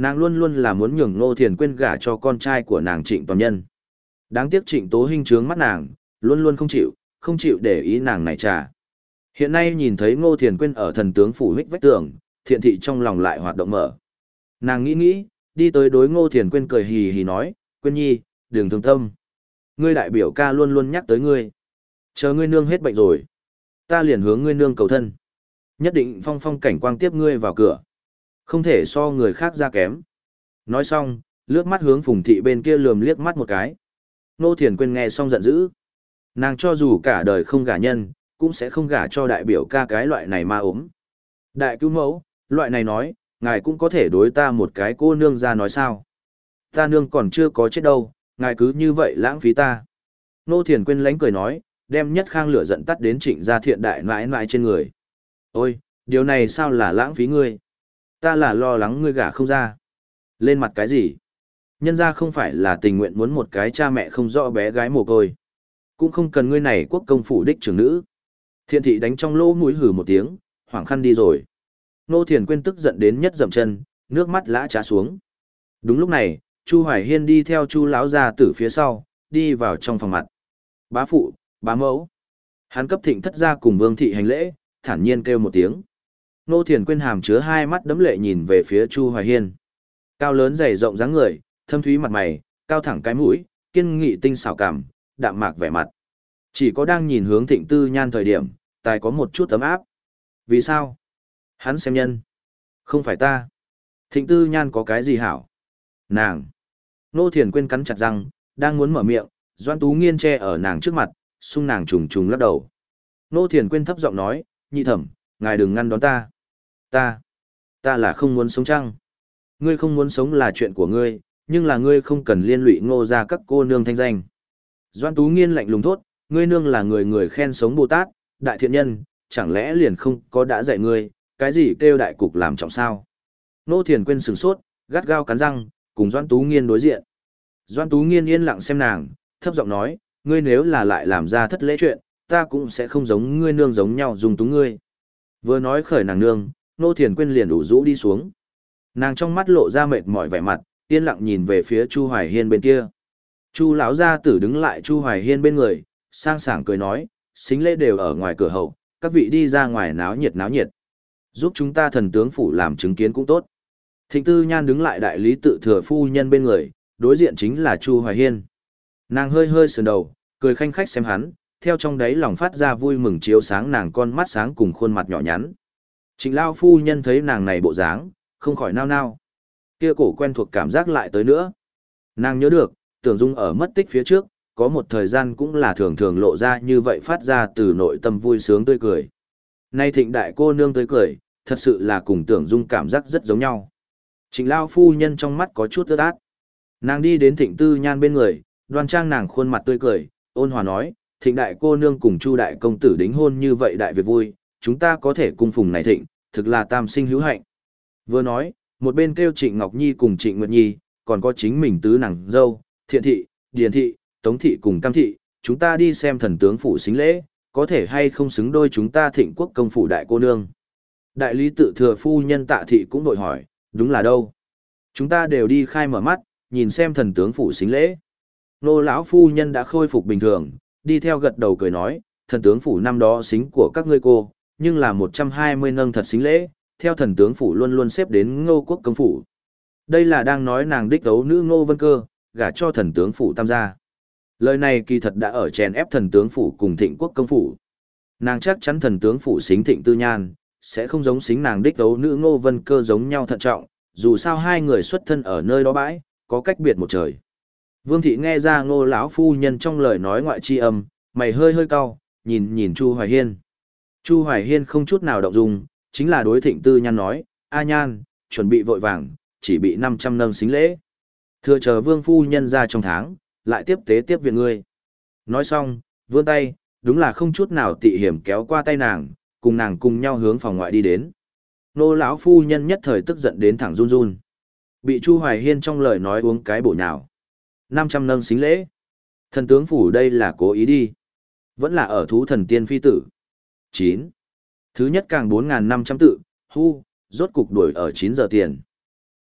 Nàng luôn luôn là muốn nhường Ngô Thiền Quyên gả cho con trai của nàng Trịnh Toàn Nhân. Đáng tiếc Trịnh Tố Hinh trướng mắt nàng, luôn luôn không chịu, không chịu để ý nàng này trà. Hiện nay nhìn thấy Ngô Thiền Quyên ở thần tướng phủ hích vách tường, thiện thị trong lòng lại hoạt động mở. Nàng nghĩ nghĩ, đi tới đối Ngô Thiền Quyên cười hì hì nói, Quyên nhi, đừng thương tâm. Ngươi đại biểu ca luôn luôn nhắc tới ngươi. Chờ ngươi nương hết bệnh rồi. Ta liền hướng ngươi nương cầu thân. Nhất định phong phong cảnh quang tiếp ngươi vào cửa. Không thể so người khác ra kém. Nói xong, lướt mắt hướng Phùng thị bên kia lườm liếc mắt một cái. Ngô Thiền Quyên nghe xong giận dữ. Nàng cho dù cả đời không gả nhân, cũng sẽ không gả cho đại biểu ca cái loại này ma ốm. Đại cứu mẫu, loại này nói, ngài cũng có thể đối ta một cái cô nương ra nói sao. Ta nương còn chưa có chết đâu, ngài cứ như vậy lãng phí ta. Ngô Thiền Quyên lánh cười nói, đem nhất khang lửa giận tắt đến Trịnh gia thiện đại nãi nãi trên người. Ôi, điều này sao là lãng phí ngươi? Ta là lo lắng ngươi gả không ra. Lên mặt cái gì? Nhân ra không phải là tình nguyện muốn một cái cha mẹ không rõ bé gái mồ côi. Cũng không cần ngươi này quốc công phủ đích trưởng nữ. Thiện thị đánh trong lỗ mũi hử một tiếng, hoảng khăn đi rồi. Ngô Thiền Quyên tức giận đến nhất dậm chân, nước mắt lã trá xuống. Đúng lúc này, Chu Hoài Hiên đi theo Chu lão gia tử phía sau, đi vào trong phòng mặt. Bá phụ, bá mẫu. Hắn cấp Thịnh thất gia cùng Vương thị hành lễ, thản nhiên kêu một tiếng. Ngô Thiền Quyên hàm chứa hai mắt đẫm lệ nhìn về phía Chu Hoài Hiên. Cao lớn dày rộng dáng người, thâm thúy mặt mày, cao thẳng cái mũi, kiên nghị tinh xảo cảm, đạm mạc vẻ mặt. Chỉ có đang nhìn hướng Thịnh Tư Nhan thời điểm, tài có một chút ấm áp. Vì sao? Hắn xem nhân. Không phải ta. Thịnh Tư Nhan có cái gì hảo? Nàng. Ngô Thiền Quyên cắn chặt răng, đang muốn mở miệng, Doan Tú Nghiên che ở nàng trước mặt, xung nàng trùng trùng lắc đầu. Ngô Thiền Quyên thấp giọng nói, nhị thẩm, ngài đừng ngăn đón ta. Ta. Ta là không muốn sống chăng? Ngươi không muốn sống là chuyện của ngươi, nhưng là ngươi không cần liên lụy Ngô ra các cô nương thanh danh. Doan Tú Nghiên lạnh lùng thốt, ngươi nương là người người khen sống Bồ Tát, đại thiện nhân, chẳng lẽ liền không có đã dạy ngươi, cái gì kêu đại cục làm trọng sao? Ngô Thiền Quyên sửng sốt, gắt gao cắn răng, cùng Doan Tú Nghiên đối diện. Doan Tú Nghiên yên lặng xem nàng, thấp giọng nói, ngươi nếu là lại làm ra thất lễ chuyện, ta cũng sẽ không giống ngươi nương giống nhau dùng túng ngươi. Vừa nói khởi nàng nương, Ngô Thiền Quyên liền ủ rũ đi xuống. Nàng trong mắt lộ ra mệt mỏi vẻ mặt, yên lặng nhìn về phía Chu Hoài Hiên bên kia. Chu lão gia tử đứng lại Chu Hoài Hiên bên người, sang sảng cười nói, xính lễ đều ở ngoài cửa hậu, các vị đi ra ngoài náo nhiệt náo nhiệt. Giúp chúng ta thần tướng phủ làm chứng kiến cũng tốt. Thịnh Tư Nhan đứng lại đại lý tự thừa phu nhân bên người, đối diện chính là Chu Hoài Hiên. Nàng hơi hơi sườn đầu, cười khanh khách xem hắn, theo trong đáy lòng phát ra vui mừng chiếu sáng nàng con mắt sáng cùng khuôn mặt nhỏ nhắn. Trịnh lao phu nhân thấy nàng này bộ dáng, không khỏi nao nao. Kia cổ quen thuộc cảm giác lại tới nữa. Nàng nhớ được, Tưởng Dung ở mất tích phía trước, có một thời gian cũng là thường thường lộ ra như vậy phát ra từ nội tâm vui sướng tươi cười. Nay Thịnh đại cô nương tươi cười, thật sự là cùng Tưởng Dung cảm giác rất giống nhau. Trịnh lao phu nhân trong mắt có chút ướt át. Nàng đi đến Thịnh Tư Nhan bên người, đoan trang nàng khuôn mặt tươi cười, ôn hòa nói, Thịnh đại cô nương cùng Chu đại công tử đính hôn như vậy đại việc vui, chúng ta có thể cung phùng này Thịnh, thực là tam sinh hữu hạnh. Vừa nói, một bên kêu Trịnh Ngọc Nhi cùng Trịnh Nguyệt Nhi, còn có chính mình tứ nàng dâu, Thiện thị, Điền thị, Tống thị cùng Cam thị, chúng ta đi xem thần tướng phủ xính lễ, có thể hay không xứng đôi chúng ta Thịnh quốc công phủ đại cô nương. Đại lý tự thừa phu nhân Tạ thị cũng đội hỏi, đúng là đâu? Chúng ta đều đi khai mở mắt, nhìn xem thần tướng phủ xính lễ. Nô lão phu nhân đã khôi phục bình thường, đi theo gật đầu cười nói, thần tướng phủ năm đó xính của các ngươi cô, nhưng là một trăm hai mươi nâng thật xính lễ, theo thần tướng phủ luôn luôn xếp đến Ngô quốc công phủ. Đây là đang nói nàng đích đấu nữ Ngô Vân Cơ, gả cho thần tướng phủ tam gia. Lời này kỳ thật đã ở chèn ép thần tướng phủ cùng Thịnh quốc công phủ. Nàng chắc chắn thần tướng phủ xính Thịnh Tư Nhan, sẽ không giống xính nàng đích đấu nữ Ngô Vân Cơ giống nhau thận trọng, dù sao hai người xuất thân ở nơi đó bãi, có cách biệt một trời. Vương thị nghe ra Ngô lão phu nhân trong lời nói ngoại chi âm, mày hơi hơi cau, nhìn nhìn Chu Hoài Hiên. Chu Hoài Hiên không chút nào động dung, chính là đối Thịnh Tư Nhan nói, A Nhan, chuẩn bị vội vàng, chỉ bị năm trăm nâng xính lễ. Thừa chờ vương phu nhân ra trong tháng, lại tiếp tế tiếp viện ngươi. Nói xong, vươn tay, đúng là không chút nào tị hiểm kéo qua tay nàng, cùng nàng cùng nhau hướng phòng ngoại đi đến. Nô lão phu nhân nhất thời tức giận đến thẳng run run. Bị Chu Hoài Hiên trong lời nói uống cái bổ nhào. năm trăm nâng xính lễ. Thần tướng phủ đây là cố ý đi. Vẫn là ở thú thần tiên phi tử. chín. Thứ nhất càng bốn nghìn năm trăm tự, hu, rốt cục đuổi ở chín giờ tiền.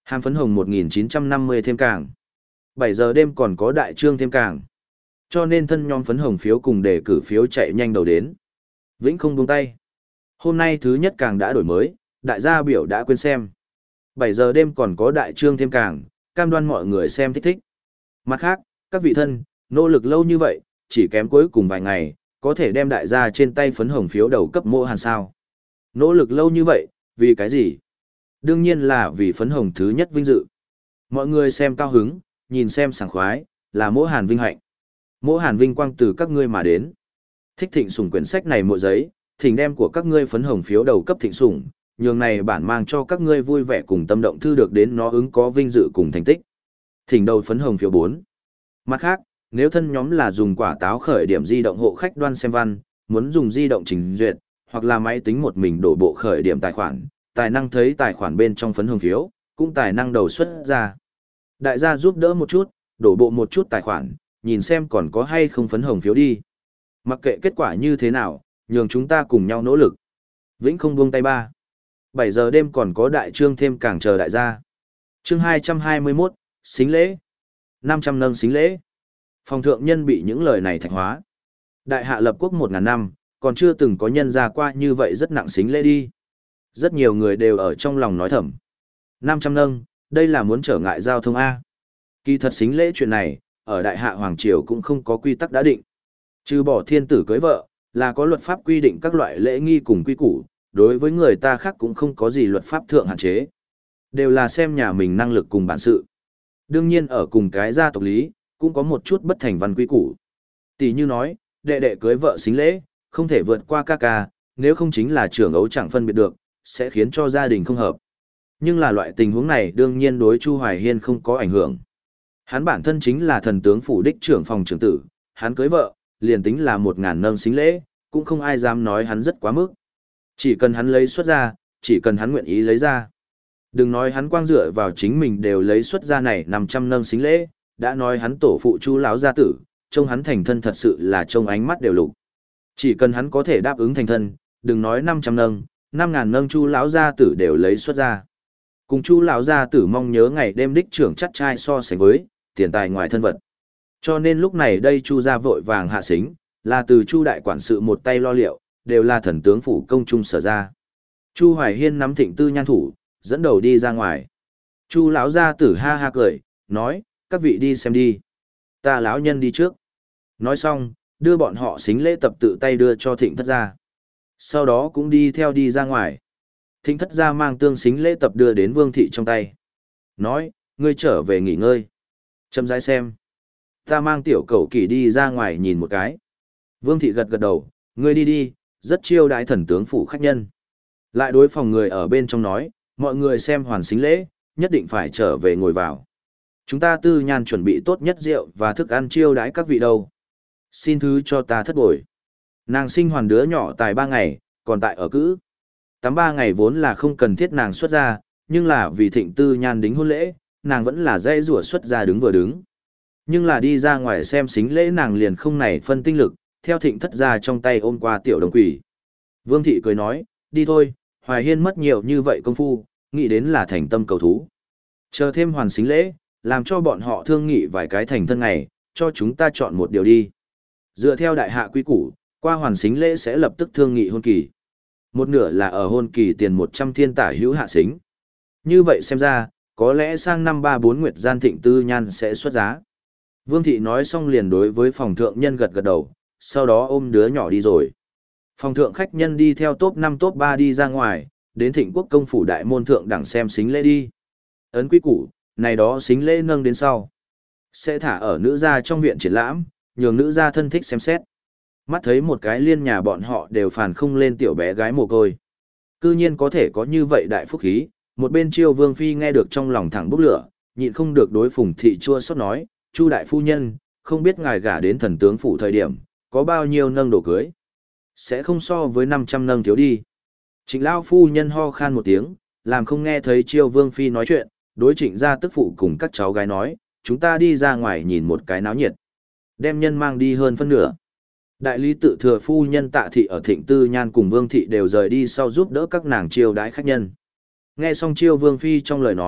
Hàm phấn hồng một nghìn chín trăm năm mươi thêm càng. bảy giờ đêm còn có đại trương thêm càng. Cho nên thân nhóm phấn hồng phiếu cùng đề cử phiếu chạy nhanh đầu đến. Vĩnh không buông tay. Hôm nay thứ nhất càng đã đổi mới, đại gia biểu đã quên xem. bảy giờ đêm còn có đại trương thêm càng, cam đoan mọi người xem thích thích. Mặt khác, các vị thân, nỗ lực lâu như vậy, chỉ kém cuối cùng vài ngày, có thể đem đại gia trên tay phấn hồng phiếu đầu cấp mô hàn sao. Nỗ lực lâu như vậy, vì cái gì? Đương nhiên là vì phấn hồng thứ nhất vinh dự. Mọi người xem cao hứng, nhìn xem sảng khoái, là mỗ hàn vinh hạnh. Mỗ hàn vinh quang từ các ngươi mà đến. Thích thịnh sủng quyển sách này mộ giấy, thỉnh đem của các ngươi phấn hồng phiếu đầu cấp thịnh sủng, nhường này bản mang cho các ngươi vui vẻ cùng tâm động thư được đến nó ứng có vinh dự cùng thành tích. Thỉnh đầu phấn hồng phiếu bốn. Mặt khác, nếu thân nhóm là dùng quả táo khởi điểm di động hộ khách đoan xem văn, muốn dùng di động trình duyệt, hoặc là máy tính một mình đổ bộ khởi điểm tài khoản, tài năng thấy tài khoản bên trong phấn hồng phiếu, cũng tài năng đầu xuất ra. Đại gia giúp đỡ một chút, đổ bộ một chút tài khoản, nhìn xem còn có hay không phấn hồng phiếu đi. Mặc kệ kết quả như thế nào, nhường chúng ta cùng nhau nỗ lực. Vĩnh không buông tay ba. bảy giờ đêm còn có đại trương thêm càng chờ đại gia. Chương hai trăm hai mươi mốt, xính lễ. năm trăm nâng xính lễ. Phòng thượng nhân bị những lời này thạch hóa. Đại hạ lập quốc một ngàn năm, còn chưa từng có nhân ra qua như vậy rất nặng xính lễ đi. Rất nhiều người đều ở trong lòng nói thầm. năm trăm nâng, đây là muốn trở ngại giao thông A. Kỳ thật xính lễ chuyện này, ở đại hạ Hoàng Triều cũng không có quy tắc đã định. Trừ bỏ thiên tử cưới vợ, là có luật pháp quy định các loại lễ nghi cùng quy củ, đối với người ta khác cũng không có gì luật pháp thượng hạn chế. Đều là xem nhà mình năng lực cùng bản sự. Đương nhiên ở cùng cái gia tộc lý, cũng có một chút bất thành văn quy củ. Tỷ như nói, đệ đệ cưới vợ xính lễ, không thể vượt qua ca ca, nếu không chính là trưởng ấu chẳng phân biệt được, sẽ khiến cho gia đình không hợp. Nhưng là loại tình huống này đương nhiên đối Chu Hoài Hiên không có ảnh hưởng. Hắn bản thân chính là thần tướng phủ đích trưởng phòng trưởng tử, hắn cưới vợ, liền tính là một ngàn nâng xính lễ, cũng không ai dám nói hắn rất quá mức. Chỉ cần hắn lấy xuất ra, chỉ cần hắn nguyện ý lấy ra. Đừng nói hắn quang dựa vào chính mình đều lấy xuất ra này năm trăm nâng xính lễ, đã nói hắn tổ phụ Chu lão gia tử, trông hắn thành thân thật sự là trông ánh mắt đều lục. Chỉ cần hắn có thể đáp ứng thành thân, đừng nói năm trăm nâng, năm ngàn nâng Chu lão gia tử đều lấy xuất ra. Cùng Chu lão gia tử mong nhớ ngày đêm đích trưởng chắt trai so sánh với tiền tài ngoài thân vật. Cho nên lúc này đây Chu gia vội vàng hạ xính, là từ Chu đại quản sự một tay lo liệu, đều là thần tướng phủ công trung sở ra. Chu Hoài Hiên nắm Thịnh Tư Nhan thủ, dẫn đầu đi ra ngoài. Chu lão gia tử ha ha cười, nói, các vị đi xem đi. Ta lão nhân đi trước. Nói xong, đưa bọn họ xính lễ tập tự tay đưa cho Thịnh thất gia. Sau đó cũng đi theo đi ra ngoài. Thịnh thất gia mang tương xính lễ tập đưa đến Vương thị trong tay. Nói, ngươi trở về nghỉ ngơi. Chậm rãi xem. Ta mang tiểu cẩu kỳ đi ra ngoài nhìn một cái. Vương thị gật gật đầu, ngươi đi đi, rất chiêu đãi thần tướng phủ khách nhân. Lại đối phòng người ở bên trong nói, mọi người xem hoàn xính lễ, nhất định phải trở về ngồi vào. Chúng ta Tư Nhan chuẩn bị tốt nhất rượu và thức ăn chiêu đãi các vị đâu. Xin thứ cho ta thất bội. Nàng sinh hoàn đứa nhỏ tài ba ngày, còn tại ở cữ. Tắm ba ngày vốn là không cần thiết nàng xuất ra, nhưng là vì Thịnh Tư Nhan đính hôn lễ, nàng vẫn là dây rủa xuất ra đứng vừa đứng. Nhưng là đi ra ngoài xem xính lễ nàng liền không này phân tinh lực, theo Thịnh thất ra trong tay ôm qua tiểu đồng quỷ. Vương thị cười nói, đi thôi, Hoài Hiên mất nhiều như vậy công phu, nghĩ đến là thành tâm cầu thú. Chờ thêm hoàn xính lễ, làm cho bọn họ thương nghị vài cái thành thân ngày, cho chúng ta chọn một điều đi. Dựa theo đại hạ quy củ, qua hoàn xính lễ sẽ lập tức thương nghị hôn kỳ. Một nửa là ở hôn kỳ tiền một trăm thiên tả hữu hạ xính. Như vậy xem ra, có lẽ sang năm ba bốn nguyệt gian Thịnh Tư Nhan sẽ xuất giá. Vương thị nói xong liền đối với phòng thượng nhân gật gật đầu, sau đó ôm đứa nhỏ đi rồi. Phòng thượng khách nhân đi theo top năm top ba đi ra ngoài, đến Thịnh Quốc công phủ đại môn thượng đẳng xem xính lễ đi. Ấn quy củ, này đó xính lễ nâng đến sau. Sẽ thả ở nữ gia trong viện triển lãm, nhường nữ gia thân thích xem xét. Mắt thấy một cái liên nhà bọn họ đều phàn không lên tiểu bé gái mồ côi. Cư nhiên có thể có như vậy đại phúc khí, một bên Chiêu Vương Phi nghe được trong lòng thẳng bốc lửa, nhịn không được đối Phùng thị chua xót nói, Chu đại phu nhân, không biết ngài gả đến thần tướng phủ thời điểm, có bao nhiêu nâng đồ cưới. Sẽ không so với năm trăm nâng thiếu đi. Trịnh Lao phu nhân ho khan một tiếng, làm không nghe thấy Chiêu Vương Phi nói chuyện, đối trịnh gia tức phụ cùng các cháu gái nói, chúng ta đi ra ngoài nhìn một cái náo nhiệt. Đem nhân mang đi hơn phân nửa. Đại lý tự thừa phu nhân Tạ thị ở Thịnh Tư Nhan cùng Vương thị đều rời đi sau giúp đỡ các nàng chiêu đãi khách nhân. Nghe xong Chiêu Vương Phi trong lời nói,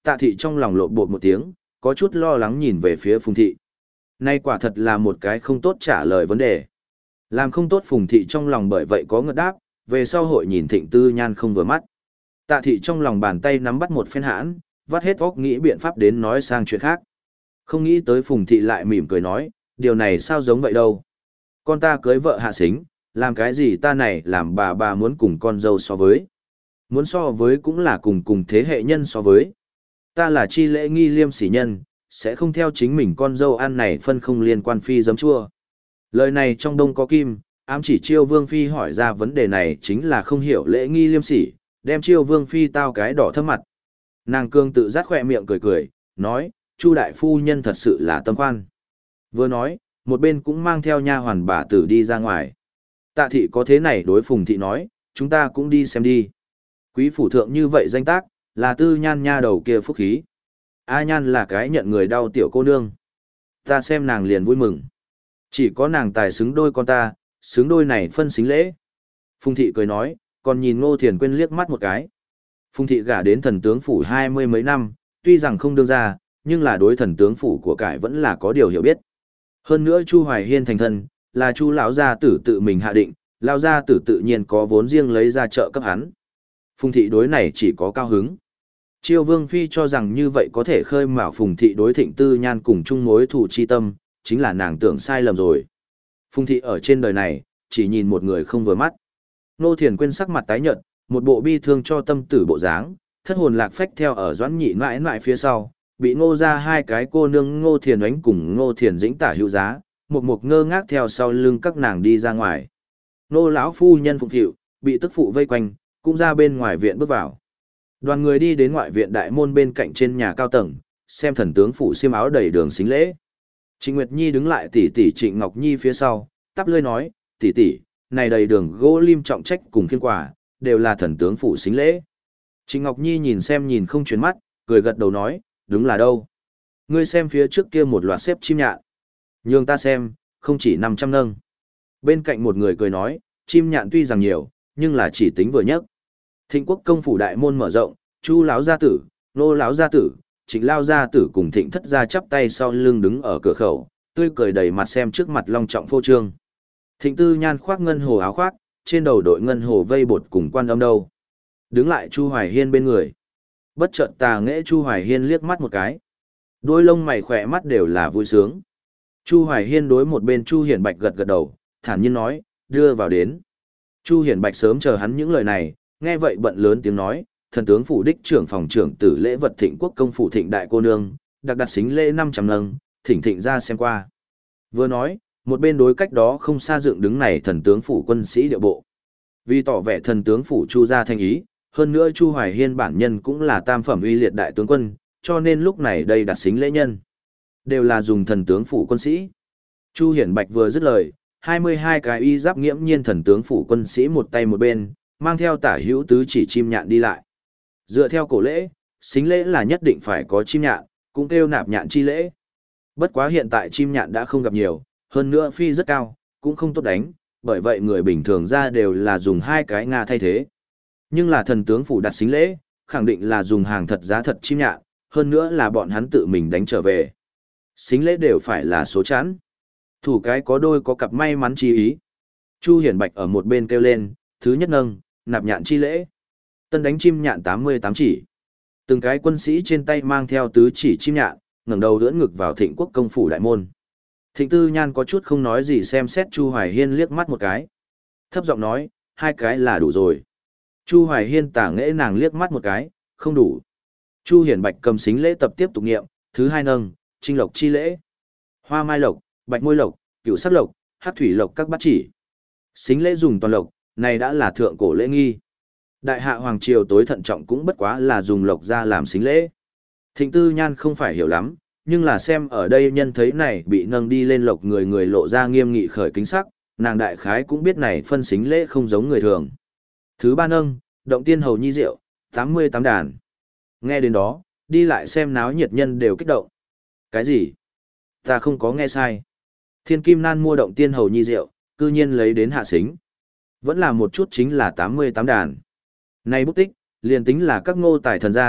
Tạ thị trong lòng lộn bột một tiếng, có chút lo lắng nhìn về phía Phùng thị. Nay quả thật là một cái không tốt trả lời vấn đề. Làm không tốt Phùng thị trong lòng bởi vậy có ngợt đáp, về sau hội nhìn Thịnh Tư Nhan không vừa mắt. Tạ thị trong lòng bàn tay nắm bắt một phen hãn, vắt hết óc nghĩ biện pháp đến nói sang chuyện khác. Không nghĩ tới Phùng thị lại mỉm cười nói, điều này sao giống vậy đâu. Con ta cưới vợ hạ xính, làm cái gì ta này làm bà bà muốn cùng con dâu so với. Muốn so với cũng là cùng cùng thế hệ nhân so với. Ta là chi lễ nghi liêm sỉ nhân, sẽ không theo chính mình con dâu ăn này phân không liên quan phi giấm chua. Lời này trong đông có kim, ám chỉ Chiêu Vương Phi hỏi ra vấn đề này chính là không hiểu lễ nghi liêm sỉ, đem Chiêu Vương Phi tao cái đỏ thấp mặt. Nàng cương tự giác khỏe miệng cười cười, nói, Chu đại phu nhân thật sự là tâm khoan. Vừa nói, một bên cũng mang theo nha hoàn bà tử đi ra ngoài. Tạ thị có thế này đối Phùng thị nói, chúng ta cũng đi xem đi. Quý phủ thượng như vậy danh tác, là Tư Nhan nha đầu kia phúc khí. A Nhan là cái nhận người đau tiểu cô nương. Ta xem nàng liền vui mừng. Chỉ có nàng tài xứng đôi con ta, xứng đôi này phân xính lễ. Phùng thị cười nói, còn nhìn Ngô Thiền Quyên liếc mắt một cái. Phùng thị gả đến thần tướng phủ hai mươi mấy năm, tuy rằng không đương ra, nhưng là đối thần tướng phủ của cải vẫn là có điều hiểu biết. Hơn nữa Chu Hoài Hiên thành thân, là Chu lão gia tử tự mình hạ định, lão gia tử tự nhiên có vốn riêng lấy ra trợ cấp hắn. Phùng thị đối này chỉ có cao hứng. Chiêu Vương Phi cho rằng như vậy có thể khơi mào Phùng thị đối Thịnh Tư Nhan cùng chung mối thù chi tâm, chính là nàng tưởng sai lầm rồi. Phùng thị ở trên đời này, chỉ nhìn một người không vừa mắt. Nô Thiền Quyên sắc mặt tái nhợt, một bộ bi thương cho tâm tử bộ dáng, thất hồn lạc phách theo ở Doãn Nhị mãi mãi phía sau, bị Ngô ra hai cái cô nương Ngô Thiền Oánh cùng Ngô Thiền Dĩnh tả hữu giá, một mục ngơ ngác theo sau lưng các nàng đi ra ngoài. Nô lão phu nhân Phụng Thiệu, bị tức phụ vây quanh, cũng ra bên ngoài viện bước vào. Đoàn người đi đến ngoại viện đại môn bên cạnh trên nhà cao tầng, xem thần tướng phủ xiêm áo đầy đường xính lễ. Trịnh Nguyệt Nhi đứng lại tỷ tỷ Trịnh Ngọc Nhi phía sau, tắp lươi nói, tỷ tỷ, này đầy đường gỗ lim trọng trách cùng khiên quả, đều là thần tướng phủ xính lễ. Trịnh Ngọc Nhi nhìn xem nhìn không chuyển mắt, cười gật đầu nói, đúng là đâu. Ngươi xem phía trước kia một loạt xếp chim nhạn. Nhường ta xem, không chỉ năm trăm nâng. Bên cạnh một người cười nói, chim nhạn tuy rằng nhiều, nhưng là chỉ tính vừa nhất. Thịnh Quốc công phủ đại môn mở rộng, Chu lão gia tử, Nô lão gia tử, Trịnh lao gia tử cùng Thịnh thất gia chắp tay sau lưng đứng ở cửa khẩu, tươi cười đầy mặt xem trước mặt long trọng phô trương. Thịnh Tư Nhan khoác ngân hồ áo khoác, trên đầu đội ngân hồ vây bột cùng quan âm đâu. Đứng lại Chu Hoài Hiên bên người. Bất chợt tà nghệ Chu Hoài Hiên liếc mắt một cái. Đôi lông mày khỏe mắt đều là vui sướng. Chu Hoài Hiên đối một bên Chu Hiển Bạch gật gật đầu, thản nhiên nói, đưa vào đến. Chu Hiển Bạch sớm chờ hắn những lời này, nghe vậy bận lớn tiếng nói, thần tướng phủ đích trưởng phòng trưởng tử lễ vật Thịnh Quốc công phủ Thịnh đại cô nương, đặc đặt xính lễ năm trăm nâng, thỉnh Thịnh ra xem qua. Vừa nói, một bên đối cách đó không xa dựng đứng này thần tướng phủ quân sĩ địa bộ. Vì tỏ vẻ thần tướng phủ Chu gia thành ý, hơn nữa Chu Hoài Hiên bản nhân cũng là tam phẩm uy liệt đại tướng quân, cho nên lúc này đây đặt xính lễ nhân đều là dùng thần tướng phủ quân sĩ. Chu Hiển Bạch vừa dứt lời, hai mươi hai cái y giáp nghiễm nhiên thần tướng phủ quân sĩ một tay một bên, mang theo tả hữu tứ chỉ chim nhạn đi lại. Dựa theo cổ lễ, xính lễ là nhất định phải có chim nhạn, cũng kêu nạp nhạn chi lễ. Bất quá hiện tại chim nhạn đã không gặp nhiều, hơn nữa phi rất cao, cũng không tốt đánh, bởi vậy người bình thường ra đều là dùng hai cái nga thay thế. Nhưng là thần tướng phủ đặt xính lễ, khẳng định là dùng hàng thật giá thật chim nhạn, hơn nữa là bọn hắn tự mình đánh trở về. Xính lễ đều phải là số chẵn. Thủ cái có đôi có cặp may mắn chi ý. Chu Hiển Bạch ở một bên kêu lên, thứ nhất nâng, nạp nhạn chi lễ. Tân đánh chim nhạn tám mươi tám chỉ. Từng cái quân sĩ trên tay mang theo tứ chỉ chim nhạn, ngẩng đầu đỡ ngực vào Thịnh Quốc công phủ đại môn. Thịnh Tư Nhan có chút không nói gì xem xét Chu Hoài Hiên liếc mắt một cái. Thấp giọng nói, hai cái là đủ rồi. Chu Hoài Hiên tả nghễ nàng liếc mắt một cái, không đủ. Chu Hiển Bạch cầm xính lễ tập tiếp tục niệm, thứ hai nâng, trinh lộc chi lễ. Hoa mai lộc, bạch môi lộc, cửu sắc lộc, hắc thủy lộc các bát chỉ. Xính lễ dùng toàn lộc, này đã là thượng cổ lễ nghi. Đại hạ hoàng triều tối thận trọng cũng bất quá là dùng lộc ra làm xính lễ. Thịnh Tư Nhan không phải hiểu lắm, nhưng là xem ở đây nhân thấy này bị nâng đi lên lộc người người lộ ra nghiêm nghị khởi kính sắc, nàng đại khái cũng biết này phân xính lễ không giống người thường. Thứ ba nâng, động tiên hầu nhi rượu, tám mươi tám đàn. Nghe đến đó, đi lại xem náo nhiệt nhân đều kích động. Cái gì? Ta không có nghe sai. Thiên Kim Nan mua động tiên hầu nhi rượu, cư nhiên lấy đến hạ xính. Vẫn là một chút chính là tám mươi tám đàn. Này bút tích, liền tính là các ngô tài thần gia,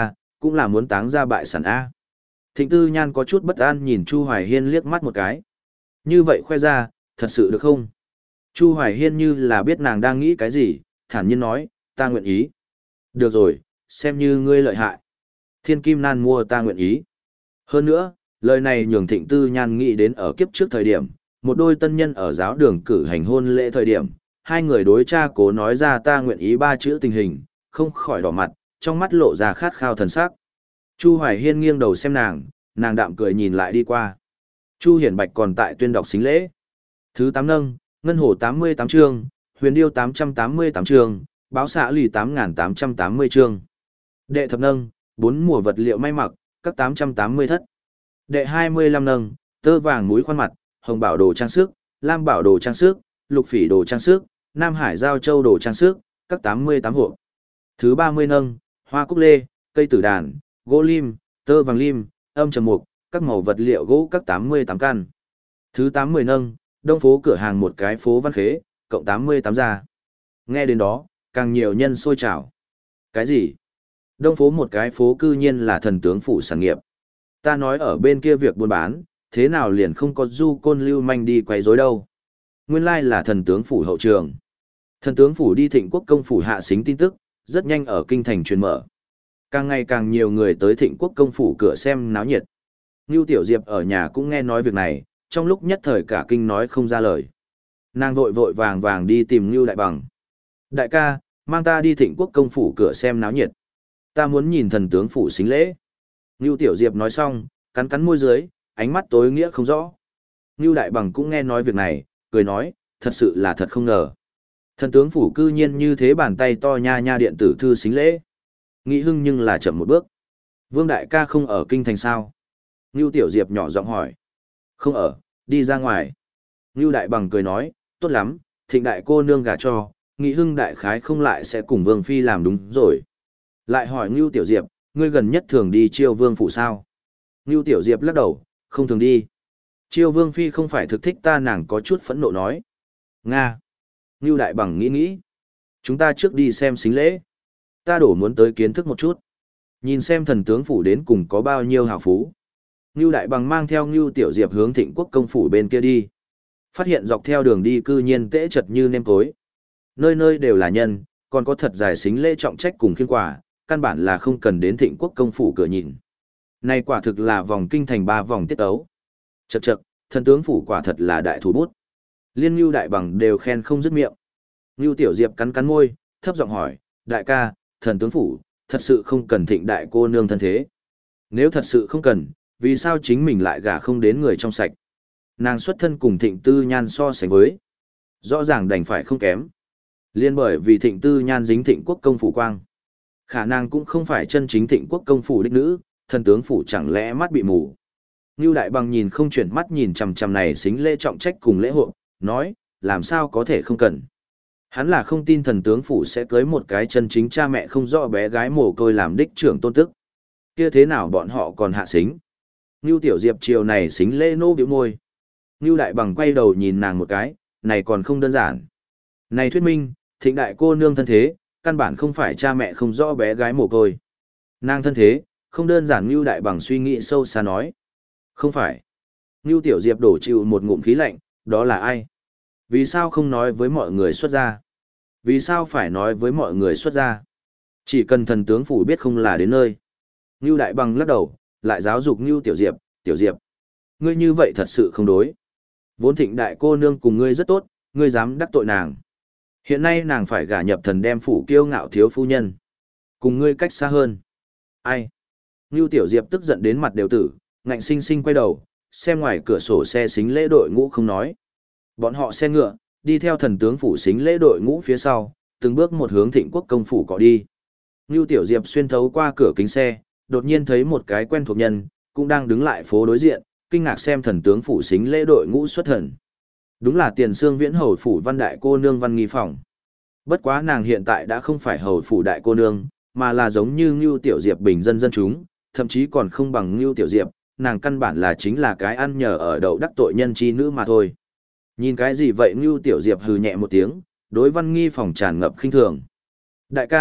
cũng là muốn táng ra bại sản A. Thịnh Tư Nhan có chút bất an nhìn Chu Hoài Hiên liếc mắt một cái. Như vậy khoe ra, thật sự được không? Chu Hoài Hiên như là biết nàng đang nghĩ cái gì, thản nhiên nói, ta nguyện ý. Được rồi, xem như ngươi lợi hại. Thiên Kim Nan mua ta nguyện ý. Hơn nữa, lời này nhường Thịnh Tư Nhan nghĩ đến ở kiếp trước thời điểm, một đôi tân nhân ở giáo đường cử hành hôn lễ thời điểm, hai người đối cha cố nói ra ta nguyện ý ba chữ tình hình, không khỏi đỏ mặt, trong mắt lộ ra khát khao thần sắc. Chu Hoài Hiên nghiêng đầu xem nàng, nàng đạm cười nhìn lại đi qua. Chu Hiển Bạch còn tại tuyên đọc xính lễ. Thứ tám nâng, ngân hồ tám mươi tám chương, huyền điêu tám trăm tám mươi tám chương, báo xạ lì tám nghìn tám trăm tám mươi chương. Đệ thập nâng, bốn mùa vật liệu may mặc, các tám trăm tám mươi thất. Đệ hai mươi lăm nâng, tơ vàng mũi khoan mặt, hồng bảo đồ trang sức, lam bảo đồ trang sức, lục phỉ đồ trang sức, nam hải giao châu đồ trang sức, các tám mươi tám hộ. Thứ ba mươi nâng, hoa cúc lê, cây tử đàn, gỗ lim, tơ vàng lim, âm trầm mục, các màu vật liệu gỗ các tám mươi tám căn. Thứ tám mươi nâng, đông phố cửa hàng một cái phố văn khế, cộng tám mươi tám gia. Nghe đến đó, càng nhiều nhân sôi trào. Cái gì? Đông phố một cái phố cư nhiên là thần tướng phủ sản nghiệp. Ta nói ở bên kia việc buôn bán, thế nào liền không có du côn lưu manh đi quấy rối đâu. Nguyên lai là thần tướng phủ hậu trường. Thần tướng phủ đi Thịnh Quốc công phủ hạ xính tin tức, rất nhanh ở kinh thành truyền mở. Càng ngày càng nhiều người tới Thịnh Quốc công phủ cửa xem náo nhiệt. Ngưu Tiểu Diệp ở nhà cũng nghe nói việc này, trong lúc nhất thời cả kinh nói không ra lời. Nàng vội vội vàng vàng đi tìm Ngưu Đại Bằng. Đại ca, mang ta đi Thịnh Quốc công phủ cửa xem náo nhiệt. Ta muốn nhìn thần tướng phủ xính lễ. Ngưu Tiểu Diệp nói xong, cắn cắn môi dưới, ánh mắt tối nghĩa không rõ. Ngưu Đại Bằng cũng nghe nói việc này, cười nói, thật sự là thật không ngờ. Thần tướng phủ cư nhiên như thế bàn tay to nha nha điện tử thư xính lễ. Nghĩ hưng nhưng là chậm một bước. Vương Đại ca không ở kinh thành sao? Ngưu Tiểu Diệp nhỏ giọng hỏi. Không ở, đi ra ngoài. Ngưu Đại Bằng cười nói, tốt lắm, Thịnh đại cô nương gả cho, Nghĩ hưng đại khái không lại sẽ cùng Vương Phi làm đúng rồi. Lại hỏi Ngưu Tiểu Diệp, ngươi gần nhất thường đi chiêu Vương phủ sao? Ngưu Tiểu Diệp lắc đầu, không thường đi. Chiêu Vương Phi không phải thực thích ta, nàng có chút phẫn nộ nói. Nga. Ngưu Đại Bằng nghĩ nghĩ. Chúng ta trước đi xem xính lễ. Ta đổ muốn tới kiến thức một chút. Nhìn xem thần tướng phủ đến cùng có bao nhiêu hào phú. Ngưu Đại Bằng mang theo Ngưu Tiểu Diệp hướng Thịnh Quốc công phủ bên kia đi. Phát hiện dọc theo đường đi cư nhiên tễ chật như nêm cối. Nơi nơi đều là nhân, còn có thật dài xính lễ trọng trách cùng khiên quả, căn bản là không cần đến Thịnh Quốc công phủ cửa nhìn. Này quả thực là vòng kinh thành ba vòng tiết ấu. Chậc chậc, thần tướng phủ quả thật là đại thủ bút. Liên Ngưu Đại Bằng đều khen không dứt miệng. Ngưu Tiểu Diệp cắn cắn môi, thấp giọng hỏi, đại ca, thần tướng phủ, thật sự không cần Thịnh đại cô nương thân thế. Nếu thật sự không cần, vì sao chính mình lại gả không đến người trong sạch? Nàng xuất thân cùng Thịnh Tư Nhan so sánh với. Rõ ràng đành phải không kém. Liên bởi vì Thịnh Tư Nhan dính Thịnh Quốc công phủ quang. Khả năng cũng không phải chân chính Thịnh Quốc công phủ đích nữ, thần tướng phủ chẳng lẽ mắt bị mù. Ngưu Đại Bằng nhìn không chuyển mắt nhìn chằm chằm này xính lễ trọng trách cùng lễ hội, nói, làm sao có thể không cần. Hắn là không tin thần tướng phủ sẽ cưới một cái chân chính cha mẹ không rõ bé gái mồ côi làm đích trưởng tôn tức. Kia thế nào bọn họ còn hạ xính. Ngưu Tiểu Diệp chiều này xính lễ nô biểu môi. Ngưu Đại Bằng quay đầu nhìn nàng một cái, này còn không đơn giản. Này thuyết minh, Thịnh đại cô nương thân thế, căn bản không phải cha mẹ không rõ bé gái mồ côi. Nàng thân thế, không đơn giản. Ngưu Đại Bằng suy nghĩ sâu xa nói. Không phải. Ngưu Tiểu Diệp đổ chịu một ngụm khí lạnh, đó là ai? Vì sao không nói với mọi người xuất ra? Vì sao phải nói với mọi người xuất ra? Chỉ cần thần tướng phủ biết không là đến nơi. Ngưu Đại Bằng lắc đầu, lại giáo dục Ngưu Tiểu Diệp, Tiểu Diệp. Ngươi như vậy thật sự không đối. Vốn Thịnh đại cô nương cùng ngươi rất tốt, ngươi dám đắc tội nàng. Hiện nay nàng phải gả nhập thần đem phủ kiêu ngạo thiếu phu nhân. Cùng ngươi cách xa hơn. Ai? Ngưu Tiểu Diệp tức giận đến mặt đều tử, ngạnh sinh sinh quay đầu, xem ngoài cửa sổ xe xính lễ đội ngũ không nói. Bọn họ xe ngựa, đi theo thần tướng phủ xính lễ đội ngũ phía sau, từng bước một hướng Thịnh Quốc công phủ có đi. Ngưu Tiểu Diệp xuyên thấu qua cửa kính xe, đột nhiên thấy một cái quen thuộc nhân, cũng đang đứng lại phố đối diện, kinh ngạc xem thần tướng phủ xính lễ đội ngũ xuất thần. Đúng là Tiền Sương Viễn hầu phủ Văn đại cô nương Văn Nghi Phòng. Bất quá nàng hiện tại đã không phải hầu phủ đại cô nương, mà là giống như Ngưu Tiểu Diệp bình dân dân chúng, thậm chí còn không bằng Ngưu Tiểu Diệp, nàng căn bản là chính là cái ăn nhờ ở đậu đắc tội nhân chi nữ mà thôi. Nhìn cái gì vậy? Ngưu Tiểu Diệp hừ nhẹ một tiếng, đối Văn Nghi Phòng tràn ngập khinh thường. Đại ca,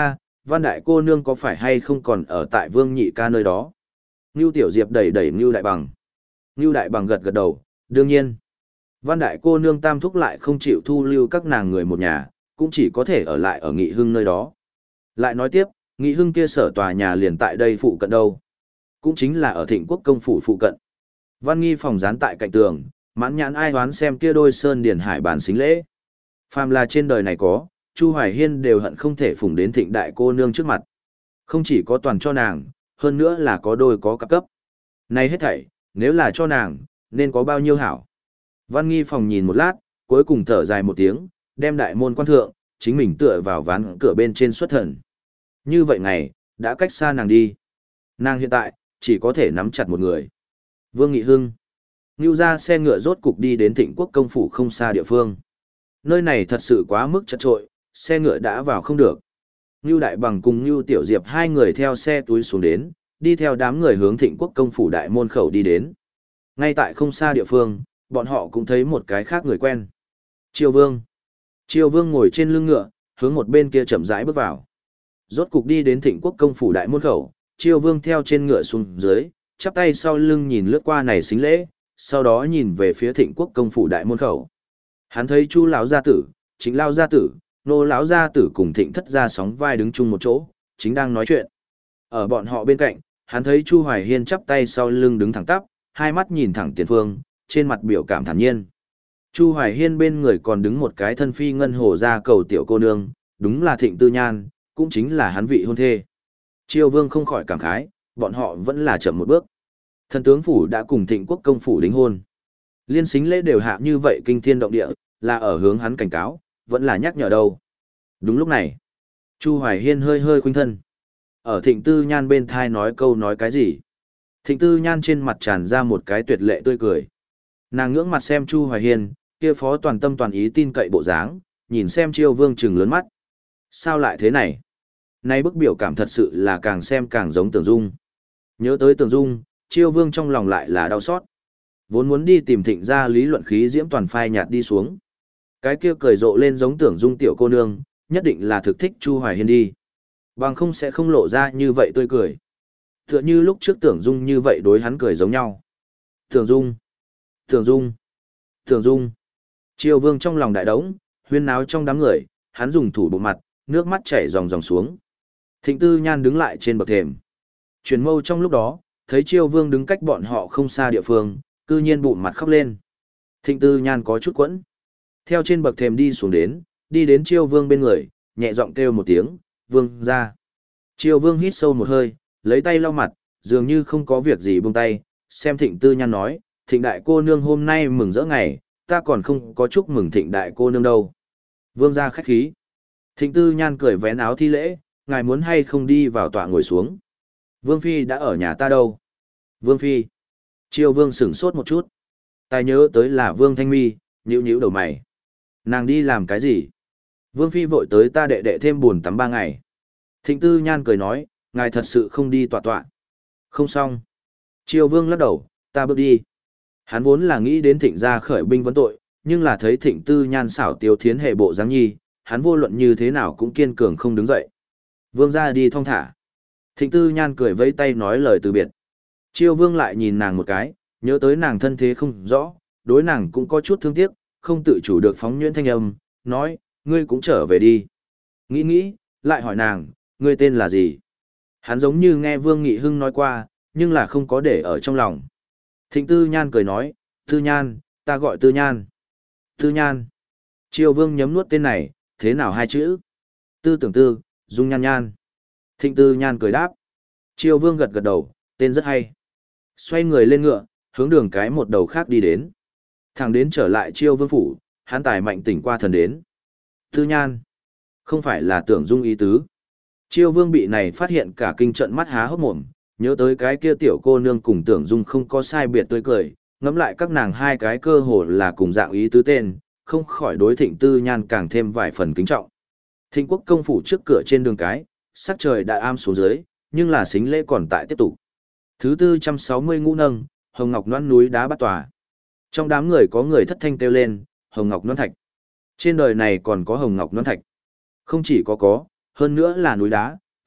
Văn đại cô nương có phải hay không còn ở tại Vương Nhị ca nơi đó? Ngưu Tiểu Diệp đẩy đẩy Ngưu Đại Bằng. Ngưu Đại Bằng gật gật đầu, đương nhiên. Văn đại cô nương tam thúc lại không chịu thu lưu các nàng người một nhà, cũng chỉ có thể ở lại ở Nghị Hưng nơi đó. Lại nói tiếp, Nghị Hưng kia sở tòa nhà liền tại đây phụ cận đâu. Cũng chính là ở Thịnh Quốc công phủ phụ cận. Văn Nghi phòng dán tại cạnh tường, mãn nhãn ai đoán xem kia đôi sơn điển hải bản xính lễ. Phàm là trên đời này có, Chu Hoài Hiên đều hận không thể phủng đến Thịnh đại cô nương trước mặt. Không chỉ có toàn cho nàng, hơn nữa là có đôi có cặp cấp. Này hết thảy, nếu là cho nàng, nên có bao nhiêu hảo. Văn Nghi phòng nhìn một lát, cuối cùng thở dài một tiếng, đem đại môn quan thượng, chính mình tựa vào ván cửa bên trên xuất thần. Như vậy ngày, đã cách xa nàng đi. Nàng hiện tại, chỉ có thể nắm chặt một người. Vương Nghị Hưng. Ngưu ra xe ngựa rốt cục đi đến Thịnh Quốc công phủ không xa địa phương. Nơi này thật sự quá mức chật trội, xe ngựa đã vào không được. Ngưu Đại Bằng cùng Ngưu Tiểu Diệp hai người theo xe túi xuống đến, đi theo đám người hướng Thịnh Quốc công phủ đại môn khẩu đi đến. Ngay tại không xa địa phương, bọn họ cũng thấy một cái khác người quen. Triều Vương. Triều Vương ngồi trên lưng ngựa, hướng một bên kia chậm rãi bước vào. Rốt cục đi đến Thịnh Quốc công phủ đại môn khẩu, Triều Vương theo trên ngựa xuống dưới, chắp tay sau lưng nhìn lướt qua này xính lễ, sau đó nhìn về phía Thịnh Quốc công phủ đại môn khẩu. Hắn thấy Chu lão gia tử, Chính lão gia tử, Nô lão gia tử cùng Thịnh thất gia sóng vai đứng chung một chỗ, chính đang nói chuyện. Ở bọn họ bên cạnh, hắn thấy Chu Hoài Hiên chắp tay sau lưng đứng thẳng tắp, hai mắt nhìn thẳng tiền phương, trên mặt biểu cảm thản nhiên. Chu Hoài Hiên bên người còn đứng một cái thân phi ngân hồ gia cầu tiểu cô nương, đúng là Thịnh Tư Nhan, cũng chính là hắn vị hôn thê. Triều Vương không khỏi cảm khái, bọn họ vẫn là chậm một bước. Thần tướng phủ đã cùng Thịnh Quốc công phủ đính hôn. Liên xính lễ đều hạ như vậy kinh thiên động địa, là ở hướng hắn cảnh cáo, vẫn là nhắc nhở đâu. Đúng lúc này, Chu Hoài Hiên hơi hơi khuynh thân. Ở Thịnh Tư Nhan bên thai nói câu nói cái gì? Thịnh Tư Nhan trên mặt tràn ra một cái tuyệt lệ tươi cười. Nàng ngưỡng mặt xem Chu Hoài Hiên, kia phó toàn tâm toàn ý tin cậy bộ dáng, nhìn xem Triều Vương trừng lớn mắt. Sao lại thế này? Nay bức biểu cảm thật sự là càng xem càng giống Tưởng Dung. Nhớ tới Tưởng Dung, Triều Vương trong lòng lại là đau xót. Vốn muốn đi tìm Thịnh ra lý luận khí diễm toàn phai nhạt đi xuống. Cái kia cười rộ lên giống Tưởng Dung tiểu cô nương, nhất định là thực thích Chu Hoài Hiên đi. Bằng không sẽ không lộ ra như vậy tươi cười. Tựa như lúc trước Tưởng Dung như vậy đối hắn cười giống nhau. Tưởng Dung, Tưởng Dung, Tưởng Dung. Triều Vương trong lòng đại đống, huyên náo trong đám người, hắn dùng thủ bộ mặt, nước mắt chảy ròng ròng xuống. Thịnh Tư Nhan đứng lại trên bậc thềm. Chuyển mâu trong lúc đó, thấy Triều Vương đứng cách bọn họ không xa địa phương, cư nhiên bụng mặt khóc lên. Thịnh Tư Nhan có chút quẫn. Theo trên bậc thềm đi xuống đến, đi đến Triều Vương bên người, nhẹ giọng kêu một tiếng, Vương ra. Triều Vương hít sâu một hơi, lấy tay lau mặt, dường như không có việc gì buông tay, xem Thịnh Tư Nhan nói, Thịnh đại cô nương hôm nay mừng rỡ ngày, ta còn không có chúc mừng Thịnh đại cô nương đâu. Vương ra khách khí. Thịnh Tư Nhan cười vén áo thi lễ, ngài muốn hay không đi vào tọa ngồi xuống. Vương Phi đã ở nhà ta đâu? Vương Phi. Triều Vương sửng sốt một chút. Tài nhớ tới là Vương Thanh Mi, nhíu nhíu đầu mày. Nàng đi làm cái gì? Vương Phi vội tới ta đệ đệ thêm buồn tắm ba ngày. Thịnh Tư Nhan cười nói, ngài thật sự không đi tọa tọa. Không xong. Triều Vương lắc đầu, ta bước đi. Hắn vốn là nghĩ đến Thịnh gia khởi binh vấn tội, nhưng là thấy Thịnh Tư Nhan xảo tiếu thiến hệ bộ dáng nhi, hắn vô luận như thế nào cũng kiên cường không đứng dậy. Vương ra đi thong thả. Thịnh Tư Nhan cười vẫy tay nói lời từ biệt. Triều Vương lại nhìn nàng một cái, nhớ tới nàng thân thế không rõ, đối nàng cũng có chút thương tiếc, không tự chủ được phóng nhuyễn thanh âm, nói, ngươi cũng trở về đi. Nghĩ nghĩ, lại hỏi nàng, ngươi tên là gì? Hắn giống như nghe Vương Nghị Hưng nói qua, nhưng là không có để ở trong lòng. Thịnh Tư Nhan cười nói, Tư Nhan, ta gọi Tư Nhan. Tư Nhan. Triều Vương nhấm nuốt tên này, thế nào hai chữ? Tư tưởng tư, Dung Nhan Nhan. Thịnh Tư Nhan cười đáp. Triều Vương gật gật đầu, tên rất hay. Xoay người lên ngựa, hướng đường cái một đầu khác đi đến. Thẳng đến trở lại Triều Vương phủ, hắn tài mạnh tỉnh qua thần đến. Tư Nhan. Không phải là Tưởng Dung ý tứ. Triều Vương bị này phát hiện cả kinh trận mắt há hốc mồm, nhớ tới cái kia tiểu cô nương cùng Tưởng Dung không có sai biệt tươi cười, ngẫm lại các nàng hai cái cơ hồ là cùng dạng ý tứ tên, không khỏi đối Thịnh Tư Nhan càng thêm vài phần kính trọng. Thịnh Quốc công phủ trước cửa trên đường cái, sắc trời đã am xuống dưới, nhưng là xính lễ còn tại tiếp tục. Thứ tư trăm sáu mươi ngũ nâng, Hồng Ngọc Loan núi đá bắt tòa. Trong đám người có người thất thanh kêu lên, Hồng Ngọc Loan thạch. Trên đời này còn có Hồng Ngọc Loan thạch. Không chỉ có có, hơn nữa là núi đá,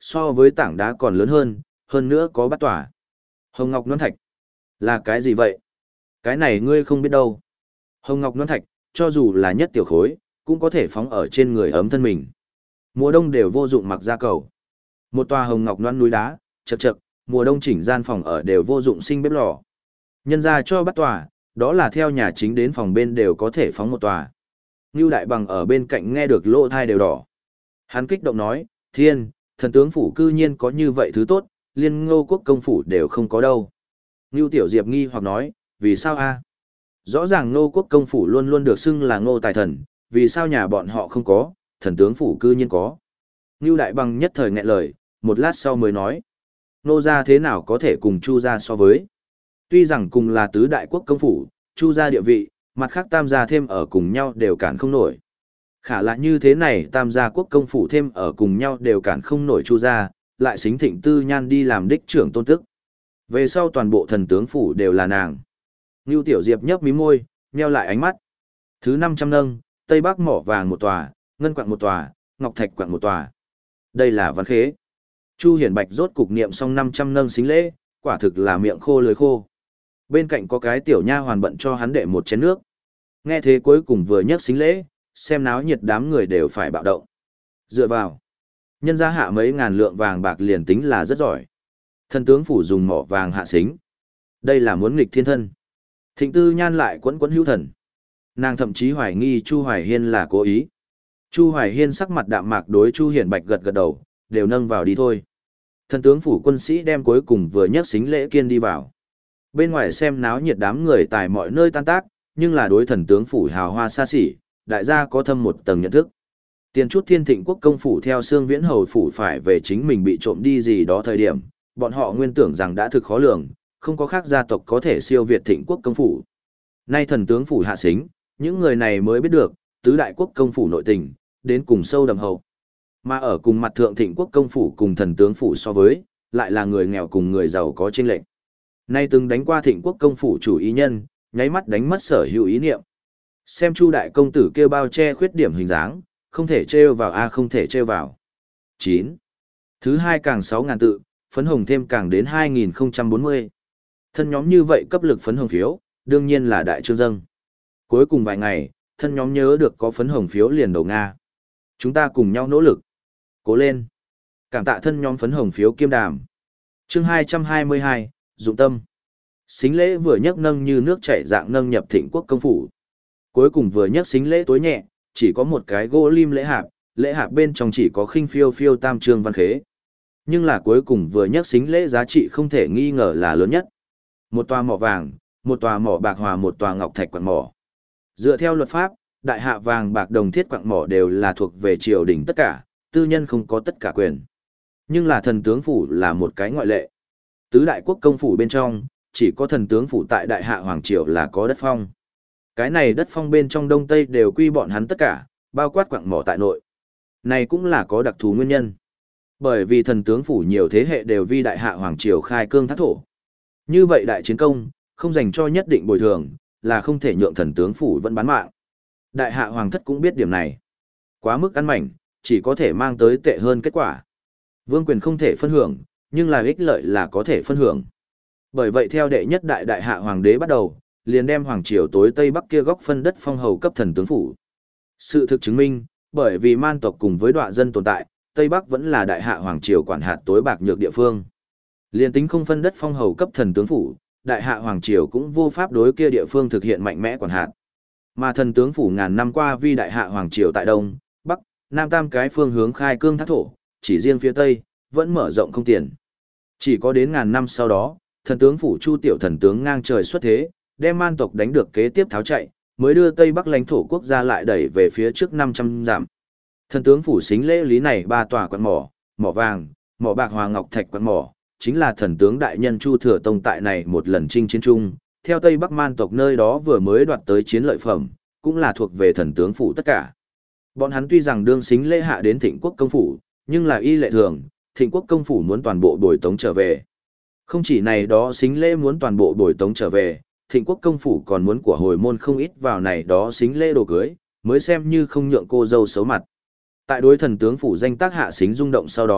so với tảng đá còn lớn hơn, hơn nữa có bát tòa. Hồng ngọc loan thạch. Là cái gì vậy? Cái này ngươi không biết đâu. Hồng ngọc loan thạch, cho dù là nhất tiểu khối, cũng có thể phóng ở trên người ấm thân mình. Mùa đông đều vô dụng mặc da cầu. Một tòa hồng ngọc loan núi đá, chậc chậc, mùa đông chỉnh gian phòng ở đều vô dụng sinh bếp lò. Nhân ra cho bắt tòa, đó là theo nhà chính đến phòng bên đều có thể phóng một tòa. Ngưu Đại Bằng ở bên cạnh nghe được lỗ thai đều đỏ. Hắn kích động nói, thiên, thần tướng phủ cư nhiên có như vậy thứ tốt, liên Ngô quốc công phủ đều không có đâu. Ngưu Tiểu Diệp nghi hoặc nói, vì sao a? Rõ ràng Ngô quốc công phủ luôn luôn được xưng là Ngô tài thần, vì sao nhà bọn họ không có, thần tướng phủ cư nhiên có. Ngưu Đại Bằng nhất thời nghẹn lời, một lát sau mới nói, Ngô gia thế nào có thể cùng Chu gia so với. Tuy rằng cùng là tứ đại quốc công phủ, Chu gia địa vị, mặt khác tam gia thêm ở cùng nhau đều cản không nổi. Khả là như thế này tam gia quốc công phủ thêm ở cùng nhau đều cản không nổi Chu gia, lại xính Thịnh Tư Nhan đi làm đích trưởng tôn tức. Về sau toàn bộ thần tướng phủ đều là nàng. Ngưu Tiểu Diệp nhấp mí môi, nheo lại ánh mắt. Thứ năm trăm nâng, Tây Bắc mỏ vàng một tòa, ngân quặng một tòa, ngọc thạch quặng một tòa. Đây là văn khế. Chu Hiển Bạch rốt cục niệm xong năm trăm nâng xính lễ, quả thực là miệng khô lưỡi khô. Bên cạnh có cái tiểu nha hoàn bận cho hắn đệ một chén nước. Nghe thế cuối cùng vừa nhấc xính lễ, xem náo nhiệt đám người đều phải bạo động. Dựa vào, nhân gia hạ mấy ngàn lượng vàng bạc liền tính là rất giỏi. Thần tướng phủ dùng mỏ vàng hạ xính. Đây là muốn nghịch thiên thân. Thịnh Tư Nhan lại quẫn quẫn hữu thần. Nàng thậm chí hoài nghi Chu Hoài Hiên là cố ý. Chu Hoài Hiên sắc mặt đạm mạc đối Chu Hiển Bạch gật gật đầu, đều nâng vào đi thôi. Thần tướng phủ quân sĩ đem cuối cùng vừa nhấc xính lễ kiên đi vào. Bên ngoài xem náo nhiệt đám người tại mọi nơi tan tác, nhưng là đối thần tướng phủ hào hoa xa xỉ, đại gia có thâm một tầng nhận thức. Tiền chút Thiên Thịnh quốc công phủ theo Sương Viễn hầu phủ phải về chính mình bị trộm đi gì đó thời điểm, bọn họ nguyên tưởng rằng đã thực khó lường, không có khác gia tộc có thể siêu việt Thịnh quốc công phủ. Nay thần tướng phủ hạ xính, những người này mới biết được, tứ đại quốc công phủ nội tình, đến cùng sâu đậm hậu. Mà ở cùng mặt thượng Thịnh quốc công phủ cùng thần tướng phủ so với, lại là người nghèo cùng người giàu có chênh lệch. Nay từng đánh qua Thịnh quốc công phủ chủ ý nhân, nháy mắt đánh mất sở hữu ý niệm. Xem Chu đại công tử kia bao che khuyết điểm hình dáng, không thể trêu vào a không thể trêu vào. chín. Thứ hai càng sáu ngàn tự, phấn hồng thêm càng đến hai nghìn không trăm bốn mươi. Thân nhóm như vậy cấp lực phấn hồng phiếu, đương nhiên là đại trương dâng. Cuối cùng vài ngày, thân nhóm nhớ được có phấn hồng phiếu liền đầu Nga. Chúng ta cùng nhau nỗ lực. Cố lên. Cảm tạ thân nhóm phấn hồng phiếu kiêm đàm. Chương hai trăm hai mươi hai, dụng tâm. Xính lễ vừa nhấc nâng như nước chảy dạng nâng nhập Thịnh quốc công phủ. Cuối cùng vừa nhấc xính lễ tối nhẹ, chỉ có một cái gỗ lim lễ hạp, lễ hạp bên trong chỉ có khinh phiêu phiêu tam trương văn khế. Nhưng là cuối cùng vừa nhấc xính lễ giá trị không thể nghi ngờ là lớn nhất. Một tòa mỏ vàng, một tòa mỏ bạc hòa một tòa ngọc thạch quặng mỏ. Dựa theo luật pháp, đại hạ vàng bạc đồng thiết quặng mỏ đều là thuộc về triều đình tất cả, tư nhân không có tất cả quyền. Nhưng là thần tướng phủ là một cái ngoại lệ. Tứ đại quốc công phủ bên trong, chỉ có thần tướng phủ tại đại hạ hoàng triều là có đất phong. Cái này đất phong bên trong đông tây đều quy bọn hắn tất cả, bao quát quặng mỏ tại nội. Này cũng là có đặc thù nguyên nhân. Bởi vì thần tướng phủ nhiều thế hệ đều vi đại hạ hoàng triều khai cương thác thổ. Như vậy đại chiến công, không dành cho nhất định bồi thường, là không thể nhượng thần tướng phủ vẫn bán mạng. Đại hạ hoàng thất cũng biết điểm này. Quá mức ăn mảnh, chỉ có thể mang tới tệ hơn kết quả. Vương quyền không thể phân hưởng, nhưng là ích lợi là có thể phân hưởng. Bởi vậy theo đệ nhất đại đại hạ hoàng đế bắt đầu, liền đem hoàng triều tối tây bắc kia góc phân đất phong hầu cấp thần tướng phủ. Sự thực chứng minh, bởi vì man tộc cùng với đọa dân tồn tại, tây bắc vẫn là đại hạ hoàng triều quản hạt tối bạc nhược địa phương. Liên tính không phân đất phong hầu cấp thần tướng phủ, đại hạ hoàng triều cũng vô pháp đối kia địa phương thực hiện mạnh mẽ quản hạt. Mà thần tướng phủ ngàn năm qua vi đại hạ hoàng triều tại đông, bắc, nam tam cái phương hướng khai cương thác thổ, chỉ riêng phía tây vẫn mở rộng không tiền. Chỉ có đến ngàn năm sau đó, thần tướng phủ Chu tiểu thần tướng ngang trời xuất thế, đem man tộc đánh được kế tiếp tháo chạy, mới đưa tây bắc lãnh thổ quốc gia lại đẩy về phía trước năm trăm dặm. Thần tướng phủ xính lễ lý này ba tòa quặng mỏ, mỏ vàng, mỏ bạc hòa ngọc thạch quặng mỏ, chính là thần tướng đại nhân Chu Thừa Tông tại này một lần chinh chiến chung, theo tây bắc man tộc nơi đó vừa mới đoạt tới chiến lợi phẩm, cũng là thuộc về thần tướng phủ tất cả. Bọn hắn tuy rằng đương xính lễ hạ đến Thịnh quốc công phủ, nhưng là y lệ thường, Thịnh quốc công phủ muốn toàn bộ bồi tống trở về. Không chỉ này đó xính lễ muốn toàn bộ bồi tống trở về, Thịnh quốc công phủ còn muốn của hồi môn không ít vào này đó xính lễ đồ cưới, mới xem như không nhượng cô dâu xấu mặt. Tại đối thần tướng phủ danh tác hạ xính rung động sau đó,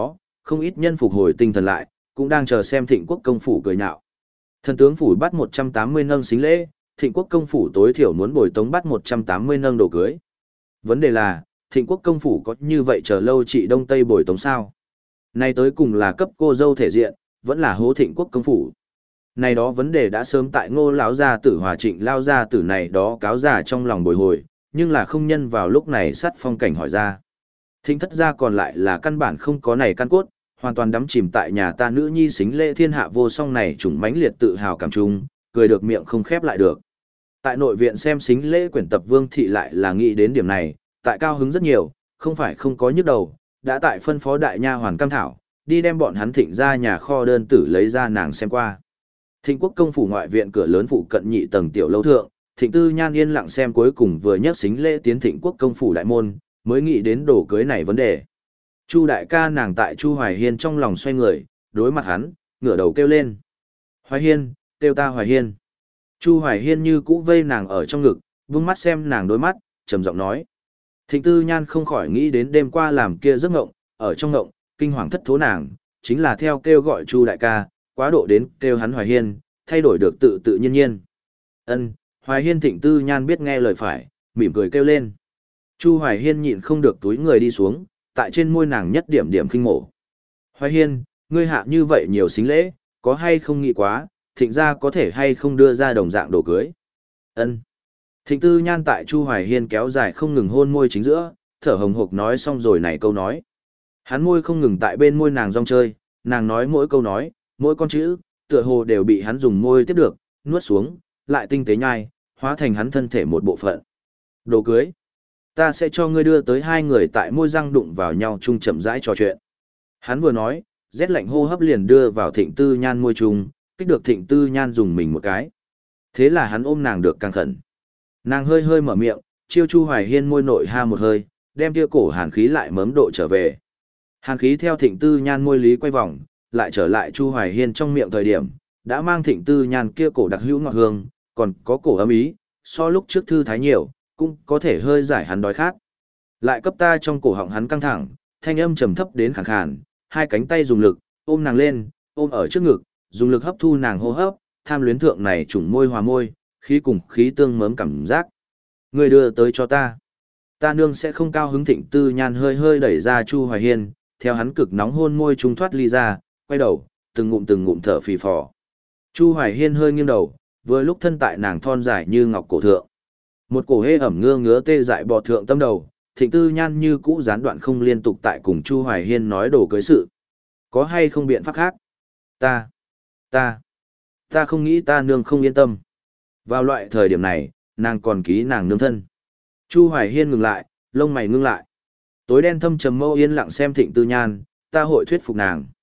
Không ít nhân phục hồi tinh thần lại, cũng đang chờ xem Thịnh Quốc công phủ cười nhạo. Thần tướng phủ bắt một trăm tám mươi nâng xính lễ, Thịnh Quốc công phủ tối thiểu muốn bồi tống bắt một trăm tám mươi nâng đồ cưới. Vấn đề là, Thịnh Quốc công phủ có như vậy chờ lâu chị Đông Tây bồi tống sao? Nay tới cùng là cấp cô dâu thể diện, vẫn là hố Thịnh Quốc công phủ. Này đó vấn đề đã sớm tại Ngô lão gia tử Hòa Trịnh lao gia tử này đó cáo giả trong lòng bồi hồi, nhưng là không nhân vào lúc này sắt phong cảnh hỏi ra. Thịnh thất gia còn lại là căn bản không có này căn cốt, hoàn toàn đắm chìm tại nhà ta nữ nhi xính lễ thiên hạ vô song này trùng mãnh liệt tự hào cảm trung, cười được miệng không khép lại được. Tại nội viện xem xính lễ quyển tập Vương thị lại là nghĩ đến điểm này, tại cao hứng rất nhiều, không phải không có nhức đầu, đã tại phân phó đại nha hoàn cam thảo, đi đem bọn hắn Thịnh ra nhà kho đơn tử lấy ra nàng xem qua. Thịnh Quốc công phủ ngoại viện cửa lớn phụ cận nhị tầng tiểu lâu thượng, Thịnh Tư Nhan yên lặng xem cuối cùng vừa nhấc xính lễ tiến Thịnh Quốc công phủ đại môn, mới nghĩ đến đồ cưới này vấn đề. Chu đại ca nàng tại Chu Hoài Hiên trong lòng xoay người, đối mặt hắn, ngửa đầu kêu lên. Hoài Hiên, kêu ta Hoài Hiên. Chu Hoài Hiên như cũ vây nàng ở trong ngực, vung mắt xem nàng đôi mắt, trầm giọng nói. Thịnh Tư Nhan không khỏi nghĩ đến đêm qua làm kia giấc ngộng, ở trong ngộng, kinh hoàng thất thố nàng, chính là theo kêu gọi Chu đại ca, quá độ đến kêu hắn Hoài Hiên, thay đổi được tự tự nhiên nhiên. Ân, Hoài Hiên. Thịnh Tư Nhan biết nghe lời phải, mỉm cười kêu lên. Chu Hoài Hiên nhịn không được túi người đi xuống, tại trên môi nàng nhất điểm điểm kinh mổ. Hoài Hiên, ngươi hạ như vậy nhiều xính lễ, có hay không nghĩ quá, Thịnh gia có thể hay không đưa ra đồng dạng đồ cưới. Ân. Thịnh Tư Nhan tại Chu Hoài Hiên kéo dài không ngừng hôn môi chính giữa, thở hồng hộc nói xong rồi này câu nói. Hắn môi không ngừng tại bên môi nàng rong chơi, nàng nói mỗi câu nói, mỗi con chữ, tựa hồ đều bị hắn dùng môi tiếp được, nuốt xuống, lại tinh tế nhai, hóa thành hắn thân thể một bộ phận. Đồ cưới. Ta sẽ cho ngươi đưa tới hai người tại môi răng đụng vào nhau chung chậm rãi trò chuyện. Hắn vừa nói, rét lạnh hô hấp liền đưa vào Thịnh Tư Nhan môi chung, kích được Thịnh Tư Nhan dùng mình một cái. Thế là hắn ôm nàng được càng khẩn. Nàng hơi hơi mở miệng, chiêu Chu Hoài Hiên môi nội ha một hơi, đem kia cổ hàn khí lại mớm độ trở về. Hàn khí theo Thịnh Tư Nhan môi lý quay vòng, lại trở lại Chu Hoài Hiên trong miệng thời điểm, đã mang Thịnh Tư Nhan kia cổ đặc hữu ngọt hương, còn có cổ ấm ý, so lúc trước thư thái nhiều, cũng có thể hơi giải hắn đói khát. Lại cấp ta trong cổ họng hắn căng thẳng, thanh âm trầm thấp đến khàn khàn, hai cánh tay dùng lực, ôm nàng lên, ôm ở trước ngực, dùng lực hấp thu nàng hô hấp, tham luyến thượng này trùng môi hòa môi, khí cùng khí tương mớm cảm giác. Ngươi đưa tới cho ta. Ta nương sẽ không cao hứng. Thịnh Tư Nhan hơi hơi đẩy ra Chu Hoài Hiên, theo hắn cực nóng hôn môi trung thoát ly ra, quay đầu, từng ngụm từng ngụm thở phì phò. Chu Hoài Hiên hơi nghiêng đầu, vừa lúc thân tại nàng thon dài như ngọc cổ thượng. Một cổ hê ẩm ngơ ngứa tê dại bò thượng tâm đầu, Thịnh Tư Nhan như cũ gián đoạn không liên tục tại cùng Chu Hoài Hiên nói đồ cưới sự. Có hay không biện pháp khác? Ta, ta, ta không nghĩ ta nương không yên tâm. Vào loại thời điểm này, nàng còn ký nàng nương thân. Chu Hoài Hiên ngừng lại, lông mày ngưng lại. Tối đen thâm trầm mâu yên lặng xem Thịnh Tư Nhan, ta hội thuyết phục nàng.